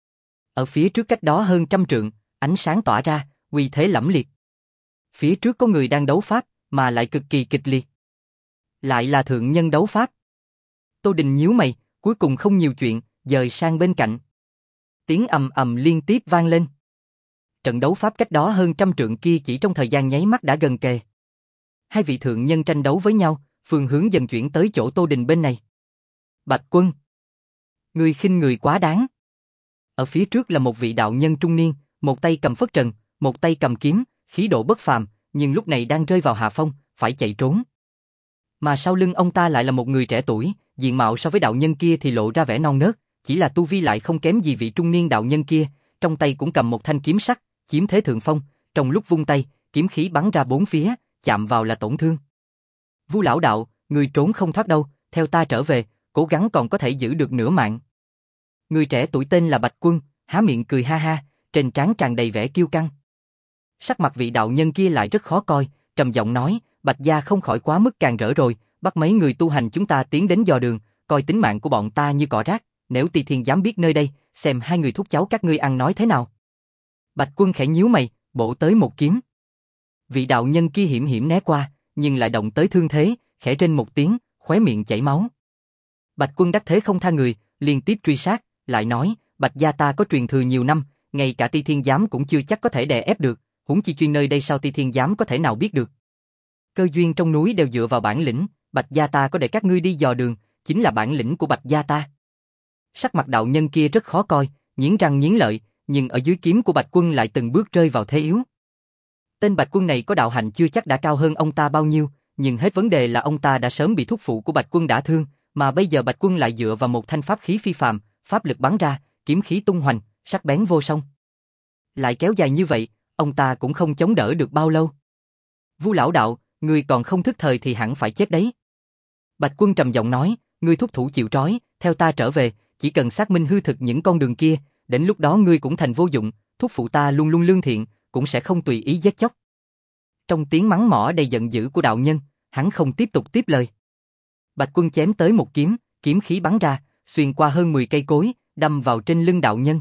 Ở phía trước cách đó hơn trăm trượng, ánh sáng tỏa ra, uy thế lẫm liệt. Phía trước có người đang đấu pháp, mà lại cực kỳ kịch liệt. Lại là thượng nhân đấu pháp. Tô Đình nhíu mày, cuối cùng không nhiều chuyện, dời sang bên cạnh. Tiếng ầm ầm liên tiếp vang lên. Trận đấu pháp cách đó hơn trăm trượng kia chỉ trong thời gian nháy mắt đã gần kề. Hai vị thượng nhân tranh đấu với nhau, phương hướng dần chuyển tới chỗ Tô Đình bên này. Bạch Quân, ngươi khinh người quá đáng. Ở phía trước là một vị đạo nhân trung niên, một tay cầm phất trần, một tay cầm kiếm, khí độ bất phàm, nhưng lúc này đang rơi vào hạ phong, phải chạy trốn. Mà sau lưng ông ta lại là một người trẻ tuổi, diện mạo so với đạo nhân kia thì lộ ra vẻ non nớt, chỉ là tu vi lại không kém gì vị trung niên đạo nhân kia, trong tay cũng cầm một thanh kiếm sắc, chiếm thế thượng phong, trong lúc vung tay, kiếm khí bắn ra bốn phía, chạm vào là tổn thương. Vu lão đạo, người trốn không thoát đâu, theo ta trở về, cố gắng còn có thể giữ được nửa mạng. Người trẻ tuổi tên là Bạch Quân, há miệng cười ha ha, trên trán tràn đầy vẻ kiêu căng. Sắc mặt vị đạo nhân kia lại rất khó coi, trầm giọng nói, Bạch gia không khỏi quá mức càng rỡ rồi, bắt mấy người tu hành chúng ta tiến đến dò đường, coi tính mạng của bọn ta như cỏ rác, nếu Ti Thiên dám biết nơi đây, xem hai người thúc cháu các ngươi ăn nói thế nào. Bạch Quân khẽ nhíu mày, bổ tới một kiếm. Vị đạo nhân kia hiểm hiểm né qua, nhưng lại động tới thương thế, khẽ rên một tiếng, khóe miệng chảy máu. Bạch Quân đắc thế không tha người, liên tiếp truy sát, lại nói, Bạch gia ta có truyền thừa nhiều năm, ngay cả Ti Thiên giám cũng chưa chắc có thể đè ép được, huống chi chuyên nơi đây sao Ti Thiên giám có thể nào biết được. Cơ duyên trong núi đều dựa vào bản lĩnh, Bạch gia ta có để các ngươi đi dò đường, chính là bản lĩnh của Bạch gia ta. Sắc mặt đạo nhân kia rất khó coi, nghiến răng nghiến lợi, nhưng ở dưới kiếm của Bạch Quân lại từng bước rơi vào thế yếu. Tên Bạch Quân này có đạo hạnh chưa chắc đã cao hơn ông ta bao nhiêu, nhưng hết vấn đề là ông ta đã sớm bị thúc phụ của Bạch Quân đả thương, mà bây giờ Bạch Quân lại dựa vào một thanh pháp khí phi phàm, pháp lực bắn ra, kiếm khí tung hoành, sắc bén vô song. Lại kéo dài như vậy, ông ta cũng không chống đỡ được bao lâu. Vu lão đạo, ngươi còn không thức thời thì hẳn phải chết đấy. Bạch Quân trầm giọng nói, ngươi thúc thủ chịu trói, theo ta trở về, chỉ cần xác minh hư thực những con đường kia, đến lúc đó ngươi cũng thành vô dụng, thúc phụ ta luôn luôn lương thiện, cũng sẽ không tùy ý giết chóc. Trong tiếng mắng mỏ đầy giận dữ của đạo nhân, hắn không tiếp tục tiếp lời. Bạch Quân chém tới một kiếm, kiếm khí bắn ra, xuyên qua hơn mười cây cối, đâm vào trên lưng đạo nhân.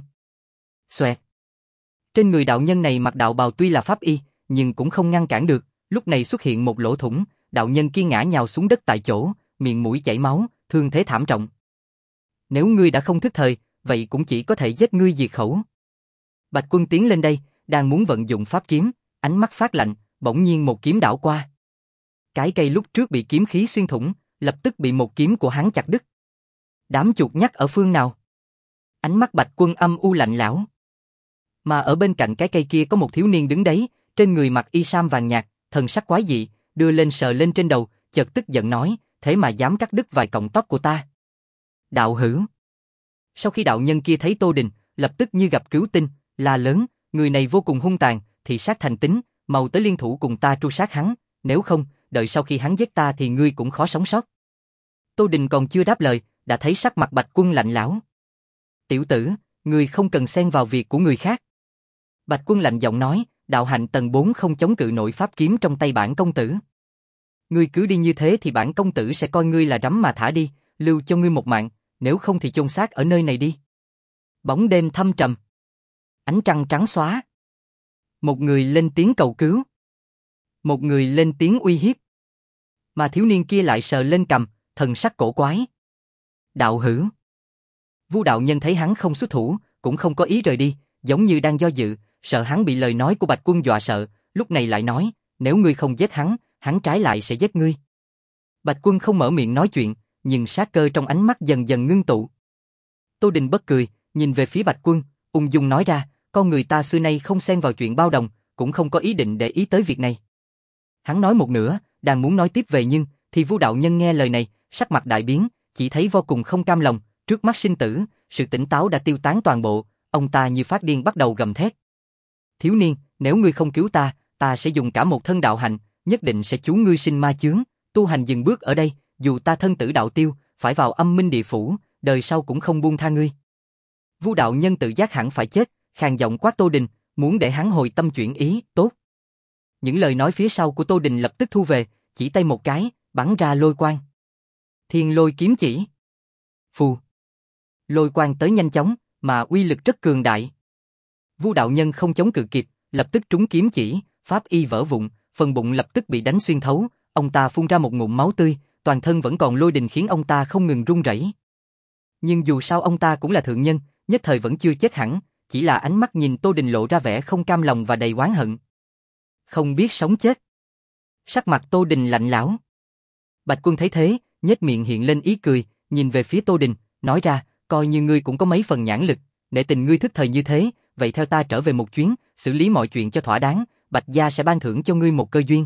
Xoẹt. Trên người đạo nhân này mặc đạo bào tuy là pháp y, nhưng cũng không ngăn cản được, lúc này xuất hiện một lỗ thủng, đạo nhân kia ngã nhào xuống đất tại chỗ, miệng mũi chảy máu, thương thế thảm trọng. Nếu ngươi đã không thức thời, vậy cũng chỉ có thể giết ngươi diệt khẩu. Bạch Quân tiến lên đây, đang muốn vận dụng pháp kiếm, ánh mắt phát lạnh, bỗng nhiên một kiếm đảo qua. Cái cây lúc trước bị kiếm khí xuyên thủng, lập tức bị một kiếm của hắn chặt đứt. Đám chuột nhắt ở phương nào? Ánh mắt Bạch Quân âm u lạnh lẽo. Mà ở bên cạnh cái cây kia có một thiếu niên đứng đấy, trên người mặc y sam vàng nhạt, thần sắc quái dị, đưa lên sờ lên trên đầu, chợt tức giận nói, thế mà dám cắt đứt vài cọng tóc của ta. Đạo hữu. Sau khi đạo nhân kia thấy Tô Đình, lập tức như gặp cứu tinh, la lớn, người này vô cùng hung tàn, thị sát thành tính, mau tới liên thủ cùng ta tru sát hắn, nếu không, đợi sau khi hắn giết ta thì ngươi cũng khó sống sót. Tô Đình còn chưa đáp lời, đã thấy sắc mặt Bạch Quân lạnh lẽo. Tiểu tử, ngươi không cần xen vào việc của người khác. Bạch Quân lạnh giọng nói, đạo hạnh tầng bốn không chống cự nổi pháp kiếm trong tay bản công tử. Ngươi cứ đi như thế thì bản công tử sẽ coi ngươi là rắm mà thả đi, lưu cho ngươi một mạng, nếu không thì chôn xác ở nơi này đi. Bóng đêm thâm trầm. Ánh trăng trắng xóa. Một người lên tiếng cầu cứu. Một người lên tiếng uy hiếp. Mà thiếu niên kia lại sờ lên cằm, thần sắc cổ quái. Đạo hữu. Vu đạo nhân thấy hắn không xuất thủ, cũng không có ý rời đi, giống như đang do dự, sợ hắn bị lời nói của Bạch Quân dọa sợ, lúc này lại nói, nếu ngươi không giết hắn, hắn trái lại sẽ giết ngươi. Bạch Quân không mở miệng nói chuyện, nhưng sát cơ trong ánh mắt dần dần ngưng tụ. Tô Đình bất cười, nhìn về phía Bạch Quân, ung dung nói ra, con người ta xưa nay không xen vào chuyện bao đồng, cũng không có ý định để ý tới việc này. Hắn nói một nửa, đang muốn nói tiếp về nhưng, thì Vu đạo nhân nghe lời này, sắc mặt đại biến, chỉ thấy vô cùng không cam lòng, trước mắt sinh tử, sự tỉnh táo đã tiêu tán toàn bộ, ông ta như phát điên bắt đầu gầm thét. Thiếu niên, nếu ngươi không cứu ta, ta sẽ dùng cả một thân đạo hành, nhất định sẽ cứu ngươi sinh ma chướng, tu hành dừng bước ở đây, dù ta thân tử đạo tiêu, phải vào âm minh địa phủ, đời sau cũng không buông tha ngươi. Vu đạo nhân tự giác hẳn phải chết, khàn giọng quát Tô Đình, muốn để hắn hồi tâm chuyển ý, tốt. Những lời nói phía sau của Tô Đình lập tức thu về, chỉ tay một cái, bắn ra lôi quang. Thiên lôi kiếm chỉ. Phù. Lôi quang tới nhanh chóng, mà uy lực rất cường đại. Vu đạo nhân không chống cự kịp, lập tức trúng kiếm chỉ, pháp y vỡ vụn, phần bụng lập tức bị đánh xuyên thấu, ông ta phun ra một ngụm máu tươi, toàn thân vẫn còn lôi đình khiến ông ta không ngừng run rẩy. Nhưng dù sao ông ta cũng là thượng nhân, nhất thời vẫn chưa chết hẳn, chỉ là ánh mắt nhìn Tô Đình lộ ra vẻ không cam lòng và đầy oán hận. Không biết sống chết. Sắc mặt Tô Đình lạnh lẽo. Bạch Quân thấy thế, nhếch miệng hiện lên ý cười, nhìn về phía Tô Đình, nói ra, coi như ngươi cũng có mấy phần nhãn lực, để tình ngươi thức thời như thế, vậy theo ta trở về một chuyến, xử lý mọi chuyện cho thỏa đáng, Bạch gia sẽ ban thưởng cho ngươi một cơ duyên.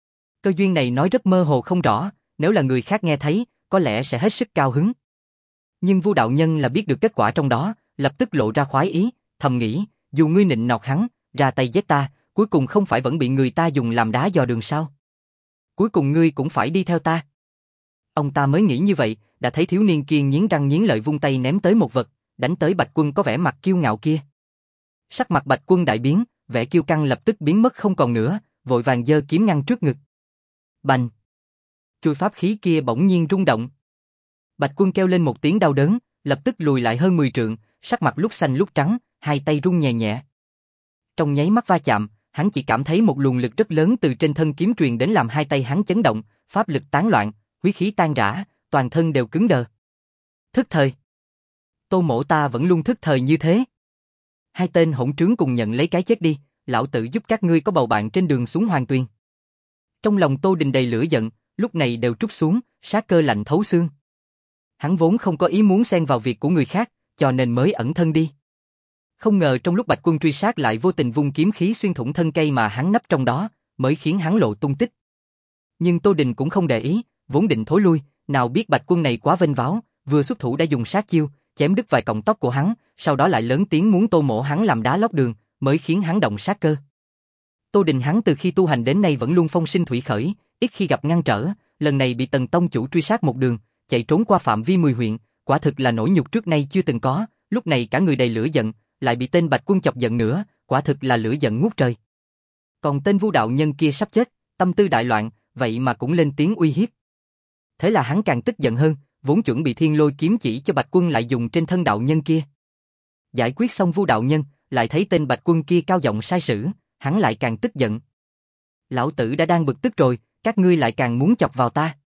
Cơ duyên này nói rất mơ hồ không rõ, nếu là người khác nghe thấy, có lẽ sẽ hết sức cao hứng. Nhưng Vu đạo nhân là biết được kết quả trong đó, lập tức lộ ra khoái ý, thầm nghĩ, dù ngươi nịnh nọt hắn, ra tay giết ta, cuối cùng không phải vẫn bị người ta dùng làm đá dò đường sao? Cuối cùng ngươi cũng phải đi theo ta. Ông ta mới nghĩ như vậy, đã thấy thiếu niên kia nghiến răng nghiến lợi vung tay ném tới một vật, đánh tới Bạch Quân có vẻ mặt kiêu ngạo kia. Sắc mặt Bạch Quân đại biến, vẻ kiêu căng lập tức biến mất không còn nữa, vội vàng giơ kiếm ngăn trước ngực. Bành! Chuôi pháp khí kia bỗng nhiên rung động. Bạch Quân kêu lên một tiếng đau đớn, lập tức lùi lại hơn mười trượng, sắc mặt lúc xanh lúc trắng, hai tay run nhẹ nhẹ. Trong nháy mắt va chạm, hắn chỉ cảm thấy một luồng lực rất lớn từ trên thân kiếm truyền đến làm hai tay hắn chấn động, pháp lực tán loạn, huyết khí tan rã, toàn thân đều cứng đờ. Thức thời. Tô mỗ ta vẫn luôn thức thời như thế. Hai tên hỗn trướng cùng nhận lấy cái chết đi, lão tử giúp các ngươi có bầu bạn trên đường xuống Hoàng Tuyền. Trong lòng Tô Đình đầy lửa giận, lúc này đều trút xuống, sát cơ lạnh thấu xương. Hắn vốn không có ý muốn xen vào việc của người khác, cho nên mới ẩn thân đi. Không ngờ trong lúc Bạch Quân truy sát lại vô tình vung kiếm khí xuyên thủng thân cây mà hắn nấp trong đó, mới khiến hắn lộ tung tích. Nhưng Tô Đình cũng không để ý, vốn định thối lui, nào biết Bạch Quân này quá vênh váo, vừa xuất thủ đã dùng sát chiêu, chém đứt vài cọng tóc của hắn, sau đó lại lớn tiếng muốn tô mổ hắn làm đá lót đường, mới khiến hắn động sát cơ. Tô Đình hắn từ khi tu hành đến nay vẫn luôn phong sinh thủy khởi, ít khi gặp ngăn trở, lần này bị Tần tông chủ truy sát một đường, chạy trốn qua phạm vi mười huyện, quả thực là nỗi nhục trước nay chưa từng có, lúc này cả người đầy lửa giận, lại bị tên Bạch Quân chọc giận nữa, quả thực là lửa giận ngút trời. Còn tên Vu đạo nhân kia sắp chết, tâm tư đại loạn, vậy mà cũng lên tiếng uy hiếp. Thế là hắn càng tức giận hơn, vốn chuẩn bị thiên lôi kiếm chỉ cho Bạch Quân lại dùng trên thân đạo nhân kia. Giải quyết xong Vu đạo nhân, lại thấy tên Bạch Quân kia cao giọng sai sử, hắn lại càng tức giận. Lão tử đã đang bực tức rồi, các ngươi lại càng muốn chọc vào ta.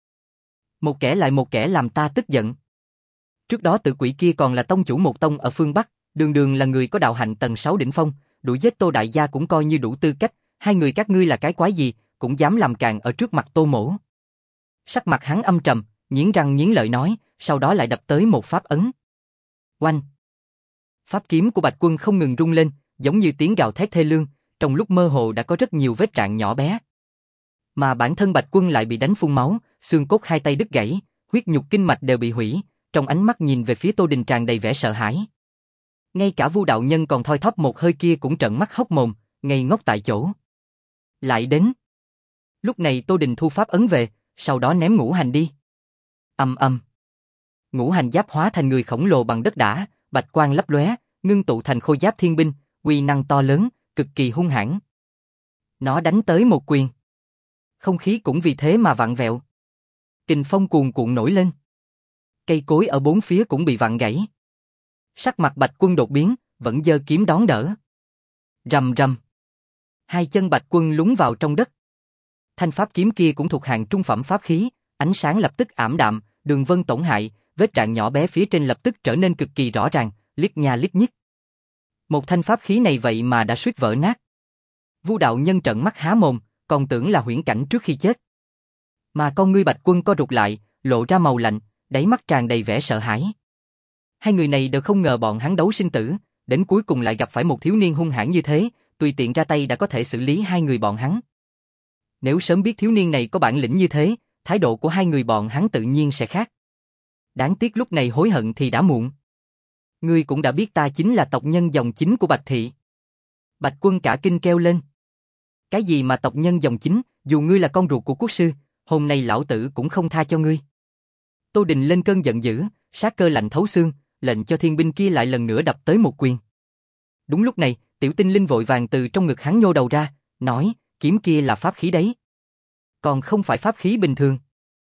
Một kẻ lại một kẻ làm ta tức giận. Trước đó tự quỷ kia còn là tông chủ một tông ở phương Bắc, đường đường là người có đạo hạnh tầng sáu đỉnh phong, đuổi giết Tô đại gia cũng coi như đủ tư cách, hai người các ngươi là cái quái gì, cũng dám làm càn ở trước mặt Tô mỗ. Sắc mặt hắn âm trầm, nghiến răng nghiến lợi nói, sau đó lại đập tới một pháp ấn. Oanh! Pháp kiếm của Bạch Quân không ngừng rung lên, giống như tiếng gào thét thê lương, trong lúc mơ hồ đã có rất nhiều vết rạn nhỏ bé. Mà bản thân Bạch Quân lại bị đánh phun máu, xương cốt hai tay đứt gãy, huyết nhục kinh mạch đều bị hủy, trong ánh mắt nhìn về phía Tô Đình tràn đầy vẻ sợ hãi. Ngay cả Vu đạo nhân còn thoi thóp một hơi kia cũng trợn mắt hốc mồm, ngây ngốc tại chỗ. Lại đến. Lúc này Tô Đình thu pháp ấn về, sau đó ném ngũ hành đi. Ầm ầm. Ngũ hành giáp hóa thành người khổng lồ bằng đất đá, bạch quang lấp lóe, ngưng tụ thành khôi giáp thiên binh, uy năng to lớn, cực kỳ hung hãn. Nó đánh tới một quyền. Không khí cũng vì thế mà vặn vẹo. Kình phong cuồn cuộn nổi lên. Cây cối ở bốn phía cũng bị vặn gãy. Sắc mặt Bạch Quân đột biến, vẫn giơ kiếm đón đỡ. Rầm rầm. Hai chân Bạch Quân lún vào trong đất. Thanh pháp kiếm kia cũng thuộc hạng trung phẩm pháp khí, ánh sáng lập tức ảm đạm, đường vân tổn hại, vết rạn nhỏ bé phía trên lập tức trở nên cực kỳ rõ ràng, liếc nha liếc nhích. Một thanh pháp khí này vậy mà đã suýt vỡ nát. Vu đạo nhân trợn mắt há mồm, còn tưởng là huyễn cảnh trước khi chết. Mà con ngươi Bạch Quân co rụt lại, lộ ra màu lạnh, đáy mắt tràn đầy vẻ sợ hãi. Hai người này đều không ngờ bọn hắn đấu sinh tử, đến cuối cùng lại gặp phải một thiếu niên hung hãn như thế, tùy tiện ra tay đã có thể xử lý hai người bọn hắn. Nếu sớm biết thiếu niên này có bản lĩnh như thế, thái độ của hai người bọn hắn tự nhiên sẽ khác. Đáng tiếc lúc này hối hận thì đã muộn. Ngươi cũng đã biết ta chính là tộc nhân dòng chính của Bạch Thị. Bạch Quân cả kinh kêu lên. Cái gì mà tộc nhân dòng chính, dù ngươi là con ruột của quốc sư, hôm nay lão tử cũng không tha cho ngươi. Tô Đình lên cơn giận dữ, sát cơ lạnh thấu xương, lệnh cho thiên binh kia lại lần nữa đập tới một quyền. Đúng lúc này, Tiểu Tinh Linh vội vàng từ trong ngực hắn nhô đầu ra, nói, kiếm kia là pháp khí đấy. Còn không phải pháp khí bình thường.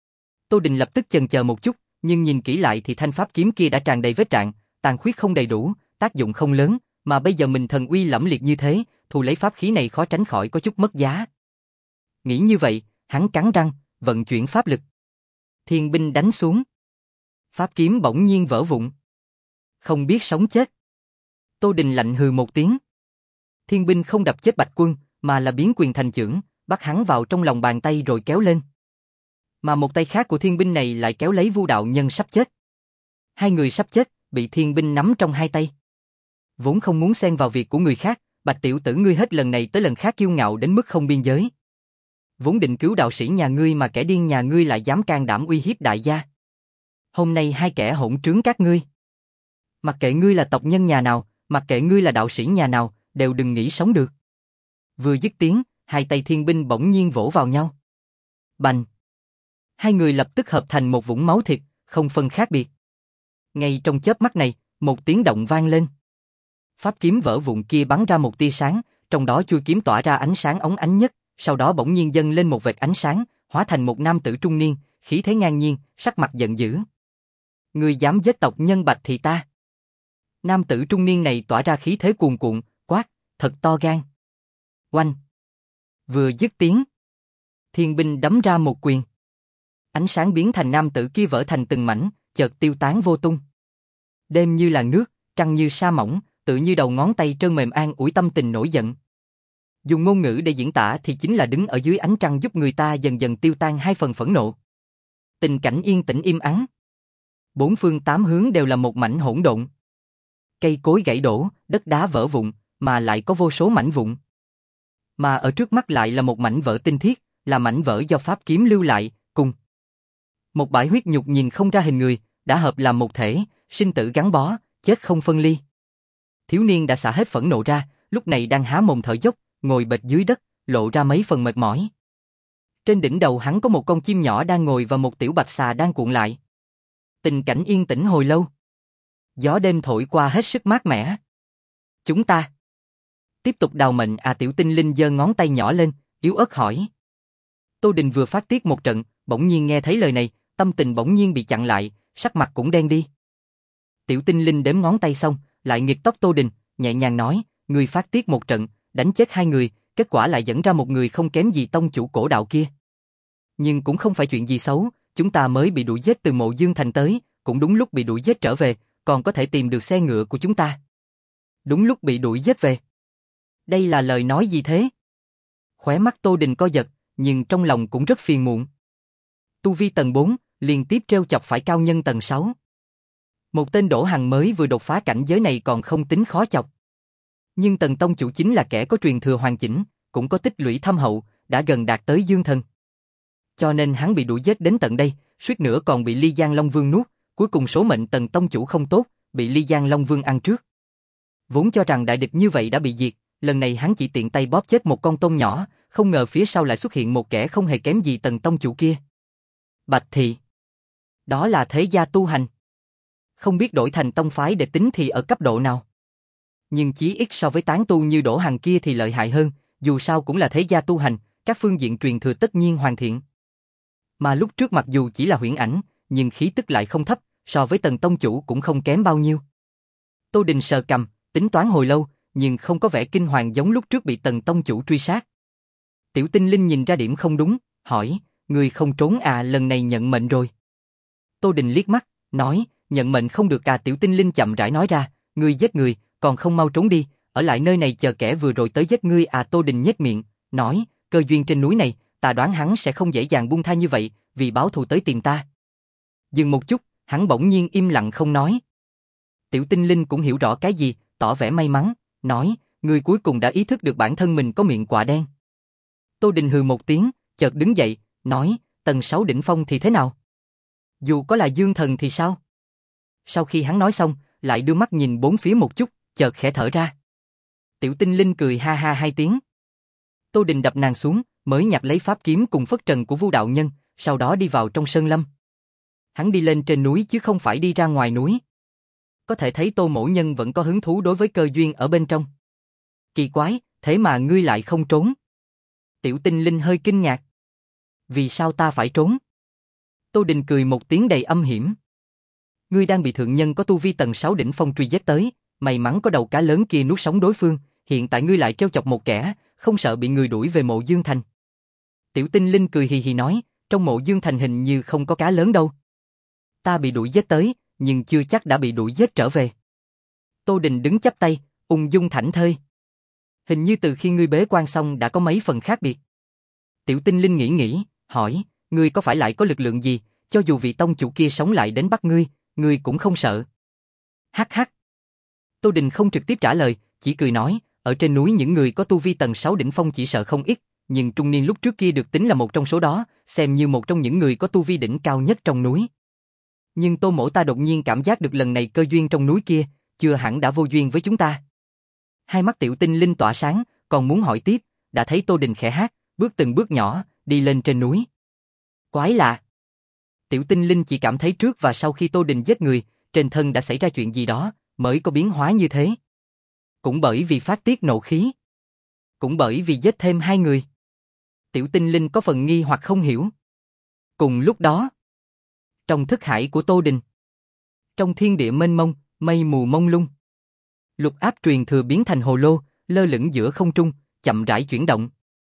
Tô Đình lập tức chần chờ một chút, nhưng nhìn kỹ lại thì thanh pháp kiếm kia đã tràn đầy vết rạn, tàn khuyết không đầy đủ, tác dụng không lớn, mà bây giờ mình thần uy lẫm liệt như thế, thu lấy pháp khí này khó tránh khỏi có chút mất giá. Nghĩ như vậy, hắn cắn răng, vận chuyển pháp lực. Thiên binh đánh xuống. Pháp kiếm bỗng nhiên vỡ vụn. Không biết sống chết. Tô Đình lạnh hừ một tiếng. Thiên binh không đập chết Bạch Quân, mà là biến quyền thành chưởng, bắt hắn vào trong lòng bàn tay rồi kéo lên. Mà một tay khác của thiên binh này lại kéo lấy Vu đạo nhân sắp chết. Hai người sắp chết, bị thiên binh nắm trong hai tay. Vốn không muốn xen vào việc của người khác, Bạch tiểu tử ngươi hết lần này tới lần khác kiêu ngạo đến mức không biên giới. Vốn định cứu đạo sĩ nhà ngươi mà kẻ điên nhà ngươi lại dám can đảm uy hiếp đại gia. Hôm nay hai kẻ hỗn trướng các ngươi. Mặc kệ ngươi là tộc nhân nhà nào, mặc kệ ngươi là đạo sĩ nhà nào, đều đừng nghĩ sống được. Vừa dứt tiếng, hai tay thiên binh bỗng nhiên vỗ vào nhau. Bành! Hai người lập tức hợp thành một vũng máu thịt, không phân khác biệt. Ngay trong chớp mắt này, một tiếng động vang lên. Pháp kiếm vỡ vụn kia bắn ra một tia sáng, trong đó chui kiếm tỏa ra ánh sáng óng ánh nhất, sau đó bỗng nhiên dâng lên một vệt ánh sáng, hóa thành một nam tử trung niên, khí thế ngang nhiên, sắc mặt giận dữ. Ngươi dám giết tộc nhân Bạch Thị ta? Nam tử trung niên này tỏa ra khí thế cuồn cuộn, quát, thật to gan. Oanh! Vừa dứt tiếng, thiên binh đấm ra một quyền. Ánh sáng biến thành nam tử kia vỡ thành từng mảnh, chợt tiêu tán vô tung. Đêm như làn nước, trăng như sa mỏng, tự như đầu ngón tay trơn mềm an ủi tâm tình nổi giận. Dùng ngôn ngữ để diễn tả thì chính là đứng ở dưới ánh trăng giúp người ta dần dần tiêu tan hai phần phẫn nộ. Tình cảnh yên tĩnh im ắng. Bốn phương tám hướng đều là một mảnh hỗn độn. Cây cối gãy đổ, đất đá vỡ vụn, mà lại có vô số mảnh vụn. Mà ở trước mắt lại là một mảnh vỡ tinh thiết, là mảnh vỡ do pháp kiếm lưu lại, cùng một bãi huyết nhục nhìn không ra hình người, đã hợp làm một thể, sinh tử gắn bó, chết không phân ly. Thiếu niên đã xả hết phẫn nộ ra, lúc này đang há mồm thở dốc, ngồi bệt dưới đất, lộ ra mấy phần mệt mỏi. Trên đỉnh đầu hắn có một con chim nhỏ đang ngồi và một tiểu bạch xà đang cuộn lại. Tình cảnh yên tĩnh hồi lâu. Gió đêm thổi qua hết sức mát mẻ. Chúng ta tiếp tục đào mệnh à? Tiểu tinh linh giơ ngón tay nhỏ lên, yếu ớt hỏi. Tô Đình vừa phát tiết một trận, bỗng nhiên nghe thấy lời này, tâm tình bỗng nhiên bị chặn lại, sắc mặt cũng đen đi. Tiểu tinh linh đếm ngón tay xong, lại nghịch tóc Tô Đình, nhẹ nhàng nói, người phát tiết một trận, đánh chết hai người, kết quả lại dẫn ra một người không kém gì tông chủ cổ đạo kia. Nhưng cũng không phải chuyện gì xấu, chúng ta mới bị đuổi giết từ Mộ Dương Thành tới, cũng đúng lúc bị đuổi giết trở về, còn có thể tìm được xe ngựa của chúng ta. Đúng lúc bị đuổi giết về. Đây là lời nói gì thế? Khóe mắt Tô Đình co giật, nhưng trong lòng cũng rất phiền muộn. Tu vi tầng bốn, liên tiếp treo chọc phải cao nhân tầng sáu. Một tên Đỗ Hằng mới vừa đột phá cảnh giới này còn không tính khó chọc. Nhưng Tần tông chủ chính là kẻ có truyền thừa hoàn chỉnh, cũng có tích lũy thâm hậu, đã gần đạt tới dương thần. Cho nên hắn bị đuổi giết đến tận đây, suýt nữa còn bị Ly Giang Long Vương nuốt, cuối cùng số mệnh Tần tông chủ không tốt, bị Ly Giang Long Vương ăn trước. Vốn cho rằng đại địch như vậy đã bị diệt, lần này hắn chỉ tiện tay bóp chết một con tôm nhỏ, không ngờ phía sau lại xuất hiện một kẻ không hề kém gì Tần tông chủ kia. Bạch Thị. Đó là thế gia tu hành. Không biết đổi thành tông phái để tính thì ở cấp độ nào. Nhưng chí ít so với tán tu như Đỗ Hằng kia thì lợi hại hơn, dù sao cũng là thế gia tu hành, các phương diện truyền thừa tất nhiên hoàn thiện. Mà lúc trước mặc dù chỉ là huyễn ảnh, nhưng khí tức lại không thấp, so với Tần tông chủ cũng không kém bao nhiêu. Tô Đình sờ cằm, tính toán hồi lâu, nhưng không có vẻ kinh hoàng giống lúc trước bị Tần tông chủ truy sát. Tiểu Tinh Linh nhìn ra điểm không đúng, hỏi, người không trốn à, lần này nhận mệnh rồi. Tô Đình liếc mắt, nói, nhận mệnh không được à. Tiểu Tinh Linh chậm rãi nói ra, ngươi giết người, còn không mau trốn đi, ở lại nơi này chờ kẻ vừa rồi tới giết ngươi à. Tô Đình nhếch miệng, nói, cơ duyên trên núi này, ta đoán hắn sẽ không dễ dàng buông tha như vậy, vì báo thù tới tìm ta. Dừng một chút, hắn bỗng nhiên im lặng không nói. Tiểu Tinh Linh cũng hiểu rõ cái gì, tỏ vẻ may mắn, nói, ngươi cuối cùng đã ý thức được bản thân mình có miệng quạ đen. Tô Đình hừ một tiếng, chợt đứng dậy, nói, tầng sáu đỉnh phong thì thế nào? Dù có là dương thần thì sao? Sau khi hắn nói xong, lại đưa mắt nhìn bốn phía một chút, chợt khẽ thở ra. Tiểu Tinh Linh cười ha ha hai tiếng. Tô Đình đập nàng xuống, mới nhặt lấy pháp kiếm cùng phất trần của Vu đạo nhân, sau đó đi vào trong sơn lâm. Hắn đi lên trên núi chứ không phải đi ra ngoài núi. Có thể thấy Tô Mỗ Nhân vẫn có hứng thú đối với cơ duyên ở bên trong. Kỳ quái, thế mà ngươi lại không trốn. Tiểu Tinh Linh hơi kinh ngạc. Vì sao ta phải trốn? Tô Đình cười một tiếng đầy âm hiểm. Ngươi đang bị thượng nhân có tu vi tầng sáu đỉnh phong truy giết tới, may mắn có đầu cá lớn kia nuốt sống đối phương, hiện tại ngươi lại trêu chọc một kẻ, không sợ bị người đuổi về Mộ Dương Thành. Tiểu Tinh Linh cười hì hì nói, trong Mộ Dương Thành hình như không có cá lớn đâu. Ta bị đuổi giết tới, nhưng chưa chắc đã bị đuổi giết trở về. Tô Đình đứng chắp tay, ung dung thảnh thơi. Hình như từ khi ngươi bế quan xong đã có mấy phần khác biệt. Tiểu Tinh Linh nghĩ nghĩ, hỏi, ngươi có phải lại có lực lượng gì, cho dù vị tông chủ kia sống lại đến bắt ngươi, ngươi cũng không sợ. Hắc hắc. Tô Đình không trực tiếp trả lời, chỉ cười nói, ở trên núi những người có tu vi tầng sáu đỉnh phong chỉ sợ không ít, nhưng trung niên lúc trước kia được tính là một trong số đó, xem như một trong những người có tu vi đỉnh cao nhất trong núi. Nhưng Tô Mỗ ta đột nhiên cảm giác được lần này cơ duyên trong núi kia, chưa hẳn đã vô duyên với chúng ta. Hai mắt Tiểu Tinh Linh tỏa sáng, còn muốn hỏi tiếp, đã thấy Tô Đình khẽ hát, bước từng bước nhỏ, đi lên trên núi. Quái lạ. Tiểu Tinh Linh chỉ cảm thấy trước và sau khi Tô Đình giết người, trên thân đã xảy ra chuyện gì đó, mới có biến hóa như thế. Cũng bởi vì phát tiết nộ khí. Cũng bởi vì giết thêm hai người. Tiểu Tinh Linh có phần nghi hoặc không hiểu. Cùng lúc đó, trong thức hải của Tô Đình, trong thiên địa mênh mông, mây mù mông lung, lục áp truyền thừa biến thành hồ lô, lơ lửng giữa không trung, chậm rãi chuyển động.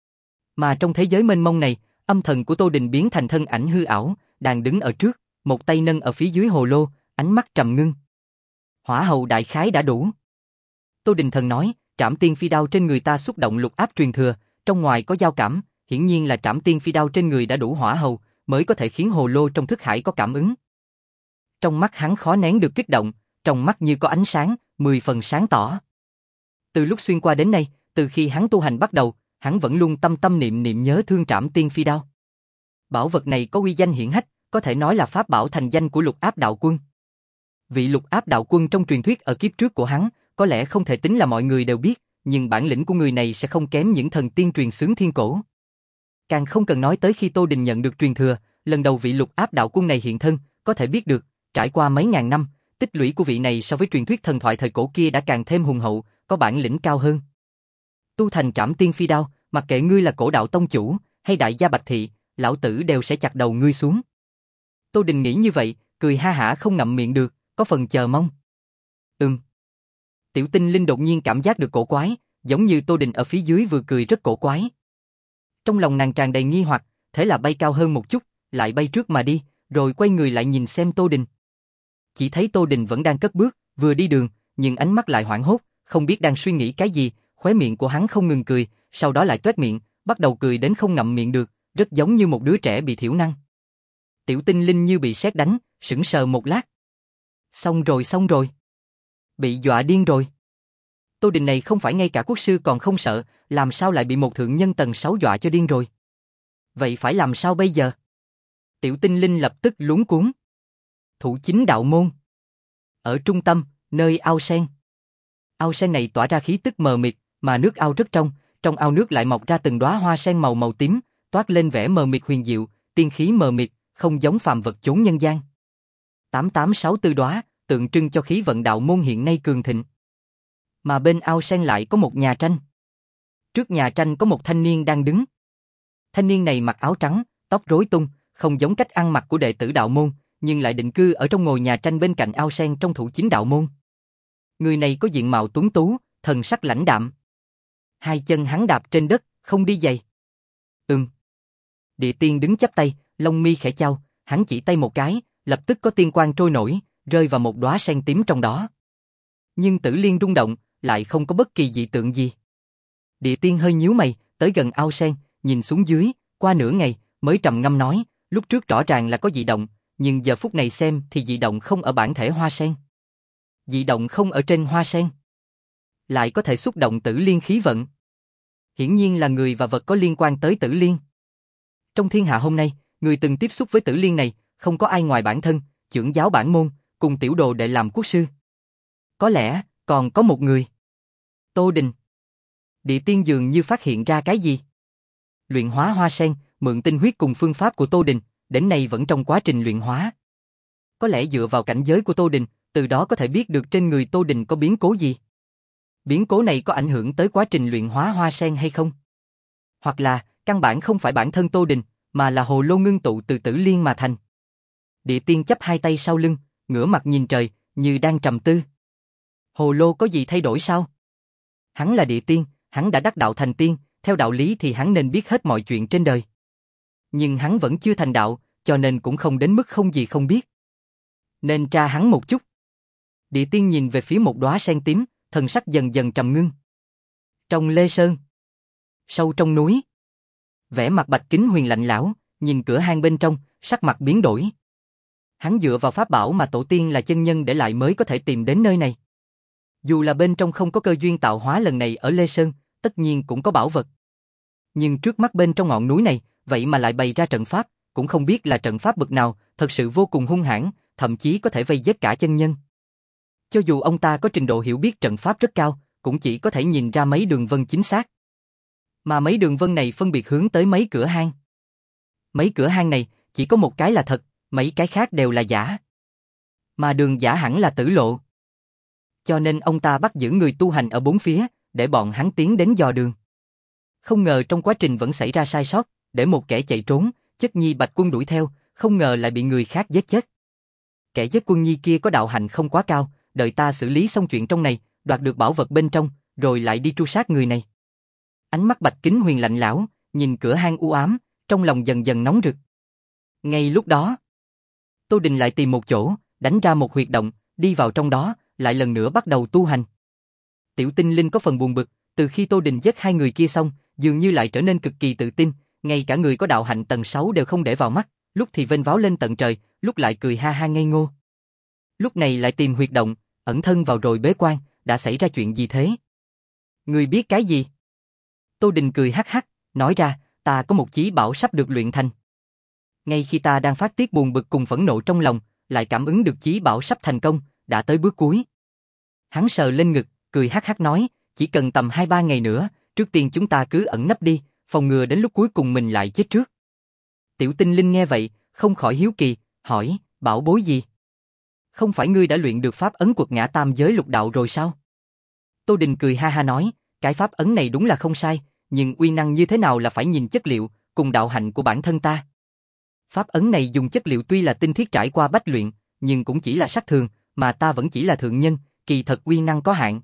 Mà trong thế giới mênh mông này, âm thần của Tô Đình biến thành thân ảnh hư ảo, đang đứng ở trước, một tay nâng ở phía dưới hồ lô, ánh mắt trầm ngưng. Hỏa hầu đại khái đã đủ. Tô Đình thần nói, trảm tiên phi đao trên người ta xúc động lục áp truyền thừa, trong ngoài có giao cảm, hiển nhiên là trảm tiên phi đao trên người đã đủ hỏa hầu, mới có thể khiến hồ lô trong thức hải có cảm ứng. Trong mắt hắn khó nén được kích động, trong mắt như có ánh sáng, mười phần sáng tỏ. Từ lúc xuyên qua đến nay, từ khi hắn tu hành bắt đầu, hắn vẫn luôn tâm tâm niệm niệm nhớ thương trảm tiên phi đao. Bảo vật này có uy danh hiển hách, có thể nói là pháp bảo thành danh của lục áp đạo quân. Vị lục áp đạo quân trong truyền thuyết ở kiếp trước của hắn, có lẽ không thể tính là mọi người đều biết, nhưng bản lĩnh của người này sẽ không kém những thần tiên truyền xướng thiên cổ. Càng không cần nói tới khi Tô Đình nhận được truyền thừa, lần đầu vị lục áp đạo quân này hiện thân, có thể biết được, trải qua mấy ngàn năm, tích lũy của vị này so với truyền thuyết thần thoại thời cổ kia đã càng thêm hùng hậu, có bản lĩnh cao hơn. Tu thành trảm tiên phi đao, mặc kệ ngươi là cổ đạo tông chủ, hay đại gia Bạch Thị, lão tử đều sẽ chặt đầu ngươi xuống. Tô Đình nghĩ như vậy, cười ha hả không ngậm miệng được, có phần chờ mong. Ừm. Tiểu Tinh Linh đột nhiên cảm giác được cổ quái, giống như Tô Đình ở phía dưới vừa cười rất cổ quái. Trong lòng nàng tràn đầy nghi hoặc, thế là bay cao hơn một chút, lại bay trước mà đi, rồi quay người lại nhìn xem Tô Đình. Chỉ thấy Tô Đình vẫn đang cất bước, vừa đi đường, nhưng ánh mắt lại hoảng hốt, không biết đang suy nghĩ cái gì, khóe miệng của hắn không ngừng cười, sau đó lại toét miệng, bắt đầu cười đến không ngậm miệng được, rất giống như một đứa trẻ bị thiểu năng. Tiểu Tinh Linh như bị sét đánh, sững sờ một lát. Xong rồi xong rồi. Bị dọa điên rồi. Tô Đình này không phải ngay cả quốc sư còn không sợ, làm sao lại bị một thượng nhân tầng sáu dọa cho điên rồi. Vậy phải làm sao bây giờ? Tiểu Tinh Linh lập tức luống cuống. Thủ chính đạo môn. Ở trung tâm, nơi ao sen. Ao sen này tỏa ra khí tức mờ mịt, mà nước ao rất trong, trong ao nước lại mọc ra từng đóa hoa sen màu màu tím, toát lên vẻ mờ mịt huyền diệu, tiên khí mờ mịt, không giống phàm vật chốn nhân gian. tám tám sáu tư đóa, tượng trưng cho khí vận đạo môn hiện nay cường thịnh. Mà bên ao sen lại có một nhà tranh. Trước nhà tranh có một thanh niên đang đứng. Thanh niên này mặc áo trắng, tóc rối tung, không giống cách ăn mặc của đệ tử đạo môn, nhưng lại định cư ở trong ngôi nhà tranh bên cạnh ao sen trong thủ chính đạo môn. Người này có diện mạo tuấn tú, thần sắc lãnh đạm. Hai chân hắn đạp trên đất, không đi giày. Ừm. Địa tiên đứng chắp tay, lông mi khẽ chau, hắn chỉ tay một cái, lập tức có tiên quang trôi nổi, rơi vào một đóa sen tím trong đó. Nhưng Tử Liên rung động, lại không có bất kỳ dị tượng gì. Địa tiên hơi nhíu mày, tới gần ao sen, nhìn xuống dưới, qua nửa ngày, mới trầm ngâm nói, lúc trước rõ ràng là có dị động, nhưng giờ phút này xem thì dị động không ở bản thể hoa sen. Dị động không ở trên hoa sen. Lại có thể xúc động Tử Liên khí vận. Hiển nhiên là người và vật có liên quan tới Tử Liên. Trong thiên hạ hôm nay, người từng tiếp xúc với Tử Liên này, không có ai ngoài bản thân, trưởng giáo bản môn, cùng tiểu đồ đệ làm quốc sư. Có lẽ, còn có một người. Tô Đình. Địa tiên dường như phát hiện ra cái gì. Luyện hóa hoa sen, mượn tinh huyết cùng phương pháp của Tô Đình, đến nay vẫn trong quá trình luyện hóa. Có lẽ dựa vào cảnh giới của Tô Đình, từ đó có thể biết được trên người Tô Đình có biến cố gì. Biến cố này có ảnh hưởng tới quá trình luyện hóa hoa sen hay không? Hoặc là, căn bản không phải bản thân Tô Đình, mà là hồ lô ngưng tụ từ Tử Liên mà thành. Địa tiên chắp hai tay sau lưng, ngửa mặt nhìn trời, như đang trầm tư. Hồ lô có gì thay đổi sao? Hắn là địa tiên, hắn đã đắc đạo thành tiên, theo đạo lý thì hắn nên biết hết mọi chuyện trên đời. Nhưng hắn vẫn chưa thành đạo, cho nên cũng không đến mức không gì không biết. Nên tra hắn một chút. Địa tiên nhìn về phía một đóa sen tím, thần sắc dần dần trầm ngưng. Trong Lê Sơn, sâu trong núi, vẻ mặt Bạch Kính Huyền lạnh lẽo, nhìn cửa hang bên trong, sắc mặt biến đổi. Hắn dựa vào pháp bảo mà tổ tiên là chân nhân để lại mới có thể tìm đến nơi này. Dù là bên trong không có cơ duyên tạo hóa lần này ở Lê Sơn, tất nhiên cũng có bảo vật. Nhưng trước mắt bên trong ngọn núi này, vậy mà lại bày ra trận pháp, cũng không biết là trận pháp bậc nào, thật sự vô cùng hung hãn, thậm chí có thể vây giết cả chân nhân. Cho dù ông ta có trình độ hiểu biết trận pháp rất cao, cũng chỉ có thể nhìn ra mấy đường vân chính xác. Mà mấy đường vân này phân biệt hướng tới mấy cửa hang. Mấy cửa hang này, chỉ có một cái là thật, mấy cái khác đều là giả. Mà đường giả hẳn là tử lộ. Cho nên ông ta bắt giữ người tu hành ở bốn phía, để bọn hắn tiến đến dò đường. Không ngờ trong quá trình vẫn xảy ra sai sót, để một kẻ chạy trốn, Chất Nhi Bạch Quân đuổi theo, không ngờ lại bị người khác giết chết. Kẻ giết Quân Nhi kia có đạo hạnh không quá cao, đợi ta xử lý xong chuyện trong này, đoạt được bảo vật bên trong, rồi lại đi tru sát người này. Ánh mắt Bạch Kính Huyền lạnh lẽo, nhìn cửa hang u ám, trong lòng dần dần nóng rực. Ngay lúc đó, Tô Đình lại tìm một chỗ, đánh ra một huyệt động, đi vào trong đó, lại lần nữa bắt đầu tu hành. Tiểu Tinh Linh có phần buồn bực, từ khi Tô Đình giết hai người kia xong, dường như lại trở nên cực kỳ tự tin, ngay cả người có đạo hạnh tầng sáu đều không để vào mắt, lúc thì vênh váo lên tận trời, lúc lại cười ha ha ngây ngô. Lúc này lại tìm huyệt động, ẩn thân vào rồi bế quan, đã xảy ra chuyện gì thế? Người biết cái gì? Tô Đình cười hắc hắc, nói ra, ta có một chí bảo sắp được luyện thành. Ngay khi ta đang phát tiết buồn bực cùng phẫn nộ trong lòng, lại cảm ứng được chí bảo sắp thành công, đã tới bước cuối. Hắn sờ lên ngực, cười hắc hắc nói, chỉ cần tầm hai ba ngày nữa, trước tiên chúng ta cứ ẩn nấp đi, phòng ngừa đến lúc cuối cùng mình lại chết trước. Tiểu Tinh Linh nghe vậy, không khỏi hiếu kỳ, hỏi, bảo bối gì? Không phải ngươi đã luyện được pháp ấn quật ngã tam giới lục đạo rồi sao? Tô Đình cười ha ha nói, cái pháp ấn này đúng là không sai, nhưng uy năng như thế nào là phải nhìn chất liệu, cùng đạo hạnh của bản thân ta. Pháp ấn này dùng chất liệu tuy là tinh thiết trải qua bách luyện, nhưng cũng chỉ là sắc thường, mà ta vẫn chỉ là thượng nhân, kỳ thật uy năng có hạn.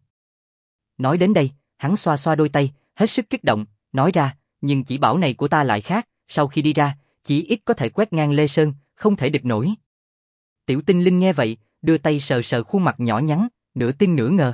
Nói đến đây, hắn xoa xoa đôi tay, hết sức kích động, nói ra, nhưng chỉ bảo này của ta lại khác, sau khi đi ra, chỉ ít có thể quét ngang Lê Sơn, không thể địch nổi. Tiểu Tinh Linh nghe vậy, đưa tay sờ sờ khuôn mặt nhỏ nhắn, nửa tin nửa ngờ.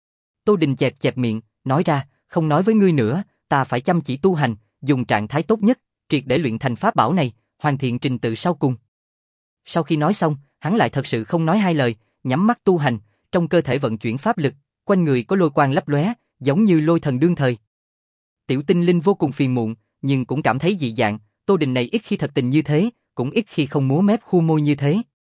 Tô Đình chẹp chẹp miệng, nói ra, không nói với ngươi nữa, ta phải chăm chỉ tu hành, dùng trạng thái tốt nhất, triệt để luyện thành pháp bảo này, hoàn thiện trình tự sau cùng. Sau khi nói xong, hắn lại thật sự không nói hai lời, nhắm mắt tu hành, trong cơ thể vận chuyển pháp lực, quanh người có lôi quang lấp lóe, giống như lôi thần đương thời. Tiểu Tinh Linh vô cùng phiền muộn, nhưng cũng cảm thấy dị dạng, Tô Đình này ít khi thật tình như thế, cũng ít khi không múa mép khu môi như thế.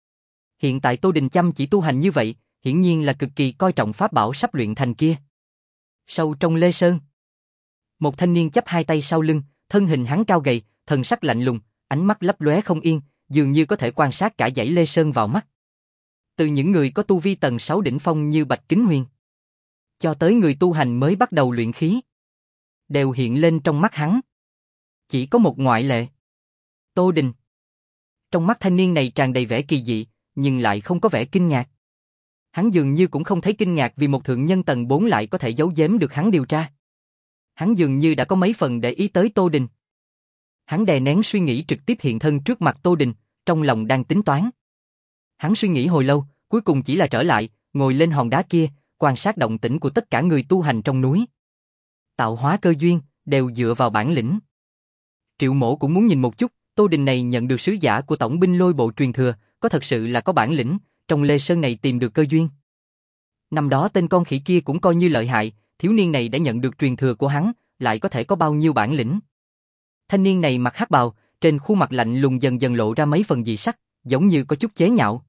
Hiện tại Tô Đình chăm chỉ tu hành như vậy, hiển nhiên là cực kỳ coi trọng pháp bảo sắp luyện thành kia. Sâu trong Lê Sơn, Một thanh niên chắp hai tay sau lưng, thân hình hắn cao gầy, thần sắc lạnh lùng, ánh mắt lấp lóe không yên, dường như có thể quan sát cả dãy Lê Sơn vào mắt. Từ những người có tu vi tầng sáu đỉnh phong như Bạch Kính Huyền, cho tới người tu hành mới bắt đầu luyện khí, đều hiện lên trong mắt hắn. Chỉ có một ngoại lệ. Tô Đình. Trong mắt thanh niên này tràn đầy vẻ kỳ dị, nhưng lại không có vẻ kinh ngạc. Hắn dường như cũng không thấy kinh ngạc vì một thượng nhân tầng bốn lại có thể giấu giếm được hắn điều tra. Hắn dường như đã có mấy phần để ý tới Tô Đình. Hắn đè nén suy nghĩ trực tiếp hiện thân trước mặt Tô Đình, trong lòng đang tính toán. Hắn suy nghĩ hồi lâu, cuối cùng chỉ là trở lại, ngồi lên hòn đá kia, quan sát động tĩnh của tất cả người tu hành trong núi. Tạo hóa cơ duyên, đều dựa vào bản lĩnh. Triệu Mổ cũng muốn nhìn một chút, Tô Đình này nhận được sứ giả của tổng binh lôi bộ truyền thừa, có thật sự là có bản lĩnh, trong Lê Sơn này tìm được cơ duyên. Năm đó tên con khỉ kia cũng coi như lợi hại, thiếu niên này đã nhận được truyền thừa của hắn, lại có thể có bao nhiêu bản lĩnh. Thanh niên này mặc hắc bào, trên khuôn mặt lạnh lùng dần dần lộ ra mấy phần dị sắc, giống như có chút chế nhạo.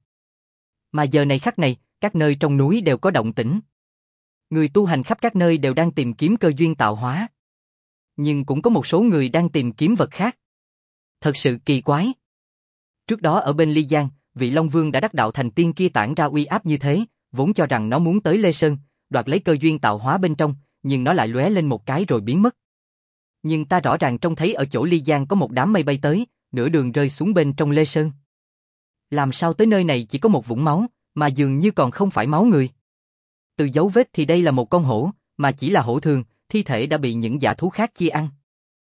Mà giờ này khắc này, các nơi trong núi đều có động tĩnh. Người tu hành khắp các nơi đều đang tìm kiếm cơ duyên tạo hóa. Nhưng cũng có một số người đang tìm kiếm vật khác. Thật sự kỳ quái. Trước đó ở bên Ly Giang, vị Long Vương đã đắc đạo thành tiên kia tản ra uy áp như thế, vốn cho rằng nó muốn tới Lê Sơn, đoạt lấy cơ duyên tạo hóa bên trong, nhưng nó lại lóe lên một cái rồi biến mất. Nhưng ta rõ ràng trông thấy ở chỗ Ly Giang có một đám mây bay tới, nửa đường rơi xuống bên trong Lê Sơn. Làm sao tới nơi này chỉ có một vũng máu, mà dường như còn không phải máu người. Từ dấu vết thì đây là một con hổ, mà chỉ là hổ thường, thi thể đã bị những dã thú khác chia ăn.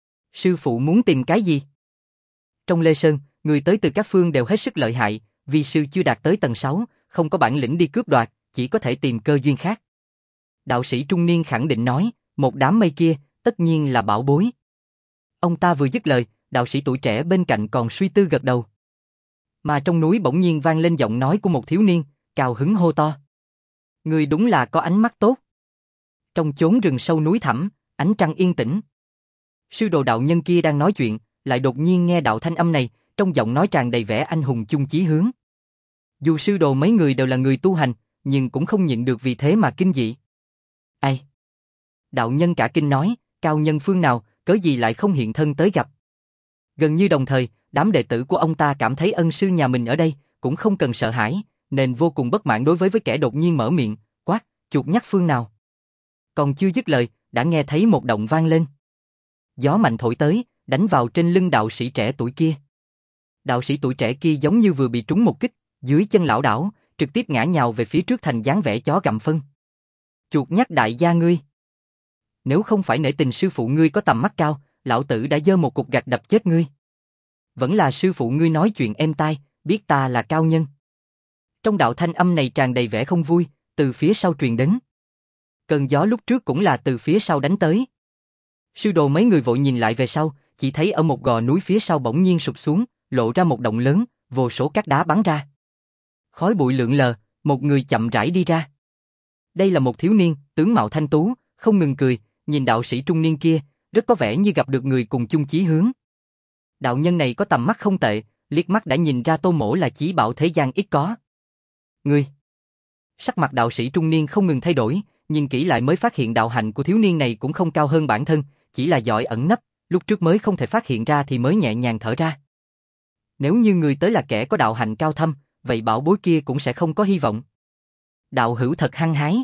Sư phụ muốn tìm cái gì? Trong Lê Sơn, người tới từ các phương đều hết sức lợi hại, vì sư chưa đạt tới tầng sáu, không có bản lĩnh đi cướp đoạt, chỉ có thể tìm cơ duyên khác. Đạo sĩ trung niên khẳng định nói, một đám mây kia, tất nhiên là bảo bối. Ông ta vừa dứt lời, đạo sĩ tuổi trẻ bên cạnh còn suy tư gật đầu. Mà trong núi bỗng nhiên vang lên giọng nói của một thiếu niên, cao hứng hô to. Người đúng là có ánh mắt tốt. Trong chốn rừng sâu núi thẳm, ánh trăng yên tĩnh. Sư đồ đạo nhân kia đang nói chuyện, lại đột nhiên nghe đạo thanh âm này, trong giọng nói tràn đầy vẻ anh hùng chung chí hướng. Dù sư đồ mấy người đều là người tu hành, nhưng cũng không nhịn được vì thế mà kinh dị. Ai? Đạo nhân cả kinh nói, cao nhân phương nào, cớ gì lại không hiện thân tới gặp. Gần như đồng thời, đám đệ tử của ông ta cảm thấy ân sư nhà mình ở đây, cũng không cần sợ hãi, nên vô cùng bất mãn đối với với kẻ đột nhiên mở miệng, quát, chuột nhắt phương nào. Còn chưa dứt lời, đã nghe thấy một động vang lên. Gió mạnh thổi tới, đánh vào trên lưng đạo sĩ trẻ tuổi kia. Đạo sĩ tuổi trẻ kia giống như vừa bị trúng một kích, dưới chân lảo đảo, trực tiếp ngã nhào về phía trước thành dáng vẻ chó gặm phân. Chuột nhắt đại gia ngươi. Nếu không phải nể tình sư phụ ngươi có tầm mắt cao, lão tử đã giơ một cục gạch đập chết ngươi. Vẫn là sư phụ ngươi nói chuyện êm tai, biết ta là cao nhân. Trong đạo thanh âm này tràn đầy vẻ không vui, từ phía sau truyền đến. Cơn gió lúc trước cũng là từ phía sau đánh tới. Sư đồ mấy người vội nhìn lại về sau, chỉ thấy ở một gò núi phía sau bỗng nhiên sụp xuống, lộ ra một động lớn, vô số cát đá bắn ra. Khói bụi lượn lờ, một người chậm rãi đi ra. Đây là một thiếu niên, tướng mạo thanh tú, không ngừng cười, nhìn đạo sĩ trung niên kia, rất có vẻ như gặp được người cùng chung chí hướng. Đạo nhân này có tầm mắt không tệ, liếc mắt đã nhìn ra Tô Mỗ là chí bảo thế gian ít có. Ngươi! Sắc mặt đạo sĩ trung niên không ngừng thay đổi, nhìn kỹ lại mới phát hiện đạo hạnh của thiếu niên này cũng không cao hơn bản thân, chỉ là giỏi ẩn nấp, lúc trước mới không thể phát hiện ra thì mới nhẹ nhàng thở ra. Nếu như người tới là kẻ có đạo hạnh cao thâm, vậy bảo bối kia cũng sẽ không có hy vọng. Đạo hữu thật hăng hái.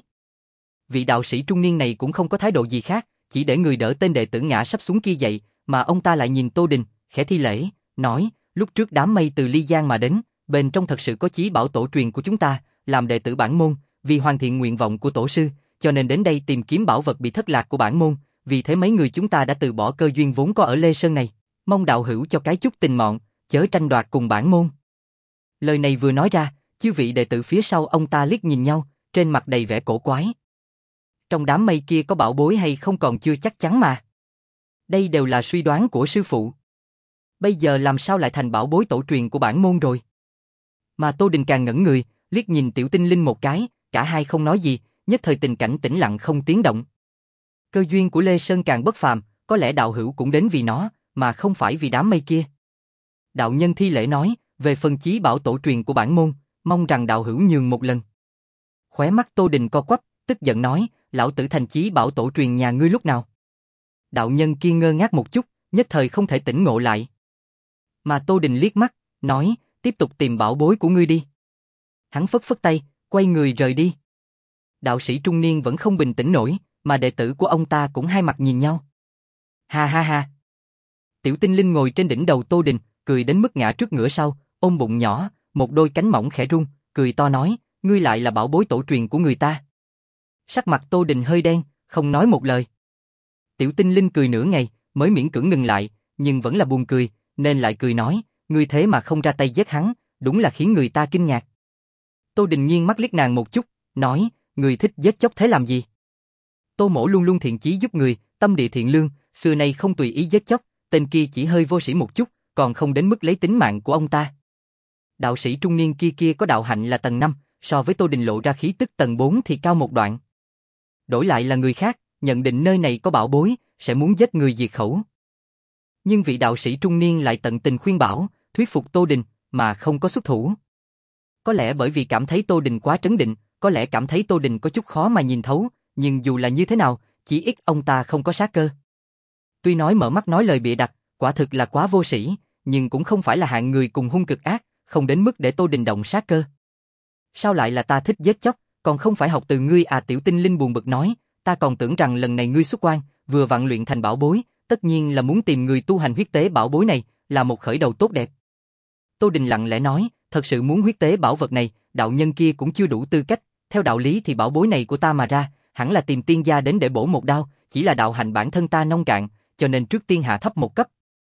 Vị đạo sĩ trung niên này cũng không có thái độ gì khác, chỉ để người đỡ tên đệ tử ngã sắp xuống kia dậy, mà ông ta lại nhìn Tô Đình, khẽ thi lễ, nói, lúc trước đám mây từ Ly Giang mà đến, bên trong thật sự có chí bảo tổ truyền của chúng ta, làm đệ tử bản môn, vì hoàn thiện nguyện vọng của tổ sư, cho nên đến đây tìm kiếm bảo vật bị thất lạc của bản môn, vì thế mấy người chúng ta đã từ bỏ cơ duyên vốn có ở Lê Sơn này, mong đạo hữu cho cái chút tình mọn, chớ tranh đoạt cùng bản môn. Lời này vừa nói ra, chư vị đệ tử phía sau ông ta liếc nhìn nhau, trên mặt đầy vẻ cổ quái. Trong đám mây kia có bảo bối hay không còn chưa chắc chắn mà. Đây đều là suy đoán của sư phụ. Bây giờ làm sao lại thành bảo bối tổ truyền của bản môn rồi? Mà Tô Đình càng ngẩn người, liếc nhìn Tiểu Tinh Linh một cái, cả hai không nói gì, nhất thời tình cảnh tĩnh lặng không tiếng động. Cơ duyên của Lê Sơn càng bất phàm, có lẽ đạo hữu cũng đến vì nó, mà không phải vì đám mây kia. Đạo nhân thi lễ nói, về phần chí bảo tổ truyền của bản môn, mong rằng đạo hữu nhường một lần. Khóe mắt Tô Đình co quắp, tức giận nói, lão tử thành chí bảo tổ truyền nhà ngươi lúc nào? Đạo nhân kia ngơ ngác một chút, nhất thời không thể tỉnh ngộ lại. Mà Tô Đình liếc mắt, nói, tiếp tục tìm bảo bối của ngươi đi. Hắn phất phất tay, quay người rời đi. Đạo sĩ trung niên vẫn không bình tĩnh nổi, mà đệ tử của ông ta cũng hai mặt nhìn nhau. Ha ha ha. Tiểu Tinh Linh ngồi trên đỉnh đầu Tô Đình, cười đến mức ngã trước ngửa sau, ôm bụng nhỏ, một đôi cánh mỏng khẽ rung, cười to nói, ngươi lại là bảo bối tổ truyền của người ta. Sắc mặt Tô Đình hơi đen, không nói một lời. Tiểu Tinh Linh cười nửa ngày, mới miễn cưỡng ngừng lại, nhưng vẫn là buồn cười, nên lại cười nói, ngươi thế mà không ra tay giết hắn, đúng là khiến người ta kinh ngạc. Tô Đình nghiêng mắt liếc nàng một chút, nói, ngươi thích giết chóc thế làm gì? Tô Mỗ luôn luôn thiện chí giúp người, tâm địa thiện lương, xưa nay không tùy ý giết chóc, tên kia chỉ hơi vô sĩ một chút, còn không đến mức lấy tính mạng của ông ta. Đạo sĩ trung niên kia kia có đạo hạnh là tầng năm, so với Tô Đình lộ ra khí tức tầng bốn thì cao một đoạn. Đổi lại là người khác, nhận định nơi này có bảo bối, sẽ muốn giết người diệt khẩu. Nhưng vị đạo sĩ trung niên lại tận tình khuyên bảo, thuyết phục Tô Đình, mà không có xuất thủ. Có lẽ bởi vì cảm thấy Tô Đình quá trấn định, có lẽ cảm thấy Tô Đình có chút khó mà nhìn thấu, nhưng dù là như thế nào, chỉ ít ông ta không có sát cơ. Tuy nói mở mắt nói lời bịa đặt, quả thực là quá vô sĩ, nhưng cũng không phải là hạng người cùng hung cực ác, không đến mức để Tô Đình động sát cơ. Sao lại là ta thích giết chóc, còn không phải học từ ngươi à? Tiểu Tinh Linh buồn bực nói, ta còn tưởng rằng lần này ngươi xuất quan, vừa vặn luyện thành bảo bối, tất nhiên là muốn tìm người tu hành huyết tế bảo bối này, là một khởi đầu tốt đẹp. Tô Đình lặng lẽ nói, thật sự muốn huyết tế bảo vật này, đạo nhân kia cũng chưa đủ tư cách, theo đạo lý thì bảo bối này của ta mà ra, hẳn là tìm tiên gia đến để bổ một đao, chỉ là đạo hạnh bản thân ta nông cạn, cho nên trước tiên hạ thấp một cấp.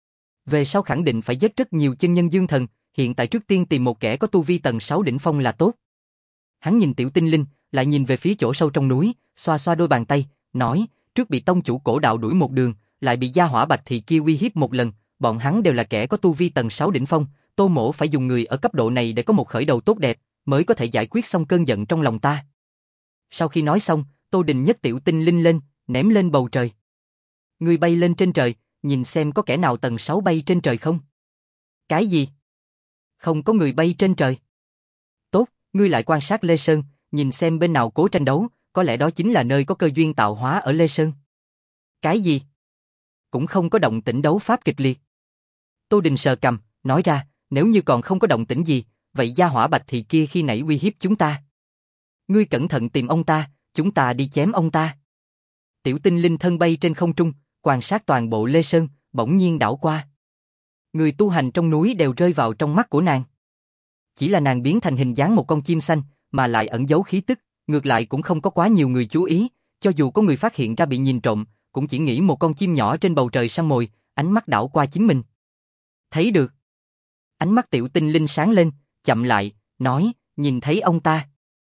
Về sau khẳng định phải giết rất nhiều chân nhân dương thần, hiện tại trước tiên tìm một kẻ có tu vi tầng sáu đỉnh phong là tốt. Hắn nhìn Tiểu Tinh Linh, lại nhìn về phía chỗ sâu trong núi, xoa xoa đôi bàn tay, nói, trước bị tông chủ cổ đạo đuổi một đường, lại bị gia hỏa bạch thị kia uy hiếp một lần, bọn hắn đều là kẻ có tu vi tầng sáu đỉnh phong, Tô Mỗ phải dùng người ở cấp độ này để có một khởi đầu tốt đẹp, mới có thể giải quyết xong cơn giận trong lòng ta. Sau khi nói xong, Tô Đình nhấc Tiểu Tinh Linh lên, ném lên bầu trời. Ngươi bay lên trên trời, nhìn xem có kẻ nào tầng sáu bay trên trời không? Cái gì? Không có người bay trên trời. Tốt, ngươi lại quan sát Lê Sơn, nhìn xem bên nào cố tranh đấu, có lẽ đó chính là nơi có cơ duyên tạo hóa ở Lê Sơn. Cái gì? Cũng không có động tĩnh đấu pháp kịch liệt. Tô Đình sờ cằm, nói ra, nếu như còn không có động tĩnh gì, vậy gia hỏa bạch thị kia khi nãy uy hiếp chúng ta. Ngươi cẩn thận tìm ông ta, chúng ta đi chém ông ta. Tiểu Tinh Linh thân bay trên không trung, quan sát toàn bộ Lê Sơn, bỗng nhiên đảo qua. Người tu hành trong núi đều rơi vào trong mắt của nàng. Chỉ là nàng biến thành hình dáng một con chim xanh, mà lại ẩn giấu khí tức, ngược lại cũng không có quá nhiều người chú ý, cho dù có người phát hiện ra bị nhìn trộm, cũng chỉ nghĩ một con chim nhỏ trên bầu trời săn mồi, ánh mắt đảo qua chính mình. Thấy được. Ánh mắt Tiểu Tinh Linh sáng lên, chậm lại, nói, nhìn thấy ông ta.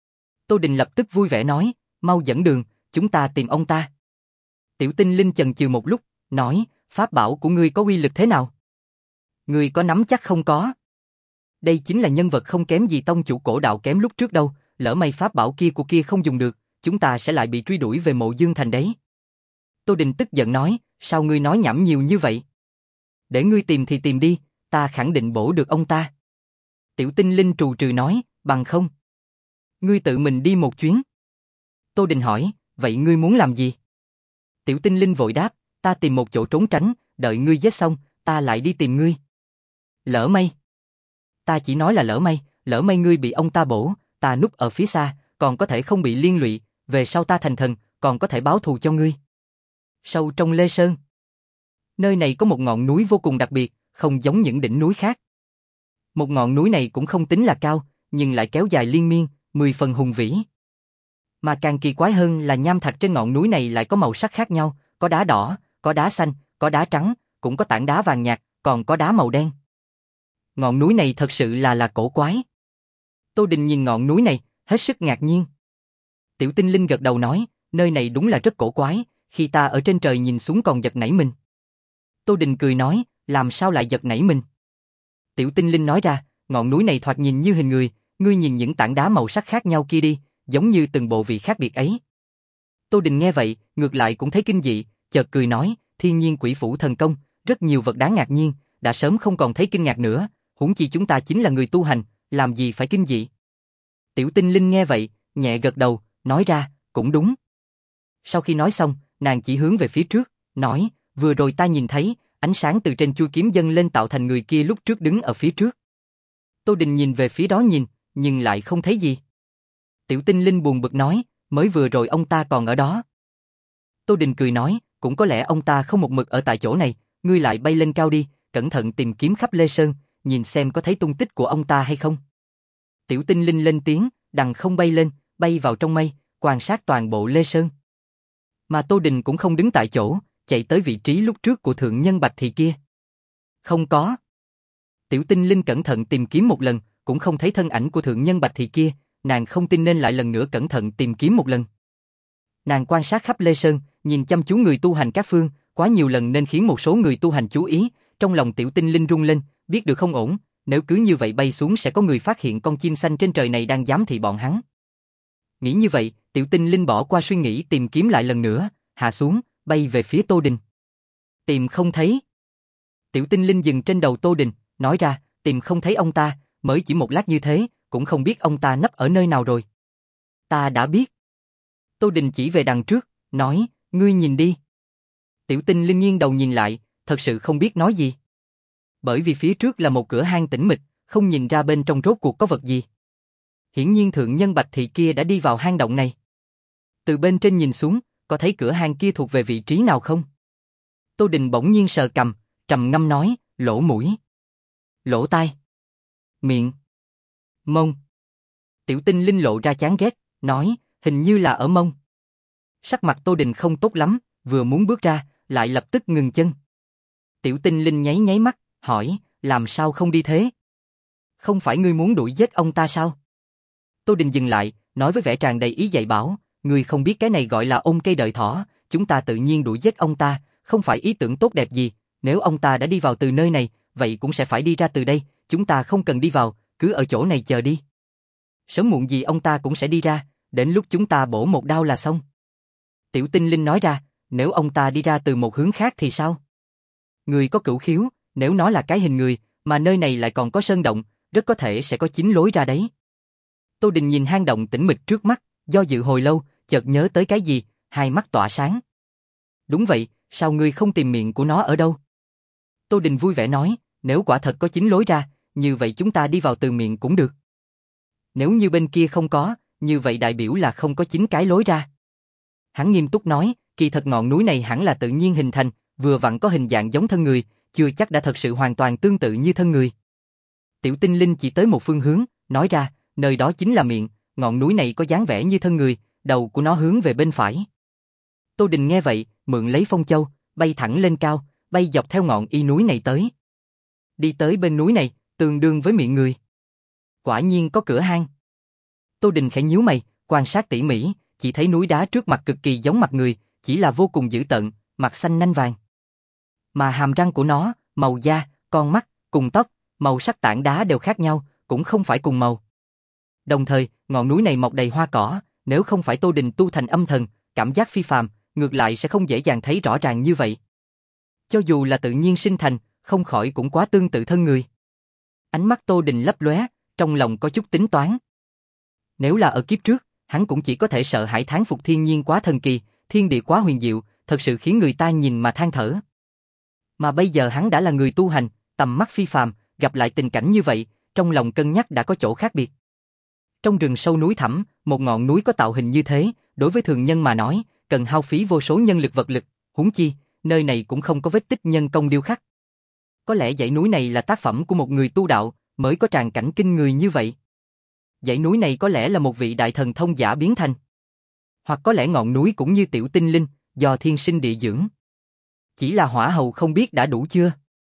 Tô Đình lập tức vui vẻ nói, mau dẫn đường, chúng ta tìm ông ta. Tiểu Tinh Linh chần chừ một lúc, nói, pháp bảo của ngươi có uy lực thế nào? Ngươi có nắm chắc không? Có. Đây chính là nhân vật không kém gì tông chủ cổ đạo kém lúc trước đâu, lỡ may pháp bảo kia của kia không dùng được, chúng ta sẽ lại bị truy đuổi về Mộ Dương Thành đấy. Tô Đình tức giận nói, sao ngươi nói nhảm nhiều như vậy? Để ngươi tìm thì tìm đi, ta khẳng định bổ được ông ta. Tiểu Tinh Linh trù trừ nói, bằng không. Ngươi tự mình đi một chuyến. Tô Đình hỏi, vậy ngươi muốn làm gì? Tiểu Tinh Linh vội đáp, ta tìm một chỗ trốn tránh, đợi ngươi giết xong, ta lại đi tìm ngươi. Lỡ may. Ta chỉ nói là lỡ may, lỡ may ngươi bị ông ta bổ, ta núp ở phía xa, còn có thể không bị liên lụy, về sau ta thành thần, còn có thể báo thù cho ngươi. Sâu trong Lê Sơn. Nơi này có một ngọn núi vô cùng đặc biệt, không giống những đỉnh núi khác. Một ngọn núi này cũng không tính là cao, nhưng lại kéo dài liên miên, mười phần hùng vĩ. Mà càng kỳ quái hơn là nham thạch trên ngọn núi này lại có màu sắc khác nhau, có đá đỏ, có đá xanh, có đá trắng, cũng có tảng đá vàng nhạt, còn có đá màu đen. Ngọn núi này thật sự là là cổ quái. Tô Đình nhìn ngọn núi này, hết sức ngạc nhiên. Tiểu Tinh Linh gật đầu nói, nơi này đúng là rất cổ quái, khi ta ở trên trời nhìn xuống còn giật nảy mình. Tô Đình cười nói, làm sao lại giật nảy mình? Tiểu Tinh Linh nói ra, ngọn núi này thoạt nhìn như hình người, ngươi nhìn những tảng đá màu sắc khác nhau kia đi, giống như từng bộ vị khác biệt ấy. Tô Đình nghe vậy, ngược lại cũng thấy kinh dị, chợt cười nói, thiên nhiên quỷ phủ thần công, rất nhiều vật đáng ngạc nhiên, đã sớm không còn thấy kinh ngạc nữa, huống chi chúng ta chính là người tu hành, làm gì phải kinh dị. Tiểu Tinh Linh nghe vậy, nhẹ gật đầu, nói ra, cũng đúng. Sau khi nói xong, nàng chỉ hướng về phía trước, nói, vừa rồi ta nhìn thấy, ánh sáng từ trên chuôi kiếm dâng lên tạo thành người kia lúc trước đứng ở phía trước. Tô Đình nhìn về phía đó nhìn, nhưng lại không thấy gì. Tiểu Tinh Linh buồn bực nói, mới vừa rồi ông ta còn ở đó. Tô Đình cười nói, cũng có lẽ ông ta không một mực ở tại chỗ này, ngươi lại bay lên cao đi, cẩn thận tìm kiếm khắp Lê Sơn, nhìn xem có thấy tung tích của ông ta hay không. Tiểu Tinh Linh lên tiếng, đằng không bay lên, bay vào trong mây, quan sát toàn bộ Lê Sơn. Mà Tô Đình cũng không đứng tại chỗ, chạy tới vị trí lúc trước của thượng nhân Bạch Thị kia. Không có. Tiểu Tinh Linh cẩn thận tìm kiếm một lần, cũng không thấy thân ảnh của thượng nhân Bạch Thị kia, nàng không tin nên lại lần nữa cẩn thận tìm kiếm một lần. Nàng quan sát khắp Lê Sơn, nhìn chăm chú người tu hành các phương, quá nhiều lần nên khiến một số người tu hành chú ý, trong lòng Tiểu Tinh Linh rung lên, biết được không ổn, nếu cứ như vậy bay xuống sẽ có người phát hiện con chim xanh trên trời này đang giám thị bọn hắn. Nghĩ như vậy, Tiểu Tinh Linh bỏ qua suy nghĩ tìm kiếm lại lần nữa, hạ xuống, bay về phía Tô Đình. Tìm không thấy. Tiểu Tinh Linh dừng trên đầu Tô Đình, nói ra, tìm không thấy ông ta, mới chỉ một lát như thế, cũng không biết ông ta nấp ở nơi nào rồi. Ta đã biết. Tô Đình chỉ về đằng trước, nói, ngươi nhìn đi. Tiểu Tinh Linh nghiêng đầu nhìn lại, thật sự không biết nói gì. Bởi vì phía trước là một cửa hang tĩnh mịch, không nhìn ra bên trong rốt cuộc có vật gì. Hiển nhiên thượng nhân Bạch Thị kia đã đi vào hang động này. Từ bên trên nhìn xuống, có thấy cửa hang kia thuộc về vị trí nào không? Tô Đình bỗng nhiên sờ cằm, trầm ngâm nói, lỗ mũi, lỗ tai, miệng, mông. Tiểu Tinh Linh lộ ra chán ghét, nói, hình như là ở mông. Sắc mặt Tô Đình không tốt lắm, vừa muốn bước ra, lại lập tức ngừng chân. Tiểu Tinh Linh nháy nháy mắt, hỏi, làm sao không đi thế? Không phải ngươi muốn đuổi giết ông ta sao? Tô Đình dừng lại, nói với vẻ tràn đầy ý dạy bảo, ngươi không biết cái này gọi là ôm cây đợi thỏ, chúng ta tự nhiên đuổi giết ông ta, không phải ý tưởng tốt đẹp gì, nếu ông ta đã đi vào từ nơi này, vậy cũng sẽ phải đi ra từ đây, chúng ta không cần đi vào, cứ ở chỗ này chờ đi. Sớm muộn gì ông ta cũng sẽ đi ra, đến lúc chúng ta bổ một đao là xong. Tiểu Tinh Linh nói ra, nếu ông ta đi ra từ một hướng khác thì sao? Người có cửu khiếu, nếu nó là cái hình người, mà nơi này lại còn có sơn động, rất có thể sẽ có chín lối ra đấy. Tô Đình nhìn hang động tĩnh mịch trước mắt, do dự hồi lâu, chợt nhớ tới cái gì, hai mắt tỏa sáng. Đúng vậy, sao ngươi không tìm miệng của nó ở đâu? Tô Đình vui vẻ nói, nếu quả thật có chín lối ra, như vậy chúng ta đi vào từ miệng cũng được. Nếu như bên kia không có, như vậy đại biểu là không có chín cái lối ra. Hắn nghiêm túc nói, kỳ thật ngọn núi này hẳn là tự nhiên hình thành, vừa vặn có hình dạng giống thân người, chưa chắc đã thật sự hoàn toàn tương tự như thân người. Tiểu Tinh Linh chỉ tới một phương hướng, nói ra, nơi đó chính là miệng, ngọn núi này có dáng vẻ như thân người, đầu của nó hướng về bên phải. Tô Đình nghe vậy, mượn lấy phong châu, bay thẳng lên cao, bay dọc theo ngọn y núi này tới. Đi tới bên núi này, tương đương với miệng người. Quả nhiên có cửa hang. Tô Đình khẽ nhíu mày, quan sát tỉ mỉ, chỉ thấy núi đá trước mặt cực kỳ giống mặt người, chỉ là vô cùng dữ tợn, mặt xanh nanh vàng. Mà hàm răng của nó, màu da, con mắt, cùng tóc, màu sắc tảng đá đều khác nhau, cũng không phải cùng màu. Đồng thời, ngọn núi này mọc đầy hoa cỏ, nếu không phải Tô Đình tu thành âm thần, cảm giác phi phàm, ngược lại sẽ không dễ dàng thấy rõ ràng như vậy. Cho dù là tự nhiên sinh thành, không khỏi cũng quá tương tự thân người. Ánh mắt Tô Đình lấp lóe, trong lòng có chút tính toán. Nếu là ở kiếp trước, hắn cũng chỉ có thể sợ hãi thán phục thiên nhiên quá thần kỳ, thiên địa quá huyền diệu, thật sự khiến người ta nhìn mà than thở. Mà bây giờ hắn đã là người tu hành, tầm mắt phi phàm, gặp lại tình cảnh như vậy, trong lòng cân nhắc đã có chỗ khác biệt. Trong rừng sâu núi thẳm, một ngọn núi có tạo hình như thế, đối với thường nhân mà nói, cần hao phí vô số nhân lực vật lực, huống chi, nơi này cũng không có vết tích nhân công điêu khắc. Có lẽ dãy núi này là tác phẩm của một người tu đạo, mới có tràng cảnh kinh người như vậy. Dãy núi này có lẽ là một vị đại thần thông giả biến thành. Hoặc có lẽ ngọn núi cũng như Tiểu Tinh Linh, do thiên sinh địa dưỡng. Chỉ là hỏa hầu không biết đã đủ chưa?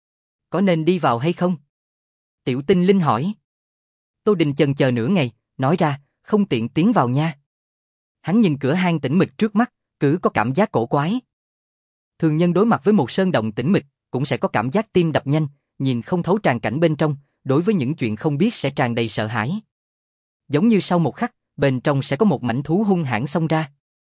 Có nên đi vào hay không? Tiểu Tinh Linh hỏi. Tô Đình chần chờ nửa ngày, nói ra, không tiện tiến vào nha. Hắn nhìn cửa hang tĩnh mịch trước mắt, cứ có cảm giác cổ quái. Thường nhân đối mặt với một sơn động tĩnh mịch, cũng sẽ có cảm giác tim đập nhanh, nhìn không thấu tràng cảnh bên trong, đối với những chuyện không biết sẽ tràn đầy sợ hãi. Giống như sau một khắc, bên trong sẽ có một mãnh thú hung hãn xông ra.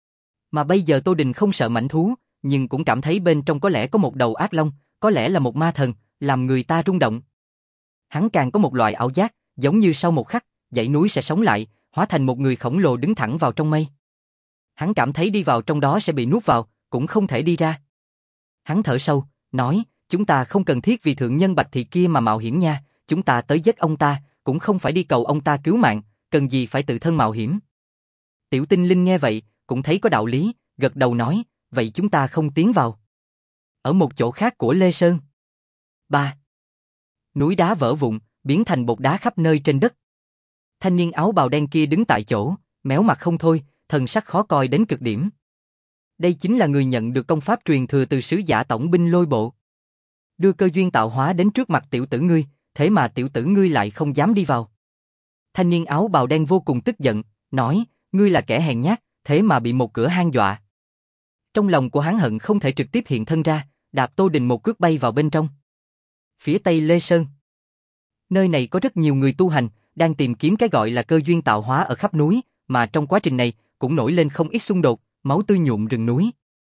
Mà bây giờ Tô Đình không sợ mãnh thú, nhưng cũng cảm thấy bên trong có lẽ có một đầu ác long, có lẽ là một ma thần, làm người ta rung động. Hắn càng có một loại ảo giác, giống như sau một khắc, dãy núi sẽ sống lại, hóa thành một người khổng lồ đứng thẳng vào trong mây. Hắn cảm thấy đi vào trong đó sẽ bị nuốt vào, cũng không thể đi ra. Hắn thở sâu, nói, chúng ta không cần thiết vì thượng nhân Bạch Thị kia mà mạo hiểm nha, chúng ta tới giết ông ta, cũng không phải đi cầu ông ta cứu mạng, cần gì phải tự thân mạo hiểm. Tiểu Tinh Linh nghe vậy, cũng thấy có đạo lý, gật đầu nói, vậy chúng ta không tiến vào. Ở một chỗ khác của Lê Sơn. Ba. Núi đá vỡ vụn, biến thành bột đá khắp nơi trên đất. Thanh niên áo bào đen kia đứng tại chỗ, méo mặt không thôi, thần sắc khó coi đến cực điểm. Đây chính là người nhận được công pháp truyền thừa từ sứ giả tổng binh Lôi Bộ. Đưa cơ duyên tạo hóa đến trước mặt tiểu tử ngươi, thế mà tiểu tử ngươi lại không dám đi vào. Thanh niên áo bào đen vô cùng tức giận, nói, ngươi là kẻ hèn nhát, thế mà bị một cửa hang dọa. Trong lòng của hắn hận không thể trực tiếp hiện thân ra, đạp Tô Đình một cước bay vào bên trong. Phía tây Lê Sơn. Nơi này có rất nhiều người tu hành, đang tìm kiếm cái gọi là cơ duyên tạo hóa ở khắp núi, mà trong quá trình này cũng nổi lên không ít xung đột, máu tươi nhuộm rừng núi.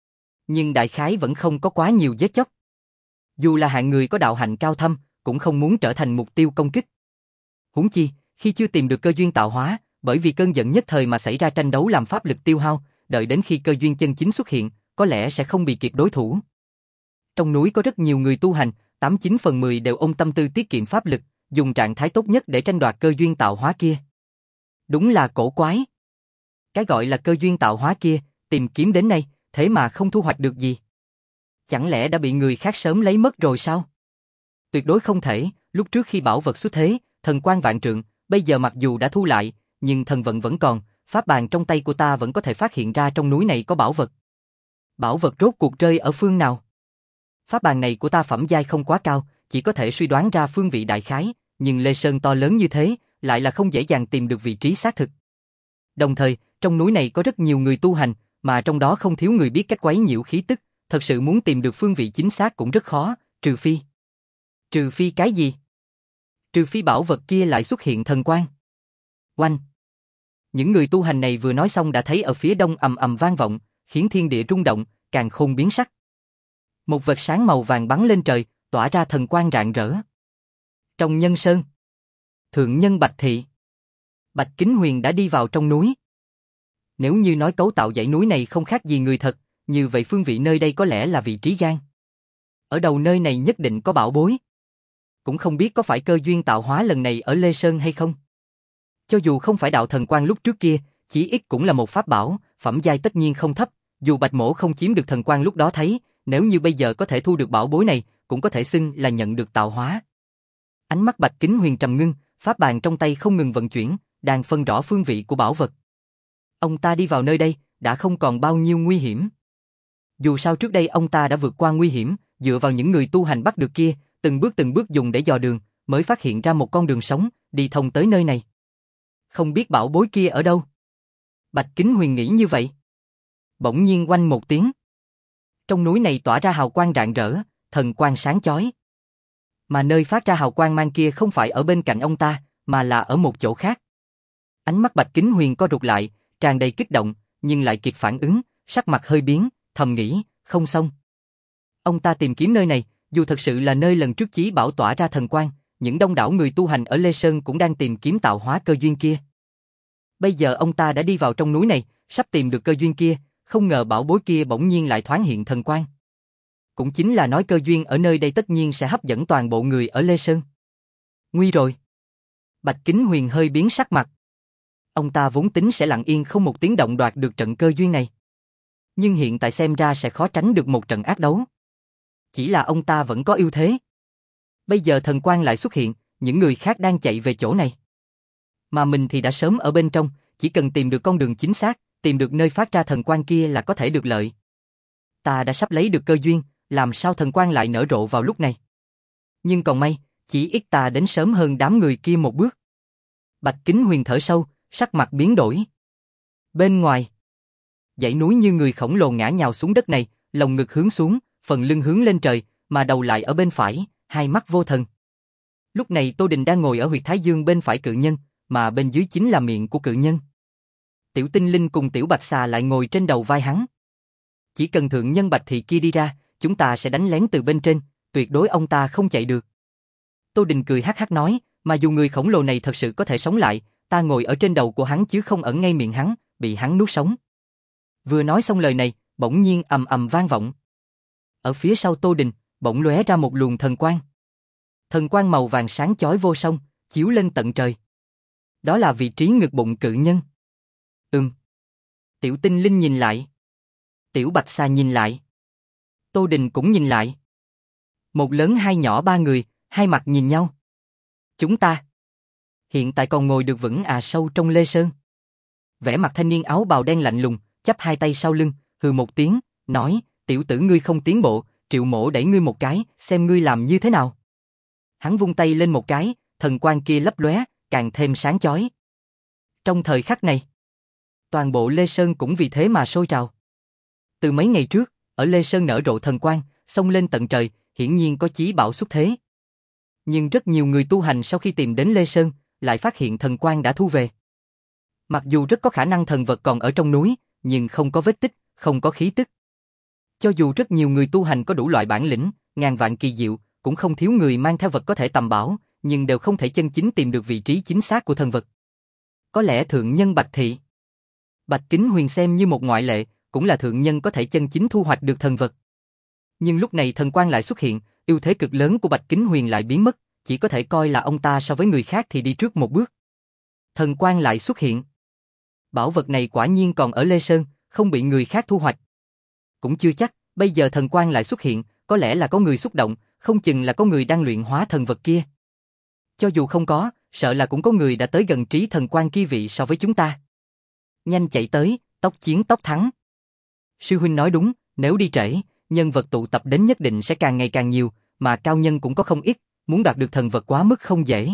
Nhưng đại khái vẫn không có quá nhiều giết chóc. Dù là hạng người có đạo hạnh cao thâm, cũng không muốn trở thành mục tiêu công kích. Huống chi, khi chưa tìm được cơ duyên tạo hóa, bởi vì cơn giận nhất thời mà xảy ra tranh đấu làm pháp lực tiêu hao, đợi đến khi cơ duyên chân chính xuất hiện, có lẽ sẽ không bị kịp đối thủ. Trong núi có rất nhiều người tu hành, tám chín phần mười đều ôm tâm tư tiết kiệm pháp lực, dùng trạng thái tốt nhất để tranh đoạt cơ duyên tạo hóa kia. Đúng là cổ quái. Cái gọi là cơ duyên tạo hóa kia, tìm kiếm đến nay, thế mà không thu hoạch được gì. Chẳng lẽ đã bị người khác sớm lấy mất rồi sao? Tuyệt đối không thể, lúc trước khi bảo vật xuất thế, thần quang vạn trượng, bây giờ mặc dù đã thu lại, nhưng thần vận vẫn còn, pháp bàn trong tay của ta vẫn có thể phát hiện ra trong núi này có bảo vật. Bảo vật rốt cuộc rơi ở phương nào? Pháp bàn này của ta phẩm giai không quá cao, chỉ có thể suy đoán ra phương vị đại khái, nhưng Lê Sơn to lớn như thế, lại là không dễ dàng tìm được vị trí xác thực. Đồng thời, trong núi này có rất nhiều người tu hành, mà trong đó không thiếu người biết cách quấy nhiễu khí tức, thật sự muốn tìm được phương vị chính xác cũng rất khó, trừ phi. Trừ phi cái gì? Trừ phi bảo vật kia lại xuất hiện thần quang. Oanh! Những người tu hành này vừa nói xong đã thấy ở phía đông ầm ầm vang vọng, khiến thiên địa rung động, càn khôn biến sắc. Một vệt sáng màu vàng bắn lên trời, tỏa ra thần quang rạng rỡ. Trong Nhân Sơn, thượng nhân Bạch Thị, Bạch Kính Huyền đã đi vào trong núi. Nếu như nói cấu tạo dãy núi này không khác gì người thật, như vậy phương vị nơi đây có lẽ là vị trí gan. Ở đầu nơi này nhất định có bảo bối. Cũng không biết có phải cơ duyên tạo hóa lần này ở Lê Sơn hay không. Cho dù không phải đạo thần quang lúc trước kia, chỉ ít cũng là một pháp bảo, phẩm giai tất nhiên không thấp, dù Bạch Mỗ không chiếm được thần quang lúc đó thấy, nếu như bây giờ có thể thu được bảo bối này, cũng có thể xưng là nhận được tạo hóa. Ánh mắt Bạch Kính Huyền trầm ngưng, pháp bàn trong tay không ngừng vận chuyển, đang phân rõ phương vị của bảo vật. Ông ta đi vào nơi đây, đã không còn bao nhiêu nguy hiểm. Dù sao trước đây ông ta đã vượt qua nguy hiểm, dựa vào những người tu hành bắt được kia, từng bước từng bước dùng để dò đường, mới phát hiện ra một con đường sống, đi thông tới nơi này. Không biết bảo bối kia ở đâu? Bạch Kính Huyền nghĩ như vậy. Bỗng nhiên oanh một tiếng. Trong núi này tỏa ra hào quang rạng rỡ, thần quang sáng chói. Mà nơi phát ra hào quang mang kia không phải ở bên cạnh ông ta, mà là ở một chỗ khác. Ánh mắt Bạch Kính Huyền co rụt lại, tràn đầy kích động, nhưng lại kịp phản ứng, sắc mặt hơi biến, thầm nghĩ, không xong. Ông ta tìm kiếm nơi này, dù thật sự là nơi lần trước Chí Bảo tỏa ra thần quang, những đông đảo người tu hành ở Lê Sơn cũng đang tìm kiếm tạo hóa cơ duyên kia. Bây giờ ông ta đã đi vào trong núi này, sắp tìm được cơ duyên kia, không ngờ bảo bối kia bỗng nhiên lại thoáng hiện thần quang. Cũng chính là nói cơ duyên ở nơi đây tất nhiên sẽ hấp dẫn toàn bộ người ở Lê Sơn. Nguy rồi. Bạch Kính Huyền hơi biến sắc mặt. Ông ta vốn tính sẽ lặng yên không một tiếng động đoạt được trận cơ duyên này. Nhưng hiện tại xem ra sẽ khó tránh được một trận ác đấu. Chỉ là ông ta vẫn có ưu thế. Bây giờ thần quang lại xuất hiện, những người khác đang chạy về chỗ này. Mà mình thì đã sớm ở bên trong, chỉ cần tìm được con đường chính xác, tìm được nơi phát ra thần quang kia là có thể được lợi. Ta đã sắp lấy được cơ duyên, làm sao thần quang lại nở rộ vào lúc này? Nhưng còn may, chỉ ít ta đến sớm hơn đám người kia một bước. Bạch Kính Huyền thở sâu, sắc mặt biến đổi. Bên ngoài, dãy núi như người khổng lồ ngã nhào xuống đất này, lồng ngực hướng xuống, phần lưng hướng lên trời, mà đầu lại ở bên phải, hai mắt vô thần. Lúc này Tô Đình đang ngồi ở huyệt thái dương bên phải cự nhân, mà bên dưới chính là miệng của cự nhân. Tiểu Tinh Linh cùng Tiểu Bạch Xà lại ngồi trên đầu vai hắn. Chỉ cần thượng nhân Bạch Thị kia đi ra, chúng ta sẽ đánh lén từ bên trên, tuyệt đối ông ta không chạy được. Tô Đình cười hắc hắc nói, mà dù người khổng lồ này thật sự có thể sống lại, ta ngồi ở trên đầu của hắn chứ không ẩn ngay miệng hắn, bị hắn nuốt sống. Vừa nói xong lời này, bỗng nhiên ầm ầm vang vọng. Ở phía sau Tô Đình, bỗng lóe ra một luồng thần quang. Thần quang màu vàng sáng chói vô song, chiếu lên tận trời. Đó là vị trí ngực bụng cự nhân. Ừm. Tiểu Tinh Linh nhìn lại. Tiểu Bạch Xà nhìn lại. Tô Đình cũng nhìn lại. Một lớn hai nhỏ ba người, hai mặt nhìn nhau. Chúng ta hiện tại còn ngồi được vững à sâu trong Lê Sơn. Vẻ mặt thanh niên áo bào đen lạnh lùng, chắp hai tay sau lưng, hừ một tiếng, nói, tiểu tử ngươi không tiến bộ, Triệu Mỗ đẩy ngươi một cái, xem ngươi làm như thế nào. Hắn vung tay lên một cái, thần quang kia lấp lóe, càng thêm sáng chói. Trong thời khắc này, toàn bộ Lê Sơn cũng vì thế mà sôi trào. Từ mấy ngày trước, ở Lê Sơn nở rộ thần quang, xông lên tận trời, hiển nhiên có chí bảo xuất thế. Nhưng rất nhiều người tu hành sau khi tìm đến Lê Sơn, lại phát hiện thần quang đã thu về. Mặc dù rất có khả năng thần vật còn ở trong núi, nhưng không có vết tích, không có khí tức. Cho dù rất nhiều người tu hành có đủ loại bản lĩnh, ngàn vạn kỳ diệu, cũng không thiếu người mang theo vật có thể tầm bảo, nhưng đều không thể chân chính tìm được vị trí chính xác của thần vật. Có lẽ thượng nhân Bạch Thị, Bạch Kính Huyền xem như một ngoại lệ, cũng là thượng nhân có thể chân chính thu hoạch được thần vật. Nhưng lúc này thần quang lại xuất hiện, ưu thế cực lớn của Bạch Kính Huyền lại biến mất, chỉ có thể coi là ông ta so với người khác thì đi trước một bước. Thần quang lại xuất hiện. Bảo vật này quả nhiên còn ở Lê Sơn, không bị người khác thu hoạch. Cũng chưa chắc, bây giờ thần quang lại xuất hiện, có lẽ là có người xúc động, không chừng là có người đang luyện hóa thần vật kia. Cho dù không có, sợ là cũng có người đã tới gần trí thần quang kia vị so với chúng ta. Nhanh chạy tới, tốc chiến tốc thắng. Sư huynh nói đúng, nếu đi trễ, nhân vật tụ tập đến nhất định sẽ càng ngày càng nhiều, mà cao nhân cũng có không ít, muốn đoạt được thần vật quá mức không dễ.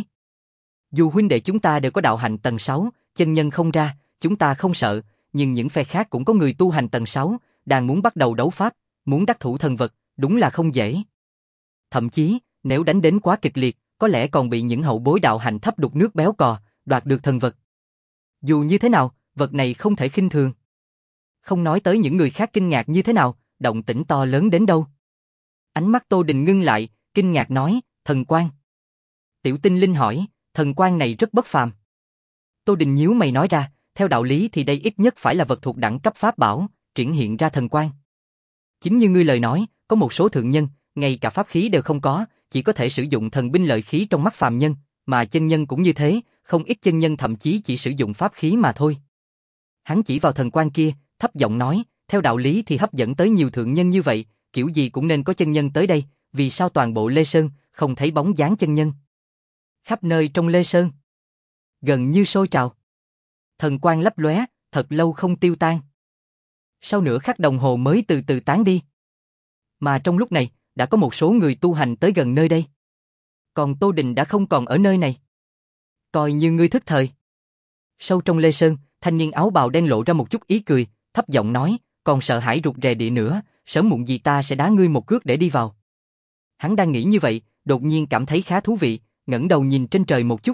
Dù huynh đệ chúng ta đều có đạo hạnh tầng sáu, chân nhân không ra, chúng ta không sợ, nhưng những phe khác cũng có người tu hành tầng sáu, đang muốn bắt đầu đấu pháp, muốn đắc thủ thần vật, đúng là không dễ. Thậm chí, nếu đánh đến quá kịch liệt, có lẽ còn bị những hậu bối đạo hạnh thấp đục nước béo cò, đoạt được thần vật. Dù như thế nào, vật này không thể khinh thường. Không nói tới những người khác kinh ngạc như thế nào, động tĩnh to lớn đến đâu. Ánh mắt Tô Đình ngưng lại, kinh ngạc nói, thần quang. Tiểu Tinh Linh hỏi, thần quang này rất bất phàm. Tô Đình nhíu mày nói ra, theo đạo lý thì đây ít nhất phải là vật thuộc đẳng cấp pháp bảo, triển hiện ra thần quang. Chính như ngươi lời nói, có một số thượng nhân, ngay cả pháp khí đều không có, chỉ có thể sử dụng thần binh lợi khí trong mắt phàm nhân, mà chân nhân cũng như thế, không ít chân nhân thậm chí chỉ sử dụng pháp khí mà thôi. Hắn chỉ vào thần quang kia, thấp giọng nói, theo đạo lý thì hấp dẫn tới nhiều thượng nhân như vậy, kiểu gì cũng nên có chân nhân tới đây, vì sao toàn bộ Lê Sơn không thấy bóng dáng chân nhân? Khắp nơi trong Lê Sơn, gần như sôi trào. Thần quang lấp lóe, thật lâu không tiêu tan. Sau nửa khắc đồng hồ mới từ từ tán đi. Mà trong lúc này, đã có một số người tu hành tới gần nơi đây. Còn Tô Đình đã không còn ở nơi này. Coi như ngươi thức thời. Sâu trong Lê Sơn, thanh niên áo bào đen lộ ra một chút ý cười, thấp giọng nói, còn sợ hãi rụt rè địa nữa, sớm muộn gì ta sẽ đá ngươi một cước để đi vào. Hắn đang nghĩ như vậy, đột nhiên cảm thấy khá thú vị, ngẩng đầu nhìn trên trời một chút.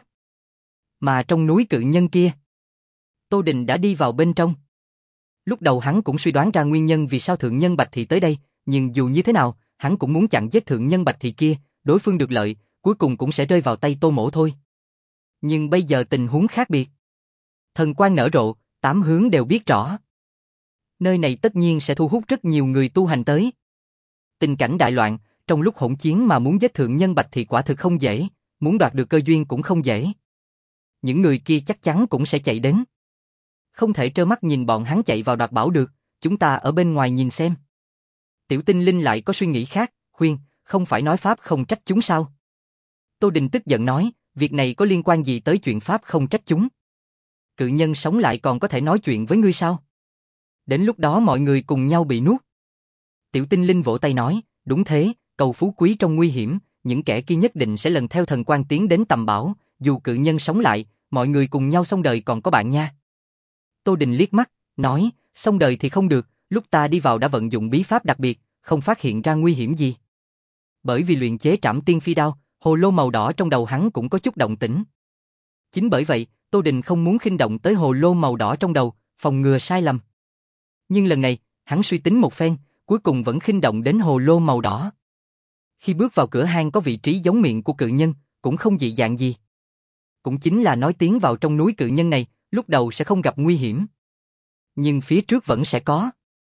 Mà trong núi cự nhân kia, Tô Đình đã đi vào bên trong. Lúc đầu hắn cũng suy đoán ra nguyên nhân vì sao thượng nhân Bạch Thị tới đây, nhưng dù như thế nào, hắn cũng muốn chặn giết thượng nhân Bạch Thị kia, đối phương được lợi, cuối cùng cũng sẽ rơi vào tay Tô Mỗ thôi. Nhưng bây giờ tình huống khác biệt. Thần quang nở rộ, tám hướng đều biết rõ. Nơi này tất nhiên sẽ thu hút rất nhiều người tu hành tới. Tình cảnh đại loạn, trong lúc hỗn chiến mà muốn giết thượng nhân Bạch Thị quả thực không dễ, muốn đoạt được cơ duyên cũng không dễ. Những người kia chắc chắn cũng sẽ chạy đến. Không thể trơ mắt nhìn bọn hắn chạy vào đoạt bảo được, chúng ta ở bên ngoài nhìn xem. Tiểu Tinh Linh lại có suy nghĩ khác, khuyên, không phải nói pháp không trách chúng sao? Tô Đình tức giận nói, việc này có liên quan gì tới chuyện pháp không trách chúng? Cự nhân sống lại còn có thể nói chuyện với ngươi sao? Đến lúc đó mọi người cùng nhau bị nuốt. Tiểu Tinh Linh vỗ tay nói, đúng thế, cầu phú quý trong nguy hiểm, những kẻ kia nhất định sẽ lần theo thần quang tiến đến tầm bảo, dù cự nhân sống lại, mọi người cùng nhau xong đời còn có bạn nha. Tô Đình liếc mắt, nói, xong đời thì không được, lúc ta đi vào đã vận dụng bí pháp đặc biệt, không phát hiện ra nguy hiểm gì. Bởi vì luyện chế Trảm Tiên Phi Đao, hồ lô màu đỏ trong đầu hắn cũng có chút động tĩnh. Chính bởi vậy, Tô Đình không muốn khinh động tới hồ lô màu đỏ trong đầu, phòng ngừa sai lầm. Nhưng lần này, hắn suy tính một phen, cuối cùng vẫn khinh động đến hồ lô màu đỏ. Khi bước vào cửa hang có vị trí giống miệng của cự nhân, cũng không dị dạng gì. Cũng chính là nói tiến vào trong núi cự nhân này, lúc đầu sẽ không gặp nguy hiểm. Nhưng phía trước vẫn sẽ có.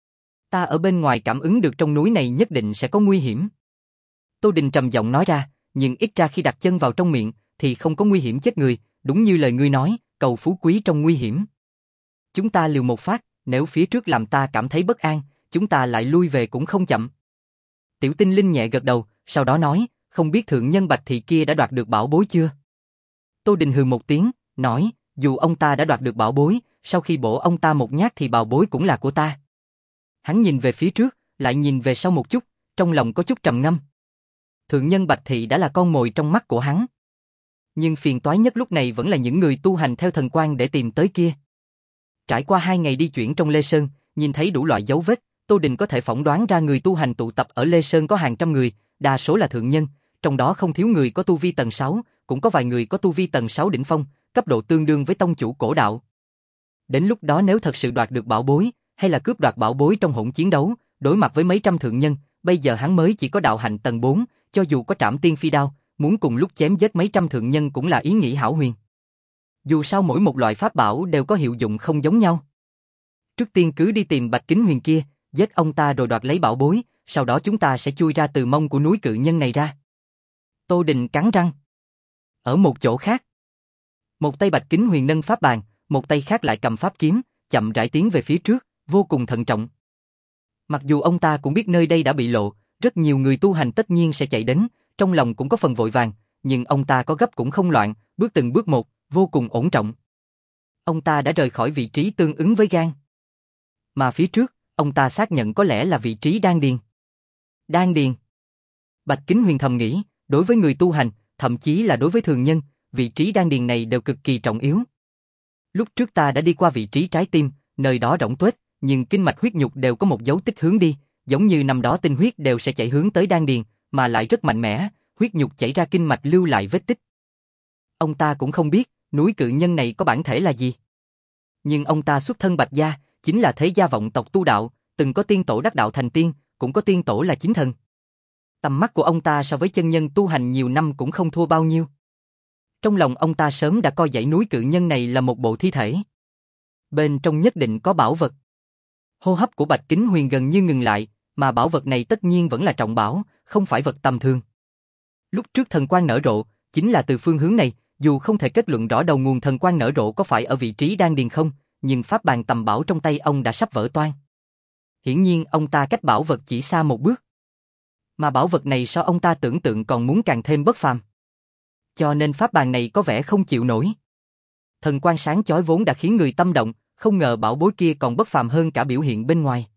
Ta ở bên ngoài cảm ứng được trong núi này nhất định sẽ có nguy hiểm. Tô Đình trầm giọng nói ra, nhưng ít ra khi đặt chân vào trong miệng, thì không có nguy hiểm chết người, đúng như lời ngươi nói, cầu phú quý trong nguy hiểm. Chúng ta liều một phát, nếu phía trước làm ta cảm thấy bất an, chúng ta lại lui về cũng không chậm. Tiểu Tinh Linh nhẹ gật đầu, sau đó nói, không biết thượng nhân Bạch Thị kia đã đoạt được bảo bối chưa? Tô Đình hừ một tiếng, nói, dù ông ta đã đoạt được bảo bối, sau khi bổ ông ta một nhát thì bảo bối cũng là của ta. Hắn nhìn về phía trước, lại nhìn về sau một chút, trong lòng có chút trầm ngâm. Thượng nhân Bạch Thị đã là con mồi trong mắt của hắn. Nhưng phiền toái nhất lúc này vẫn là những người tu hành theo thần quan để tìm tới kia. Trải qua hai ngày đi chuyển trong Lê Sơn, nhìn thấy đủ loại dấu vết, Tô Đình có thể phỏng đoán ra người tu hành tụ tập ở Lê Sơn có hàng trăm người, đa số là thượng nhân, trong đó không thiếu người có tu vi tầng sáu, cũng có vài người có tu vi tầng sáu đỉnh phong, cấp độ tương đương với tông chủ cổ đạo. Đến lúc đó nếu thật sự đoạt được bảo bối, hay là cướp đoạt bảo bối trong hỗn chiến đấu, đối mặt với mấy trăm thượng nhân, bây giờ hắn mới chỉ có đạo hạnh tầng bốn, cho dù có trảm tiên phi đao, muốn cùng lúc chém giết mấy trăm thượng nhân cũng là ý nghĩ hão huyền. Dù sao mỗi một loại pháp bảo đều có hiệu dụng không giống nhau. Trước tiên cứ đi tìm Bạch Kính Huyền kia, giết ông ta rồi đoạt lấy bảo bối, sau đó chúng ta sẽ chui ra từ mông của núi cự nhân này ra. Tô Đình cắn răng. Ở một chỗ khác, một tay Bạch Kính Huyền nâng pháp bàn, một tay khác lại cầm pháp kiếm, chậm rãi tiến về phía trước, vô cùng thận trọng. Mặc dù ông ta cũng biết nơi đây đã bị lộ, rất nhiều người tu hành tất nhiên sẽ chạy đến, trong lòng cũng có phần vội vàng, nhưng ông ta có gấp cũng không loạn, bước từng bước một, vô cùng ổn trọng. Ông ta đã rời khỏi vị trí tương ứng với gan. Mà phía trước, ông ta xác nhận có lẽ là vị trí đan điền. Đan điền. Bạch Kính Huyền thầm nghĩ, đối với người tu hành, thậm chí là đối với thường nhân, vị trí đan điền này đều cực kỳ trọng yếu. Lúc trước ta đã đi qua vị trí trái tim, nơi đó rỗng tuếch, nhưng kinh mạch huyết nhục đều có một dấu tích hướng đi, giống như năm đó tinh huyết đều sẽ chảy hướng tới đan điền, mà lại rất mạnh mẽ, huyết nhục chảy ra kinh mạch lưu lại vết tích. Ông ta cũng không biết, núi cự nhân này có bản thể là gì. Nhưng ông ta xuất thân Bạch gia, chính là thế gia vọng tộc tu đạo, từng có tiên tổ đắc đạo thành tiên, cũng có tiên tổ là chính thần. Tầm mắt của ông ta so với chân nhân tu hành nhiều năm cũng không thua bao nhiêu. Trong lòng ông ta sớm đã coi dãy núi cự nhân này là một bộ thi thể. Bên trong nhất định có bảo vật. Hô hấp của Bạch Kính Huyền gần như ngừng lại, mà bảo vật này tất nhiên vẫn là trọng bảo, không phải vật tầm thường. Lúc trước thần quang nở rộ, chính là từ phương hướng này, dù không thể kết luận rõ đầu nguồn thần quang nở rộ có phải ở vị trí đan điền không, nhưng pháp bàn tầm bảo trong tay ông đã sắp vỡ toang. Hiển nhiên ông ta cách bảo vật chỉ xa một bước. Mà bảo vật này so ông ta tưởng tượng còn muốn càng thêm bất phàm. Cho nên pháp bàn này có vẻ không chịu nổi. Thần quang sáng chói vốn đã khiến người tâm động, không ngờ bảo bối kia còn bất phàm hơn cả biểu hiện bên ngoài.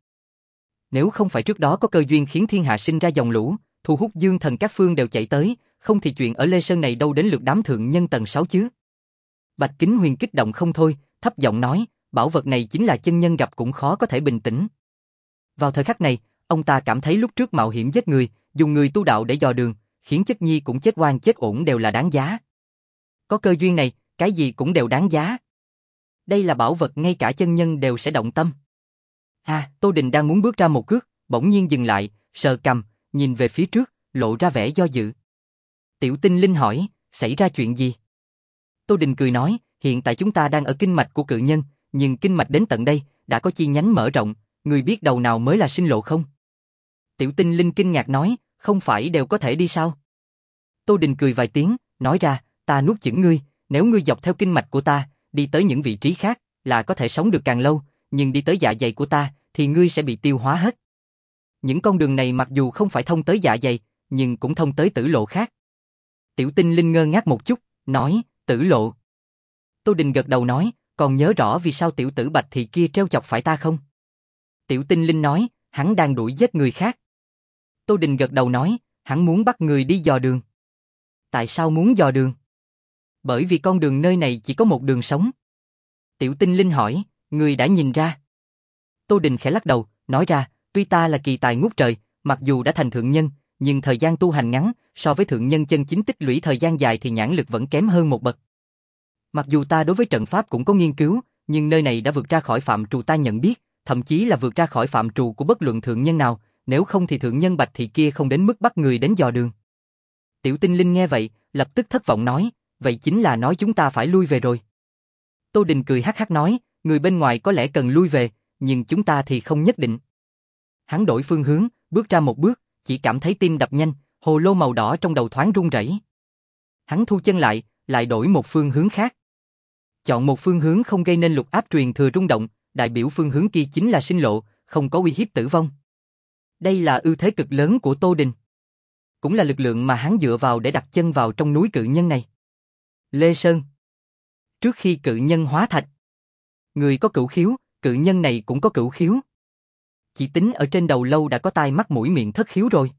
Nếu không phải trước đó có cơ duyên khiến thiên hạ sinh ra dòng lũ, thu hút dương thần các phương đều chạy tới, không thì chuyện ở Lê Sơn này đâu đến lượt đám thượng nhân tầng sáu chứ. Bạch Kính Huyền kích động không thôi, thấp giọng nói, bảo vật này chính là chân nhân gặp cũng khó có thể bình tĩnh. Vào thời khắc này, ông ta cảm thấy lúc trước mạo hiểm giết người, dùng người tu đạo để dò đường, khiến chất nhi cũng chết oan chết uổng đều là đáng giá. Có cơ duyên này, cái gì cũng đều đáng giá. Đây là bảo vật ngay cả chân nhân đều sẽ động tâm. À, Tô Đình đang muốn bước ra một cước, bỗng nhiên dừng lại, sờ cằm, nhìn về phía trước, lộ ra vẻ do dự. Tiểu Tinh Linh hỏi, xảy ra chuyện gì? Tô Đình cười nói, hiện tại chúng ta đang ở kinh mạch của cự nhân, nhưng kinh mạch đến tận đây, đã có chi nhánh mở rộng, người biết đầu nào mới là sinh lộ không? Tiểu Tinh Linh kinh ngạc nói, không phải đều có thể đi sao? Tô Đình cười vài tiếng, nói ra, ta nuốt chửng ngươi, nếu ngươi dọc theo kinh mạch của ta, đi tới những vị trí khác, là có thể sống được càng lâu, nhưng đi tới dạ dày của ta, thì ngươi sẽ bị tiêu hóa hết. Những con đường này mặc dù không phải thông tới dạ dày, nhưng cũng thông tới tử lộ khác. Tiểu Tinh Linh ngơ ngác một chút, nói, tử lộ. Tô Đình gật đầu nói, còn nhớ rõ vì sao tiểu tử Bạch Thị kia treo chọc phải ta không? Tiểu Tinh Linh nói, hắn đang đuổi giết người khác. Tô Đình gật đầu nói, hắn muốn bắt người đi dò đường. Tại sao muốn dò đường? Bởi vì con đường nơi này chỉ có một đường sống. Tiểu Tinh Linh hỏi, người đã nhìn ra? Tô Đình khẽ lắc đầu, nói ra, tuy ta là kỳ tài ngút trời, mặc dù đã thành thượng nhân, nhưng thời gian tu hành ngắn, so với thượng nhân chân chính tích lũy thời gian dài thì nhãn lực vẫn kém hơn một bậc. Mặc dù ta đối với trận pháp cũng có nghiên cứu, nhưng nơi này đã vượt ra khỏi phạm trù ta nhận biết, thậm chí là vượt ra khỏi phạm trù của bất luận thượng nhân nào, nếu không thì thượng nhân Bạch Thị kia không đến mức bắt người đến dò đường. Tiểu Tinh Linh nghe vậy, lập tức thất vọng nói, vậy chính là nói chúng ta phải lui về rồi. Tô Đình cười hắc hắc nói, người bên ngoài có lẽ cần lui về, nhưng chúng ta thì không nhất định. Hắn đổi phương hướng, bước ra một bước, chỉ cảm thấy tim đập nhanh, hồ lô màu đỏ trong đầu thoáng run rẩy. Hắn thu chân lại, lại đổi một phương hướng khác. Chọn một phương hướng không gây nên lục áp truyền thừa rung động, đại biểu phương hướng kia chính là sinh lộ, không có uy hiếp tử vong. Đây là ưu thế cực lớn của Tô Đình. Cũng là lực lượng mà hắn dựa vào để đặt chân vào trong núi cự nhân này. Lê Sơn. Trước khi cự nhân hóa thạch, người có cửu khiếu, cự nhân này cũng có cửu khiếu. Chỉ tính ở trên đầu lâu đã có tai mắt mũi miệng thất khiếu rồi.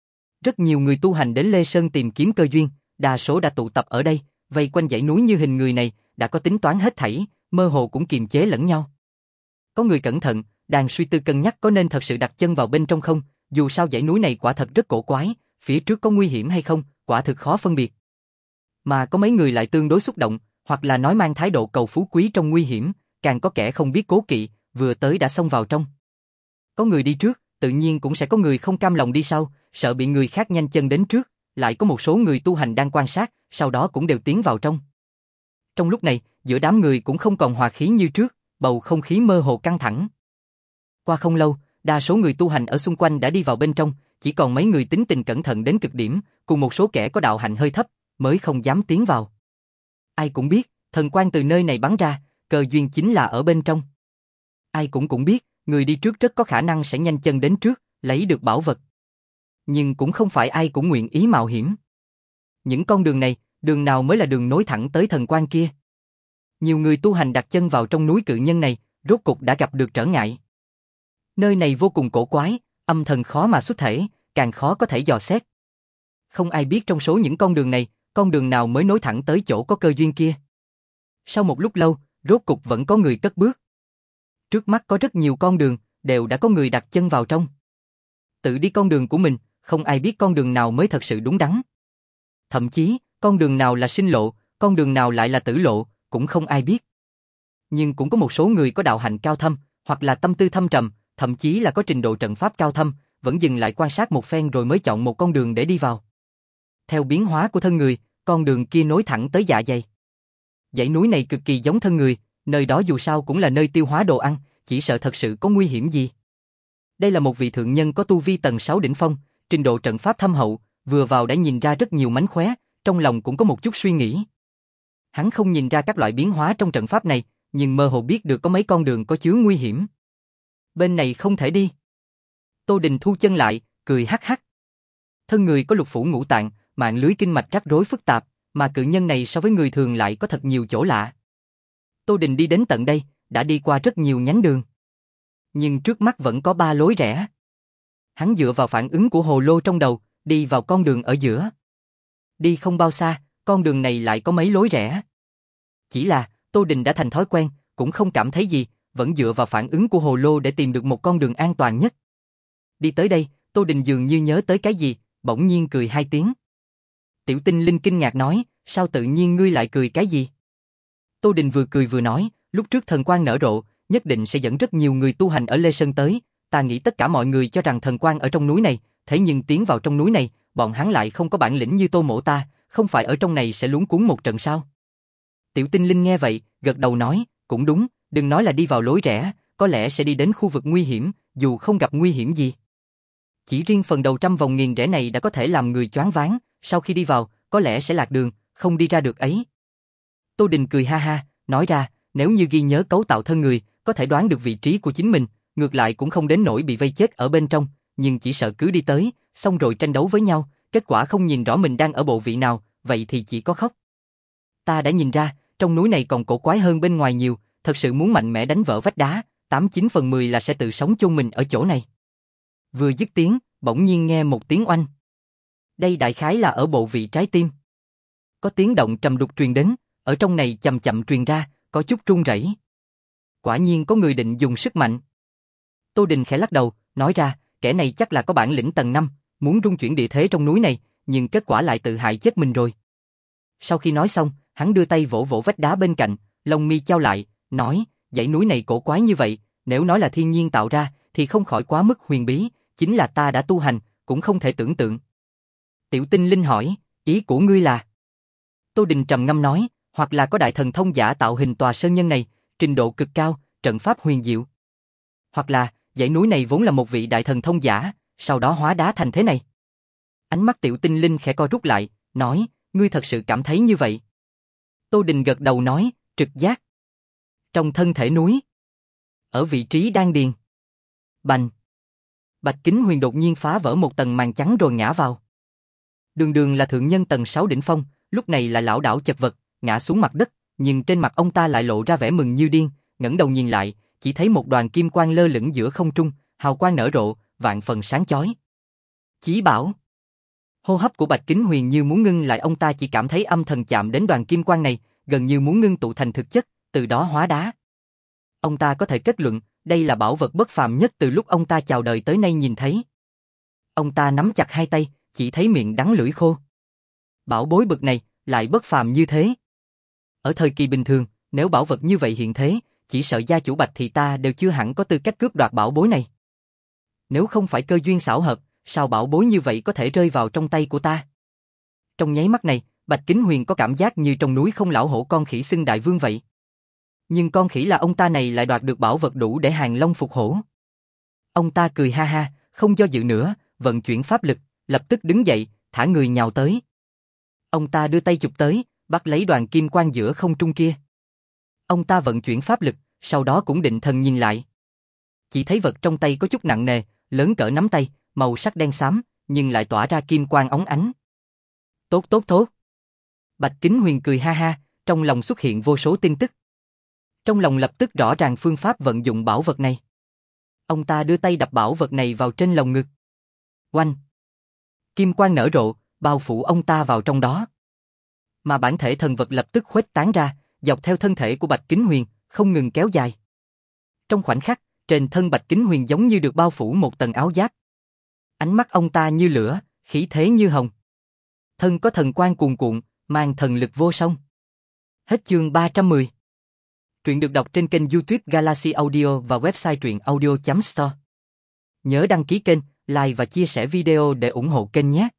Rất nhiều người tu hành đến Lê Sơn tìm kiếm cơ duyên, đa số đã tụ tập ở đây, vây quanh dãy núi như hình người này, đã có tính toán hết thảy, mơ hồ cũng kiềm chế lẫn nhau. Có người cẩn thận, đang suy tư cân nhắc có nên thật sự đặt chân vào bên trong không, dù sao dãy núi này quả thật rất cổ quái, phía trước có nguy hiểm hay không, quả thực khó phân biệt. Mà có mấy người lại tương đối xúc động, hoặc là nói mang thái độ cầu phú quý trong nguy hiểm, càng có kẻ không biết cố kỵ, vừa tới đã xông vào trong. Có người đi trước, tự nhiên cũng sẽ có người không cam lòng đi sau, sợ bị người khác nhanh chân đến trước, lại có một số người tu hành đang quan sát, sau đó cũng đều tiến vào trong. Trong lúc này, giữa đám người cũng không còn hòa khí như trước, bầu không khí mơ hồ căng thẳng. Qua không lâu, đa số người tu hành ở xung quanh đã đi vào bên trong, chỉ còn mấy người tính tình cẩn thận đến cực điểm, cùng một số kẻ có đạo hạnh hơi thấp, mới không dám tiến vào. Ai cũng biết, thần quang từ nơi này bắn ra, cơ duyên chính là ở bên trong. Ai cũng cũng biết, người đi trước rất có khả năng sẽ nhanh chân đến trước, lấy được bảo vật. Nhưng cũng không phải ai cũng nguyện ý mạo hiểm. Những con đường này, đường nào mới là đường nối thẳng tới thần quang kia? Nhiều người tu hành đặt chân vào trong núi cự nhân này, rốt cục đã gặp được trở ngại. Nơi này vô cùng cổ quái, âm thần khó mà xuất thể, càng khó có thể dò xét. Không ai biết trong số những con đường này, con đường nào mới nối thẳng tới chỗ có cơ duyên kia. Sau một lúc lâu, rốt cục vẫn có người cất bước. Trước mắt có rất nhiều con đường, đều đã có người đặt chân vào trong. Tự đi con đường của mình, không ai biết con đường nào mới thật sự đúng đắn. Thậm chí, con đường nào là sinh lộ, con đường nào lại là tử lộ, cũng không ai biết. Nhưng cũng có một số người có đạo hạnh cao thâm, hoặc là tâm tư thâm trầm, thậm chí là có trình độ trận pháp cao thâm, vẫn dừng lại quan sát một phen rồi mới chọn một con đường để đi vào. Theo biến hóa của thân người, con đường kia nối thẳng tới dạ dày. Dãy núi này cực kỳ giống thân người, nơi đó dù sao cũng là nơi tiêu hóa đồ ăn, chỉ sợ thật sự có nguy hiểm gì. Đây là một vị thượng nhân có tu vi tầng sáu đỉnh phong, trình độ trận pháp thâm hậu, vừa vào đã nhìn ra rất nhiều mánh khóe, trong lòng cũng có một chút suy nghĩ. Hắn không nhìn ra các loại biến hóa trong trận pháp này, nhưng mơ hồ biết được có mấy con đường có chứa nguy hiểm. Bên này không thể đi. Tô Đình thu chân lại, cười hắc hắc. Thân người có lục phủ ngũ tạng, mạng lưới kinh mạch rắc rối phức tạp, mà cự nhân này so với người thường lại có thật nhiều chỗ lạ. Tô Đình đi đến tận đây, đã đi qua rất nhiều nhánh đường. Nhưng trước mắt vẫn có ba lối rẽ. Hắn dựa vào phản ứng của hồ lô trong đầu, đi vào con đường ở giữa. Đi không bao xa, con đường này lại có mấy lối rẽ. Chỉ là, Tô Đình đã thành thói quen, cũng không cảm thấy gì, vẫn dựa vào phản ứng của hồ lô để tìm được một con đường an toàn nhất. Đi tới đây, Tô Đình dường như nhớ tới cái gì, bỗng nhiên cười hai tiếng. Tiểu Tinh Linh kinh ngạc nói, sao tự nhiên ngươi lại cười cái gì? Tô Đình vừa cười vừa nói, lúc trước thần quang nở rộ, nhất định sẽ dẫn rất nhiều người tu hành ở Lê Sơn tới, ta nghĩ tất cả mọi người cho rằng thần quang ở trong núi này, thế nhưng tiến vào trong núi này, bọn hắn lại không có bản lĩnh như Tô Mỗ ta, không phải ở trong này sẽ luống cuống một trận sao? Tiểu Tinh Linh nghe vậy, gật đầu nói, cũng đúng, đừng nói là đi vào lối rẽ, có lẽ sẽ đi đến khu vực nguy hiểm, dù không gặp nguy hiểm gì. Chỉ riêng phần đầu trăm vòng nghìn rẽ này đã có thể làm người choáng váng, sau khi đi vào, có lẽ sẽ lạc đường, không đi ra được ấy. Tô Đình cười ha ha, nói ra, nếu như ghi nhớ cấu tạo thân người, có thể đoán được vị trí của chính mình, ngược lại cũng không đến nỗi bị vây chết ở bên trong, nhưng chỉ sợ cứ đi tới, xong rồi tranh đấu với nhau, kết quả không nhìn rõ mình đang ở bộ vị nào, vậy thì chỉ có khóc. Ta đã nhìn ra, trong núi này còn cổ quái hơn bên ngoài nhiều, thật sự muốn mạnh mẽ đánh vỡ vách đá, tám chín phần mười là sẽ tự sống chôn mình ở chỗ này. Vừa dứt tiếng, bỗng nhiên nghe một tiếng oanh. Đây đại khái là ở bộ vị trái tim. Có tiếng động trầm đục truyền đến, ở trong này chậm chậm truyền ra, có chút run rẩy. Quả nhiên có người định dùng sức mạnh. Tô Đình khẽ lắc đầu, nói ra, kẻ này chắc là có bản lĩnh tầng năm, muốn rung chuyển địa thế trong núi này, nhưng kết quả lại tự hại chết mình rồi. Sau khi nói xong, hắn đưa tay vỗ vỗ vách đá bên cạnh, lông mi chau lại, nói, dãy núi này cổ quái như vậy, nếu nói là thiên nhiên tạo ra, thì không khỏi quá mức huyền bí, chính là ta đã tu hành, cũng không thể tưởng tượng. Tiểu Tinh Linh hỏi, ý của ngươi là? Tô Đình trầm ngâm nói, hoặc là có đại thần thông giả tạo hình tòa sơn nhân này, trình độ cực cao, trận pháp huyền diệu. Hoặc là, dãy núi này vốn là một vị đại thần thông giả, sau đó hóa đá thành thế này. Ánh mắt Tiểu Tinh Linh khẽ co rút lại, nói, ngươi thật sự cảm thấy như vậy? Tô Đình gật đầu nói, trực giác. Trong thân thể núi, ở vị trí đan điền. Bành! Bạch Kính Huyền đột nhiên phá vỡ một tầng màn trắng rồi ngã vào. Đường đường là thượng nhân tầng sáu đỉnh phong, lúc này là lảo đảo chật vật, ngã xuống mặt đất, nhưng trên mặt ông ta lại lộ ra vẻ mừng như điên, ngẩng đầu nhìn lại, chỉ thấy một đoàn kim quang lơ lửng giữa không trung, hào quang nở rộ, vạn phần sáng chói. Chí bảo. Hô hấp của Bạch Kính Huyền như muốn ngưng lại, ông ta chỉ cảm thấy âm thần chạm đến đoàn kim quang này, gần như muốn ngưng tụ thành thực chất, từ đó hóa đá. Ông ta có thể kết luận, đây là bảo vật bất phàm nhất từ lúc ông ta chào đời tới nay nhìn thấy. Ông ta nắm chặt hai tay, chỉ thấy miệng đắng lưỡi khô. Bảo bối bực này, lại bất phàm như thế. Ở thời kỳ bình thường, nếu bảo vật như vậy hiện thế, chỉ sợ gia chủ Bạch thị ta đều chưa hẳn có tư cách cướp đoạt bảo bối này. Nếu không phải cơ duyên xảo hợp, sao bảo bối như vậy có thể rơi vào trong tay của ta? Trong nháy mắt này, Bạch Kính Huyền có cảm giác như trong núi không lão hổ con khỉ xưng đại vương vậy. Nhưng con khỉ là ông ta này lại đoạt được bảo vật đủ để hàng long phục hổ. Ông ta cười ha ha, không do dự nữa, vận chuyển pháp lực, lập tức đứng dậy, thả người nhào tới. Ông ta đưa tay chụp tới, bắt lấy đoàn kim quang giữa không trung kia. Ông ta vận chuyển pháp lực, sau đó cũng định thần nhìn lại. Chỉ thấy vật trong tay có chút nặng nề, lớn cỡ nắm tay, màu sắc đen xám, nhưng lại tỏa ra kim quang óng ánh. Tốt tốt tốt. Bạch Kính Huyền cười ha ha, trong lòng xuất hiện vô số tin tức. Trong lòng lập tức rõ ràng phương pháp vận dụng bảo vật này. Ông ta đưa tay đập bảo vật này vào trên lồng ngực. Oanh! Kim quang nở rộ, bao phủ ông ta vào trong đó. Mà bản thể thần vật lập tức khuếch tán ra, dọc theo thân thể của Bạch Kính Huyền, không ngừng kéo dài. Trong khoảnh khắc, trên thân Bạch Kính Huyền giống như được bao phủ một tầng áo giáp. Ánh mắt ông ta như lửa, khí thế như hồng. Thân có thần quang cuồn cuộn, mang thần lực vô song. Hết chương ba trăm mười. Truyện được đọc trên kênh YouTube Galaxy Audio và website truyện audio chấm store. Nhớ đăng ký kênh, like và chia sẻ video để ủng hộ kênh nhé.